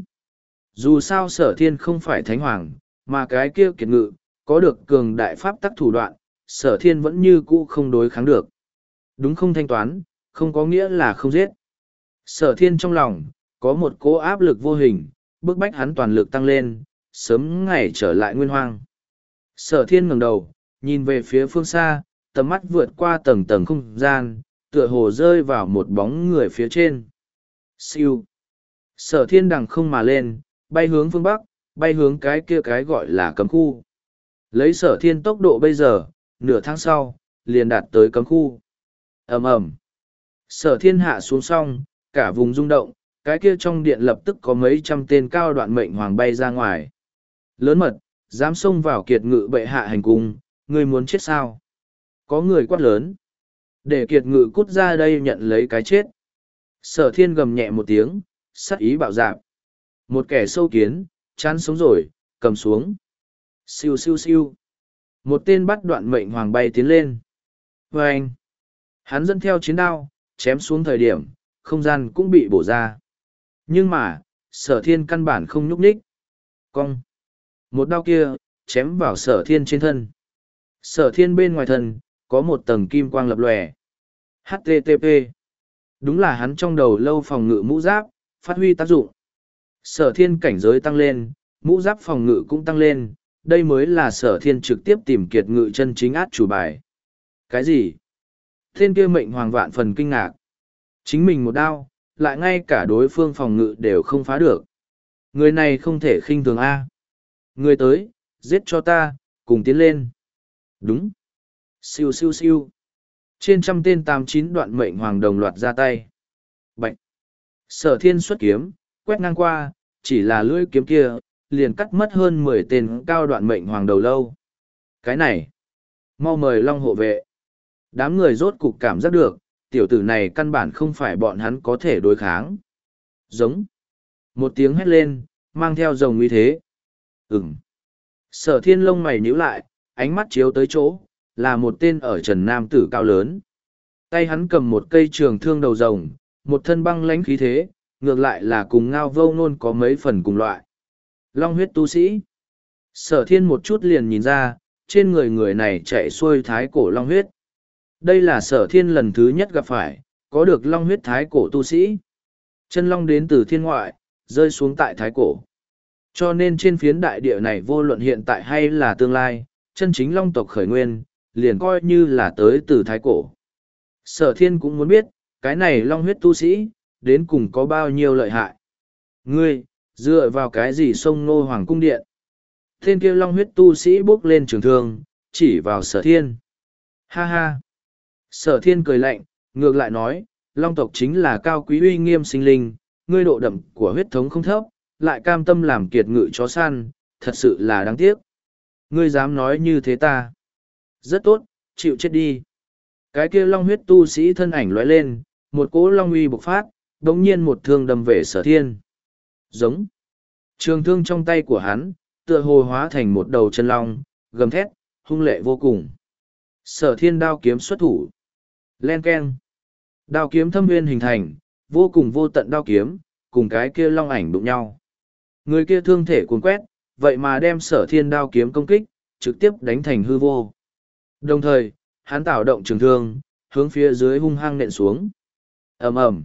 Dù sao Sở Thiên không phải thánh hoàng, mà cái kia kiệt ngự, có được cường đại pháp tắc thủ đoạn, Sở Thiên vẫn như cũ không đối kháng được. Đúng không thanh toán, không có nghĩa là không giết. Sở Thiên trong lòng, có một cỗ áp lực vô hình, bức bách hắn toàn lực tăng lên, sớm ngày trở lại nguyên hoang. Sở Thiên ngẩng đầu, nhìn về phía phương xa, tầm mắt vượt qua tầng tầng không gian, tựa hồ rơi vào một bóng người phía trên. Siêu. Sở Thiên đằng không mà lên, bay hướng phương Bắc, bay hướng cái kia cái gọi là cấm khu. Lấy Sở Thiên tốc độ bây giờ, nửa tháng sau, liền đạt tới cấm khu. Ầm ầm. Sở Thiên hạ xuống xong, cả vùng rung động, cái kia trong điện lập tức có mấy trăm tên cao đoạn mệnh hoàng bay ra ngoài. Lớn mật, dám xông vào kiệt ngự bệ hạ hành cung, ngươi muốn chết sao? Có người quát lớn. Để kiệt ngự cút ra đây nhận lấy cái chết. Sở Thiên gầm nhẹ một tiếng, sắc ý bạo dạp. Một kẻ sâu kiến, chán sống rồi, cầm xuống. Siêu siêu siêu. Một tên bắt đoạn mệnh hoàng bay tiến lên. Và anh. Hắn dẫn theo chiến đao, chém xuống thời điểm, không gian cũng bị bổ ra. Nhưng mà, Sở Thiên căn bản không nhúc nhích. Cong. Một đao kia, chém vào Sở Thiên trên thân. Sở Thiên bên ngoài thân, có một tầng kim quang lập lòe. hát tê tê pê. Đúng là hắn trong đầu lâu phòng ngự mũ giáp, phát huy tác dụng. Sở Thiên cảnh giới tăng lên, mũ giáp phòng ngự cũng tăng lên, đây mới là Sở Thiên trực tiếp tìm kiệt ngự chân chính át chủ bài. Cái gì? Tên kia mệnh hoàng vạn phần kinh ngạc. Chính mình một đao, lại ngay cả đối phương phòng ngự đều không phá được. Người này không thể khinh thường A. Người tới, giết cho ta, cùng tiến lên. Đúng. Siêu siêu siêu. Trên trăm tên tám chín đoạn mệnh hoàng đồng loạt ra tay. Bạch. Sở Thiên xuất kiếm, quét ngang qua, chỉ là lưỡi kiếm kia, liền cắt mất hơn mười tên cao đoạn mệnh hoàng đầu lâu. Cái này. Mau mời Long hộ vệ. Đám người rốt cục cảm giác được, tiểu tử này căn bản không phải bọn hắn có thể đối kháng. Giống. Một tiếng hét lên, mang theo rồng uy thế. Ừm. Sở Thiên lông mày nhíu lại, ánh mắt chiếu tới chỗ, là một tên ở trần nam tử cao lớn. Tay hắn cầm một cây trường thương đầu rồng, một thân băng lãnh khí thế, ngược lại là cùng Ngao Vô Ngôn có mấy phần cùng loại. Long huyết tu sĩ. Sở Thiên một chút liền nhìn ra, trên người người này chạy xuôi thái cổ long huyết. Đây là Sở Thiên lần thứ nhất gặp phải, có được long huyết thái cổ tu sĩ. Chân long đến từ thiên ngoại, rơi xuống tại thái cổ. Cho nên trên phiến đại địa này vô luận hiện tại hay là tương lai, chân chính long tộc khởi nguyên, liền coi như là tới từ thái cổ. Sở Thiên cũng muốn biết, cái này long huyết tu sĩ, đến cùng có bao nhiêu lợi hại. Ngươi, dựa vào cái gì sông Nô Hoàng cung điện? Tên kia long huyết tu sĩ bước lên trường thương, chỉ vào Sở Thiên. Ha ha! Sở Thiên cười lạnh, ngược lại nói, long tộc chính là cao quý uy nghiêm sinh linh, ngươi độ đậm của huyết thống không thấp, lại cam tâm làm kiệt ngự chó săn, thật sự là đáng tiếc. Ngươi dám nói như thế ta. Rất tốt, chịu chết đi. Cái kia long huyết tu sĩ thân ảnh lóe lên, một cỗ long uy bộc phát, đống nhiên một thương đâm về sở thiên. Giống. Trường thương trong tay của hắn, tựa hồ hóa thành một đầu chân long, gầm thét, hung lệ vô cùng. Sở thiên đao kiếm xuất thủ. Len keng. Đao kiếm thâm nguyên hình thành, vô cùng vô tận đao kiếm, cùng cái kia long ảnh đụng nhau. Người kia thương thể cuốn quét, vậy mà đem sở thiên đao kiếm công kích, trực tiếp đánh thành hư vô. Đồng thời, hắn tạo động trường thương, hướng phía dưới hung hăng nện xuống. ầm ầm.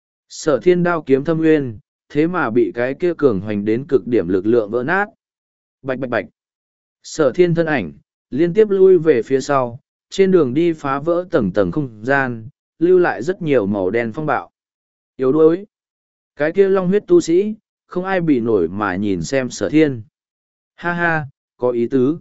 Sở thiên đao kiếm thâm nguyên, thế mà bị cái kia cường hoành đến cực điểm lực lượng vỡ nát. Bạch bạch bạch. Sở thiên thân ảnh, liên tiếp lui về phía sau, trên đường đi phá vỡ tầng tầng không gian, lưu lại rất nhiều màu đen phong bạo. Yếu đuối. Cái kia long huyết tu sĩ, không ai bị nổi mà nhìn xem sở thiên. Ha ha, có ý tứ.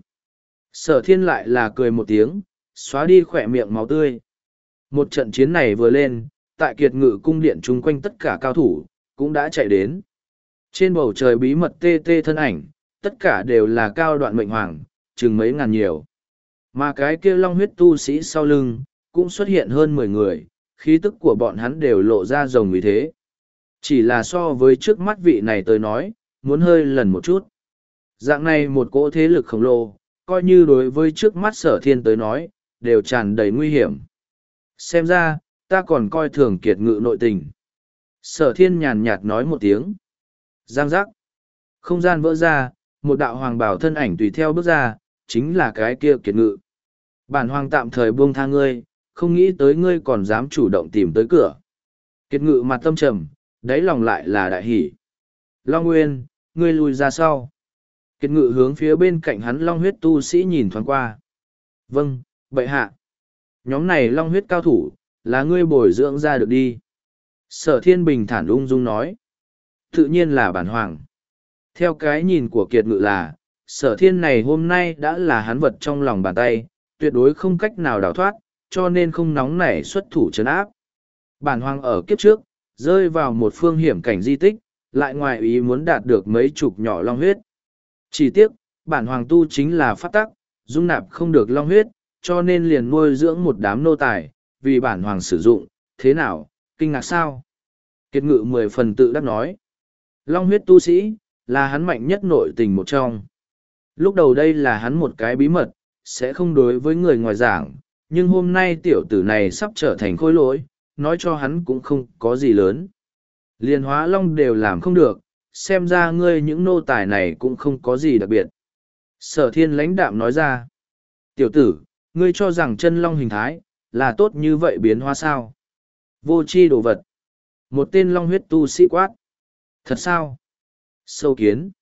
Sở thiên lại là cười một tiếng, xóa đi khỏe miệng máu tươi. Một trận chiến này vừa lên, tại kiệt ngự cung điện chung quanh tất cả cao thủ, cũng đã chạy đến. Trên bầu trời bí mật tê tê thân ảnh, tất cả đều là cao đoạn mệnh hoàng, chừng mấy ngàn nhiều. Mà cái kia long huyết tu sĩ sau lưng, cũng xuất hiện hơn mười người, khí tức của bọn hắn đều lộ ra rồng vì thế. Chỉ là so với trước mắt vị này tới nói, muốn hơi lần một chút. Dạng này một cỗ thế lực khổng lồ, coi như đối với trước mắt sở thiên tới nói, đều tràn đầy nguy hiểm. Xem ra, ta còn coi thường kiệt ngự nội tình. Sở thiên nhàn nhạt nói một tiếng. Giang giác. Không gian vỡ ra, một đạo hoàng bảo thân ảnh tùy theo bước ra, chính là cái kia kiệt ngự. Bản hoàng tạm thời buông tha ngươi, không nghĩ tới ngươi còn dám chủ động tìm tới cửa. Kiệt ngự mặt tâm trầm, đáy lòng lại là đại hỷ. Long Nguyên, ngươi lùi ra sau. Kiệt ngự hướng phía bên cạnh hắn long huyết tu sĩ nhìn thoáng qua. Vâng, bệ hạ. Nhóm này long huyết cao thủ, là ngươi bồi dưỡng ra được đi. Sở thiên bình thản ung dung nói. Tự nhiên là bản hoàng. Theo cái nhìn của kiệt ngự là, sở thiên này hôm nay đã là hắn vật trong lòng bàn tay, tuyệt đối không cách nào đào thoát, cho nên không nóng nảy xuất thủ trấn áp. Bản hoàng ở kiếp trước, rơi vào một phương hiểm cảnh di tích, lại ngoài ý muốn đạt được mấy chục nhỏ long huyết. Chỉ tiếc, bản hoàng tu chính là pháp tắc, dung nạp không được long huyết, cho nên liền nuôi dưỡng một đám nô tài, vì bản hoàng sử dụng, thế nào, kinh ngạc sao? Kiệt ngự mười phần tự đắc nói. Long huyết tu sĩ, là hắn mạnh nhất nội tình một trong. Lúc đầu đây là hắn một cái bí mật, sẽ không đối với người ngoài giảng, nhưng hôm nay tiểu tử này sắp trở thành khôi lỗi, nói cho hắn cũng không có gì lớn. Liên hóa long đều làm không được, xem ra ngươi những nô tài này cũng không có gì đặc biệt. Sở thiên lãnh đạm nói ra. Tiểu tử, ngươi cho rằng chân long hình thái, là tốt như vậy biến hóa sao? Vô tri đồ vật. Một tên long huyết tu sĩ quát. Thật sao? Sâu kiến.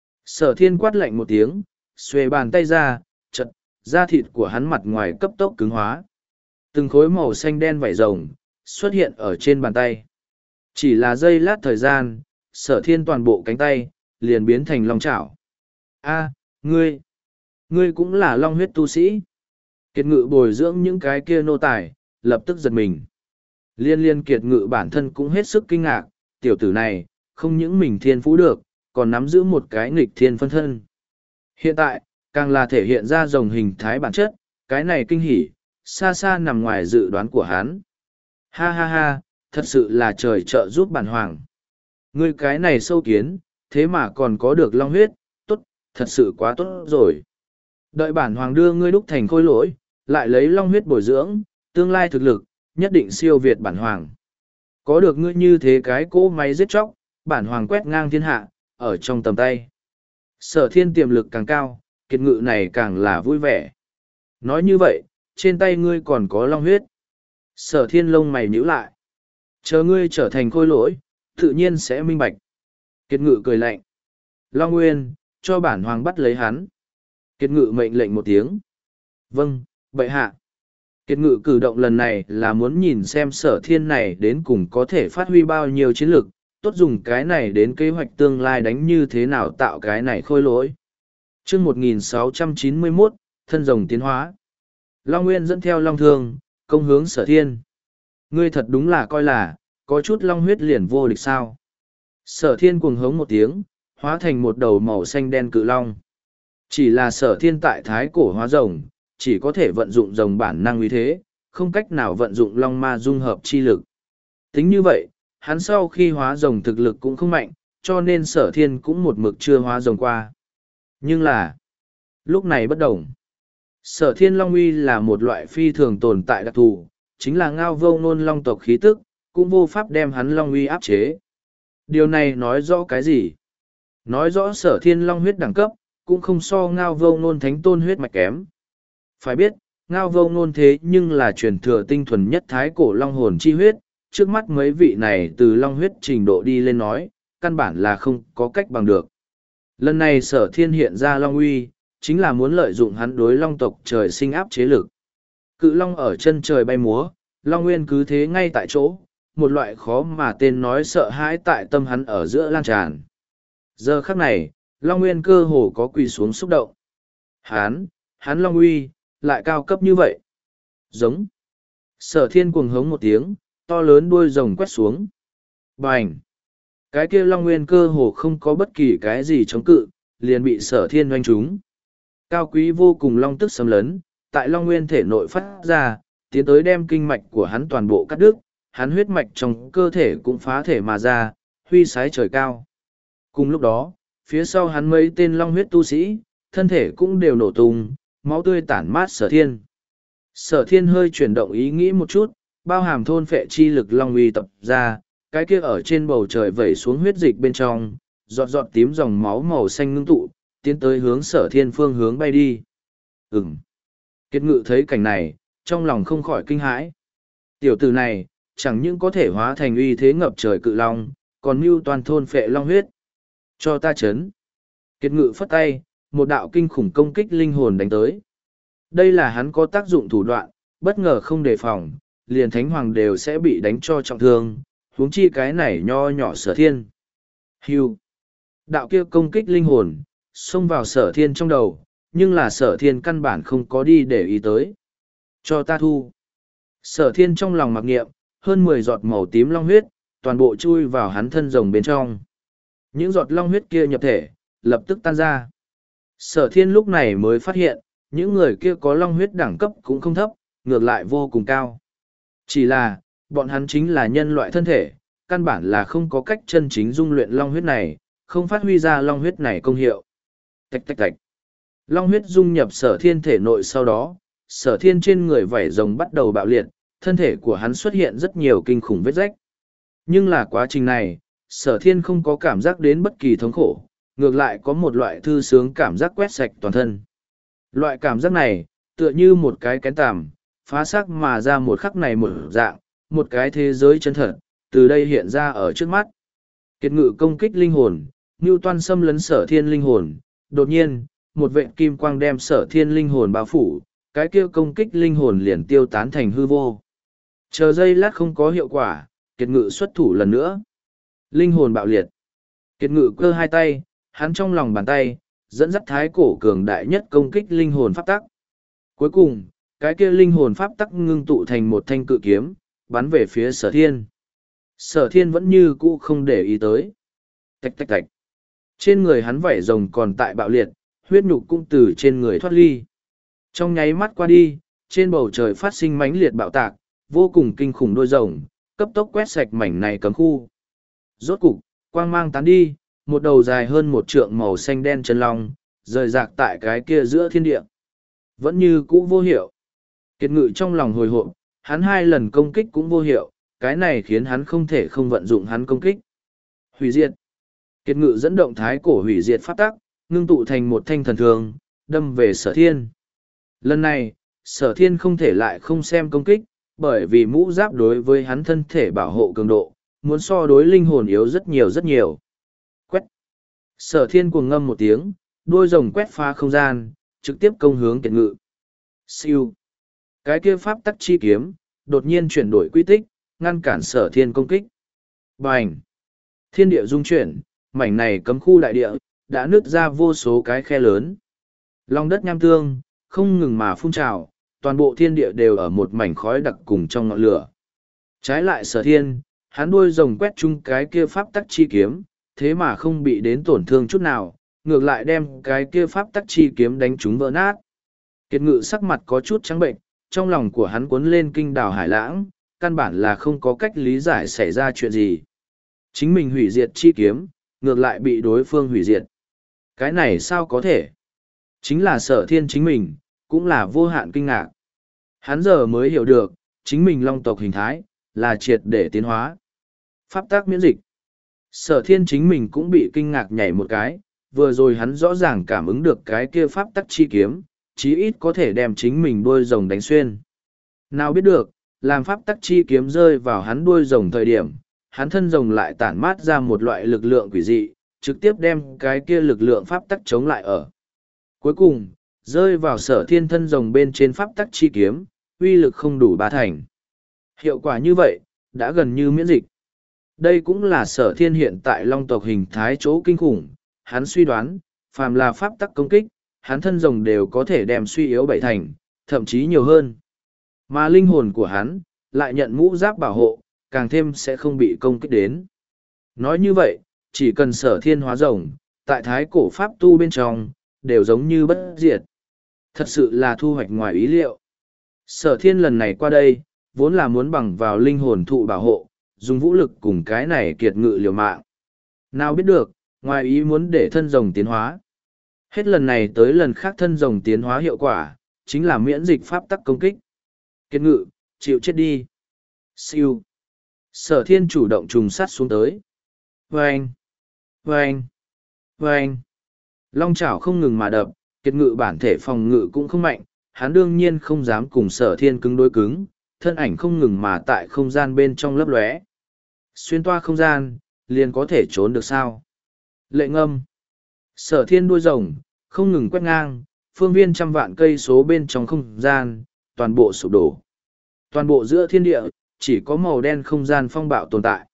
Sở thiên quát lạnh một tiếng, xuề bàn tay ra, chật, da thịt của hắn mặt ngoài cấp tốc cứng hóa. Từng khối màu xanh đen vảy rồng, xuất hiện ở trên bàn tay. Chỉ là giây lát thời gian, sở thiên toàn bộ cánh tay, liền biến thành long chảo. A, ngươi, ngươi cũng là long huyết tu sĩ. Kiệt ngự bồi dưỡng những cái kia nô tài, lập tức giật mình. Liên liên kiệt ngự bản thân cũng hết sức kinh ngạc, tiểu tử này, không những mình thiên phú được, còn nắm giữ một cái nghịch thiên phân thân. Hiện tại, càng là thể hiện ra dòng hình thái bản chất, cái này kinh hỉ, xa xa nằm ngoài dự đoán của hắn. Ha ha ha, thật sự là trời trợ giúp bản hoàng. Ngươi cái này sâu kiến, thế mà còn có được long huyết, tốt, thật sự quá tốt rồi. Đợi bản hoàng đưa ngươi đúc thành khôi lỗi, lại lấy long huyết bồi dưỡng, tương lai thực lực, nhất định siêu việt bản hoàng. Có được ngươi như thế cái cỗ máy giết chóc, bản hoàng quét ngang thiên hạ, ở trong tầm tay. Sở thiên tiềm lực càng cao, kiệt ngự này càng là vui vẻ. Nói như vậy, trên tay ngươi còn có long huyết. Sở thiên lông mày nhíu lại. Chờ ngươi trở thành khôi lỗi, tự nhiên sẽ minh bạch. Kiệt ngự cười lạnh. Long Nguyên, cho bản hoàng bắt lấy hắn. Kiệt ngự mệnh lệnh một tiếng. Vâng, bệ hạ. Kiệt ngự cử động lần này là muốn nhìn xem sở thiên này đến cùng có thể phát huy bao nhiêu chiến lực, tốt dùng cái này đến kế hoạch tương lai đánh như thế nào tạo cái này khôi lỗi. chương một nghìn sáu trăm chín mươi mốt, thân rồng tiến hóa. Long Nguyên dẫn theo Long Thương, công hướng sở thiên. Ngươi thật đúng là coi là, có chút long huyết liền vô địch sao. Sở thiên cuồng hống một tiếng, hóa thành một đầu màu xanh đen cự long. Chỉ là sở thiên tại thái cổ hóa rồng, chỉ có thể vận dụng rồng bản năng uy thế, không cách nào vận dụng long ma dung hợp chi lực. Tính như vậy, hắn sau khi hóa rồng thực lực cũng không mạnh, cho nên sở thiên cũng một mực chưa hóa rồng qua. Nhưng là, lúc này bất đồng. Sở thiên long uy là một loại phi thường tồn tại đặc thù, chính là ngao vô ngôn long tộc khí tức, cũng vô pháp đem hắn long uy áp chế. Điều này nói rõ cái gì? Nói rõ sở thiên long huyết đẳng cấp, cũng không so ngao vô ngôn thánh tôn huyết mạch kém. Phải biết, ngao vô ngôn thế nhưng là truyền thừa tinh thuần nhất thái cổ long hồn chi huyết, trước mắt mấy vị này từ long huyết trình độ đi lên nói, căn bản là không có cách bằng được. Lần này sở thiên hiện ra long uy, chính là muốn lợi dụng hắn đối long tộc trời sinh áp chế lực. Cự long ở chân trời bay múa, long nguyên cứ thế ngay tại chỗ, một loại khó mà tên nói sợ hãi tại tâm hắn ở giữa lan tràn. Giờ khắc này, long nguyên cơ hồ có quỳ xuống xúc động. Hán, hắn long uy, lại cao cấp như vậy. Giống. Sở thiên cuồng hống một tiếng, to lớn đuôi rồng quét xuống. Bành. Cái kia long nguyên cơ hồ không có bất kỳ cái gì chống cự, liền bị sở thiên doanh trúng. Cao quý vô cùng long tức xâm lấn, tại long nguyên thể nội phát ra, tiến tới đem kinh mạch của hắn toàn bộ cắt đứt, hắn huyết mạch trong cơ thể cũng phá thể mà ra, huy sái trời cao. Cùng lúc đó, phía sau hắn mấy tên long huyết tu sĩ, thân thể cũng đều nổ tung, máu tươi tản mát sở thiên. Sở thiên hơi chuyển động ý nghĩ một chút, bao hàm thôn phệ chi lực long uy tập ra, cái kia ở trên bầu trời vẩy xuống huyết dịch bên trong, giọt giọt tím dòng máu màu xanh ngưng tụ, tiến tới hướng sở thiên phương hướng bay đi. Ừm. Kiệt Ngự thấy cảnh này, trong lòng không khỏi kinh hãi. Tiểu tử này, chẳng những có thể hóa thành uy thế ngập trời cự long, còn mưu toàn thôn phệ long huyết. Cho ta chấn. Kiệt Ngự phất tay, một đạo kinh khủng công kích linh hồn đánh tới. Đây là hắn có tác dụng thủ đoạn, bất ngờ không đề phòng, liền thánh hoàng đều sẽ bị đánh cho trọng thương, huống chi cái này nho nhỏ sở thiên. Hưu. Đạo kia công kích linh hồn, xông vào sở thiên trong đầu, nhưng là sở thiên căn bản không có đi để ý tới. Cho ta thu. Sở thiên trong lòng mặc niệm, hơn mười giọt màu tím long huyết, toàn bộ chui vào hắn thân rồng bên trong. Những giọt long huyết kia nhập thể, lập tức tan ra. Sở thiên lúc này mới phát hiện, những người kia có long huyết đẳng cấp cũng không thấp, ngược lại vô cùng cao. Chỉ là, bọn hắn chính là nhân loại thân thể, căn bản là không có cách chân chính dung luyện long huyết này, không phát huy ra long huyết này công hiệu. Tạch tạch tạch. Long huyết dung nhập sở thiên thể nội sau đó, sở thiên trên người vảy rồng bắt đầu bạo liệt, thân thể của hắn xuất hiện rất nhiều kinh khủng vết rách. Nhưng là quá trình này, sở thiên không có cảm giác đến bất kỳ thống khổ, ngược lại có một loại thư sướng cảm giác quét sạch toàn thân. Loại cảm giác này, tựa như một cái kén tằm, phá xác mà ra một khắc này một dạng, một cái thế giới chân thật, từ đây hiện ra ở trước mắt. Kiệt Ngự công kích linh hồn, Ngưu Toan xâm lấn sở thiên linh hồn, đột nhiên, một vệt kim quang đem sở thiên linh hồn bao phủ, cái kia công kích linh hồn liền tiêu tán thành hư vô. Chờ giây lát không có hiệu quả, Kiệt Ngự xuất thủ lần nữa. Linh hồn bạo liệt. Kiệt Ngự cơ hai tay, hắn trong lòng bàn tay, dẫn dắt thái cổ cường đại nhất công kích linh hồn pháp tắc. Cuối cùng, cái kia linh hồn pháp tắc ngưng tụ thành một thanh cự kiếm, bắn về phía sở thiên. Sở thiên vẫn như cũ không để ý tới. Tạch tạch tạch. Trên người hắn vảy rồng còn tại bạo liệt, huyết nhục cũng từ trên người thoát ly. Trong nháy mắt qua đi, trên bầu trời phát sinh mãnh liệt bạo tạc, vô cùng kinh khủng đôi rồng, cấp tốc quét sạch mảnh này cấm khu. Rốt cục, quang mang tán đi, một đầu dài hơn một trượng màu xanh đen chân long, rời rạc tại cái kia giữa thiên địa. Vẫn như cũ vô hiệu. Kiệt Ngự trong lòng hồi hộp, hắn hai lần công kích cũng vô hiệu, cái này khiến hắn không thể không vận dụng hắn công kích. Hủy diệt. Kiệt Ngự dẫn động thái cổ hủy diệt pháp tắc, ngưng tụ thành một thanh thần thương, đâm về sở thiên. Lần này, sở thiên không thể lại không xem công kích, bởi vì mũ giáp đối với hắn thân thể bảo hộ cường độ, muốn so đối linh hồn yếu rất nhiều rất nhiều. Quét. Sở thiên cuồng ngâm một tiếng, đuôi rồng quét phá không gian, trực tiếp công hướng Kiệt Ngự. Siêu. Cái kia pháp tắc chi kiếm, đột nhiên chuyển đổi quy tích, ngăn cản sở thiên công kích. Bành! Thiên địa rung chuyển, mảnh này cấm khu đại địa, đã nứt ra vô số cái khe lớn. Lòng đất nham tương, không ngừng mà phun trào, toàn bộ thiên địa đều ở một mảnh khói đặc cùng trong ngọn lửa. Trái lại sở thiên, hắn đuôi rồng quét chung cái kia pháp tắc chi kiếm, thế mà không bị đến tổn thương chút nào, ngược lại đem cái kia pháp tắc chi kiếm đánh trúng vỡ nát. Kiệt ngự sắc mặt có chút trắng bệnh, trong lòng của hắn cuốn lên kinh đào hải lãng, căn bản là không có cách lý giải xảy ra chuyện gì. Chính mình hủy diệt chi kiếm, ngược lại bị đối phương hủy diệt. Cái này sao có thể? Chính là Sở Thiên chính mình, cũng là vô hạn kinh ngạc. Hắn giờ mới hiểu được, chính mình long tộc hình thái, là triệt để tiến hóa. Pháp tác miễn dịch. Sở Thiên chính mình cũng bị kinh ngạc nhảy một cái, vừa rồi hắn rõ ràng cảm ứng được cái kia pháp tắc chi kiếm, chí ít có thể đem chính mình đuôi rồng đánh xuyên. Nào biết được, làm pháp tắc chi kiếm rơi vào hắn đuôi rồng thời điểm, hắn thân rồng lại tản mát ra một loại lực lượng quỷ dị, trực tiếp đem cái kia lực lượng pháp tắc chống lại ở. Cuối cùng, rơi vào Sở Thiên thân rồng bên trên pháp tắc chi kiếm, uy lực không đủ ba thành. Hiệu quả như vậy, đã gần như miễn dịch. Đây cũng là Sở Thiên hiện tại long tộc hình thái chỗ kinh khủng, hắn suy đoán, phàm là pháp tắc công kích, hắn thân rồng đều có thể đem suy yếu bảy thành, thậm chí nhiều hơn. Mà linh hồn của hắn, lại nhận mũ giáp bảo hộ, càng thêm sẽ không bị công kích đến. Nói như vậy, chỉ cần Sở Thiên hóa rồng, tại thái cổ pháp tu bên trong, đều giống như bất diệt. Thật sự là thu hoạch ngoài ý liệu. Sở Thiên lần này qua đây, vốn là muốn bằng vào linh hồn thụ bảo hộ, dùng vũ lực cùng cái này kiệt ngự liều mạng. Nào biết được, ngoài ý muốn để thân rồng tiến hóa. Hết lần này tới lần khác thân rồng tiến hóa hiệu quả, chính là miễn dịch pháp tắc công kích. Kiệt ngự, chịu chết đi. Siêu. Sở Thiên chủ động trùng sát xuống tới. Vâng! Vâng! Vâng! Long chảo không ngừng mà đập, kiệt ngự bản thể phòng ngự cũng không mạnh, hắn đương nhiên không dám cùng Sở Thiên cứng đối cứng, thân ảnh không ngừng mà tại không gian bên trong lấp lóe. Xuyên toa không gian, liền có thể trốn được sao? Lệ ngâm. Sở Thiên đuôi rồng, không ngừng quét ngang, phương viên trăm vạn cây số bên trong không gian, toàn bộ sụp đổ. Toàn bộ giữa thiên địa, chỉ có màu đen không gian phong bạo tồn tại.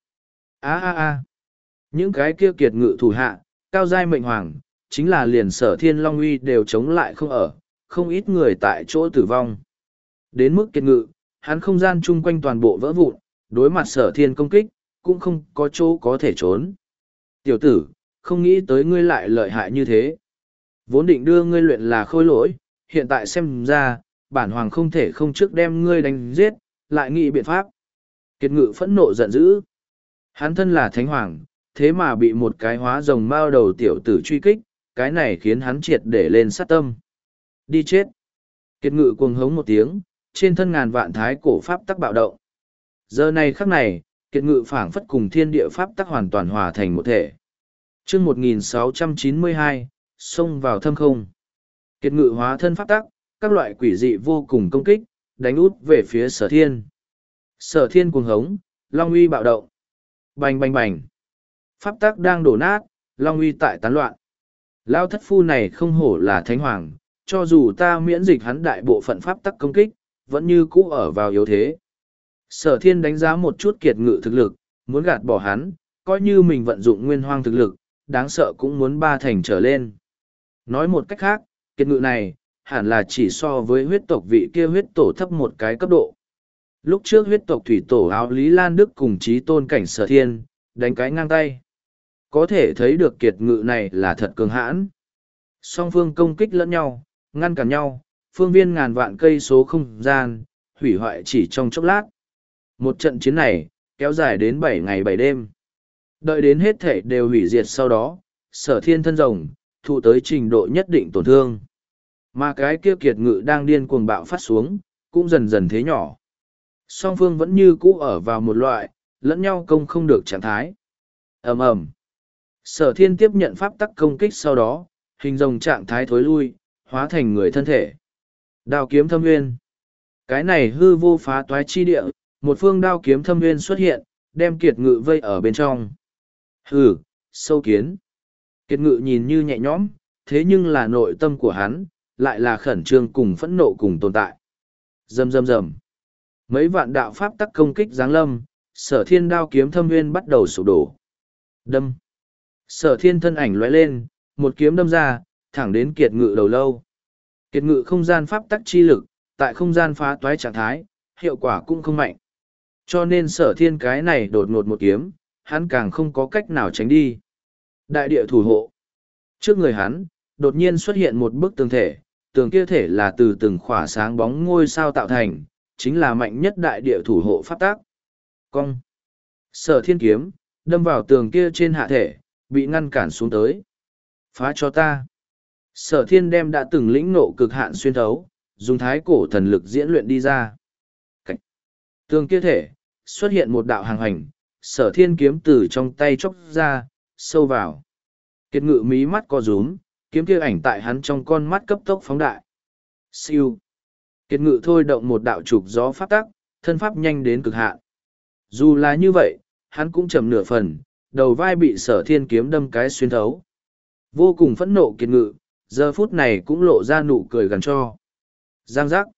Á á á. Những cái kia kiệt ngự thủ hạ, cao giai mệnh hoàng, chính là liền Sở Thiên Long uy đều chống lại không ở, không ít người tại chỗ tử vong. Đến mức kiệt ngự, hắn không gian chung quanh toàn bộ vỡ vụn, đối mặt Sở Thiên công kích, cũng không có chỗ có thể trốn. Tiểu tử, không nghĩ tới ngươi lại lợi hại như thế. Vốn định đưa ngươi luyện là khôi lỗi, hiện tại xem ra, bản hoàng không thể không trước đem ngươi đánh giết, lại nghĩ biện pháp. Kiệt ngự phẫn nộ giận dữ. Hắn thân là thánh hoàng, thế mà bị một cái hóa rồng mao đầu tiểu tử truy kích, cái này khiến hắn triệt để lên sát tâm. Đi chết. Kiệt ngự cuồng hống một tiếng, trên thân ngàn vạn thái cổ pháp tắc bạo động. Giờ này khắc này, kiệt ngự phảng phất cùng thiên địa pháp tắc hoàn toàn hòa thành một thể. Chương một nghìn sáu trăm chín mươi hai, xông vào thâm không. Kiệt ngự hóa thân pháp tắc, các loại quỷ dị vô cùng công kích, đánh út về phía Sở Thiên. Sở Thiên cuồng hống, long uy bạo động. Bành bành bành. Pháp tắc đang đổ nát, long uy tại tán loạn. Lao thất phu này không hổ là thánh hoàng, cho dù ta miễn dịch hắn đại bộ phận pháp tắc công kích, vẫn như cũ ở vào yếu thế. Sở Thiên đánh giá một chút kiệt ngự thực lực, muốn gạt bỏ hắn, coi như mình vận dụng nguyên hoang thực lực, đáng sợ cũng muốn ba thành trở lên. Nói một cách khác, kiệt ngự này, hẳn là chỉ so với huyết tộc vị kia huyết tổ thấp một cái cấp độ. Lúc trước huyết tộc thủy tổ áo Lý Lan Đức cùng chí tôn cảnh Sở Thiên, đánh cái ngang tay. Có thể thấy được kiệt ngự này là thật cường hãn. Song phương công kích lẫn nhau, ngăn cản nhau, phương viên ngàn vạn cây số không gian, hủy hoại chỉ trong chốc lát. Một trận chiến này, kéo dài đến bảy ngày bảy đêm. Đợi đến hết thể đều hủy diệt sau đó, Sở Thiên thân rồng, thụ tới trình độ nhất định tổn thương. Mà cái kia kiệt ngự đang điên cuồng bạo phát xuống, cũng dần dần thế nhỏ. Song phương vẫn như cũ ở vào một loại, lẫn nhau công không được trạng thái. ầm ầm. Sở Thiên tiếp nhận pháp tắc công kích sau đó, hình rồng trạng thái thối lui, hóa thành người thân thể. Đao kiếm thâm nguyên. Cái này hư vô phá toái chi địa, một phương đao kiếm thâm nguyên xuất hiện, đem kiệt ngự vây ở bên trong. Hừ, sâu kiến. Kiệt ngự nhìn như nhẹ nhõm, thế nhưng là nội tâm của hắn, lại là khẩn trương cùng phẫn nộ cùng tồn tại. Rầm rầm rầm. Mấy vạn đạo pháp tắc công kích giáng lâm, Sở Thiên đao kiếm thâm nguyên bắt đầu sụp đổ. Đâm. Sở Thiên thân ảnh lóe lên, một kiếm đâm ra, thẳng đến kiệt ngự đầu lâu. Kiệt ngự không gian pháp tắc chi lực, tại không gian phá toái trạng thái, hiệu quả cũng không mạnh. Cho nên Sở Thiên cái này đột ngột một kiếm, hắn càng không có cách nào tránh đi. Đại địa thủ hộ. Trước người hắn, đột nhiên xuất hiện một bức tường thể, tường kia thể là từ từng khỏa sáng bóng ngôi sao tạo thành, chính là mạnh nhất đại địa thủ hộ pháp tác. Cong. Sở thiên kiếm, đâm vào tường kia trên hạ thể, bị ngăn cản xuống tới. Phá cho ta. Sở thiên đem đã từng lĩnh nộ cực hạn xuyên thấu, dùng thái cổ thần lực diễn luyện đi ra. Cảnh. Tường kia thể, xuất hiện một đạo hàng hành, sở thiên kiếm từ trong tay chóc ra, sâu vào. Kiệt ngự mí mắt co rúm, kiếm kia ảnh tại hắn trong con mắt cấp tốc phóng đại. Siêu. Kiệt ngự thôi động một đạo trục gió pháp tắc, thân pháp nhanh đến cực hạn. Dù là như vậy, hắn cũng chậm nửa phần, đầu vai bị sở thiên kiếm đâm cái xuyên thấu. Vô cùng phẫn nộ kiệt ngự, giờ phút này cũng lộ ra nụ cười gần cho. Giang giác.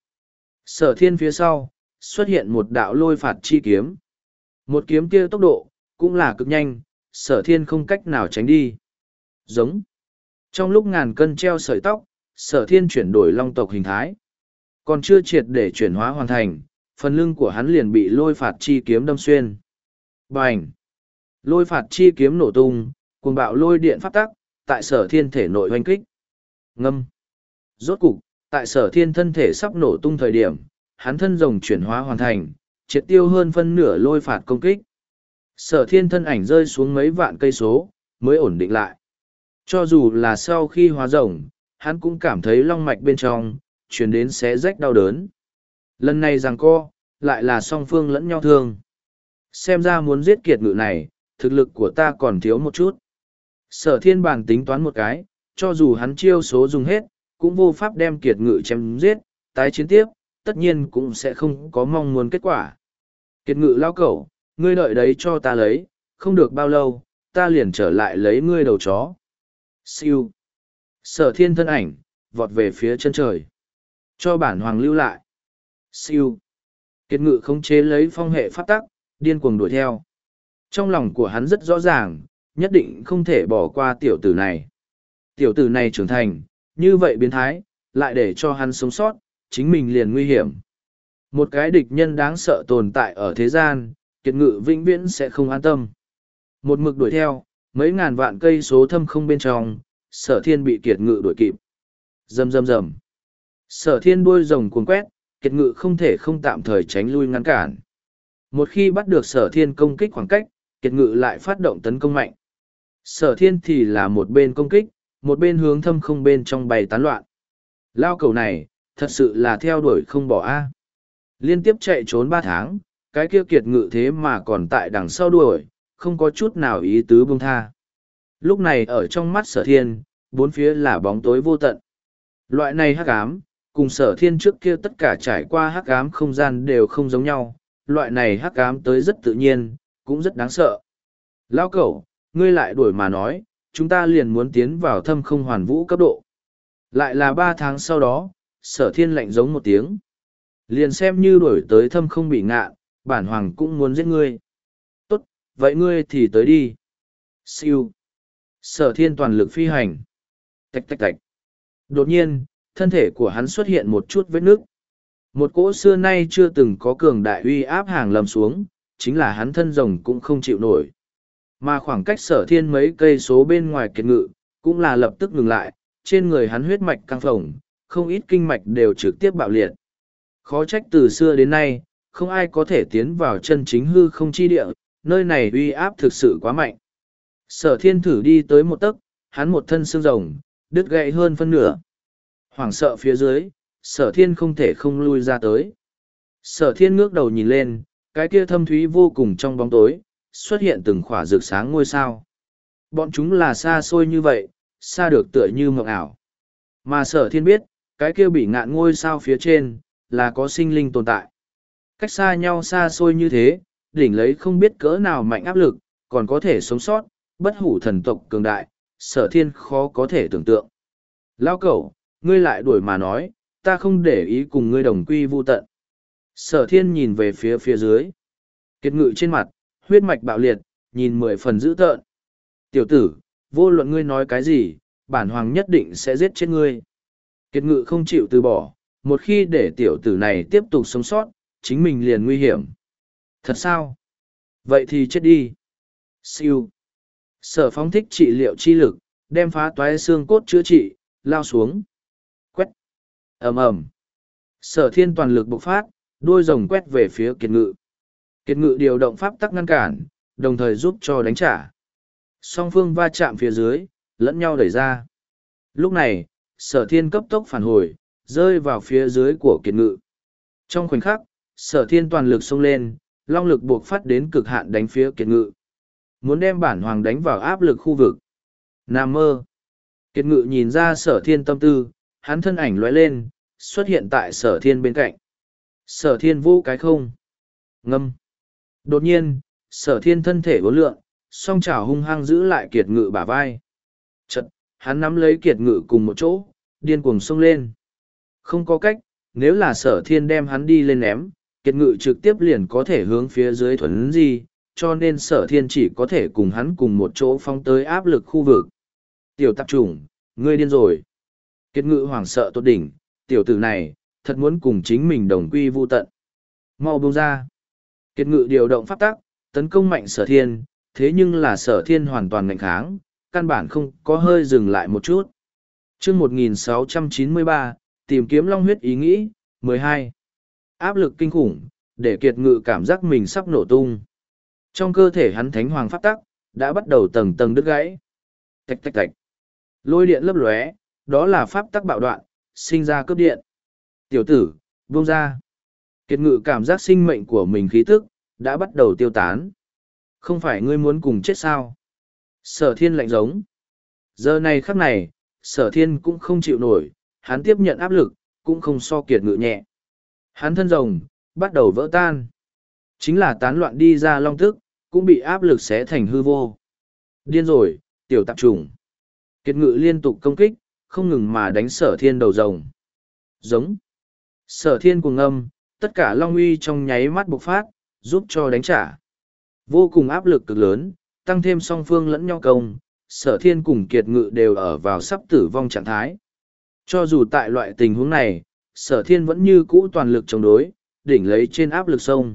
Sở thiên phía sau, xuất hiện một đạo lôi phạt chi kiếm. Một kiếm kia tốc độ, cũng là cực nhanh, sở thiên không cách nào tránh đi. Giống. Trong lúc ngàn cân treo sợi tóc, sở thiên chuyển đổi long tộc hình thái. Còn chưa triệt để chuyển hóa hoàn thành, phần lưng của hắn liền bị lôi phạt chi kiếm đâm xuyên. Bành! Lôi phạt chi kiếm nổ tung, cuồng bạo lôi điện phát tắc, tại sở thiên thể nội hoanh kích. Ngâm! Rốt cục, tại sở thiên thân thể sắp nổ tung thời điểm, hắn thân rồng chuyển hóa hoàn thành, triệt tiêu hơn phân nửa lôi phạt công kích. Sở thiên thân ảnh rơi xuống mấy vạn cây số, mới ổn định lại. Cho dù là sau khi hóa rồng, hắn cũng cảm thấy long mạch bên trong, chuyển đến xé rách đau đớn. Lần này giằng co, lại là song phương lẫn nhau thương. Xem ra muốn giết kiệt ngự này, thực lực của ta còn thiếu một chút. Sở thiên bản tính toán một cái, cho dù hắn chiêu số dùng hết, cũng vô pháp đem kiệt ngự chém giết, tái chiến tiếp, tất nhiên cũng sẽ không có mong muốn kết quả. Kiệt ngự lao cẩu, ngươi đợi đấy cho ta lấy, không được bao lâu, ta liền trở lại lấy ngươi đầu chó. Siêu. Sở thiên thân ảnh, vọt về phía chân trời. Cho bản hoàng lưu lại. Siêu. Kiệt ngự khống chế lấy phong hệ pháp tắc, điên cuồng đuổi theo. Trong lòng của hắn rất rõ ràng, nhất định không thể bỏ qua tiểu tử này. Tiểu tử này trưởng thành, như vậy biến thái, lại để cho hắn sống sót, chính mình liền nguy hiểm. Một cái địch nhân đáng sợ tồn tại ở thế gian, kiệt ngự vĩnh viễn sẽ không an tâm. Một mực đuổi theo, mấy ngàn vạn cây số thâm không bên trong, sở thiên bị kiệt ngự đuổi kịp. Rầm rầm rầm. Sở thiên đuôi rồng cuồng quét, kiệt ngự không thể không tạm thời tránh lui ngăn cản. Một khi bắt được sở thiên công kích khoảng cách, kiệt ngự lại phát động tấn công mạnh. Sở thiên thì là một bên công kích, một bên hướng thâm không bên trong bày tán loạn. Lao cầu này, thật sự là theo đuổi không bỏ a. Liên tiếp chạy trốn ba tháng, cái kia kiệt ngự thế mà còn tại đằng sau đuổi, không có chút nào ý tứ buông tha. Lúc này ở trong mắt sở thiên, bốn phía là bóng tối vô tận. Loại này hắc ám, cùng sở thiên trước kia tất cả trải qua hắc ám không gian đều không giống nhau, loại này hắc ám tới rất tự nhiên, cũng rất đáng sợ. Lao cẩu, ngươi lại đuổi mà nói, chúng ta liền muốn tiến vào thâm không hoàn vũ cấp độ. Lại là ba tháng sau đó, sở thiên lạnh giống một tiếng. Liền xem như đuổi tới thâm không bị ngạn, bản hoàng cũng muốn giết ngươi. Tốt, vậy ngươi thì tới đi. Siêu. Sở thiên toàn lực phi hành. Tạch tạch tạch. Đột nhiên, thân thể của hắn xuất hiện một chút vết nước. Một cỗ xưa nay chưa từng có cường đại uy áp hàng lầm xuống, chính là hắn thân rồng cũng không chịu nổi. Mà khoảng cách sở thiên mấy cây số bên ngoài kiệt ngự, cũng là lập tức ngừng lại, trên người hắn huyết mạch căng phồng, không ít kinh mạch đều trực tiếp bạo liệt. Khó trách từ xưa đến nay, không ai có thể tiến vào chân chính hư không chi địa, nơi này uy áp thực sự quá mạnh. Sở thiên thử đi tới một tấc, hắn một thân xương rồng, đứt gãy hơn phân nửa. Hoảng sợ phía dưới, sở thiên không thể không lui ra tới. Sở thiên ngước đầu nhìn lên, cái kia thâm thúy vô cùng trong bóng tối, xuất hiện từng khỏa rực sáng ngôi sao. Bọn chúng là xa xôi như vậy, xa được tựa như mộng ảo. Mà sở thiên biết, cái kia bị ngạn ngôi sao phía trên, là có sinh linh tồn tại. Cách xa nhau xa xôi như thế, đỉnh lấy không biết cỡ nào mạnh áp lực, còn có thể sống sót, bất hủ thần tộc cường đại, sở thiên khó có thể tưởng tượng. Lao cẩu, ngươi lại đuổi mà nói, ta không để ý cùng ngươi đồng quy vu tận. Sở thiên nhìn về phía phía dưới. Kiệt ngự trên mặt, huyết mạch bạo liệt, nhìn mười phần dữ tợn. Tiểu tử, vô luận ngươi nói cái gì, bản hoàng nhất định sẽ giết chết ngươi. Kiệt ngự không chịu từ bỏ, một khi để tiểu tử này tiếp tục sống sót, chính mình liền nguy hiểm. Thật sao? Vậy thì chết đi. Siêu. Sở phóng thích trị liệu chi lực, đem phá toái xương cốt chữa trị, lao xuống. Quét. ầm ầm. Sở thiên toàn lực bộc phát, đuôi rồng quét về phía kiệt ngự. Kiệt ngự điều động pháp tắc ngăn cản, đồng thời giúp cho đánh trả. Song phương va chạm phía dưới, lẫn nhau đẩy ra. Lúc này, sở thiên cấp tốc phản hồi, rơi vào phía dưới của kiệt ngự. Trong khoảnh khắc, sở thiên toàn lực xông lên, long lực buộc phát đến cực hạn đánh phía kiệt ngự. Muốn đem bản hoàng đánh vào áp lực khu vực. Nam mơ. Kiệt ngự nhìn ra sở thiên tâm tư, hắn thân ảnh lóe lên, xuất hiện tại sở thiên bên cạnh. Sở thiên vũ cái không. Ngâm. Đột nhiên, sở thiên thân thể uốn lượn, song chảo hung hăng giữ lại kiệt ngự bả vai. Chật, hắn nắm lấy kiệt ngự cùng một chỗ, điên cuồng xông lên. Không có cách, nếu là sở thiên đem hắn đi lên ném, kiệt ngự trực tiếp liền có thể hướng phía dưới thuấn di, cho nên sở thiên chỉ có thể cùng hắn cùng một chỗ phóng tới áp lực khu vực. Tiểu tạp chủng, ngươi điên rồi. Kiệt ngự hoảng sợ tốt đỉnh, tiểu tử này, thật muốn cùng chính mình đồng quy vu tận. Mau buông ra. Kiệt ngự điều động pháp tắc, tấn công mạnh sở thiên, thế nhưng là sở thiên hoàn toàn ngạnh kháng, căn bản không có hơi dừng lại một chút. Chương một nghìn sáu trăm chín mươi ba, tìm kiếm long huyết ý nghĩ, mười hai. Áp lực kinh khủng, để kiệt ngự cảm giác mình sắp nổ tung. Trong cơ thể hắn thánh hoàng pháp tắc, đã bắt đầu tầng tầng đứt gãy. Tạch tạch tạch. Lôi điện lấp lóe, đó là pháp tắc bạo đoạn, sinh ra cướp điện. Tiểu tử, buông ra. Kiệt ngự cảm giác sinh mệnh của mình khí tức, đã bắt đầu tiêu tán. Không phải ngươi muốn cùng chết sao? Sở thiên lạnh giống. Giờ này khắc này, sở thiên cũng không chịu nổi, hắn tiếp nhận áp lực, cũng không so kiệt ngự nhẹ. Hắn thân rồng, bắt đầu vỡ tan. Chính là tán loạn đi ra long tức, cũng bị áp lực xé thành hư vô. Điên rồi, tiểu tạp trùng. Kiệt ngự liên tục công kích, không ngừng mà đánh sở thiên đầu rồng. Giống. Sở thiên cuồng âm, tất cả long uy trong nháy mắt bộc phát, giúp cho đánh trả. Vô cùng áp lực cực lớn, tăng thêm song phương lẫn nhau công, sở thiên cùng kiệt ngự đều ở vào sắp tử vong trạng thái. Cho dù tại loại tình huống này, sở thiên vẫn như cũ toàn lực chống đối, đỉnh lấy trên áp lực sông.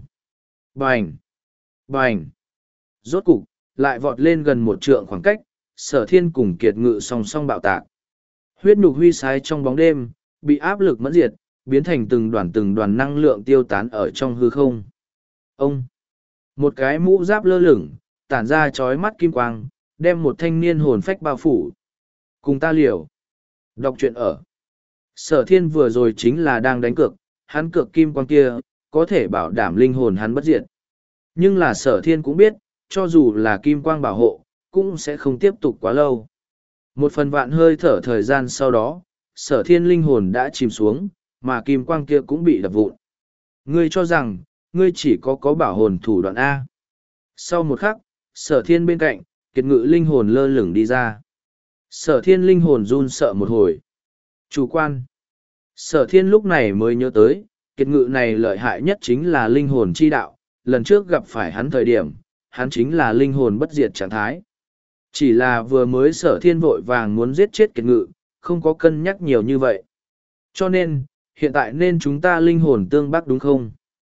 Bành! Bành! Rốt cục, lại vọt lên gần một trượng khoảng cách, sở thiên cùng kiệt ngự song song bạo tạc. Huyết nhục huy sái trong bóng đêm, bị áp lực mẫn diệt, biến thành từng đoàn từng đoàn năng lượng tiêu tán ở trong hư không. Ông! Một cái mũ giáp lơ lửng, tản ra chói mắt kim quang, đem một thanh niên hồn phách bao phủ. Cùng ta liều. Đọc truyện ở. Sở thiên vừa rồi chính là đang đánh cược, hắn cược kim quang kia, có thể bảo đảm linh hồn hắn bất diệt. Nhưng là sở thiên cũng biết, cho dù là kim quang bảo hộ, cũng sẽ không tiếp tục quá lâu. Một phần vạn hơi thở thời gian sau đó, sở thiên linh hồn đã chìm xuống, mà kim quang kia cũng bị đập vụn. Ngươi cho rằng, ngươi chỉ có có bảo hồn thủ đoạn A. Sau một khắc, sở thiên bên cạnh, kiệt ngự linh hồn lơ lửng đi ra. Sở thiên linh hồn run sợ một hồi. Chủ quan. Sở thiên lúc này mới nhớ tới, kiệt ngự này lợi hại nhất chính là linh hồn chi đạo. Lần trước gặp phải hắn thời điểm, hắn chính là linh hồn bất diệt trạng thái. Chỉ là vừa mới sở thiên vội vàng muốn giết chết kiệt ngự, không có cân nhắc nhiều như vậy. Cho nên, hiện tại nên chúng ta linh hồn tương bắc đúng không?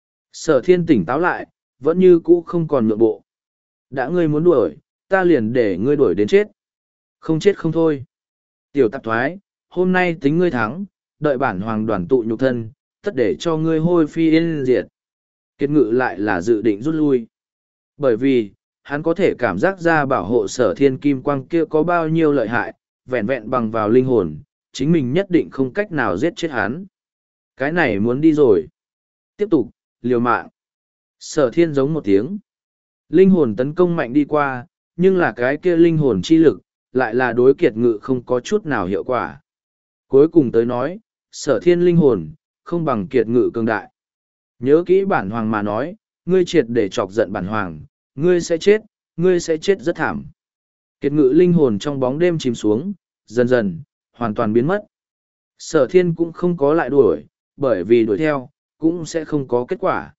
Sở thiên tỉnh táo lại, vẫn như cũ không còn nhượng bộ. Đã ngươi muốn đuổi, ta liền để ngươi đuổi đến chết. Không chết không thôi. Tiểu tạp thoái, hôm nay tính ngươi thắng, đợi bản hoàng đoàn tụ nhục thân, tất để cho ngươi hôi phi yên diệt. Kiệt ngự lại là dự định rút lui. Bởi vì, hắn có thể cảm giác ra bảo hộ sở thiên kim quang kia có bao nhiêu lợi hại, vẹn vẹn bằng vào linh hồn, chính mình nhất định không cách nào giết chết hắn. Cái này muốn đi rồi. Tiếp tục, liều mạng. Sở thiên giống một tiếng. Linh hồn tấn công mạnh đi qua, nhưng là cái kia linh hồn chi lực, lại là đối kiệt ngự không có chút nào hiệu quả. Cuối cùng tới nói, sở thiên linh hồn, không bằng kiệt ngự cường đại. Nhớ kỹ bản hoàng mà nói, ngươi triệt để chọc giận bản hoàng, ngươi sẽ chết, ngươi sẽ chết rất thảm. Kiệt ngự linh hồn trong bóng đêm chìm xuống, dần dần, hoàn toàn biến mất. Sở thiên cũng không có lại đuổi, bởi vì đuổi theo, cũng sẽ không có kết quả.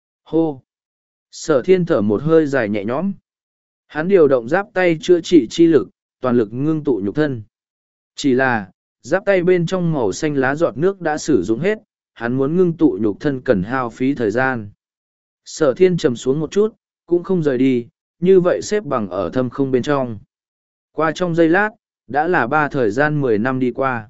Hô! Sở thiên thở một hơi dài nhẹ nhõm. Hắn điều động giáp tay chữa trị chi lực, toàn lực ngưng tụ nhục thân. Chỉ là, giáp tay bên trong màu xanh lá giọt nước đã sử dụng hết, hắn muốn ngưng tụ nhục thân cần hao phí thời gian. Sở thiên trầm xuống một chút, cũng không rời đi, như vậy xếp bằng ở thâm không bên trong. Qua trong giây lát, đã là ba thời gian mười năm đi qua.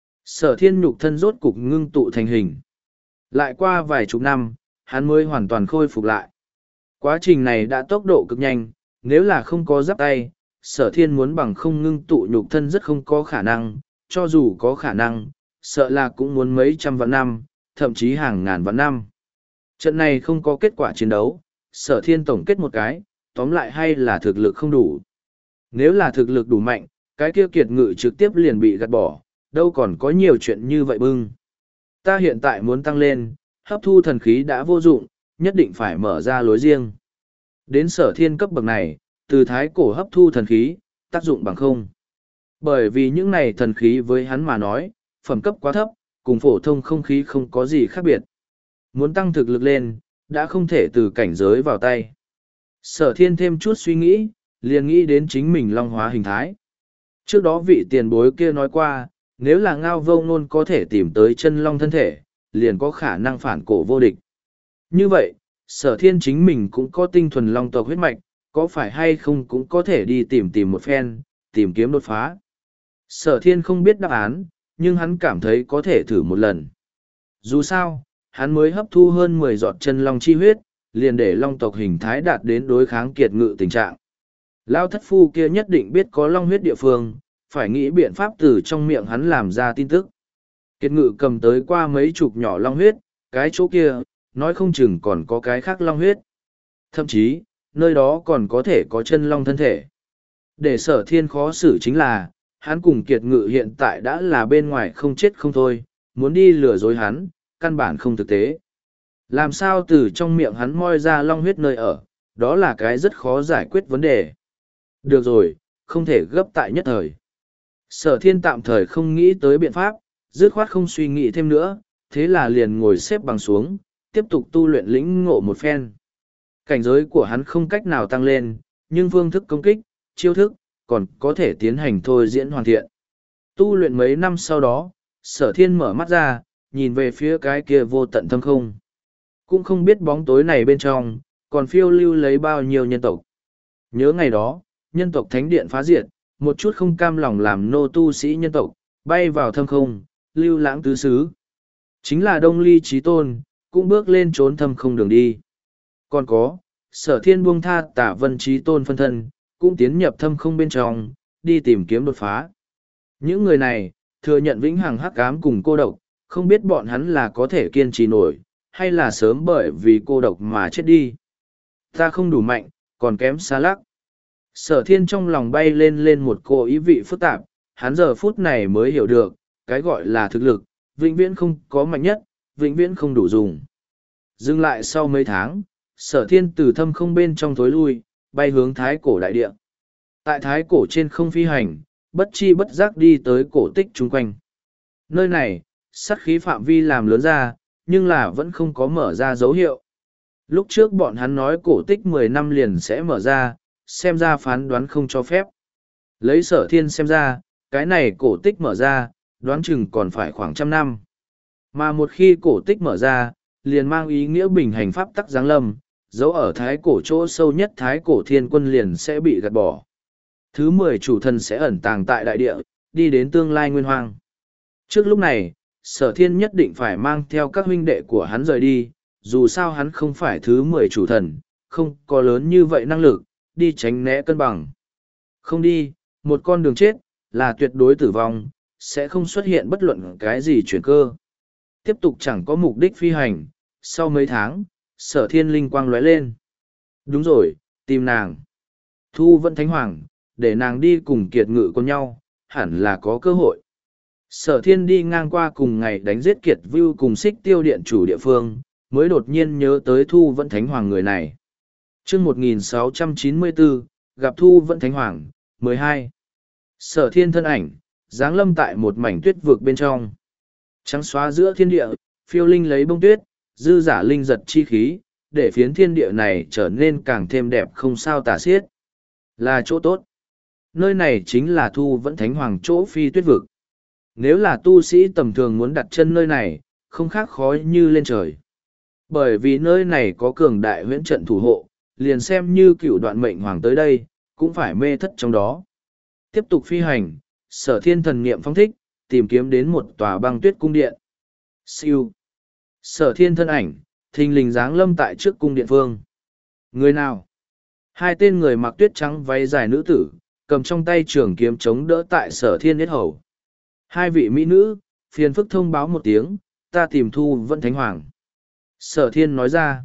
Sở thiên nhục thân rốt cục ngưng tụ thành hình. Lại qua vài chục năm, hắn mới hoàn toàn khôi phục lại. Quá trình này đã tốc độ cực nhanh, nếu là không có giáp tay, sở thiên muốn bằng không ngưng tụ nhục thân rất không có khả năng, cho dù có khả năng, sợ là cũng muốn mấy trăm vạn năm, thậm chí hàng ngàn vạn năm. Trận này không có kết quả chiến đấu, sở thiên tổng kết một cái, tóm lại hay là thực lực không đủ. Nếu là thực lực đủ mạnh, cái kia kiệt ngự trực tiếp liền bị gạt bỏ, đâu còn có nhiều chuyện như vậy bưng. Ta hiện tại muốn tăng lên, hấp thu thần khí đã vô dụng, nhất định phải mở ra lối riêng. Đến sở thiên cấp bậc này, từ thái cổ hấp thu thần khí, tác dụng bằng không. Bởi vì những này thần khí với hắn mà nói, phẩm cấp quá thấp, cùng phổ thông không khí không có gì khác biệt. Muốn tăng thực lực lên, đã không thể từ cảnh giới vào tay. Sở thiên thêm chút suy nghĩ, liền nghĩ đến chính mình long hóa hình thái. Trước đó vị tiền bối kia nói qua, nếu là ngao vô ngôn có thể tìm tới chân long thân thể, liền có khả năng phản cổ vô địch. Như vậy, sở thiên chính mình cũng có tinh thuần long tộc huyết mạch, có phải hay không cũng có thể đi tìm tìm một phen, tìm kiếm đột phá. Sở thiên không biết đáp án, nhưng hắn cảm thấy có thể thử một lần. Dù sao, hắn mới hấp thu hơn mười giọt chân long chi huyết, liền để long tộc hình thái đạt đến đối kháng kiệt ngự tình trạng. Lao thất phu kia nhất định biết có long huyết địa phương, phải nghĩ biện pháp từ trong miệng hắn làm ra tin tức. Kiệt ngự cầm tới qua mấy chục nhỏ long huyết, cái chỗ kia, nói không chừng còn có cái khác long huyết. Thậm chí, nơi đó còn có thể có chân long thân thể. Để sở thiên khó xử chính là, hắn cùng kiệt ngự hiện tại đã là bên ngoài không chết không thôi, muốn đi lừa dối hắn, căn bản không thực tế. Làm sao từ trong miệng hắn moi ra long huyết nơi ở, đó là cái rất khó giải quyết vấn đề. Được rồi, không thể gấp tại nhất thời. Sở thiên tạm thời không nghĩ tới biện pháp, dứt khoát không suy nghĩ thêm nữa, thế là liền ngồi xếp bằng xuống, tiếp tục tu luyện lĩnh ngộ một phen. Cảnh giới của hắn không cách nào tăng lên, nhưng phương thức công kích, chiêu thức, còn có thể tiến hành thôi diễn hoàn thiện. Tu luyện mấy năm sau đó, sở thiên mở mắt ra, nhìn về phía cái kia vô tận thâm không. Cũng không biết bóng tối này bên trong, còn phiêu lưu lấy bao nhiêu nhân tộc. Nhớ ngày đó, nhân tộc thánh điện phá diệt, một chút không cam lòng làm nô tu sĩ nhân tộc, bay vào thâm không, lưu lãng tứ xứ. Chính là Đông Ly Chí Tôn, cũng bước lên trốn thâm không đường đi. Còn có, sở thiên buông tha Tả Vân Chí Tôn phân thân, cũng tiến nhập thâm không bên trong, đi tìm kiếm đột phá. Những người này, thừa nhận vĩnh hằng hắc ám cùng cô độc, không biết bọn hắn là có thể kiên trì nổi, hay là sớm bởi vì cô độc mà chết đi. Ta không đủ mạnh, còn kém xa lắc. Sở thiên trong lòng bay lên lên một cô ý vị phức tạp, hắn giờ phút này mới hiểu được, cái gọi là thực lực, vĩnh viễn không có mạnh nhất, vĩnh viễn không đủ dùng. Dừng lại sau mấy tháng, sở thiên từ thâm không bên trong tối lui, bay hướng thái cổ đại địa. Tại thái cổ trên không phi hành, bất chi bất giác đi tới cổ tích chung quanh. Nơi này, sát khí phạm vi làm lớn ra, nhưng là vẫn không có mở ra dấu hiệu. Lúc trước bọn hắn nói cổ tích mười năm liền sẽ mở ra, xem ra phán đoán không cho phép. Lấy sở thiên xem ra, cái này cổ tích mở ra, đoán chừng còn phải khoảng trăm năm. Mà một khi cổ tích mở ra, liền mang ý nghĩa bình hành pháp tắc giáng lâm, dấu ở thái cổ chỗ sâu nhất thái cổ thiên quân liền sẽ bị gạt bỏ. Thứ mười chủ thần sẽ ẩn tàng tại đại địa, đi đến tương lai nguyên hoang. Trước lúc này, sở thiên nhất định phải mang theo các huynh đệ của hắn rời đi, dù sao hắn không phải thứ mười chủ thần, không có lớn như vậy năng lực, đi tránh né cân bằng. Không đi, một con đường chết, là tuyệt đối tử vong, sẽ không xuất hiện bất luận cái gì chuyển cơ. Tiếp tục chẳng có mục đích phi hành, sau mấy tháng, sở thiên linh quang lóe lên. Đúng rồi, tìm nàng. Thu Vẫn Thánh Hoàng, để nàng đi cùng kiệt ngự con nhau, hẳn là có cơ hội. Sở thiên đi ngang qua cùng ngày đánh giết kiệt view cùng xích tiêu điện chủ địa phương, mới đột nhiên nhớ tới Thu Vẫn Thánh Hoàng người này. chương một nghìn sáu trăm chín mươi bốn, gặp Thu Vẫn Thánh Hoàng, mười hai. Sở thiên thân ảnh, giáng lâm tại một mảnh tuyết vực bên trong. Trắng xóa giữa thiên địa, phiêu linh lấy bông tuyết, dư giả linh giật chi khí, để phiến thiên địa này trở nên càng thêm đẹp không sao tả xiết. Là chỗ tốt. Nơi này chính là Thu Vẫn Thánh Hoàng chỗ phi tuyết vực. Nếu là tu sĩ tầm thường muốn đặt chân nơi này, không khác khó như lên trời. Bởi vì nơi này có cường đại huyễn trận thủ hộ, liền xem như cựu đoạn mệnh hoàng tới đây, cũng phải mê thất trong đó. Tiếp tục phi hành, sở thiên thần niệm phong thích, tìm kiếm đến một tòa băng tuyết cung điện. Siêu. Sở thiên thân ảnh, thình lình dáng lâm tại trước cung điện phương. Người nào? Hai tên người mặc tuyết trắng váy dài nữ tử, cầm trong tay trường kiếm chống đỡ tại sở thiên yết hầu. Hai vị mỹ nữ, phiền phức thông báo một tiếng, ta tìm Thu Vẫn Thánh Hoàng. Sở thiên nói ra.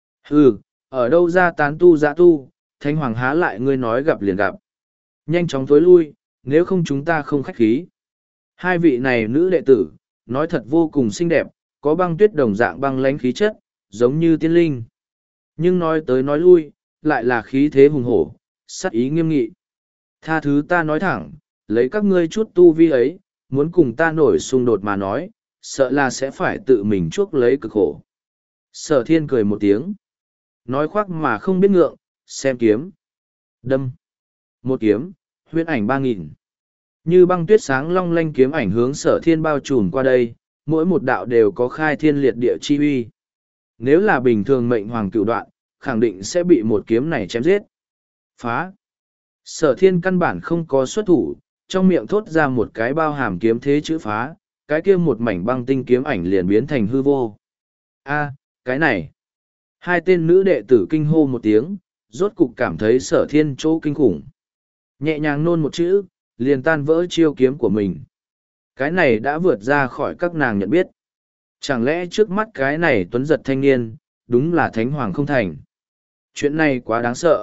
Ừ, ở đâu ra tán tu giã tu, Thánh Hoàng há lại ngươi nói gặp liền gặp. Nhanh chóng tối lui, nếu không chúng ta không khách khí. Hai vị này nữ đệ tử, nói thật vô cùng xinh đẹp, có băng tuyết đồng dạng băng lánh khí chất, giống như tiên linh. Nhưng nói tới nói lui, lại là khí thế hùng hổ, sắc ý nghiêm nghị. Tha thứ ta nói thẳng, lấy các ngươi chút tu vi ấy, muốn cùng ta nổi xung đột mà nói, sợ là sẽ phải tự mình chuốc lấy cực khổ. Sở thiên cười một tiếng. Nói khoác mà không biết ngượng, xem kiếm. Đâm. Một kiếm, huyễn ảnh ba nghìn. Như băng tuyết sáng long lanh kiếm ảnh hướng sở thiên bao trùm qua đây, mỗi một đạo đều có khai thiên liệt địa chi uy. Nếu là bình thường mệnh hoàng cựu đoạn, khẳng định sẽ bị một kiếm này chém giết. Phá. Sở thiên căn bản không có xuất thủ, trong miệng thốt ra một cái bao hàm kiếm thế chữ phá, cái kia một mảnh băng tinh kiếm ảnh liền biến thành hư vô. A, cái này. Hai tên nữ đệ tử kinh hô một tiếng, rốt cục cảm thấy sở thiên chỗ kinh khủng. Nhẹ nhàng nôn một chữ, liền tan vỡ chiêu kiếm của mình. Cái này đã vượt ra khỏi các nàng nhận biết. Chẳng lẽ trước mắt cái này tuấn giật thanh niên, đúng là thánh hoàng không thành. Chuyện này quá đáng sợ.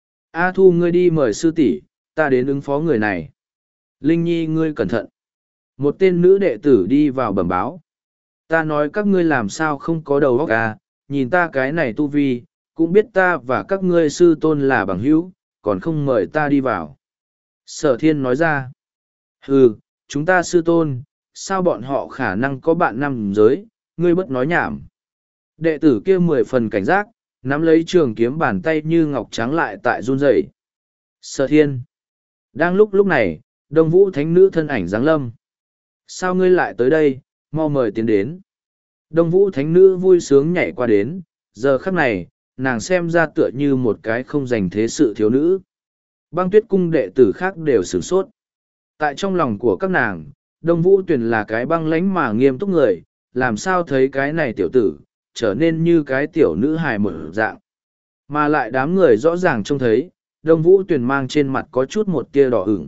A Thu ngươi đi mời sư tỷ, ta đến ứng phó người này. Linh Nhi ngươi cẩn thận. Một tên nữ đệ tử đi vào bẩm báo. Ta nói các ngươi làm sao không có đầu óc à, nhìn ta cái này tu vi, cũng biết ta và các ngươi sư tôn là bằng hữu, còn không mời ta đi vào. Sở thiên nói ra. Ừ, chúng ta sư tôn, sao bọn họ khả năng có bạn nằm giới, ngươi bất nói nhảm. Đệ tử kia mười phần cảnh giác, nắm lấy trường kiếm bàn tay như ngọc trắng lại tại run rẩy. Sở thiên. Đang lúc lúc này, Đông Vũ Thánh Nữ thân ảnh giáng lâm. Sao ngươi lại tới đây, mau mời tiến đến. Đông Vũ Thánh Nữ vui sướng nhảy qua đến, giờ khắc này, nàng xem ra tựa như một cái không dành thế sự thiếu nữ. Băng tuyết cung đệ tử khác đều sửng sốt. Tại trong lòng của các nàng, Đông Vũ Tuyền là cái băng lãnh mà nghiêm túc người, làm sao thấy cái này tiểu tử, trở nên như cái tiểu nữ hài mở dạng. Mà lại đám người rõ ràng trông thấy, Đông Vũ Tuyền mang trên mặt có chút một tia đỏ ửng.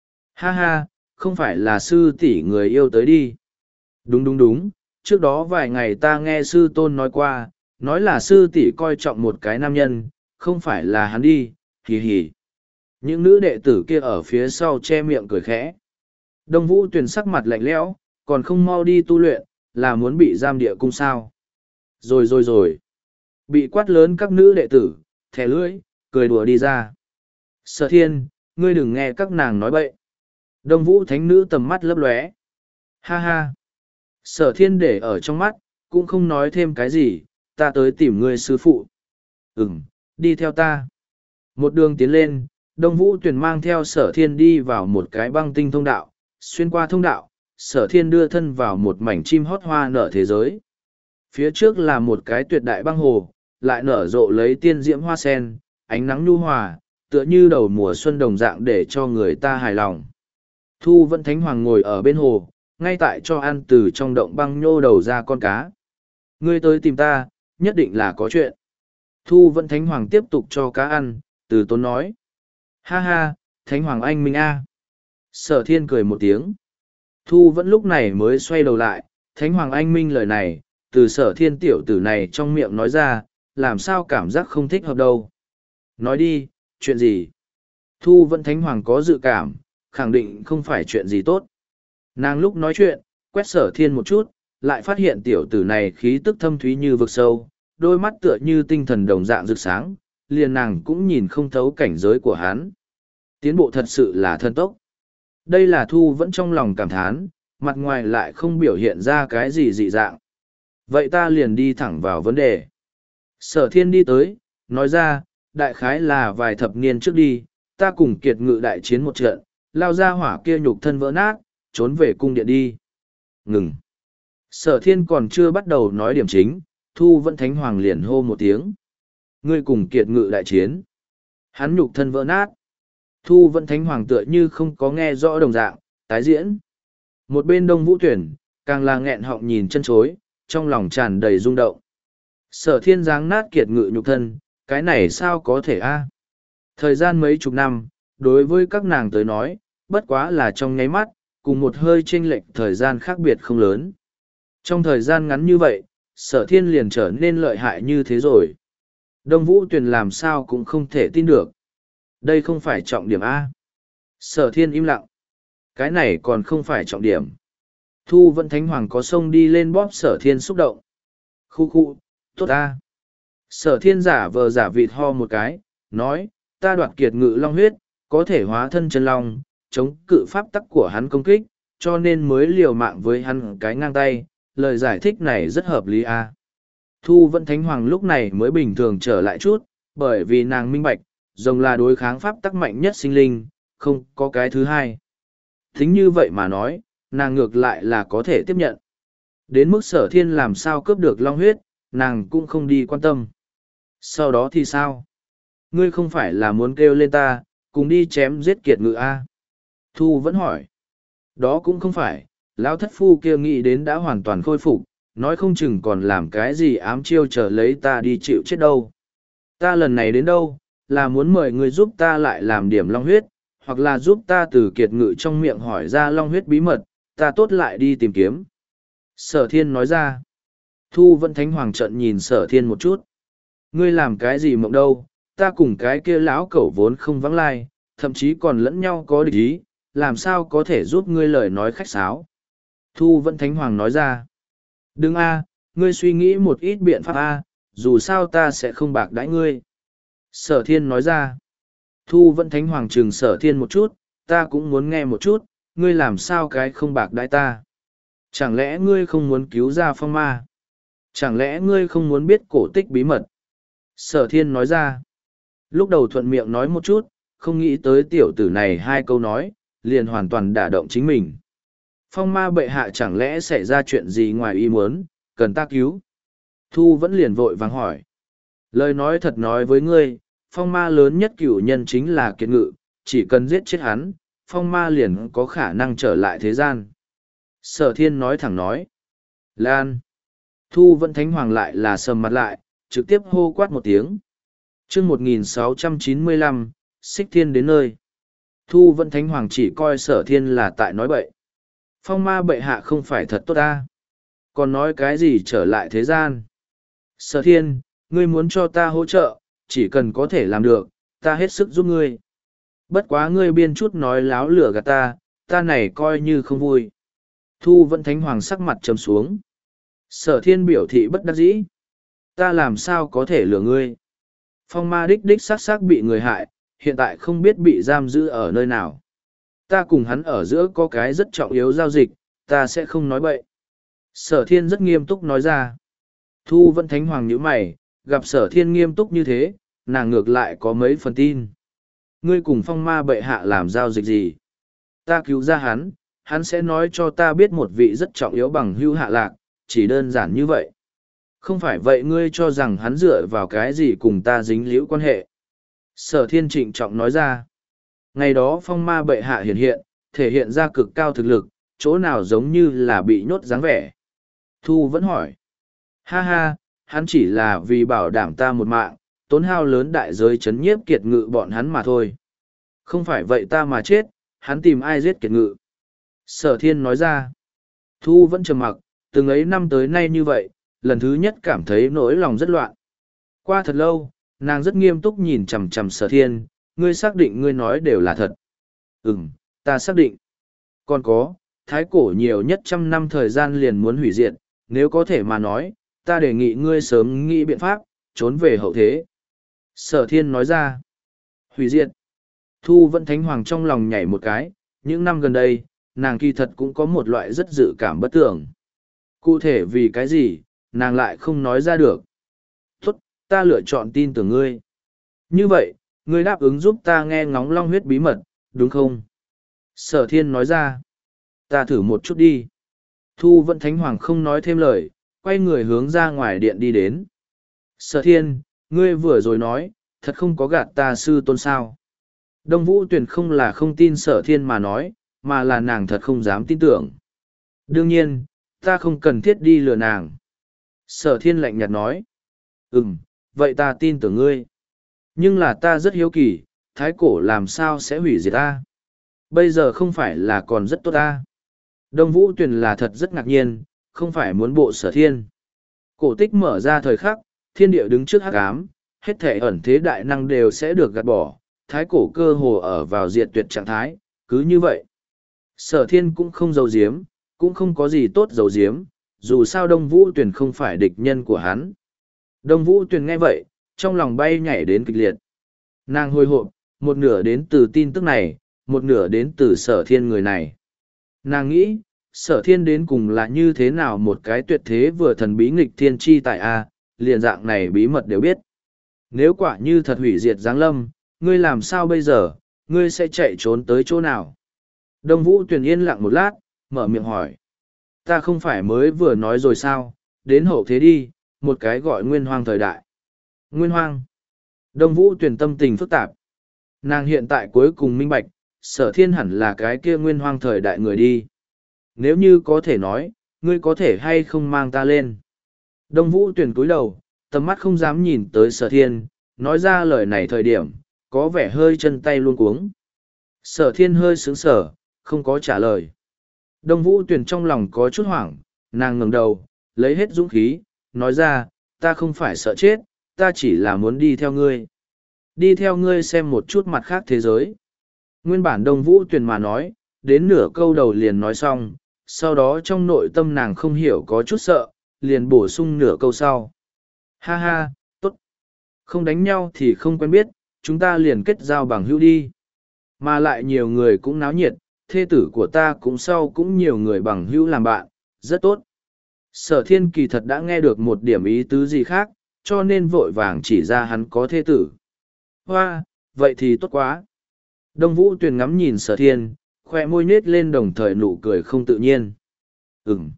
Ha ha, không phải là sư tỷ người yêu tới đi. Đúng đúng đúng, trước đó vài ngày ta nghe sư tôn nói qua, nói là sư tỷ coi trọng một cái nam nhân, không phải là hắn đi, hì hì. Những nữ đệ tử kia ở phía sau che miệng cười khẽ. Đông Vũ Tuyền sắc mặt lạnh lẽo, còn không mau đi tu luyện, là muốn bị giam địa cung sao. Rồi rồi rồi. Bị quát lớn các nữ đệ tử, thẻ lưỡi, cười đùa đi ra. Sở thiên, ngươi đừng nghe các nàng nói bậy. Đông Vũ Thánh Nữ tầm mắt lấp lóe. Ha ha. Sở thiên để ở trong mắt, cũng không nói thêm cái gì, ta tới tìm ngươi sư phụ. Ừm, đi theo ta. Một đường tiến lên, Đông Vũ Tuyền mang theo sở thiên đi vào một cái băng tinh thông đạo, xuyên qua thông đạo, sở thiên đưa thân vào một mảnh chim hót hoa nở thế giới. Phía trước là một cái tuyệt đại băng hồ, lại nở rộ lấy tiên diễm hoa sen, ánh nắng nhu hòa, tựa như đầu mùa xuân đồng dạng để cho người ta hài lòng. Thu Vẫn Thánh Hoàng ngồi ở bên hồ, ngay tại cho ăn từ trong động băng nhô đầu ra con cá. Ngươi tới tìm ta, nhất định là có chuyện. Thu Vẫn Thánh Hoàng tiếp tục cho cá ăn, từ tốn nói. Ha ha, Thánh Hoàng anh minh a. Sở thiên cười một tiếng. Thu Vẫn lúc này mới xoay đầu lại, Thánh Hoàng anh minh lời này, từ sở thiên tiểu tử này trong miệng nói ra, làm sao cảm giác không thích hợp đâu. Nói đi, chuyện gì? Thu Vẫn Thánh Hoàng có dự cảm, khẳng định không phải chuyện gì tốt. Nàng lúc nói chuyện, quét sở thiên một chút, lại phát hiện tiểu tử này khí tức thâm thúy như vực sâu, đôi mắt tựa như tinh thần đồng dạng rực sáng, liền nàng cũng nhìn không thấu cảnh giới của hắn. Tiến bộ thật sự là thân tốc. Đây là Thu Vẫn trong lòng cảm thán, mặt ngoài lại không biểu hiện ra cái gì dị dạng. Vậy ta liền đi thẳng vào vấn đề. Sở thiên đi tới, nói ra, đại khái là vài thập niên trước đi, ta cùng kiệt ngự đại chiến một trận, lao ra hỏa kia nhục thân vỡ nát, trốn về cung điện đi. Ngừng. Sở thiên còn chưa bắt đầu nói điểm chính, Thu Vẫn Thánh Hoàng liền hô một tiếng. ngươi cùng kiệt ngự đại chiến. Hắn nhục thân vỡ nát. Thu Vẫn Thánh Hoàng tựa như không có nghe rõ đồng dạng, tái diễn. Một bên Đông Vũ Tuyển, càng là nghẹn họng nhìn chân chối, trong lòng tràn đầy rung động. Sở thiên giáng nát kiệt ngự nhục thân, cái này sao có thể a? Thời gian mấy chục năm, đối với các nàng tới nói, bất quá là trong nháy mắt, cùng một hơi chênh lệch thời gian khác biệt không lớn. Trong thời gian ngắn như vậy, sở thiên liền trở nên lợi hại như thế rồi. Đông Vũ Tuyền làm sao cũng không thể tin được. Đây không phải trọng điểm A. Sở thiên im lặng. Cái này còn không phải trọng điểm. Thu Vẫn Thánh Hoàng có sông đi lên bóp sở thiên xúc động. Khu khu, tốt A. Sở thiên giả vờ giả vịt ho một cái, nói, ta đoạt kiệt ngự long huyết, có thể hóa thân chân long, chống cự pháp tắc của hắn công kích, cho nên mới liều mạng với hắn cái ngang tay. Lời giải thích này rất hợp lý A. Thu Vẫn Thánh Hoàng lúc này mới bình thường trở lại chút, bởi vì nàng minh bạch, rồng là đối kháng pháp tắc mạnh nhất sinh linh, không có cái thứ hai. Thính như vậy mà nói, nàng ngược lại là có thể tiếp nhận. Đến mức sở thiên làm sao cướp được long huyết, nàng cũng không đi quan tâm. Sau đó thì sao? Ngươi không phải là muốn kêu lên ta, cùng đi chém giết kiệt ngự A. Thu vẫn hỏi. Đó cũng không phải, lão thất phu kia nghĩ đến đã hoàn toàn khôi phục, nói không chừng còn làm cái gì ám chiêu chờ lấy ta đi chịu chết đâu. Ta lần này đến đâu, là muốn mời người giúp ta lại làm điểm long huyết, hoặc là giúp ta từ kiệt ngự trong miệng hỏi ra long huyết bí mật, ta tốt lại đi tìm kiếm. Sở thiên nói ra. Thu Vẫn Thánh Hoàng trận nhìn sở thiên một chút. Ngươi làm cái gì mộng đâu, ta cùng cái kia lão cẩu vốn không vắng lai, thậm chí còn lẫn nhau có địch ý, làm sao có thể giúp ngươi lời nói khách sáo. Thu Vẫn Thánh Hoàng nói ra. Đừng a, ngươi suy nghĩ một ít biện pháp a, dù sao ta sẽ không bạc đãi ngươi. Sở thiên nói ra. Thu Vẫn Thánh Hoàng trừng sở thiên một chút, ta cũng muốn nghe một chút, ngươi làm sao cái không bạc đãi ta. Chẳng lẽ ngươi không muốn cứu ra phong ma? Chẳng lẽ ngươi không muốn biết cổ tích bí mật? Sở thiên nói ra. Lúc đầu thuận miệng nói một chút, không nghĩ tới tiểu tử này hai câu nói, liền hoàn toàn đả động chính mình. Phong ma bệ hạ chẳng lẽ xảy ra chuyện gì ngoài ý muốn, cần ta cứu? Thu vẫn liền vội vàng hỏi. Lời nói thật nói với ngươi, phong ma lớn nhất cửu nhân chính là kiệt ngự, chỉ cần giết chết hắn, phong ma liền có khả năng trở lại thế gian. Sở thiên nói thẳng nói. Lan. Thu vẫn Thánh Hoàng lại là sầm mặt lại, trực tiếp hô quát một tiếng. chương một nghìn sáu trăm chín mươi lăm, xích thiên đến nơi. Thu vẫn Thánh Hoàng chỉ coi sở thiên là tại nói bậy. Phong ma bệ hạ không phải thật tốt ta. Còn nói cái gì trở lại thế gian. Sở thiên, ngươi muốn cho ta hỗ trợ, chỉ cần có thể làm được, ta hết sức giúp ngươi. Bất quá ngươi biên chút nói láo lửa gạt ta, ta này coi như không vui. Thu vẫn Thánh Hoàng sắc mặt trầm xuống. Sở thiên biểu thị bất đắc dĩ. Ta làm sao có thể lừa ngươi. Phong ma đích đích xác xác bị người hại, hiện tại không biết bị giam giữ ở nơi nào. Ta cùng hắn ở giữa có cái rất trọng yếu giao dịch, ta sẽ không nói bậy. Sở thiên rất nghiêm túc nói ra. Thu vẫn Thánh Hoàng nhíu mày, gặp sở thiên nghiêm túc như thế, nàng ngược lại có mấy phần tin. Ngươi cùng phong ma bệ hạ làm giao dịch gì? Ta cứu ra hắn, hắn sẽ nói cho ta biết một vị rất trọng yếu bằng hưu hạ lạc, chỉ đơn giản như vậy. Không phải vậy ngươi cho rằng hắn dựa vào cái gì cùng ta dính liễu quan hệ. Sở thiên trịnh trọng nói ra. Ngày đó phong ma bệ hạ hiện hiện, thể hiện ra cực cao thực lực, chỗ nào giống như là bị nhốt dáng vẻ. Thu vẫn hỏi. Ha ha, hắn chỉ là vì bảo đảm ta một mạng, tốn hao lớn đại giới chấn nhiếp kiệt ngự bọn hắn mà thôi. Không phải vậy ta mà chết, hắn tìm ai giết kiệt ngự. Sở thiên nói ra. Thu vẫn trầm mặc, từng ấy năm tới nay như vậy, lần thứ nhất cảm thấy nỗi lòng rất loạn. Qua thật lâu, nàng rất nghiêm túc nhìn chằm chằm sở thiên, ngươi xác định ngươi nói đều là thật. Ừm, ta xác định. Còn có, thái cổ nhiều nhất trăm năm thời gian liền muốn hủy diệt, nếu có thể mà nói, ta đề nghị ngươi sớm nghĩ biện pháp, trốn về hậu thế. Sở thiên nói ra. Hủy diệt. Thu vẫn Thánh Hoàng trong lòng nhảy một cái, những năm gần đây, nàng kỳ thật cũng có một loại rất dự cảm bất tưởng. Cụ thể vì cái gì, nàng lại không nói ra được. Tốt, ta lựa chọn tin tưởng ngươi. Như vậy, ngươi đáp ứng giúp ta nghe ngóng long huyết bí mật, đúng không? Sở thiên nói ra. Ta thử một chút đi. Thu vẫn Thánh Hoàng không nói thêm lời, quay người hướng ra ngoài điện đi đến. Sở thiên, Ngươi vừa rồi nói, thật không có gạt ta sư tôn sao. Đông Vũ Tuyền không là không tin sở thiên mà nói, mà là nàng thật không dám tin tưởng. Đương nhiên, ta không cần thiết đi lừa nàng. Sở thiên lạnh nhạt nói. Ừm, vậy ta tin tưởng ngươi. Nhưng là ta rất hiếu kỳ, thái cổ làm sao sẽ hủy diệt ta? Bây giờ không phải là còn rất tốt ta. Đông Vũ Tuyền là thật rất ngạc nhiên, không phải muốn bộ sở thiên. Cổ tích mở ra thời khắc, thiên địa đứng trước hắc ám, hết thể ẩn thế đại năng đều sẽ được gạt bỏ, thái cổ cơ hồ ở vào diệt tuyệt trạng thái, cứ như vậy. Sở thiên cũng không giấu giếm, cũng không có gì tốt giấu giếm, dù sao Đông Vũ Tuyền không phải địch nhân của hắn. Đông Vũ Tuyền nghe vậy, trong lòng bay nhảy đến kịch liệt. Nàng hồi hộp, một nửa đến từ tin tức này, một nửa đến từ sở thiên người này. Nàng nghĩ, sở thiên đến cùng là như thế nào một cái tuyệt thế vừa thần bí nghịch thiên tri tại A, liền dạng này bí mật đều biết. Nếu quả như thật hủy diệt giáng lâm, ngươi làm sao bây giờ, ngươi sẽ chạy trốn tới chỗ nào? Đông Vũ Tuyền yên lặng một lát, mở miệng hỏi. Ta không phải mới vừa nói rồi sao, đến hậu thế đi, một cái gọi nguyên hoang thời đại. Nguyên hoang. Đông Vũ Tuyền tâm tình phức tạp. Nàng hiện tại cuối cùng minh bạch, sở thiên hẳn là cái kia nguyên hoang thời đại người đi. Nếu như có thể nói, ngươi có thể hay không mang ta lên. Đông Vũ Tuyền cúi đầu, tầm mắt không dám nhìn tới sở thiên, nói ra lời này thời điểm, có vẻ hơi chân tay luôn cuống. Sở thiên hơi sướng sở, không có trả lời. Đông Vũ Tuyền trong lòng có chút hoảng, nàng ngẩng đầu, lấy hết dũng khí, nói ra, ta không phải sợ chết, ta chỉ là muốn đi theo ngươi. Đi theo ngươi xem một chút mặt khác thế giới. Nguyên bản Đông Vũ Tuyền mà nói, đến nửa câu đầu liền nói xong, sau đó trong nội tâm nàng không hiểu có chút sợ, liền bổ sung nửa câu sau. Ha ha, tốt. Không đánh nhau thì không quen biết, chúng ta liền kết giao bằng hữu đi. Mà lại nhiều người cũng náo nhiệt, thê tử của ta cũng sau cũng nhiều người bằng hữu làm bạn, rất tốt. Sở thiên kỳ thật đã nghe được một điểm ý tứ gì khác, cho nên vội vàng chỉ ra hắn có thê tử. Hoa, vậy thì tốt quá. Đông Vũ Tuyền ngắm nhìn sở thiên, khoe môi nết lên đồng thời nụ cười không tự nhiên. Ừm.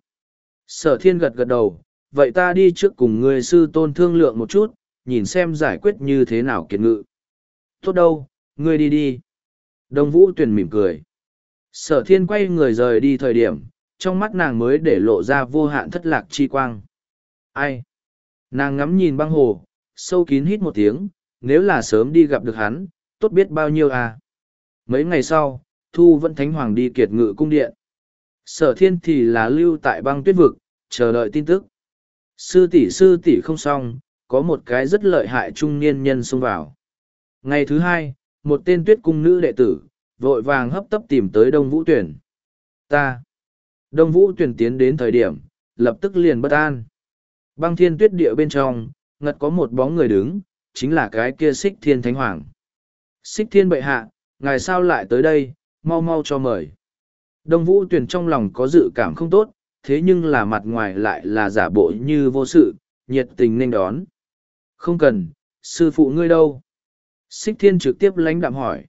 Sở thiên gật gật đầu, vậy ta đi trước cùng ngươi sư tôn thương lượng một chút, nhìn xem giải quyết như thế nào kiệt ngự. Tốt đâu, ngươi đi đi. Đông Vũ Tuyền mỉm cười. Sở thiên quay người rời đi thời điểm, trong mắt nàng mới để lộ ra vô hạn thất lạc chi quang. Ai? Nàng ngắm nhìn băng hồ, sâu kín hít một tiếng, nếu là sớm đi gặp được hắn, tốt biết bao nhiêu à. Mấy ngày sau, Thu Vẫn Thánh Hoàng đi kiệt ngự cung điện. Sở thiên thì là lưu tại băng tuyết vực, chờ đợi tin tức. Sư tỷ sư tỷ không xong, có một cái rất lợi hại trung niên nhân xông vào. Ngày thứ hai, một tên tuyết cung nữ đệ tử, vội vàng hấp tấp tìm tới Đông Vũ Tuyển. Ta. Đông Vũ Tuyển tiến đến thời điểm, lập tức liền bất an. Băng thiên tuyết địa bên trong, ngật có một bóng người đứng, chính là cái kia Xích Thiên Thánh Hoàng. Xích Thiên bệ hạ, ngài sao lại tới đây, mau mau cho mời. Đông Vũ Tuyển trong lòng có dự cảm không tốt, thế nhưng là mặt ngoài lại là giả bộ như vô sự, nhiệt tình nên đón. Không cần, sư phụ ngươi đâu? Xích Thiên trực tiếp lãnh đạm hỏi.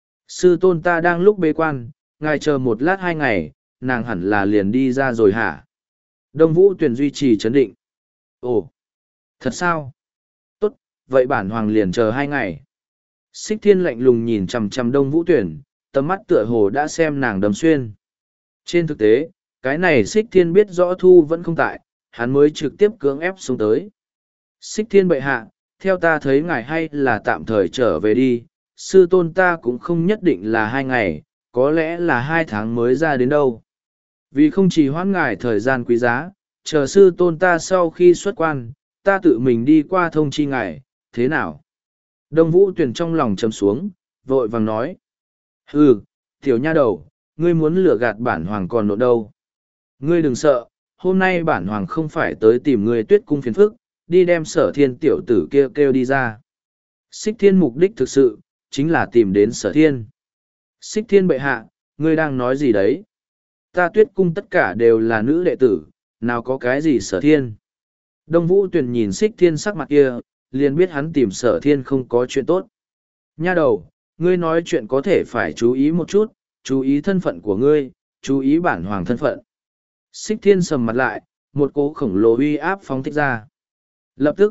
Sư tôn ta đang lúc bế quan, ngài chờ một lát hai ngày, nàng hẳn là liền đi ra rồi hả? Đông Vũ Tuyển duy trì chấn định. Ồ, thật sao? Tốt, vậy bản hoàng liền chờ hai ngày. Xích Thiên lạnh lùng nhìn chằm chằm Đông Vũ Tuyển, tầm mắt tựa hồ đã xem nàng đâm xuyên. Trên thực tế, cái này Xích Thiên biết rõ Thu vẫn không tại, hắn mới trực tiếp cưỡng ép xuống tới. Xích Thiên bệ hạ, theo ta thấy ngài hay là tạm thời trở về đi, sư tôn ta cũng không nhất định là hai ngày, có lẽ là hai tháng mới ra đến đâu. Vì không chỉ hoãn ngài thời gian quý giá, chờ sư tôn ta sau khi xuất quan, ta tự mình đi qua thông chi ngài, thế nào? Đông Vũ Tuyển trong lòng chấm xuống, vội vàng nói. Hừ, tiểu nha đầu, ngươi muốn lừa gạt bản hoàng còn nộ đâu. Ngươi đừng sợ, hôm nay bản hoàng không phải tới tìm ngươi tuyết cung phiền phức, đi đem sở thiên tiểu tử kia kêu, kêu đi ra. Xích Thiên mục đích thực sự, chính là tìm đến sở thiên. Xích Thiên bệ hạ, ngươi đang nói gì đấy? Ta tuyết cung tất cả đều là nữ đệ tử, nào có cái gì sở thiên? Đông Vũ Tuyển nhìn Xích Thiên sắc mặt kia, liền biết hắn tìm sở thiên không có chuyện tốt. Nha đầu, ngươi nói chuyện có thể phải chú ý một chút, chú ý thân phận của ngươi, chú ý bản hoàng thân phận. Xích Thiên sầm mặt lại, một cỗ khổng lồ uy áp phóng thích ra. Lập tức,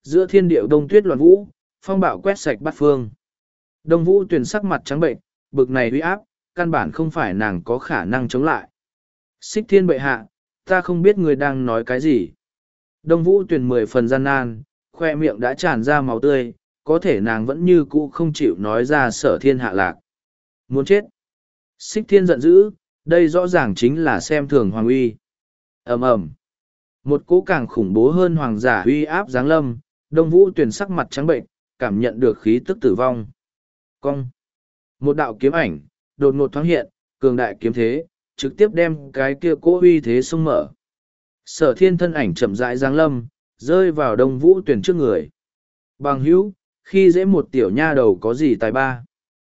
Giữa thiên địa đông tuyết loạn vũ, phong bạo quét sạch bát phương. Đông Vũ Tuyền sắc mặt trắng bệnh, bực này uy áp, căn bản không phải nàng có khả năng chống lại. Xích Thiên bệ hạ, ta không biết người đang nói cái gì. Đông Vũ Tuyền mười phần gian nan, khoe miệng đã tràn ra máu tươi, có thể nàng vẫn như cũ không chịu nói ra Sở Thiên hạ lạc. Muốn chết. Xích Thiên giận dữ, đây rõ ràng chính là xem thường hoàng uy. Ầm ầm. Một cỗ càng khủng bố hơn hoàng giả uy áp giáng lâm, Đông Vũ Tuyền sắc mặt trắng bệnh, cảm nhận được khí tức tử vong. Cong. Một đạo kiếm ảnh, đột ngột thoáng hiện, cường đại kiếm thế, trực tiếp đem cái kia cỗ uy thế xông mở. Sở Thiên thân ảnh chậm rãi giáng lâm, rơi vào Đông Vũ Tuyền trước người. Bằng hữu, khi dễ một tiểu nha đầu có gì tài ba.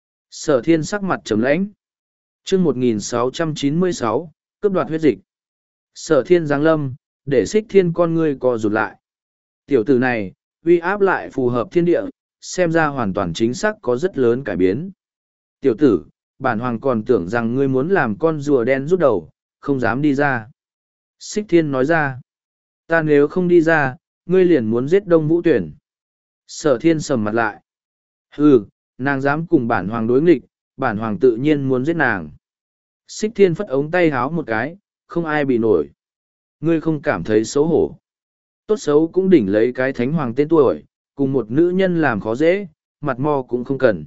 Sở Thiên sắc mặt trầm lãnh. Chương một nghìn sáu trăm chín mươi sáu, cướp đoạt huyết dịch. Sở Thiên giáng lâm, để Xích Thiên con ngươi co rụt lại. Tiểu tử này, uy áp lại phù hợp thiên địa, xem ra hoàn toàn chính xác có rất lớn cải biến. Tiểu tử, bản hoàng còn tưởng rằng ngươi muốn làm con rùa đen rút đầu, không dám đi ra. Xích Thiên nói ra, ta nếu không đi ra, ngươi liền muốn giết Đông Vũ Tuyển. Sở Thiên sầm mặt lại. Ừ, nàng dám cùng bản hoàng đối nghịch, bản hoàng tự nhiên muốn giết nàng. Xích Thiên phất ống tay háo một cái, không ai bị nổi. Ngươi không cảm thấy xấu hổ. Tốt xấu cũng đỉnh lấy cái thánh hoàng tên tuổi, cùng một nữ nhân làm khó dễ, mặt mo cũng không cần.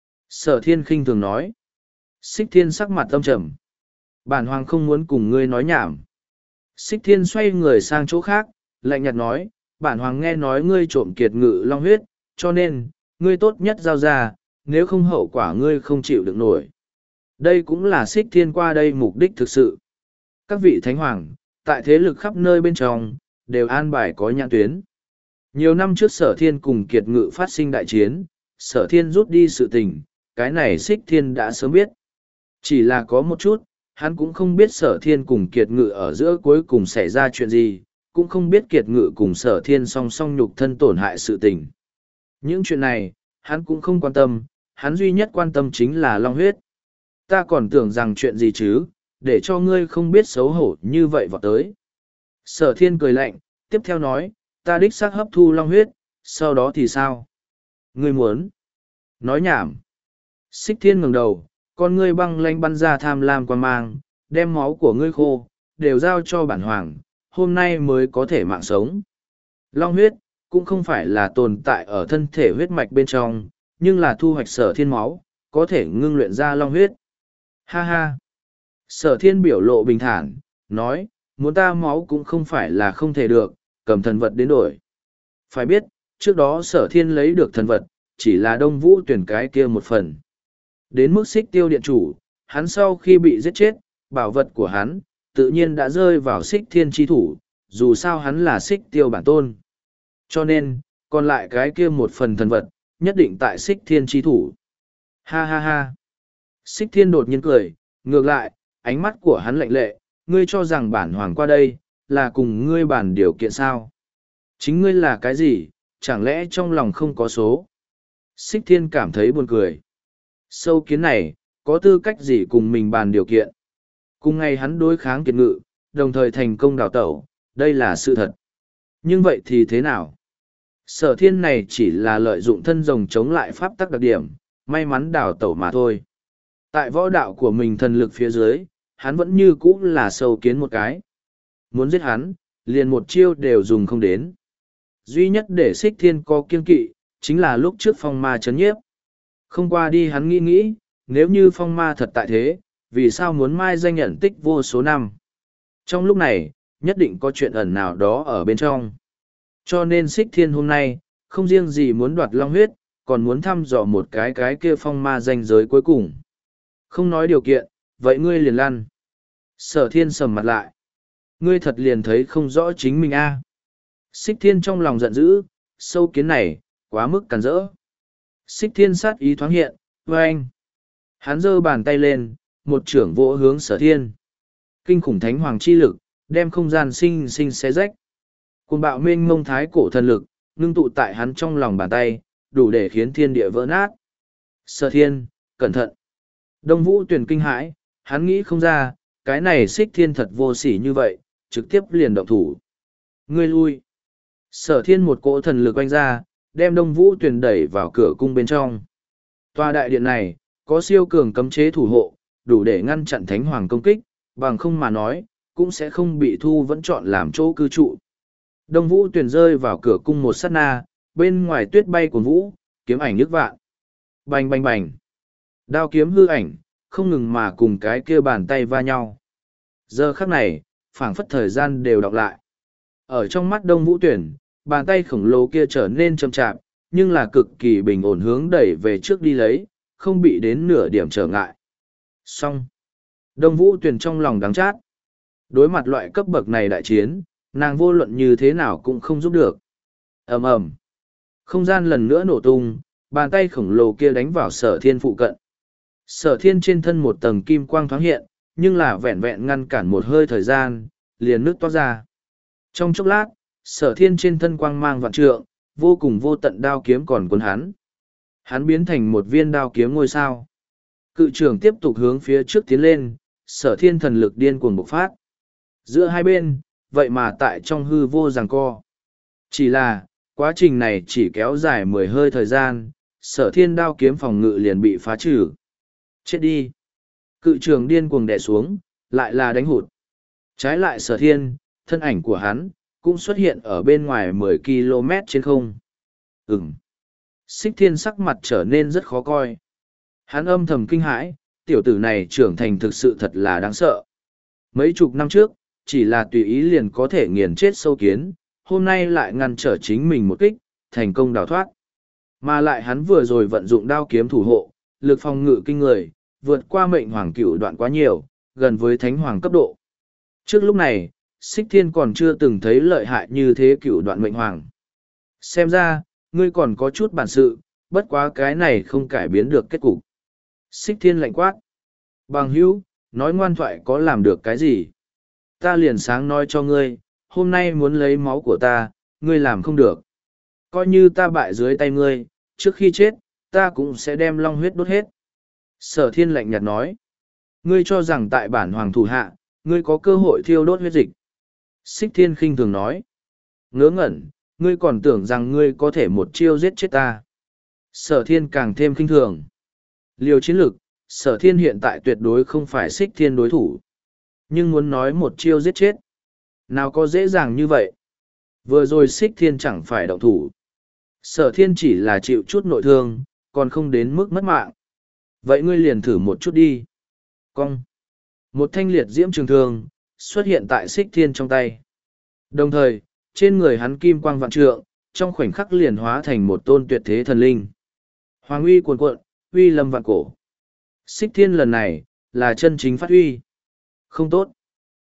Sở Thiên khinh thường nói. Xích Thiên sắc mặt âm trầm. Bản hoàng không muốn cùng ngươi nói nhảm. Xích Thiên xoay người sang chỗ khác, lạnh nhạt nói, bản hoàng nghe nói ngươi trộm kiệt ngự long huyết, cho nên, ngươi tốt nhất giao ra, nếu không hậu quả ngươi không chịu được nổi. Đây cũng là Xích Thiên qua đây mục đích thực sự. Các vị thánh hoàng, tại thế lực khắp nơi bên trong, đều an bài có nhãn tuyến. Nhiều năm trước Sở Thiên cùng kiệt ngự phát sinh đại chiến, Sở Thiên rút đi sự tình, cái này Xích Thiên đã sớm biết. Chỉ là có một chút, hắn cũng không biết Sở Thiên cùng kiệt ngự ở giữa cuối cùng xảy ra chuyện gì, cũng không biết kiệt ngự cùng Sở Thiên song song nhục thân tổn hại sự tình. Những chuyện này, hắn cũng không quan tâm, hắn duy nhất quan tâm chính là long huyết. Ta còn tưởng rằng chuyện gì chứ, để cho ngươi không biết xấu hổ như vậy vào tới. Sở Thiên cười lạnh, tiếp theo nói, ta đích xác hấp thu long huyết, sau đó thì sao? Ngươi muốn? Nói nhảm. Xích Thiên ngẩng đầu, con ngươi băng lanh bắn ra tham lam quan mang, đem máu của ngươi khô, đều giao cho bản hoàng, hôm nay mới có thể mạng sống. Long huyết, cũng không phải là tồn tại ở thân thể huyết mạch bên trong, nhưng là thu hoạch Sở Thiên máu, có thể ngưng luyện ra long huyết. Ha ha! Sở Thiên biểu lộ bình thản, nói, muốn ta máu cũng không phải là không thể được, cầm thần vật đến đổi. Phải biết, trước đó Sở Thiên lấy được thần vật, chỉ là Đông Vũ Tuyển cái kia một phần. Đến mức Xích Tiêu điện chủ, hắn sau khi bị giết chết, bảo vật của hắn, tự nhiên đã rơi vào Xích Thiên chi thủ, dù sao hắn là Xích Tiêu bản tôn. Cho nên, còn lại cái kia một phần thần vật, nhất định tại Xích Thiên chi thủ. Ha ha ha! Xích Thiên đột nhiên cười, ngược lại, ánh mắt của hắn lạnh lệ, ngươi cho rằng bản hoàng qua đây, là cùng ngươi bàn điều kiện sao? Chính ngươi là cái gì, chẳng lẽ trong lòng không có số? Xích Thiên cảm thấy buồn cười. Sâu kiến này, có tư cách gì cùng mình bàn điều kiện? Cùng ngày hắn đối kháng kiệt ngự, đồng thời thành công đào tẩu, đây là sự thật. Nhưng vậy thì thế nào? Sở Thiên này chỉ là lợi dụng thân rồng chống lại pháp tắc đặc điểm, may mắn đào tẩu mà thôi. Tại võ đạo của mình thần lực phía dưới, hắn vẫn như cũ là sâu kiến một cái. Muốn giết hắn, liền một chiêu đều dùng không đến. Duy nhất để Xích Thiên có kiên kỵ, chính là lúc trước phong ma chấn nhiếp. Không qua đi hắn nghĩ nghĩ, nếu như phong ma thật tại thế, vì sao muốn mai danh nhận tích vô số năm? Trong lúc này, nhất định có chuyện ẩn nào đó ở bên trong. Cho nên Xích Thiên hôm nay, không riêng gì muốn đoạt long huyết, còn muốn thăm dò một cái cái kia phong ma danh giới cuối cùng. Không nói điều kiện, vậy ngươi liền lăn. Sở Thiên sầm mặt lại. Ngươi thật liền thấy không rõ chính mình a. Xích Thiên trong lòng giận dữ, sâu kiến này, quá mức càn rỡ. Xích Thiên sát ý thoáng hiện, với anh. Hắn giơ bàn tay lên, một trưởng vỗ hướng Sở Thiên. Kinh khủng thánh hoàng chi lực, đem không gian sinh sinh xé rách. Cuồng bạo mênh mông thái cổ thần lực, ngưng tụ tại hắn trong lòng bàn tay, đủ để khiến thiên địa vỡ nát. Sở Thiên, cẩn thận. Đông Vũ Tuyền kinh hãi, hắn nghĩ không ra, cái này Xích Thiên thật vô sỉ như vậy, trực tiếp liền động thủ. Ngươi lui. Sở thiên một cỗ thần lực oanh ra, đem Đông Vũ Tuyền đẩy vào cửa cung bên trong. Tòa đại điện này, có siêu cường cấm chế thủ hộ, đủ để ngăn chặn thánh hoàng công kích, bằng không mà nói, cũng sẽ không bị thu vẫn chọn làm chỗ cư trụ. Đông Vũ Tuyền rơi vào cửa cung một sát na, bên ngoài tuyết bay của vũ, kiếm ảnh nhức vạn. Bành bành bành. Đao kiếm hư ảnh, không ngừng mà cùng cái kia bàn tay va nhau. Giờ khắc này, phảng phất thời gian đều đọc lại. Ở trong mắt Đông Vũ Tuyển, bàn tay khổng lồ kia trở nên chậm chạp, nhưng là cực kỳ bình ổn hướng đẩy về trước đi lấy, không bị đến nửa điểm trở ngại. Xong. Đông Vũ Tuyển trong lòng đắng chát. Đối mặt loại cấp bậc này đại chiến, nàng vô luận như thế nào cũng không giúp được. Ầm ầm. Không gian lần nữa nổ tung, bàn tay khổng lồ kia đánh vào sở thiên phụ cận. Sở thiên trên thân một tầng kim quang thoáng hiện, nhưng là vẹn vẹn ngăn cản một hơi thời gian, liền nước toát ra. Trong chốc lát, sở thiên trên thân quang mang vạn trượng, vô cùng vô tận đao kiếm còn cuốn hắn. Hắn biến thành một viên đao kiếm ngôi sao. Cự trưởng tiếp tục hướng phía trước tiến lên, sở thiên thần lực điên cuồng bộc phát. Giữa hai bên, vậy mà tại trong hư vô giằng co. Chỉ là, quá trình này chỉ kéo dài mười hơi thời gian, sở thiên đao kiếm phòng ngự liền bị phá trừ. Chết đi. Cự trường điên cuồng đè xuống, lại là đánh hụt. Trái lại sở thiên, thân ảnh của hắn, cũng xuất hiện ở bên ngoài mười ki lô mét trên không. Ừm. Xích thiên sắc mặt trở nên rất khó coi. Hắn âm thầm kinh hãi, tiểu tử này trưởng thành thực sự thật là đáng sợ. Mấy chục năm trước, chỉ là tùy ý liền có thể nghiền chết sâu kiến, hôm nay lại ngăn trở chính mình một kích, thành công đào thoát. Mà lại hắn vừa rồi vận dụng đao kiếm thủ hộ, lực phòng ngự kinh người, vượt qua mệnh hoàng cửu đoạn quá nhiều, gần với thánh hoàng cấp độ. Trước lúc này, Xích Thiên còn chưa từng thấy lợi hại như thế cửu đoạn mệnh hoàng. Xem ra, ngươi còn có chút bản sự, bất quá cái này không cải biến được kết cục. Xích Thiên lạnh quát. Bằng hữu, nói ngoan thoại có làm được cái gì? Ta liền sáng nói cho ngươi, hôm nay muốn lấy máu của ta, ngươi làm không được. Coi như ta bại dưới tay ngươi, trước khi chết, ta cũng sẽ đem long huyết đốt hết. Sở thiên lạnh nhạt nói. Ngươi cho rằng tại bản hoàng thủ hạ, ngươi có cơ hội thiêu đốt huyết dịch. Xích thiên khinh thường nói. Ngớ ngẩn, ngươi còn tưởng rằng ngươi có thể một chiêu giết chết ta. Sở thiên càng thêm khinh thường. Liều chiến lược, sở thiên hiện tại tuyệt đối không phải xích thiên đối thủ. Nhưng muốn nói một chiêu giết chết. Nào có dễ dàng như vậy. Vừa rồi xích thiên chẳng phải động thủ. Sở thiên chỉ là chịu chút nội thương, còn không đến mức mất mạng. Vậy ngươi liền thử một chút đi. Cong. Một thanh liệt diễm trường thương, xuất hiện tại xích thiên trong tay. Đồng thời, trên người hắn kim quang vạn trượng, trong khoảnh khắc liền hóa thành một tôn tuyệt thế thần linh. Hoàng uy cuồn cuộn, uy lâm vạn cổ. Xích thiên lần này, là chân chính phát uy. Không tốt.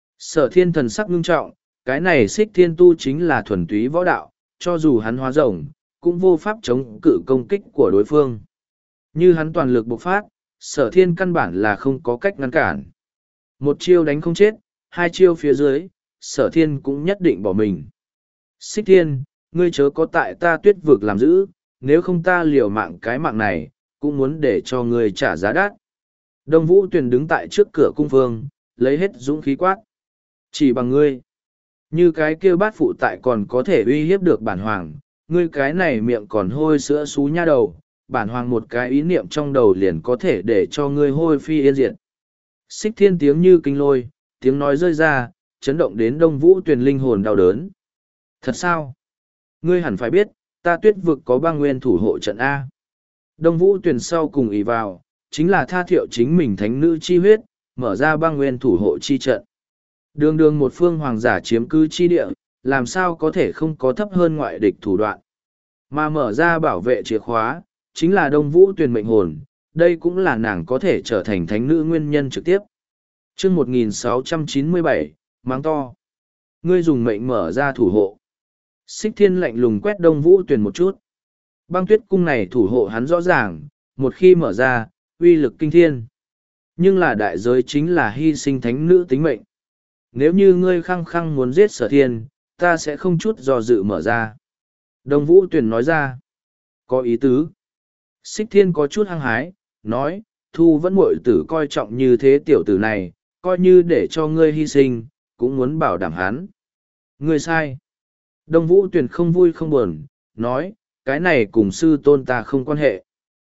Sở thiên thần sắc ngưng trọng, cái này xích thiên tu chính là thuần túy võ đạo, cho dù hắn hóa rồng, cũng vô pháp chống cự công kích của đối phương. Như hắn toàn lực bộc phát, sở thiên căn bản là không có cách ngăn cản. Một chiêu đánh không chết, hai chiêu phía dưới, sở thiên cũng nhất định bỏ mình. Xích thiên, ngươi chớ có tại ta tuyết vực làm giữ, nếu không ta liều mạng cái mạng này, cũng muốn để cho ngươi trả giá đắt. Đông Vũ Tuyền đứng tại trước cửa cung vương, lấy hết dũng khí quát. Chỉ bằng ngươi, như cái kêu bát phụ tại còn có thể uy hiếp được bản hoàng, ngươi cái này miệng còn hôi sữa xú nha đầu, bản hoàng một cái ý niệm trong đầu liền có thể để cho ngươi hôi phi yên diệt. Xích thiên tiếng như kinh lôi, tiếng nói rơi ra, chấn động đến Đông Vũ Tuyền linh hồn đau đớn. Thật sao? Ngươi hẳn phải biết, ta tuyết vực có băng nguyên thủ hộ trận A. Đông Vũ Tuyền sau cùng ý vào, chính là tha thiệu chính mình thánh nữ chi huyết, mở ra băng nguyên thủ hộ chi trận. Đường đường một phương hoàng giả chiếm cư chi địa, làm sao có thể không có thấp hơn ngoại địch thủ đoạn. Mà mở ra bảo vệ chìa khóa, chính là Đông Vũ Tuyền mệnh hồn, đây cũng là nàng có thể trở thành thánh nữ nguyên nhân trực tiếp. Chương một nghìn sáu trăm chín mươi bảy, mắng to. Ngươi dùng mệnh mở ra thủ hộ. Xích thiên lạnh lùng quét Đông Vũ Tuyền một chút. Băng tuyết cung này thủ hộ hắn rõ ràng, một khi mở ra, uy lực kinh thiên. Nhưng là đại giới chính là hy sinh thánh nữ tính mệnh. Nếu như ngươi khăng khăng muốn giết sở thiên, ta sẽ không chút do dự mở ra. Đông Vũ Tuyền nói ra. Có ý tứ. Xích thiên có chút hăng hái, nói, thu vẫn muội tử coi trọng như thế tiểu tử này, coi như để cho ngươi hy sinh, cũng muốn bảo đảm hắn. Ngươi sai. Đông Vũ Tuyền không vui không buồn, nói, cái này cùng sư tôn ta không quan hệ.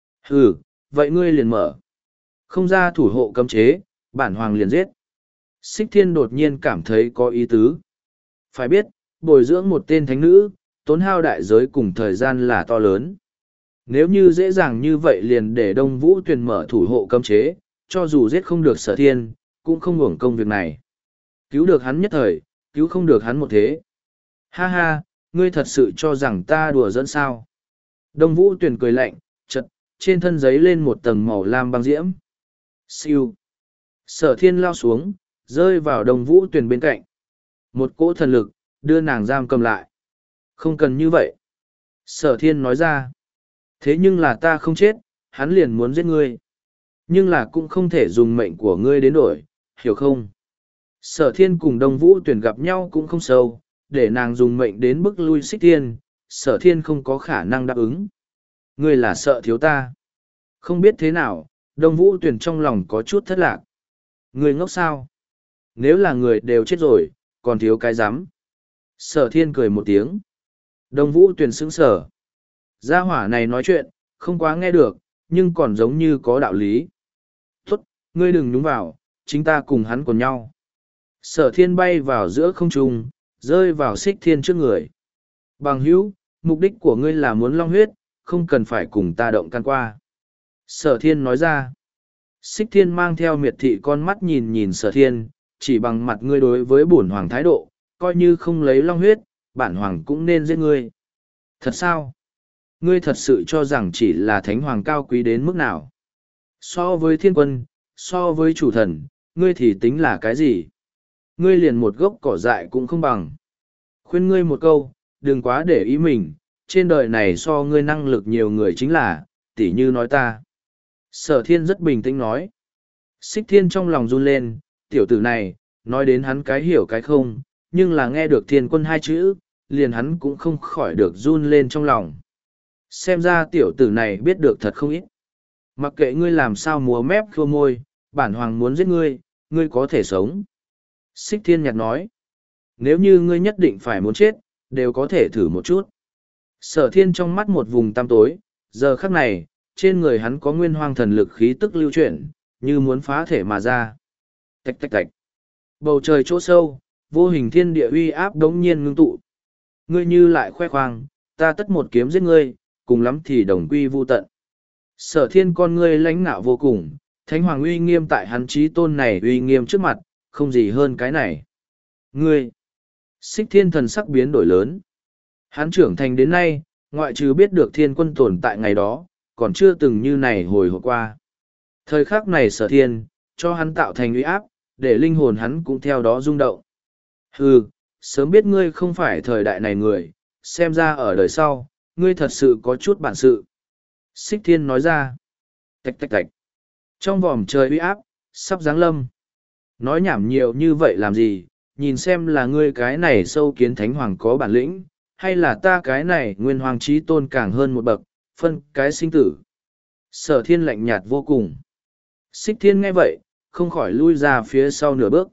Ừ, vậy ngươi liền mở. Không ra thủ hộ cấm chế, bản hoàng liền giết. Xích Thiên đột nhiên cảm thấy có ý tứ. Phải biết, bồi dưỡng một tên thánh nữ, tốn hao đại giới cùng thời gian là to lớn. Nếu như dễ dàng như vậy liền để Đông Vũ Tuyền mở thủ hộ cấm chế, cho dù giết không được Sở Thiên, cũng không uổng công việc này. Cứu được hắn nhất thời, cứu không được hắn một thế. Ha ha, ngươi thật sự cho rằng ta đùa dẫn sao. Đông Vũ Tuyền cười lạnh, chật, trên thân giấy lên một tầng màu lam băng diễm. Siêu. Sở Thiên lao xuống, rơi vào Đông Vũ Tuyền bên cạnh. Một cỗ thần lực, đưa nàng giam cầm lại. Không cần như vậy. Sở Thiên nói ra. Thế nhưng là ta không chết, hắn liền muốn giết ngươi. Nhưng là cũng không thể dùng mệnh của ngươi đến đổi, hiểu không? Sở Thiên cùng Đông Vũ Tuyền gặp nhau cũng không sâu, để nàng dùng mệnh đến bức lui Xích Thiên, Sở Thiên không có khả năng đáp ứng. Ngươi là sợ thiếu ta. Không biết thế nào, Đông Vũ Tuyền trong lòng có chút thất lạc. Ngươi ngốc sao? Nếu là người đều chết rồi, còn thiếu cái rắm. Sở Thiên cười một tiếng. Đông Vũ Tuyền sững sờ. Gia hỏa này nói chuyện, không quá nghe được, nhưng còn giống như có đạo lý. Tốt, ngươi đừng nhúng vào, chính ta cùng hắn còn nhau. Sở Thiên bay vào giữa không trung, rơi vào Xích Thiên trước người. Bằng hữu, mục đích của ngươi là muốn long huyết, không cần phải cùng ta động can qua. Sở Thiên nói ra. Xích Thiên mang theo miệt thị con mắt nhìn nhìn Sở Thiên, chỉ bằng mặt ngươi đối với bổn hoàng thái độ, coi như không lấy long huyết, bản hoàng cũng nên giết ngươi. Thật sao? Ngươi thật sự cho rằng chỉ là thánh hoàng cao quý đến mức nào? So với thiên quân, so với chủ thần, ngươi thì tính là cái gì? Ngươi liền một gốc cỏ dại cũng không bằng. Khuyên ngươi một câu, đừng quá để ý mình, trên đời này so ngươi năng lực nhiều người chính là, tỉ như nói ta. Sở Thiên rất bình tĩnh nói. Xích Thiên trong lòng run lên, tiểu tử này, nói đến hắn cái hiểu cái không, nhưng là nghe được thiên quân hai chữ, liền hắn cũng không khỏi được run lên trong lòng. Xem ra tiểu tử này biết được thật không ít. Mặc kệ ngươi làm sao múa mép khua môi, bản hoàng muốn giết ngươi, ngươi có thể sống. Xích Thiên nhạt nói. Nếu như ngươi nhất định phải muốn chết, đều có thể thử một chút. Sở Thiên trong mắt một vùng tăm tối, giờ khắc này, trên người hắn có nguyên hoang thần lực khí tức lưu chuyển, như muốn phá thể mà ra. Tạch tạch tạch. Bầu trời chỗ sâu, vô hình thiên địa uy áp đống nhiên ngưng tụ. Ngươi như lại khoe khoang, ta tất một kiếm giết ngươi, cùng lắm thì đồng quy vu tận. Sở Thiên con ngươi lãnh nạo vô cùng, thánh hoàng uy nghiêm tại hắn chí tôn này uy nghiêm trước mặt, không gì hơn cái này. Ngươi! Xích Thiên thần sắc biến đổi lớn. Hắn trưởng thành đến nay, ngoại trừ biết được thiên quân tồn tại ngày đó, còn chưa từng như này hồi hộp qua. Thời khắc này Sở Thiên, cho hắn tạo thành uy áp, để linh hồn hắn cũng theo đó rung động. Hừ, sớm biết ngươi không phải thời đại này người, xem ra ở đời sau, ngươi thật sự có chút bản sự. Xích Thiên nói ra. Tạch tạch tạch. Trong vòm trời uy áp, sắp giáng lâm. Nói nhảm nhiều như vậy làm gì, nhìn xem là ngươi cái này sâu kiến thánh hoàng có bản lĩnh, hay là ta cái này nguyên hoàng trí tôn càng hơn một bậc, phân cái sinh tử. Sở Thiên lạnh nhạt vô cùng. Xích Thiên nghe vậy, không khỏi lui ra phía sau nửa bước.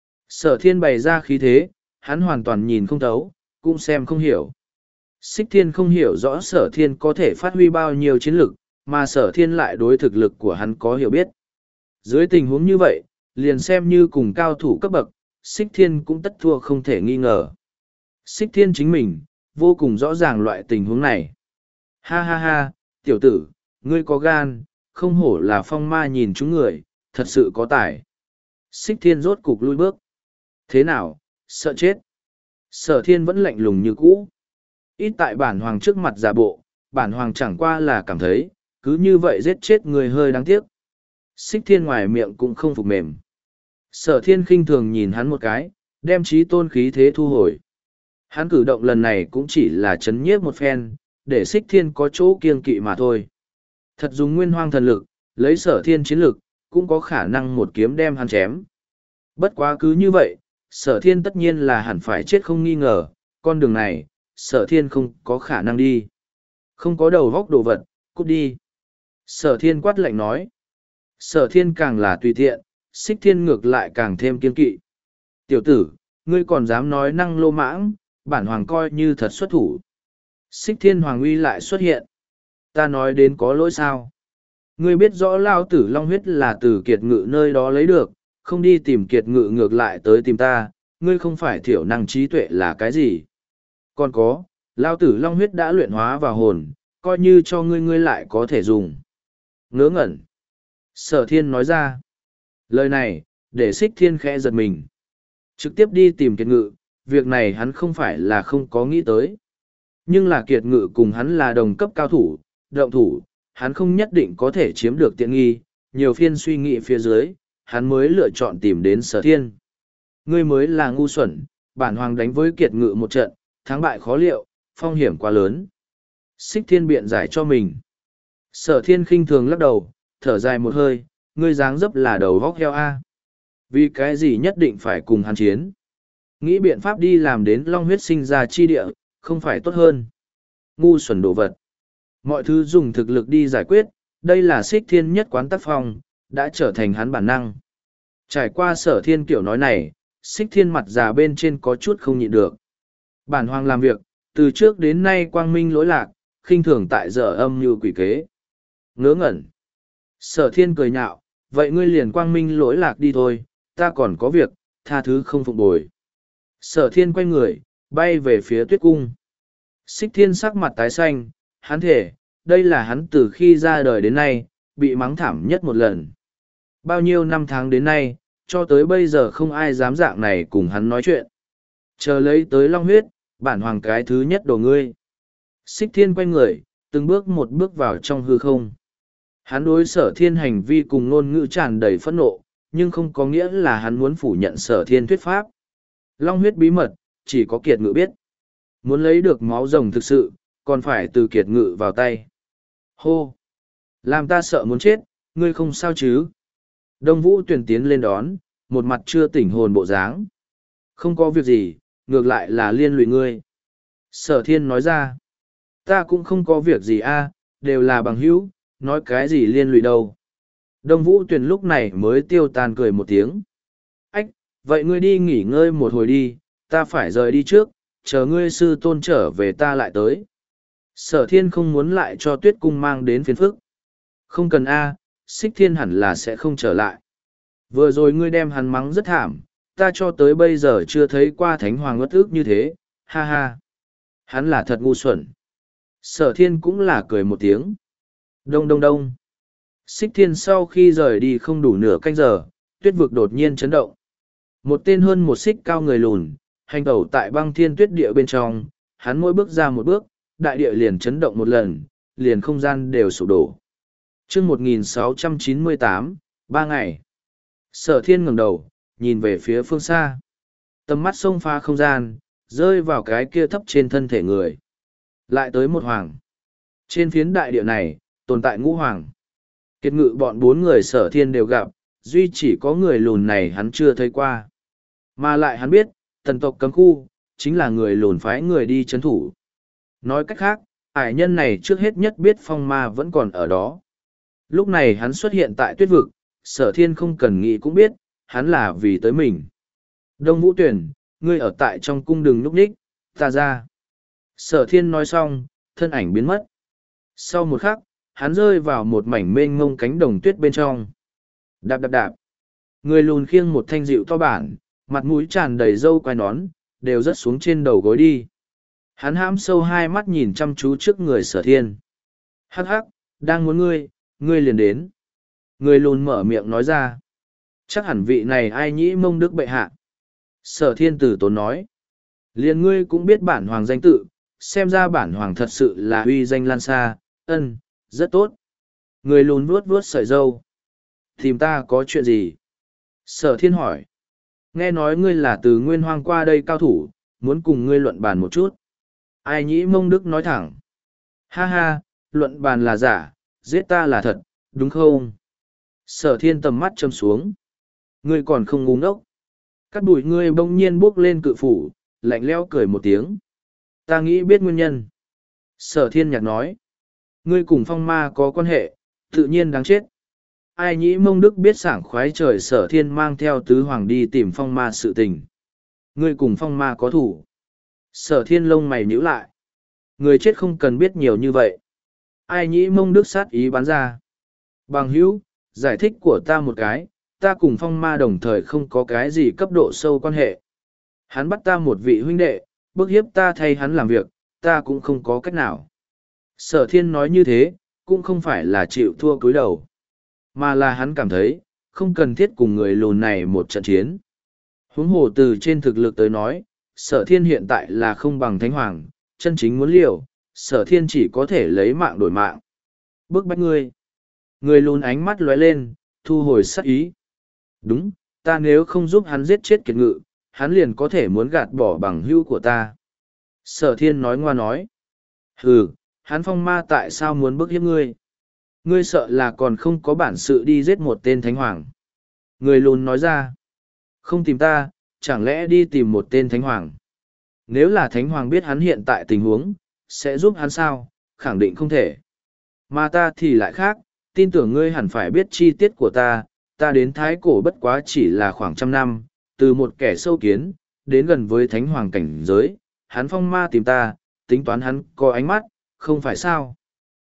Sở Thiên bày ra khí thế, hắn hoàn toàn nhìn không thấu, cũng xem không hiểu. Xích Thiên không hiểu rõ Sở Thiên có thể phát huy bao nhiêu chiến lực, mà Sở Thiên lại đối thực lực của hắn có hiểu biết. Dưới tình huống như vậy, liền xem như cùng cao thủ cấp bậc, Xích Thiên cũng tất thua không thể nghi ngờ. Xích Thiên chính mình, vô cùng rõ ràng loại tình huống này. Ha ha ha, tiểu tử, ngươi có gan, không hổ là phong ma nhìn chúng người, thật sự có tài. Xích Thiên rốt cục lui bước. Thế nào, sợ chết? Sở Thiên vẫn lạnh lùng như cũ. Ít tại bản hoàng trước mặt giả bộ, bản hoàng chẳng qua là cảm thấy, cứ như vậy giết chết người hơi đáng tiếc. Xích Thiên ngoài miệng cũng không phục mềm. Sở Thiên khinh thường nhìn hắn một cái, đem trí tôn khí thế thu hồi. Hắn cử động lần này cũng chỉ là chấn nhiếp một phen, để Xích Thiên có chỗ kiêng kỵ mà thôi. Thật dùng nguyên hoang thần lực, lấy Sở Thiên chiến lực, cũng có khả năng một kiếm đem hắn chém. Bất quá cứ như vậy, Sở Thiên tất nhiên là hẳn phải chết không nghi ngờ, con đường này, Sở Thiên không có khả năng đi. Không có đầu góc đồ vật, cút đi. Sở Thiên quát lạnh nói. Sở Thiên càng là tùy tiện, Xích Thiên ngược lại càng thêm kiên kỵ. Tiểu tử, ngươi còn dám nói năng lô mãng, bản hoàng coi như thật xuất thủ. Xích thiên hoàng uy lại xuất hiện. Ta nói đến có lỗi sao? Ngươi biết rõ lao tử long huyết là từ kiệt ngự nơi đó lấy được, không đi tìm kiệt ngự ngược lại tới tìm ta, ngươi không phải thiểu năng trí tuệ là cái gì? Còn có, lao tử long huyết đã luyện hóa vào hồn, coi như cho ngươi ngươi lại có thể dùng. Ngớ ngẩn. Sở thiên nói ra. Lời này, để xích thiên khẽ giật mình. Trực tiếp đi tìm kiệt ngự, việc này hắn không phải là không có nghĩ tới. Nhưng là kiệt ngự cùng hắn là đồng cấp cao thủ, động thủ, hắn không nhất định có thể chiếm được tiện nghi, nhiều phiên suy nghĩ phía dưới, hắn mới lựa chọn tìm đến sở thiên. Ngươi mới là ngu xuẩn, bản hoàng đánh với kiệt ngự một trận, thắng bại khó liệu, phong hiểm quá lớn. Xích thiên biện giải cho mình. Sở thiên khinh thường lắc đầu, thở dài một hơi, ngươi dáng dấp là đầu vóc heo A. Vì cái gì nhất định phải cùng hắn chiến? Nghĩ biện pháp đi làm đến long huyết sinh ra chi địa, không phải tốt hơn. Ngu xuẩn đồ vật. Mọi thứ dùng thực lực đi giải quyết, đây là xích thiên nhất quán tác phong, đã trở thành hắn bản năng. Trải qua sở thiên kiểu nói này, xích thiên mặt già bên trên có chút không nhịn được. Bản hoàng làm việc, từ trước đến nay quang minh lỗi lạc, khinh thường tại giờ âm như quỷ kế. Ngớ ngẩn. Sở thiên cười nhạo, vậy ngươi liền quang minh lỗi lạc đi thôi, ta còn có việc, tha thứ không phụng bồi. Sở thiên quay người, bay về phía tuyết cung. Xích thiên sắc mặt tái xanh, hắn thể, đây là hắn từ khi ra đời đến nay, bị mắng thảm nhất một lần. Bao nhiêu năm tháng đến nay, cho tới bây giờ không ai dám dạng này cùng hắn nói chuyện. Chờ lấy tới long huyết, bản hoàng cái thứ nhất đồ ngươi. Xích thiên quay người, từng bước một bước vào trong hư không. Hắn đối sở thiên hành vi cùng ngôn ngữ tràn đầy phẫn nộ, nhưng không có nghĩa là hắn muốn phủ nhận sở thiên thuyết pháp. Long huyết bí mật, chỉ có kiệt ngự biết. Muốn lấy được máu rồng thực sự, còn phải từ kiệt ngự vào tay. Hô! Làm ta sợ muốn chết, ngươi không sao chứ? Đông Vũ tuyển tiến lên đón, một mặt chưa tỉnh hồn bộ dáng. Không có việc gì, ngược lại là liên lụy ngươi. Sở thiên nói ra. Ta cũng không có việc gì a, đều là bằng hữu, nói cái gì liên lụy đâu. Đông Vũ tuyển lúc này mới tiêu tan cười một tiếng. Ách, vậy ngươi đi nghỉ ngơi một hồi đi, ta phải rời đi trước, chờ ngươi sư tôn trở về ta lại tới. Sở thiên không muốn lại cho tuyết cung mang đến phiền phức. Không cần a, xích thiên hẳn là sẽ không trở lại. Vừa rồi ngươi đem hắn mắng rất thảm, ta cho tới bây giờ chưa thấy qua thánh hoàng uất ức như thế, ha ha. Hắn là thật ngu xuẩn. Sở thiên cũng là cười một tiếng. Đông đông đông. Xích thiên sau khi rời đi không đủ nửa canh giờ, tuyết vực đột nhiên chấn động. Một tên hơn một xích cao người lùn, hành tẩu tại băng thiên tuyết địa bên trong, hắn mỗi bước ra một bước, đại địa liền chấn động một lần, liền không gian đều sụp đổ. chương một nghìn sáu trăm chín mươi tám, ba ngày. Sở thiên ngẩng đầu, nhìn về phía phương xa. Tầm mắt xông pha không gian, rơi vào cái kia thấp trên thân thể người. Lại tới một hoàng. Trên phiến đại địa này, tồn tại ngũ hoàng. Kiệt ngự bọn bốn người sở thiên đều gặp, duy chỉ có người lùn này hắn chưa thấy qua. Mà lại hắn biết, tần tộc cấm khu, chính là người lùn phái người đi chấn thủ. Nói cách khác, ải nhân này trước hết nhất biết phong ma vẫn còn ở đó. Lúc này hắn xuất hiện tại tuyết vực, sở thiên không cần nghĩ cũng biết, hắn là vì tới mình. Đông Vũ Tuyển, ngươi ở tại trong cung đừng núp ních, ta ra. Sở thiên nói xong, thân ảnh biến mất. Sau một khắc, hắn rơi vào một mảnh mênh mông cánh đồng tuyết bên trong. Đạp đạp đạp. Người lùn khiêng một thanh dịu to bản, mặt mũi tràn đầy râu quai nón, đều rớt xuống trên đầu gối đi. Hắn hãm sâu hai mắt nhìn chăm chú trước người sở thiên. Hắc hắc, đang muốn ngươi, ngươi liền đến. Người lùn mở miệng nói ra. Chắc hẳn vị này ai nhĩ mông đức bệ hạ. Sở thiên tử tốn nói. Liền ngươi cũng biết bản hoàng danh tự, xem ra bản hoàng thật sự là uy danh lan xa, ân, rất tốt. Người lùn vuốt vuốt sợi râu. Tìm ta có chuyện gì? Sở thiên hỏi. Nghe nói ngươi là từ nguyên hoang qua đây cao thủ, muốn cùng ngươi luận bàn một chút. Ai nhĩ mông đức nói thẳng. Ha ha, luận bàn là giả, giết ta là thật, đúng không? Sở thiên tầm mắt châm xuống. Ngươi còn không ngu ngốc. Cắt bụi ngươi bỗng nhiên bước lên cự phủ, lạnh lẽo cười một tiếng. Ta nghĩ biết nguyên nhân. Sở thiên nhạc nói. Ngươi cùng phong ma có quan hệ, tự nhiên đáng chết. Ai nhĩ mông đức biết sảng khoái trời sở thiên mang theo tứ hoàng đi tìm phong ma sự tình. Ngươi cùng phong ma có thủ. Sở thiên lông mày nhíu lại. Người chết không cần biết nhiều như vậy. Ai nhĩ mông đức sát ý bắn ra. Bằng hữu, giải thích của ta một cái, ta cùng phong ma đồng thời không có cái gì cấp độ sâu quan hệ. Hắn bắt ta một vị huynh đệ, bức hiếp ta thay hắn làm việc, ta cũng không có cách nào. Sở thiên nói như thế, cũng không phải là chịu thua cúi đầu, mà là hắn cảm thấy, không cần thiết cùng người lùn này một trận chiến. Huống hồ từ trên thực lực tới nói, sở thiên hiện tại là không bằng thánh hoàng, chân chính muốn liều, sở thiên chỉ có thể lấy mạng đổi mạng. Bức bách ngươi. Người lùn ánh mắt lóe lên, thu hồi sát ý. Đúng, ta nếu không giúp hắn giết chết kiệt ngự, hắn liền có thể muốn gạt bỏ bằng hữu của ta. Sở thiên nói ngoa nói. Hừ, hắn phong ma tại sao muốn bức hiếp ngươi? Ngươi sợ là còn không có bản sự đi giết một tên thánh hoàng. Người lùn nói ra. Không tìm ta, chẳng lẽ đi tìm một tên thánh hoàng? Nếu là thánh hoàng biết hắn hiện tại tình huống, sẽ giúp hắn sao? Khẳng định không thể. Mà ta thì lại khác, tin tưởng ngươi hẳn phải biết chi tiết của ta, ta đến thái cổ bất quá chỉ là khoảng trăm năm, từ một kẻ sâu kiến, đến gần với thánh hoàng cảnh giới, hắn phong ma tìm ta, tính toán hắn có ánh mắt, không phải sao?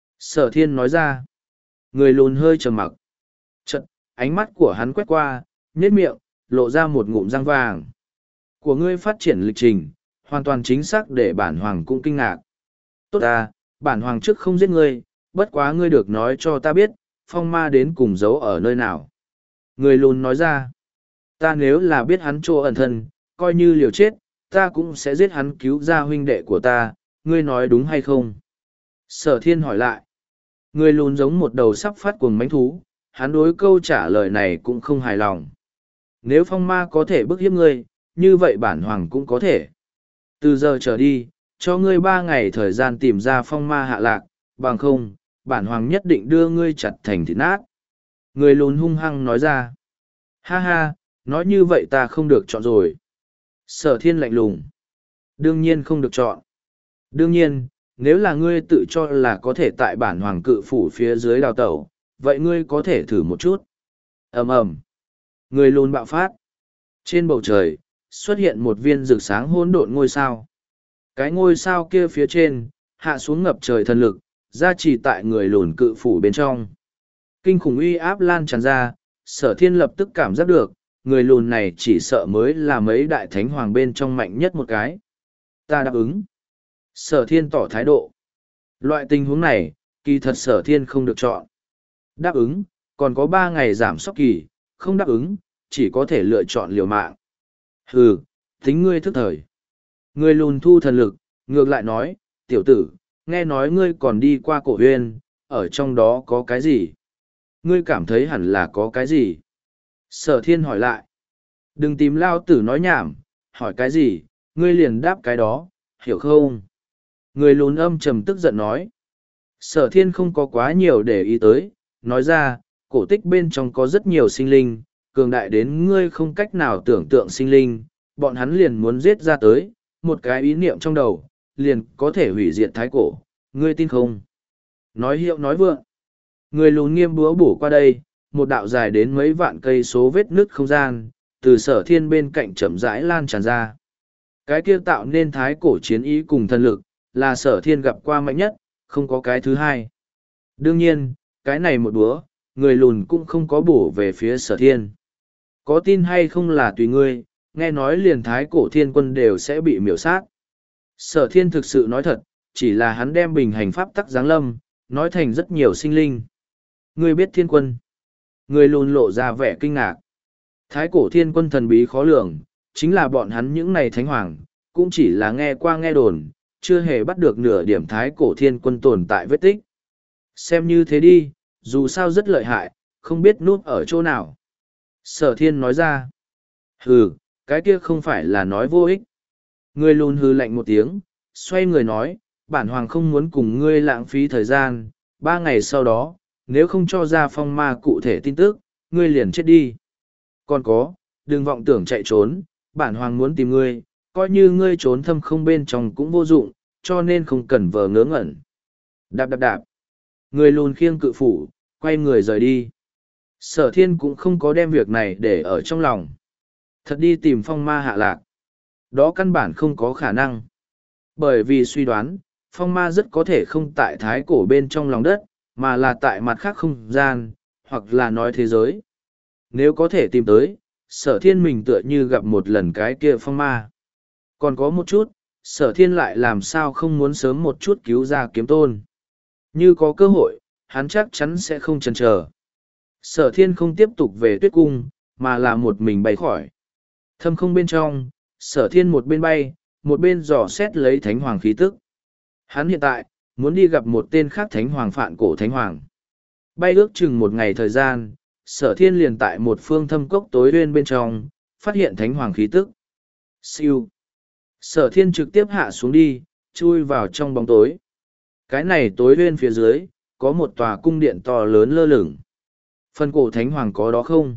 Sở thiên nói ra. Người lùn hơi trầm mặc. Chật, ánh mắt của hắn quét qua, nhếch miệng, lộ ra một ngụm răng vàng. Của ngươi phát triển lịch trình, hoàn toàn chính xác để bản hoàng cũng kinh ngạc. Tốt ta, bản hoàng trước không giết ngươi, bất quá ngươi được nói cho ta biết, phong ma đến cùng giấu ở nơi nào. Người lùn nói ra. Ta nếu là biết hắn chỗ ẩn thân, coi như liều chết, ta cũng sẽ giết hắn cứu ra huynh đệ của ta, ngươi nói đúng hay không? Sở thiên hỏi lại. Người lùn giống một đầu sắp phát cuồng mánh thú, hắn đối câu trả lời này cũng không hài lòng. Nếu phong ma có thể bức hiếp ngươi, như vậy bản hoàng cũng có thể. Từ giờ trở đi, cho ngươi ba ngày thời gian tìm ra phong ma hạ lạc, bằng không, bản hoàng nhất định đưa ngươi chặt thành thịt nát. Người lùn hung hăng nói ra. Ha ha, nói như vậy ta không được chọn rồi. Sở thiên lạnh lùng. Đương nhiên không được chọn. Đương nhiên, nếu là ngươi tự cho là có thể tại bản hoàng cự phủ phía dưới đào tẩu, vậy ngươi có thể thử một chút. Ầm ầm. Người lùn bạo phát. Trên bầu trời, xuất hiện một viên rực sáng hỗn độn ngôi sao. Cái ngôi sao kia phía trên, hạ xuống ngập trời thần lực, ra chỉ tại người lùn cự phủ bên trong. Kinh khủng uy áp lan tràn ra, sở thiên lập tức cảm giác được, người lùn này chỉ sợ mới là mấy đại thánh hoàng bên trong mạnh nhất một cái. Ta đáp ứng. Sở thiên tỏ thái độ. Loại tình huống này, kỳ thật sở thiên không được chọn. Đáp ứng, còn có ba ngày giảm sóc kỳ, không đáp ứng, chỉ có thể lựa chọn liều mạng. Hừ, tính ngươi thức thời. Người lùn thu thần lực, ngược lại nói, tiểu tử, nghe nói ngươi còn đi qua cổ huyên, ở trong đó có cái gì? Ngươi cảm thấy hẳn là có cái gì? Sở thiên hỏi lại. Đừng tìm lao tử nói nhảm, hỏi cái gì, ngươi liền đáp cái đó, hiểu không? Người lùn âm trầm tức giận nói. Sở thiên không có quá nhiều để ý tới, nói ra, cổ tích bên trong có rất nhiều sinh linh, cường đại đến ngươi không cách nào tưởng tượng sinh linh, bọn hắn liền muốn giết ra tới, một cái ý niệm trong đầu, liền có thể hủy diệt thái cổ, ngươi tin không? Nói hiệu nói vượng. Người lùn nghiêm búa bổ qua đây, một đạo dài đến mấy vạn cây số vết nứt không gian, từ sở thiên bên cạnh chậm rãi lan tràn ra. Cái kia tạo nên thái cổ chiến ý cùng thần lực, là sở thiên gặp qua mạnh nhất, không có cái thứ hai. Đương nhiên, cái này một búa, người lùn cũng không có bổ về phía sở thiên. Có tin hay không là tùy ngươi, nghe nói liền thái cổ thiên quân đều sẽ bị miểu sát. Sở thiên thực sự nói thật, chỉ là hắn đem bình hành pháp tắc giáng lâm, nói thành rất nhiều sinh linh. Ngươi biết thiên quân. Người lùn lộ ra vẻ kinh ngạc. Thái cổ thiên quân thần bí khó lường, chính là bọn hắn những này thánh hoàng, cũng chỉ là nghe qua nghe đồn, chưa hề bắt được nửa điểm thái cổ thiên quân tồn tại vết tích. Xem như thế đi, dù sao rất lợi hại, không biết núp ở chỗ nào. Sở thiên nói ra. Hừ, cái kia không phải là nói vô ích. Người lùn hừ lạnh một tiếng, xoay người nói, bản hoàng không muốn cùng ngươi lãng phí thời gian, ba ngày sau đó, nếu không cho ra phong ma cụ thể tin tức, ngươi liền chết đi. Còn có, đừng vọng tưởng chạy trốn, bản hoàng muốn tìm ngươi, coi như ngươi trốn thâm không bên trong cũng vô dụng, cho nên không cần vờ ngớ ngẩn. Đạp đạp đạp. Người lùn khiêng cự phủ, quay người rời đi. Sở thiên cũng không có đem việc này để ở trong lòng. Thật đi tìm phong ma hạ lạc. Đó căn bản không có khả năng. Bởi vì suy đoán, phong ma rất có thể không tại thái cổ bên trong lòng đất, mà là tại mặt khác không gian, hoặc là nói thế giới. Nếu có thể tìm tới, sở thiên mình tựa như gặp một lần cái kia phong ma. Còn có một chút, sở thiên lại làm sao không muốn sớm một chút cứu ra kiếm tôn. Như có cơ hội, hắn chắc chắn sẽ không chần chờ. Sở thiên không tiếp tục về tuyết cung, mà là một mình bay khỏi. Thâm không bên trong, sở thiên một bên bay, một bên dò xét lấy thánh hoàng khí tức. Hắn hiện tại, muốn đi gặp một tên khác thánh hoàng phạn cổ thánh hoàng. Bay ước chừng một ngày thời gian, sở thiên liền tại một phương thâm cốc tối uyên bên trong, phát hiện thánh hoàng khí tức. Siêu. Sở thiên trực tiếp hạ xuống đi, chui vào trong bóng tối. Cái này tối uyên phía dưới, có một tòa cung điện to lớn lơ lửng. Phần cổ thánh hoàng có đó không?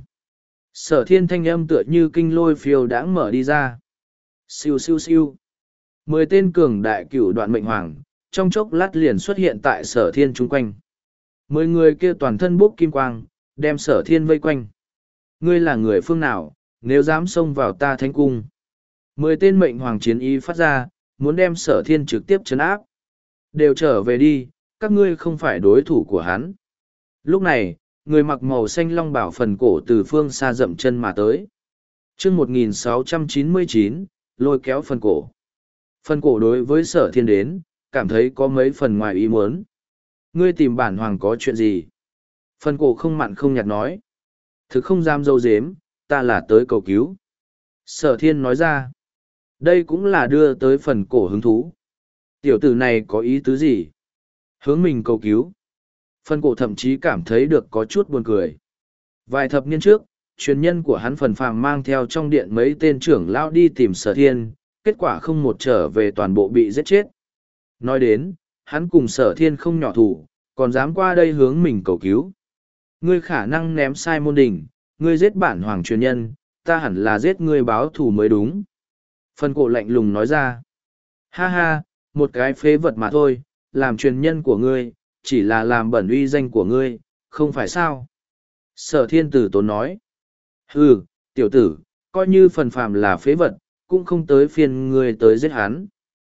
Sở thiên thanh âm tựa như kinh lôi phiêu đãng mở đi ra. Siêu siêu siêu. Mười tên cường đại cửu đoạn mệnh hoàng, trong chốc lát liền xuất hiện tại sở thiên chung quanh. Mười người kia toàn thân bốc kim quang, đem sở thiên vây quanh. Ngươi là người phương nào, nếu dám xông vào ta thánh cung? Mười tên mệnh hoàng chiến ý phát ra, muốn đem sở thiên trực tiếp trấn áp. Đều trở về đi, các ngươi không phải đối thủ của hắn. Lúc này, người mặc màu xanh long bảo phần cổ từ phương xa dậm chân mà tới. chương một nghìn sáu trăm chín mươi chín, lôi kéo phần cổ. Phần cổ đối với sở thiên đến, cảm thấy có mấy phần ngoài ý muốn. Ngươi tìm bản hoàng có chuyện gì? Phần cổ không mặn không nhạt nói. Thực không dám dâu dếm, ta là tới cầu cứu. Sở thiên nói ra. Đây cũng là đưa tới phần cổ hứng thú. Tiểu tử này có ý tứ gì? Hướng mình cầu cứu. Phần cổ thậm chí cảm thấy được có chút buồn cười. Vài thập niên trước, truyền nhân của hắn phần phàm mang theo trong điện mấy tên trưởng lao đi tìm sở thiên, kết quả không một trở về toàn bộ bị giết chết. Nói đến, hắn cùng sở thiên không nhỏ thủ, còn dám qua đây hướng mình cầu cứu. Ngươi khả năng ném sai môn đỉnh, ngươi giết bản hoàng truyền nhân, ta hẳn là giết ngươi báo thù mới đúng. Phần cổ lạnh lùng nói ra. Ha ha, một cái phế vật mà thôi, làm truyền nhân của ngươi, chỉ là làm bẩn uy danh của ngươi, không phải sao? Sở thiên tử tốn nói. Hừ, tiểu tử, coi như phần phàm là phế vật, cũng không tới phiên ngươi tới giết hắn.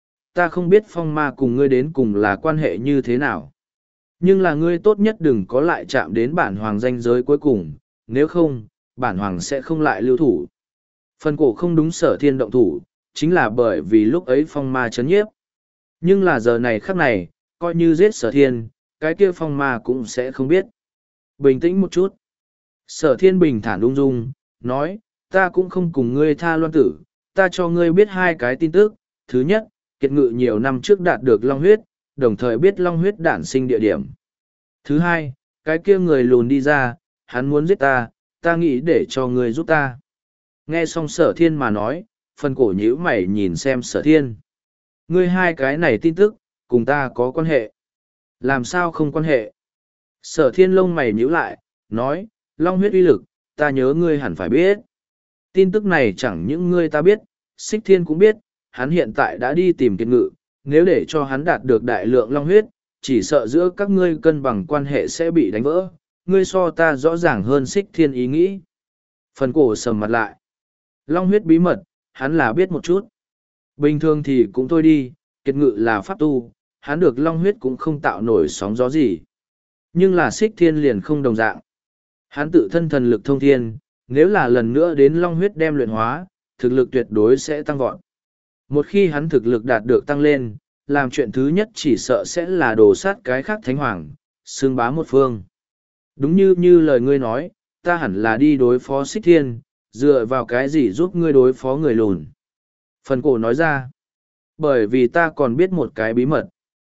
Ta không biết phong ma cùng ngươi đến cùng là quan hệ như thế nào. Nhưng là ngươi tốt nhất đừng có lại chạm đến bản hoàng danh giới cuối cùng, nếu không, bản hoàng sẽ không lại lưu thủ. Phần cổ không đúng sở thiên động thủ, chính là bởi vì lúc ấy phong ma chấn nhiếp. Nhưng là giờ này khắc này, coi như giết sở thiên, cái kia phong ma cũng sẽ không biết. Bình tĩnh một chút. Sở thiên bình thản ung dung, nói, ta cũng không cùng ngươi tha loan tử, ta cho ngươi biết hai cái tin tức. Thứ nhất, kiệt ngự nhiều năm trước đạt được long huyết, đồng thời biết long huyết đản sinh địa điểm. Thứ hai, cái kia người lùn đi ra, hắn muốn giết ta, ta nghĩ để cho ngươi giúp ta. Nghe xong sở thiên mà nói, phần cổ nhíu mày nhìn xem sở thiên. Ngươi hai cái này tin tức, cùng ta có quan hệ. Làm sao không quan hệ? Sở thiên lông mày nhíu lại, nói, long huyết uy lực, ta nhớ ngươi hẳn phải biết. Tin tức này chẳng những ngươi ta biết, Xích Thiên cũng biết, hắn hiện tại đã đi tìm kiệt ngự, nếu để cho hắn đạt được đại lượng long huyết, chỉ sợ giữa các ngươi cân bằng quan hệ sẽ bị đánh vỡ, ngươi so ta rõ ràng hơn Xích Thiên ý nghĩ. Phần cổ sầm mặt lại. Long huyết bí mật, hắn là biết một chút. Bình thường thì cũng thôi đi, kiệt ngự là pháp tu, hắn được long huyết cũng không tạo nổi sóng gió gì. Nhưng là Xích Thiên liền không đồng dạng. Hắn tự thân thần lực thông thiên, nếu là lần nữa đến long huyết đem luyện hóa, thực lực tuyệt đối sẽ tăng vọt. Một khi hắn thực lực đạt được tăng lên, làm chuyện thứ nhất chỉ sợ sẽ là đổ sát cái khác thánh hoàng, xương bá một phương. Đúng như như lời ngươi nói, ta hẳn là đi đối phó Xích Thiên, dựa vào cái gì giúp ngươi đối phó người lùn. Phần cổ nói ra, bởi vì ta còn biết một cái bí mật.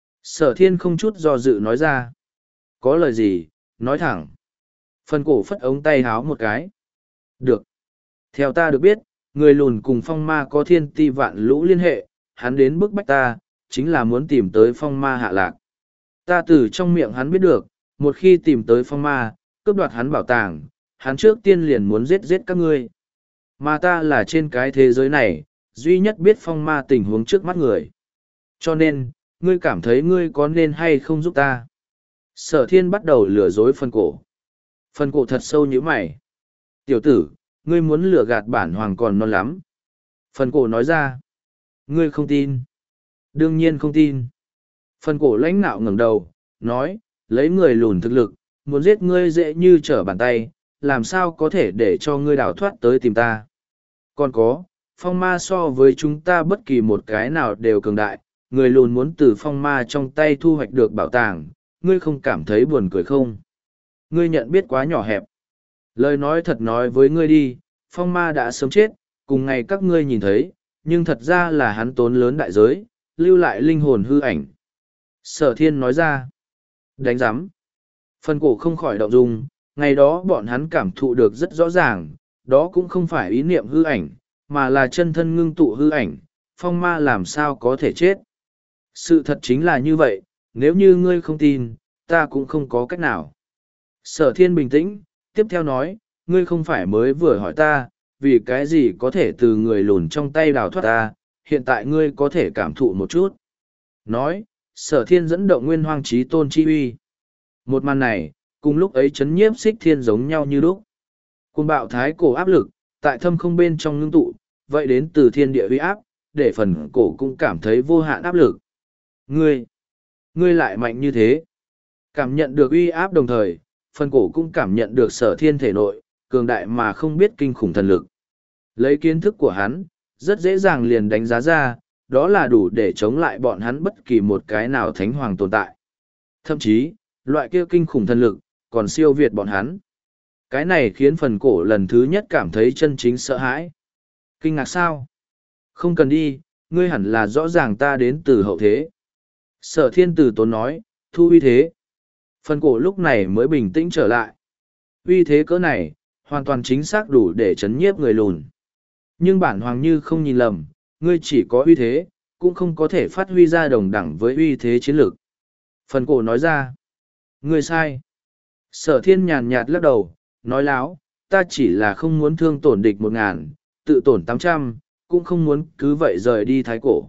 Sở thiên không chút do dự nói ra. Có lời gì, nói thẳng. Phần cổ phất ống tay háo một cái. Được. Theo ta được biết, người lùn cùng phong ma có thiên ti vạn lũ liên hệ, hắn đến bức bách ta, chính là muốn tìm tới phong ma hạ lạc. Ta từ trong miệng hắn biết được, một khi tìm tới phong ma, cướp đoạt hắn bảo tàng, hắn trước tiên liền muốn giết giết các ngươi. Mà ta là trên cái thế giới này, duy nhất biết phong ma tình huống trước mắt người. Cho nên, ngươi cảm thấy ngươi có nên hay không giúp ta? Sở thiên bắt đầu lừa dối phần cổ. Phần cổ thật sâu như mày. Tiểu tử, ngươi muốn lừa gạt bản hoàng còn non lắm. Phần cổ nói ra. Ngươi không tin. Đương nhiên không tin. Phần cổ lãnh nạo ngẩng đầu, nói, lấy người lùn thực lực, muốn giết ngươi dễ như trở bàn tay, làm sao có thể để cho ngươi đào thoát tới tìm ta. Còn có, phong ma so với chúng ta bất kỳ một cái nào đều cường đại, người lùn muốn từ phong ma trong tay thu hoạch được bảo tàng, ngươi không cảm thấy buồn cười không? Ngươi nhận biết quá nhỏ hẹp. Lời nói thật nói với ngươi đi, phong ma đã sớm chết, cùng ngày các ngươi nhìn thấy, nhưng thật ra là hắn tốn lớn đại giới, lưu lại linh hồn hư ảnh. Sở thiên nói ra, đánh giám. Phần cổ không khỏi động dung, ngày đó bọn hắn cảm thụ được rất rõ ràng, đó cũng không phải ý niệm hư ảnh, mà là chân thân ngưng tụ hư ảnh, phong ma làm sao có thể chết. Sự thật chính là như vậy, nếu như ngươi không tin, ta cũng không có cách nào. Sở thiên bình tĩnh, tiếp theo nói, ngươi không phải mới vừa hỏi ta, vì cái gì có thể từ người lùn trong tay đào thoát ta, hiện tại ngươi có thể cảm thụ một chút. Nói, sở thiên dẫn động nguyên hoang trí tôn chi uy. Một màn này, cùng lúc ấy chấn nhiếp xích thiên giống nhau như lúc. Cuồng bạo thái cổ áp lực, tại thâm không bên trong ngưng tụ, vậy đến từ thiên địa uy áp, để phần cổ cũng cảm thấy vô hạn áp lực. Ngươi, ngươi lại mạnh như thế. Cảm nhận được uy áp đồng thời, phần cổ cũng cảm nhận được sở thiên thể nội, cường đại mà không biết kinh khủng thần lực. Lấy kiến thức của hắn, rất dễ dàng liền đánh giá ra, đó là đủ để chống lại bọn hắn bất kỳ một cái nào thánh hoàng tồn tại. Thậm chí, loại kia kinh khủng thần lực, còn siêu việt bọn hắn. Cái này khiến phần cổ lần thứ nhất cảm thấy chân chính sợ hãi. Kinh ngạc sao? Không cần đi, ngươi hẳn là rõ ràng ta đến từ hậu thế. Sở thiên tử tốn nói, thu uy thế. Phần cổ lúc này mới bình tĩnh trở lại. Uy thế cỡ này, hoàn toàn chính xác đủ để chấn nhiếp người lùn. Nhưng bản hoàng như không nhìn lầm, ngươi chỉ có uy thế, cũng không có thể phát huy ra đồng đẳng với uy thế chiến lược. Phần cổ nói ra, ngươi sai. Sở thiên nhàn nhạt lắc đầu, nói láo, ta chỉ là không muốn thương tổn địch một ngàn, tự tổn tám trăm, cũng không muốn cứ vậy rời đi thái cổ.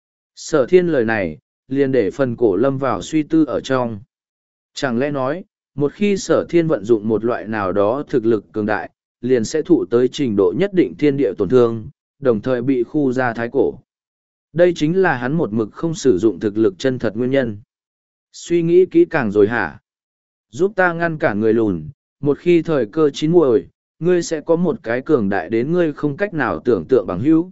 Sở thiên lời này, liền để phần cổ lâm vào suy tư ở trong. Chẳng lẽ nói, một khi sở thiên vận dụng một loại nào đó thực lực cường đại, liền sẽ thụ tới trình độ nhất định thiên địa tổn thương, đồng thời bị khu ra thái cổ. Đây chính là hắn một mực không sử dụng thực lực chân thật nguyên nhân. Suy nghĩ kỹ càng rồi hả? Giúp ta ngăn cản người lùn, một khi thời cơ chín muồi, ngươi sẽ có một cái cường đại đến ngươi không cách nào tưởng tượng bằng hữu.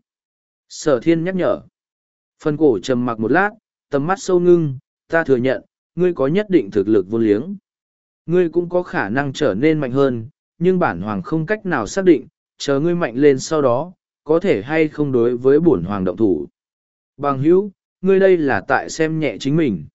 Sở thiên nhắc nhở. Phần cổ trầm mặc một lát, tầm mắt sâu ngưng, ta thừa nhận, ngươi có nhất định thực lực vô liếng. Ngươi cũng có khả năng trở nên mạnh hơn, nhưng bản hoàng không cách nào xác định, chờ ngươi mạnh lên sau đó, có thể hay không đối với bổn hoàng động thủ. Bằng hữu, ngươi đây là tại xem nhẹ chính mình.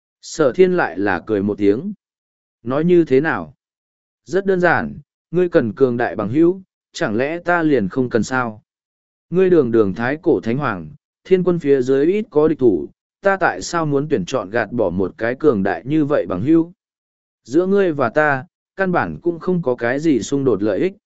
Sở thiên lại là cười một tiếng. Nói như thế nào? Rất đơn giản, ngươi cần cường đại bằng hữu, chẳng lẽ ta liền không cần sao? Ngươi đường đường thái cổ thánh hoàng, thiên quân phía dưới ít có địch thủ, ta tại sao muốn tuyển chọn gạt bỏ một cái cường đại như vậy bằng hữu? Giữa ngươi và ta, căn bản cũng không có cái gì xung đột lợi ích.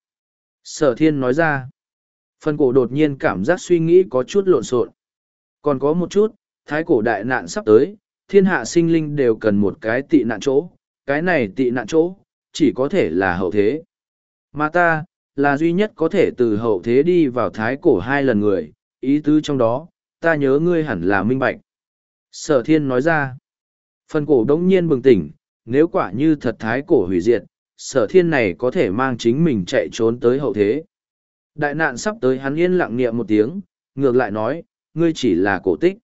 Sở thiên nói ra. Phần cổ đột nhiên cảm giác suy nghĩ có chút lộn xộn. Còn có một chút, thái cổ đại nạn sắp tới, thiên hạ sinh linh đều cần một cái tị nạn chỗ, cái này tị nạn chỗ, chỉ có thể là hậu thế. Mà ta, là duy nhất có thể từ hậu thế đi vào thái cổ hai lần người, ý tứ trong đó, ta nhớ ngươi hẳn là minh bạch. Sở thiên nói ra. Phần cổ đống nhiên bừng tỉnh, nếu quả như thật thái cổ hủy diệt, sở thiên này có thể mang chính mình chạy trốn tới hậu thế. Đại nạn sắp tới hắn yên lặng niệm một tiếng, ngược lại nói, ngươi chỉ là cổ tích.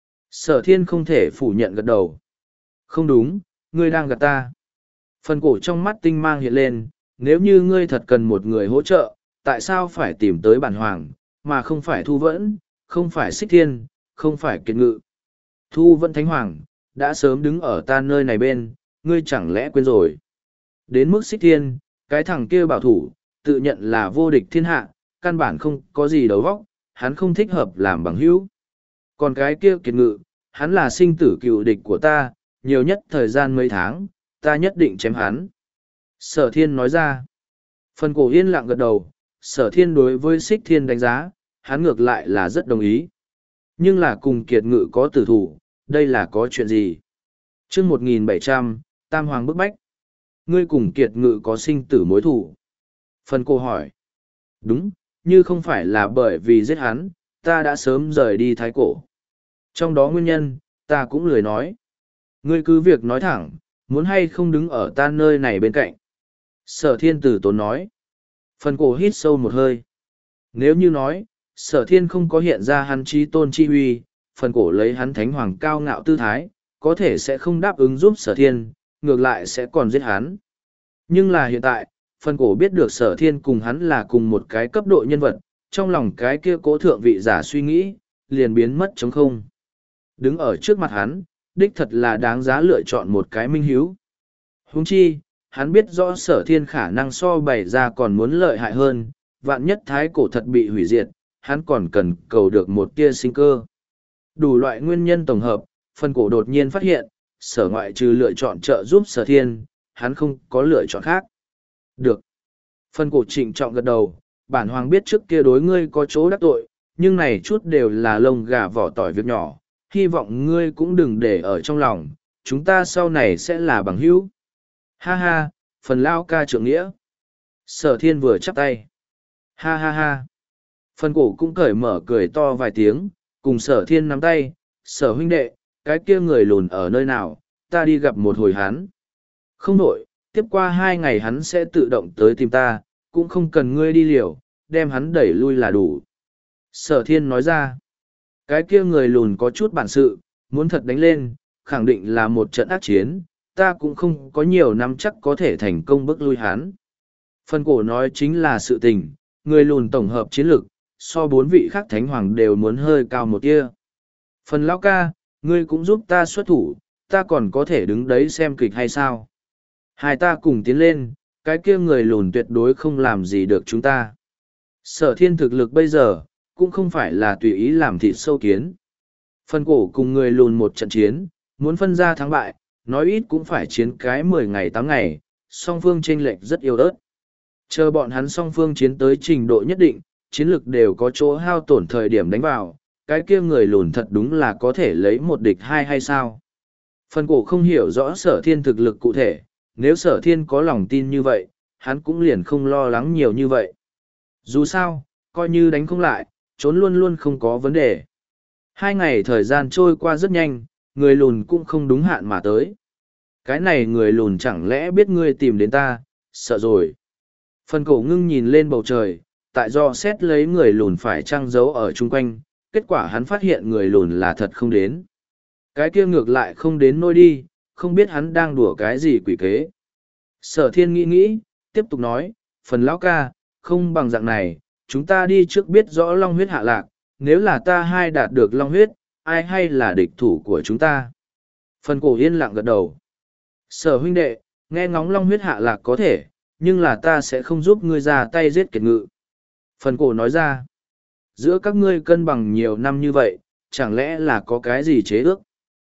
Sở thiên không thể phủ nhận gật đầu. Không đúng, ngươi đang gạt ta. Phần cổ trong mắt tinh mang hiện lên, nếu như ngươi thật cần một người hỗ trợ, tại sao phải tìm tới bản hoàng, mà không phải thu vẫn, không phải xích thiên, không phải kiệt ngự. Thu vẫn thánh hoàng, đã sớm đứng ở ta nơi này bên, ngươi chẳng lẽ quên rồi. Đến mức xích thiên, cái thằng kia bảo thủ, tự nhận là vô địch thiên hạ, căn bản không có gì đầu vóc, hắn không thích hợp làm bằng hữu. Còn cái kia kiệt ngự, hắn là sinh tử cựu địch của ta, nhiều nhất thời gian mấy tháng, ta nhất định chém hắn. Sở thiên nói ra. Phần cổ yên lặng gật đầu, sở thiên đối với xích thiên đánh giá, hắn ngược lại là rất đồng ý. Nhưng là cùng kiệt ngự có tử thủ, đây là có chuyện gì? chương một nghìn bảy trăm, Tam Hoàng bức bách. Ngươi cùng kiệt ngự có sinh tử mối thủ. Phần cổ hỏi. Đúng, như không phải là bởi vì giết hắn, ta đã sớm rời đi thái cổ. Trong đó nguyên nhân, ta cũng lười nói. Ngươi cứ việc nói thẳng, muốn hay không đứng ở ta nơi này bên cạnh. Sở thiên tử tốn nói. Phần cổ hít sâu một hơi. Nếu như nói, sở thiên không có hiện ra hắn trí tôn chi huy, phần cổ lấy hắn thánh hoàng cao ngạo tư thái, có thể sẽ không đáp ứng giúp sở thiên, ngược lại sẽ còn giết hắn. Nhưng là hiện tại, phần cổ biết được sở thiên cùng hắn là cùng một cái cấp độ nhân vật, trong lòng cái kia cố thượng vị giả suy nghĩ, liền biến mất trống không. Đứng ở trước mặt hắn, đích thật là đáng giá lựa chọn một cái minh hiếu. Huống chi, hắn biết rõ sở thiên khả năng so bày ra còn muốn lợi hại hơn, vạn nhất thái cổ thật bị hủy diệt, hắn còn cần cầu được một tia sinh cơ. Đủ loại nguyên nhân tổng hợp, phần cổ đột nhiên phát hiện, sở ngoại trừ lựa chọn trợ giúp sở thiên, hắn không có lựa chọn khác. Được. Phần cổ trịnh trọng gật đầu, bản hoàng biết trước kia đối ngươi có chỗ đắc tội, nhưng này chút đều là lông gà vỏ tỏi việc nhỏ, hy vọng ngươi cũng đừng để ở trong lòng, chúng ta sau này sẽ là bằng hữu. Ha ha, phần lao ca trượng nghĩa. Sở thiên vừa chắp tay. Ha ha ha. Phần cổ cũng cởi mở cười to vài tiếng, cùng sở thiên nắm tay, sở huynh đệ, cái kia người lùn ở nơi nào, ta đi gặp một hồi hắn. Không đổi, tiếp qua hai ngày hắn sẽ tự động tới tìm ta, cũng không cần ngươi đi liều, đem hắn đẩy lui là đủ. Sở thiên nói ra, cái kia người lùn có chút bản sự, muốn thật đánh lên, khẳng định là một trận ác chiến, ta cũng không có nhiều năm chắc có thể thành công bước lui hắn. Phần cổ nói chính là sự tình, người lùn tổng hợp chiến lực, so bốn vị khác thánh hoàng đều muốn hơi cao một tia. Phần lão ca, ngươi cũng giúp ta xuất thủ, ta còn có thể đứng đấy xem kịch hay sao? Hai ta cùng tiến lên, cái kia người lùn tuyệt đối không làm gì được chúng ta. Sở thiên thực lực bây giờ, cũng không phải là tùy ý làm thịt sâu kiến. Phần cổ cùng người lùn một trận chiến, muốn phân ra thắng bại, nói ít cũng phải chiến cái mười ngày tám ngày, song phương chênh lệch rất yếu ớt. Chờ bọn hắn song phương chiến tới trình độ nhất định, chiến lực đều có chỗ hao tổn thời điểm đánh vào, cái kia người lùn thật đúng là có thể lấy một địch hai hay sao. Phần cổ không hiểu rõ sở thiên thực lực cụ thể, nếu sở thiên có lòng tin như vậy, hắn cũng liền không lo lắng nhiều như vậy. Dù sao, coi như đánh không lại, trốn luôn luôn không có vấn đề. Hai ngày thời gian trôi qua rất nhanh, người lùn cũng không đúng hạn mà tới. Cái này người lùn chẳng lẽ biết ngươi tìm đến ta, sợ rồi. Phần cổ ngưng nhìn lên bầu trời, tại do xét lấy người lùn phải trăng giấu ở chung quanh, kết quả hắn phát hiện người lùn là thật không đến. Cái kia ngược lại không đến nôi đi, không biết hắn đang đùa cái gì quỷ kế. Sở thiên nghĩ nghĩ, tiếp tục nói, phần lão ca, không bằng dạng này, chúng ta đi trước biết rõ long huyết hạ lạc, nếu là ta hai đạt được long huyết, ai hay là địch thủ của chúng ta. Phần cổ yên lặng gật đầu. Sở huynh đệ, nghe ngóng long huyết hạ lạc có thể, nhưng là ta sẽ không giúp ngươi ra tay giết kiệt ngự. Phần cổ nói ra, giữa các ngươi cân bằng nhiều năm như vậy, chẳng lẽ là có cái gì chế ước?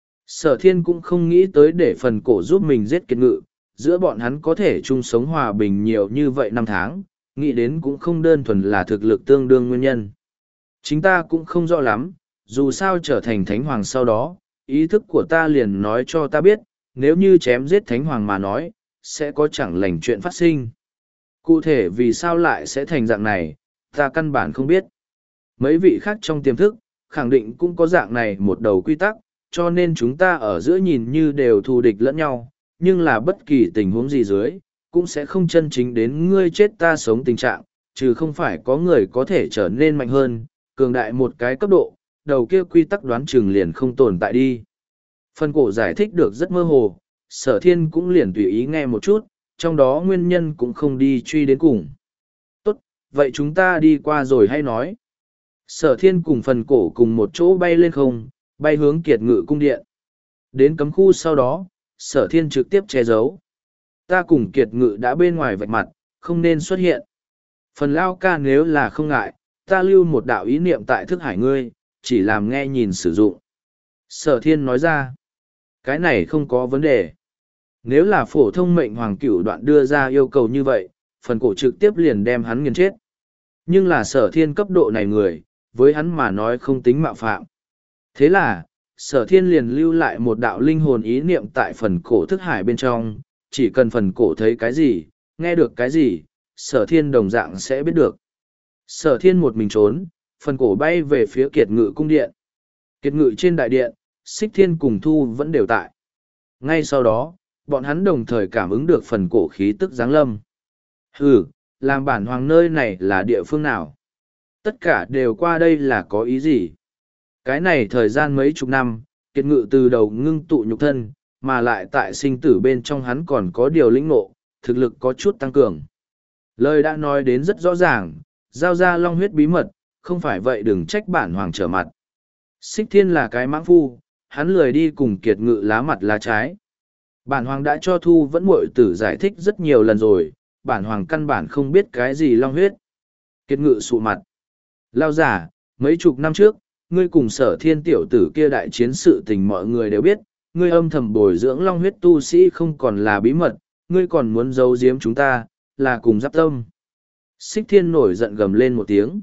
Sở thiên cũng không nghĩ tới để phần cổ giúp mình giết kiệt ngự, giữa bọn hắn có thể chung sống hòa bình nhiều như vậy năm tháng, nghĩ đến cũng không đơn thuần là thực lực tương đương nguyên nhân. Chính ta cũng không rõ lắm, dù sao trở thành thánh hoàng sau đó, ý thức của ta liền nói cho ta biết, nếu như chém giết thánh hoàng mà nói, sẽ có chẳng lành chuyện phát sinh. Cụ thể vì sao lại sẽ thành dạng này, ta căn bản không biết. Mấy vị khác trong tiềm thức, khẳng định cũng có dạng này một đầu quy tắc, cho nên chúng ta ở giữa nhìn như đều thù địch lẫn nhau, nhưng là bất kỳ tình huống gì dưới, cũng sẽ không chân chính đến ngươi chết ta sống tình trạng, trừ không phải có người có thể trở nên mạnh hơn, cường đại một cái cấp độ, đầu kia quy tắc đoán chừng liền không tồn tại đi. Phần cổ giải thích được rất mơ hồ, sở thiên cũng liền tùy ý nghe một chút, trong đó nguyên nhân cũng không đi truy đến cùng. Tốt, vậy chúng ta đi qua rồi hay nói. Sở thiên cùng phần cổ cùng một chỗ bay lên không, bay hướng kiệt ngự cung điện. Đến cấm khu sau đó, sở thiên trực tiếp che giấu. Ta cùng kiệt ngự đã bên ngoài vạch mặt, không nên xuất hiện. Phần lao ca nếu là không ngại, ta lưu một đạo ý niệm tại thức hải ngươi, chỉ làm nghe nhìn sử dụng. Sở thiên nói ra, cái này không có vấn đề. Nếu là phổ thông mệnh hoàng cửu đoạn đưa ra yêu cầu như vậy, phần cổ trực tiếp liền đem hắn nghiền chết. Nhưng là sở thiên cấp độ này người, với hắn mà nói không tính mạo phạm. Thế là, sở thiên liền lưu lại một đạo linh hồn ý niệm tại phần cổ thức hải bên trong, chỉ cần phần cổ thấy cái gì, nghe được cái gì, sở thiên đồng dạng sẽ biết được. Sở thiên một mình trốn, phần cổ bay về phía kiệt ngự cung điện. Kiệt ngự trên đại điện, Xích Thiên cùng Thu vẫn đều tại. Ngay sau đó, bọn hắn đồng thời cảm ứng được phần cổ khí tức giáng lâm. Hừ, làm bản hoàng nơi này là địa phương nào? Tất cả đều qua đây là có ý gì? Cái này thời gian mấy chục năm, Kiệt ngự từ đầu ngưng tụ nhục thân, mà lại tại sinh tử bên trong hắn còn có điều lĩnh ngộ, thực lực có chút tăng cường. Lời đã nói đến rất rõ ràng, giao ra long huyết bí mật, không phải vậy đừng trách bản hoàng trở mặt. Xích Thiên là cái mãng phu, hắn lười đi cùng Kiệt ngự lá mặt lá trái. Bản hoàng đã cho Thu vẫn muội tử giải thích rất nhiều lần rồi, bản hoàng căn bản không biết cái gì long huyết. Kiệt ngự sụ mặt. Lao giả, mấy chục năm trước, ngươi cùng Sở Thiên tiểu tử kia đại chiến sự tình mọi người đều biết, ngươi âm thầm bồi dưỡng long huyết tu sĩ không còn là bí mật, ngươi còn muốn giấu giếm chúng ta, là cùng giáp tâm. Xích Thiên nổi giận gầm lên một tiếng.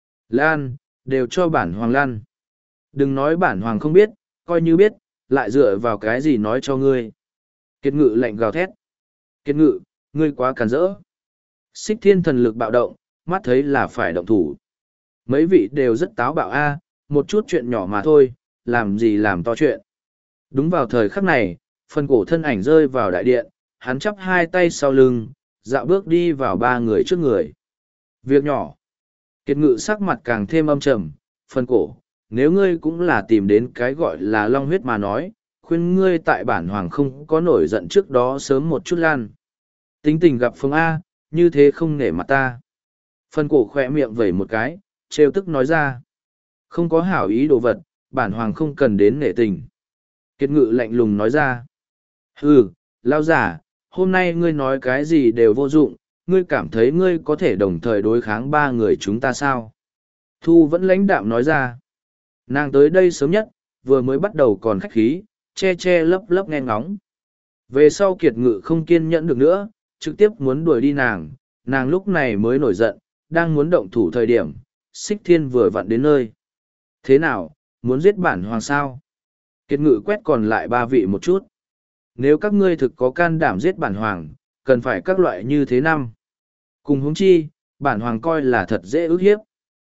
Lan, đều cho bản hoàng lan. Đừng nói bản hoàng không biết, coi như biết, lại dựa vào cái gì nói cho ngươi. Kiệt ngự lạnh gào thét. Kiệt ngự, ngươi quá càn rỡ. Xích Thiên thần lực bạo động, mắt thấy là phải động thủ. Mấy vị đều rất táo bạo a, một chút chuyện nhỏ mà thôi, làm gì làm to chuyện. Đúng vào thời khắc này, phần cổ thân ảnh rơi vào đại điện, hắn chắp hai tay sau lưng, dạo bước đi vào ba người trước người. Việc nhỏ. Kiệt ngự sắc mặt càng thêm âm trầm, phần cổ, nếu ngươi cũng là tìm đến cái gọi là long huyết mà nói, khuyên ngươi tại bản hoàng không có nổi giận trước đó sớm một chút lan. Tính tình gặp phương A, như thế không nể mặt ta. Phần cổ khỏe miệng vẩy một cái, trêu tức nói ra. Không có hảo ý đồ vật, bản hoàng không cần đến nể tình. Kiệt ngự lạnh lùng nói ra. Hừ, lao giả, hôm nay ngươi nói cái gì đều vô dụng, ngươi cảm thấy ngươi có thể đồng thời đối kháng ba người chúng ta sao? Thu vẫn lãnh đạm nói ra. Nàng tới đây sớm nhất, vừa mới bắt đầu còn khách khí, che che lấp lấp nghe ngóng. Về sau Kiệt ngự không kiên nhẫn được nữa, trực tiếp muốn đuổi đi nàng, nàng lúc này mới nổi giận, đang muốn động thủ thời điểm, Xích Thiên vừa vặn đến nơi. Thế nào, muốn giết bản hoàng sao? Kiệt ngự quét còn lại ba vị một chút. Nếu các ngươi thực có can đảm giết bản hoàng, cần phải các loại như thế năm. Cùng huống chi, bản hoàng coi là thật dễ ức hiếp.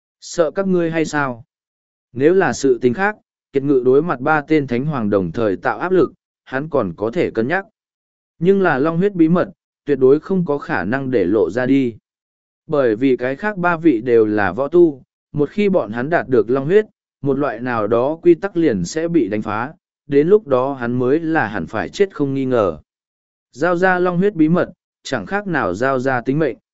Sợ các ngươi hay sao? Nếu là sự tình khác, Kiệt ngự đối mặt ba tên thánh hoàng đồng thời tạo áp lực, hắn còn có thể cân nhắc. Nhưng là long huyết bí mật, tuyệt đối không có khả năng để lộ ra đi. Bởi vì cái khác ba vị đều là võ tu, một khi bọn hắn đạt được long huyết, một loại nào đó quy tắc liền sẽ bị đánh phá, đến lúc đó hắn mới là hẳn phải chết không nghi ngờ. Giao ra long huyết bí mật, chẳng khác nào giao ra tính mệnh.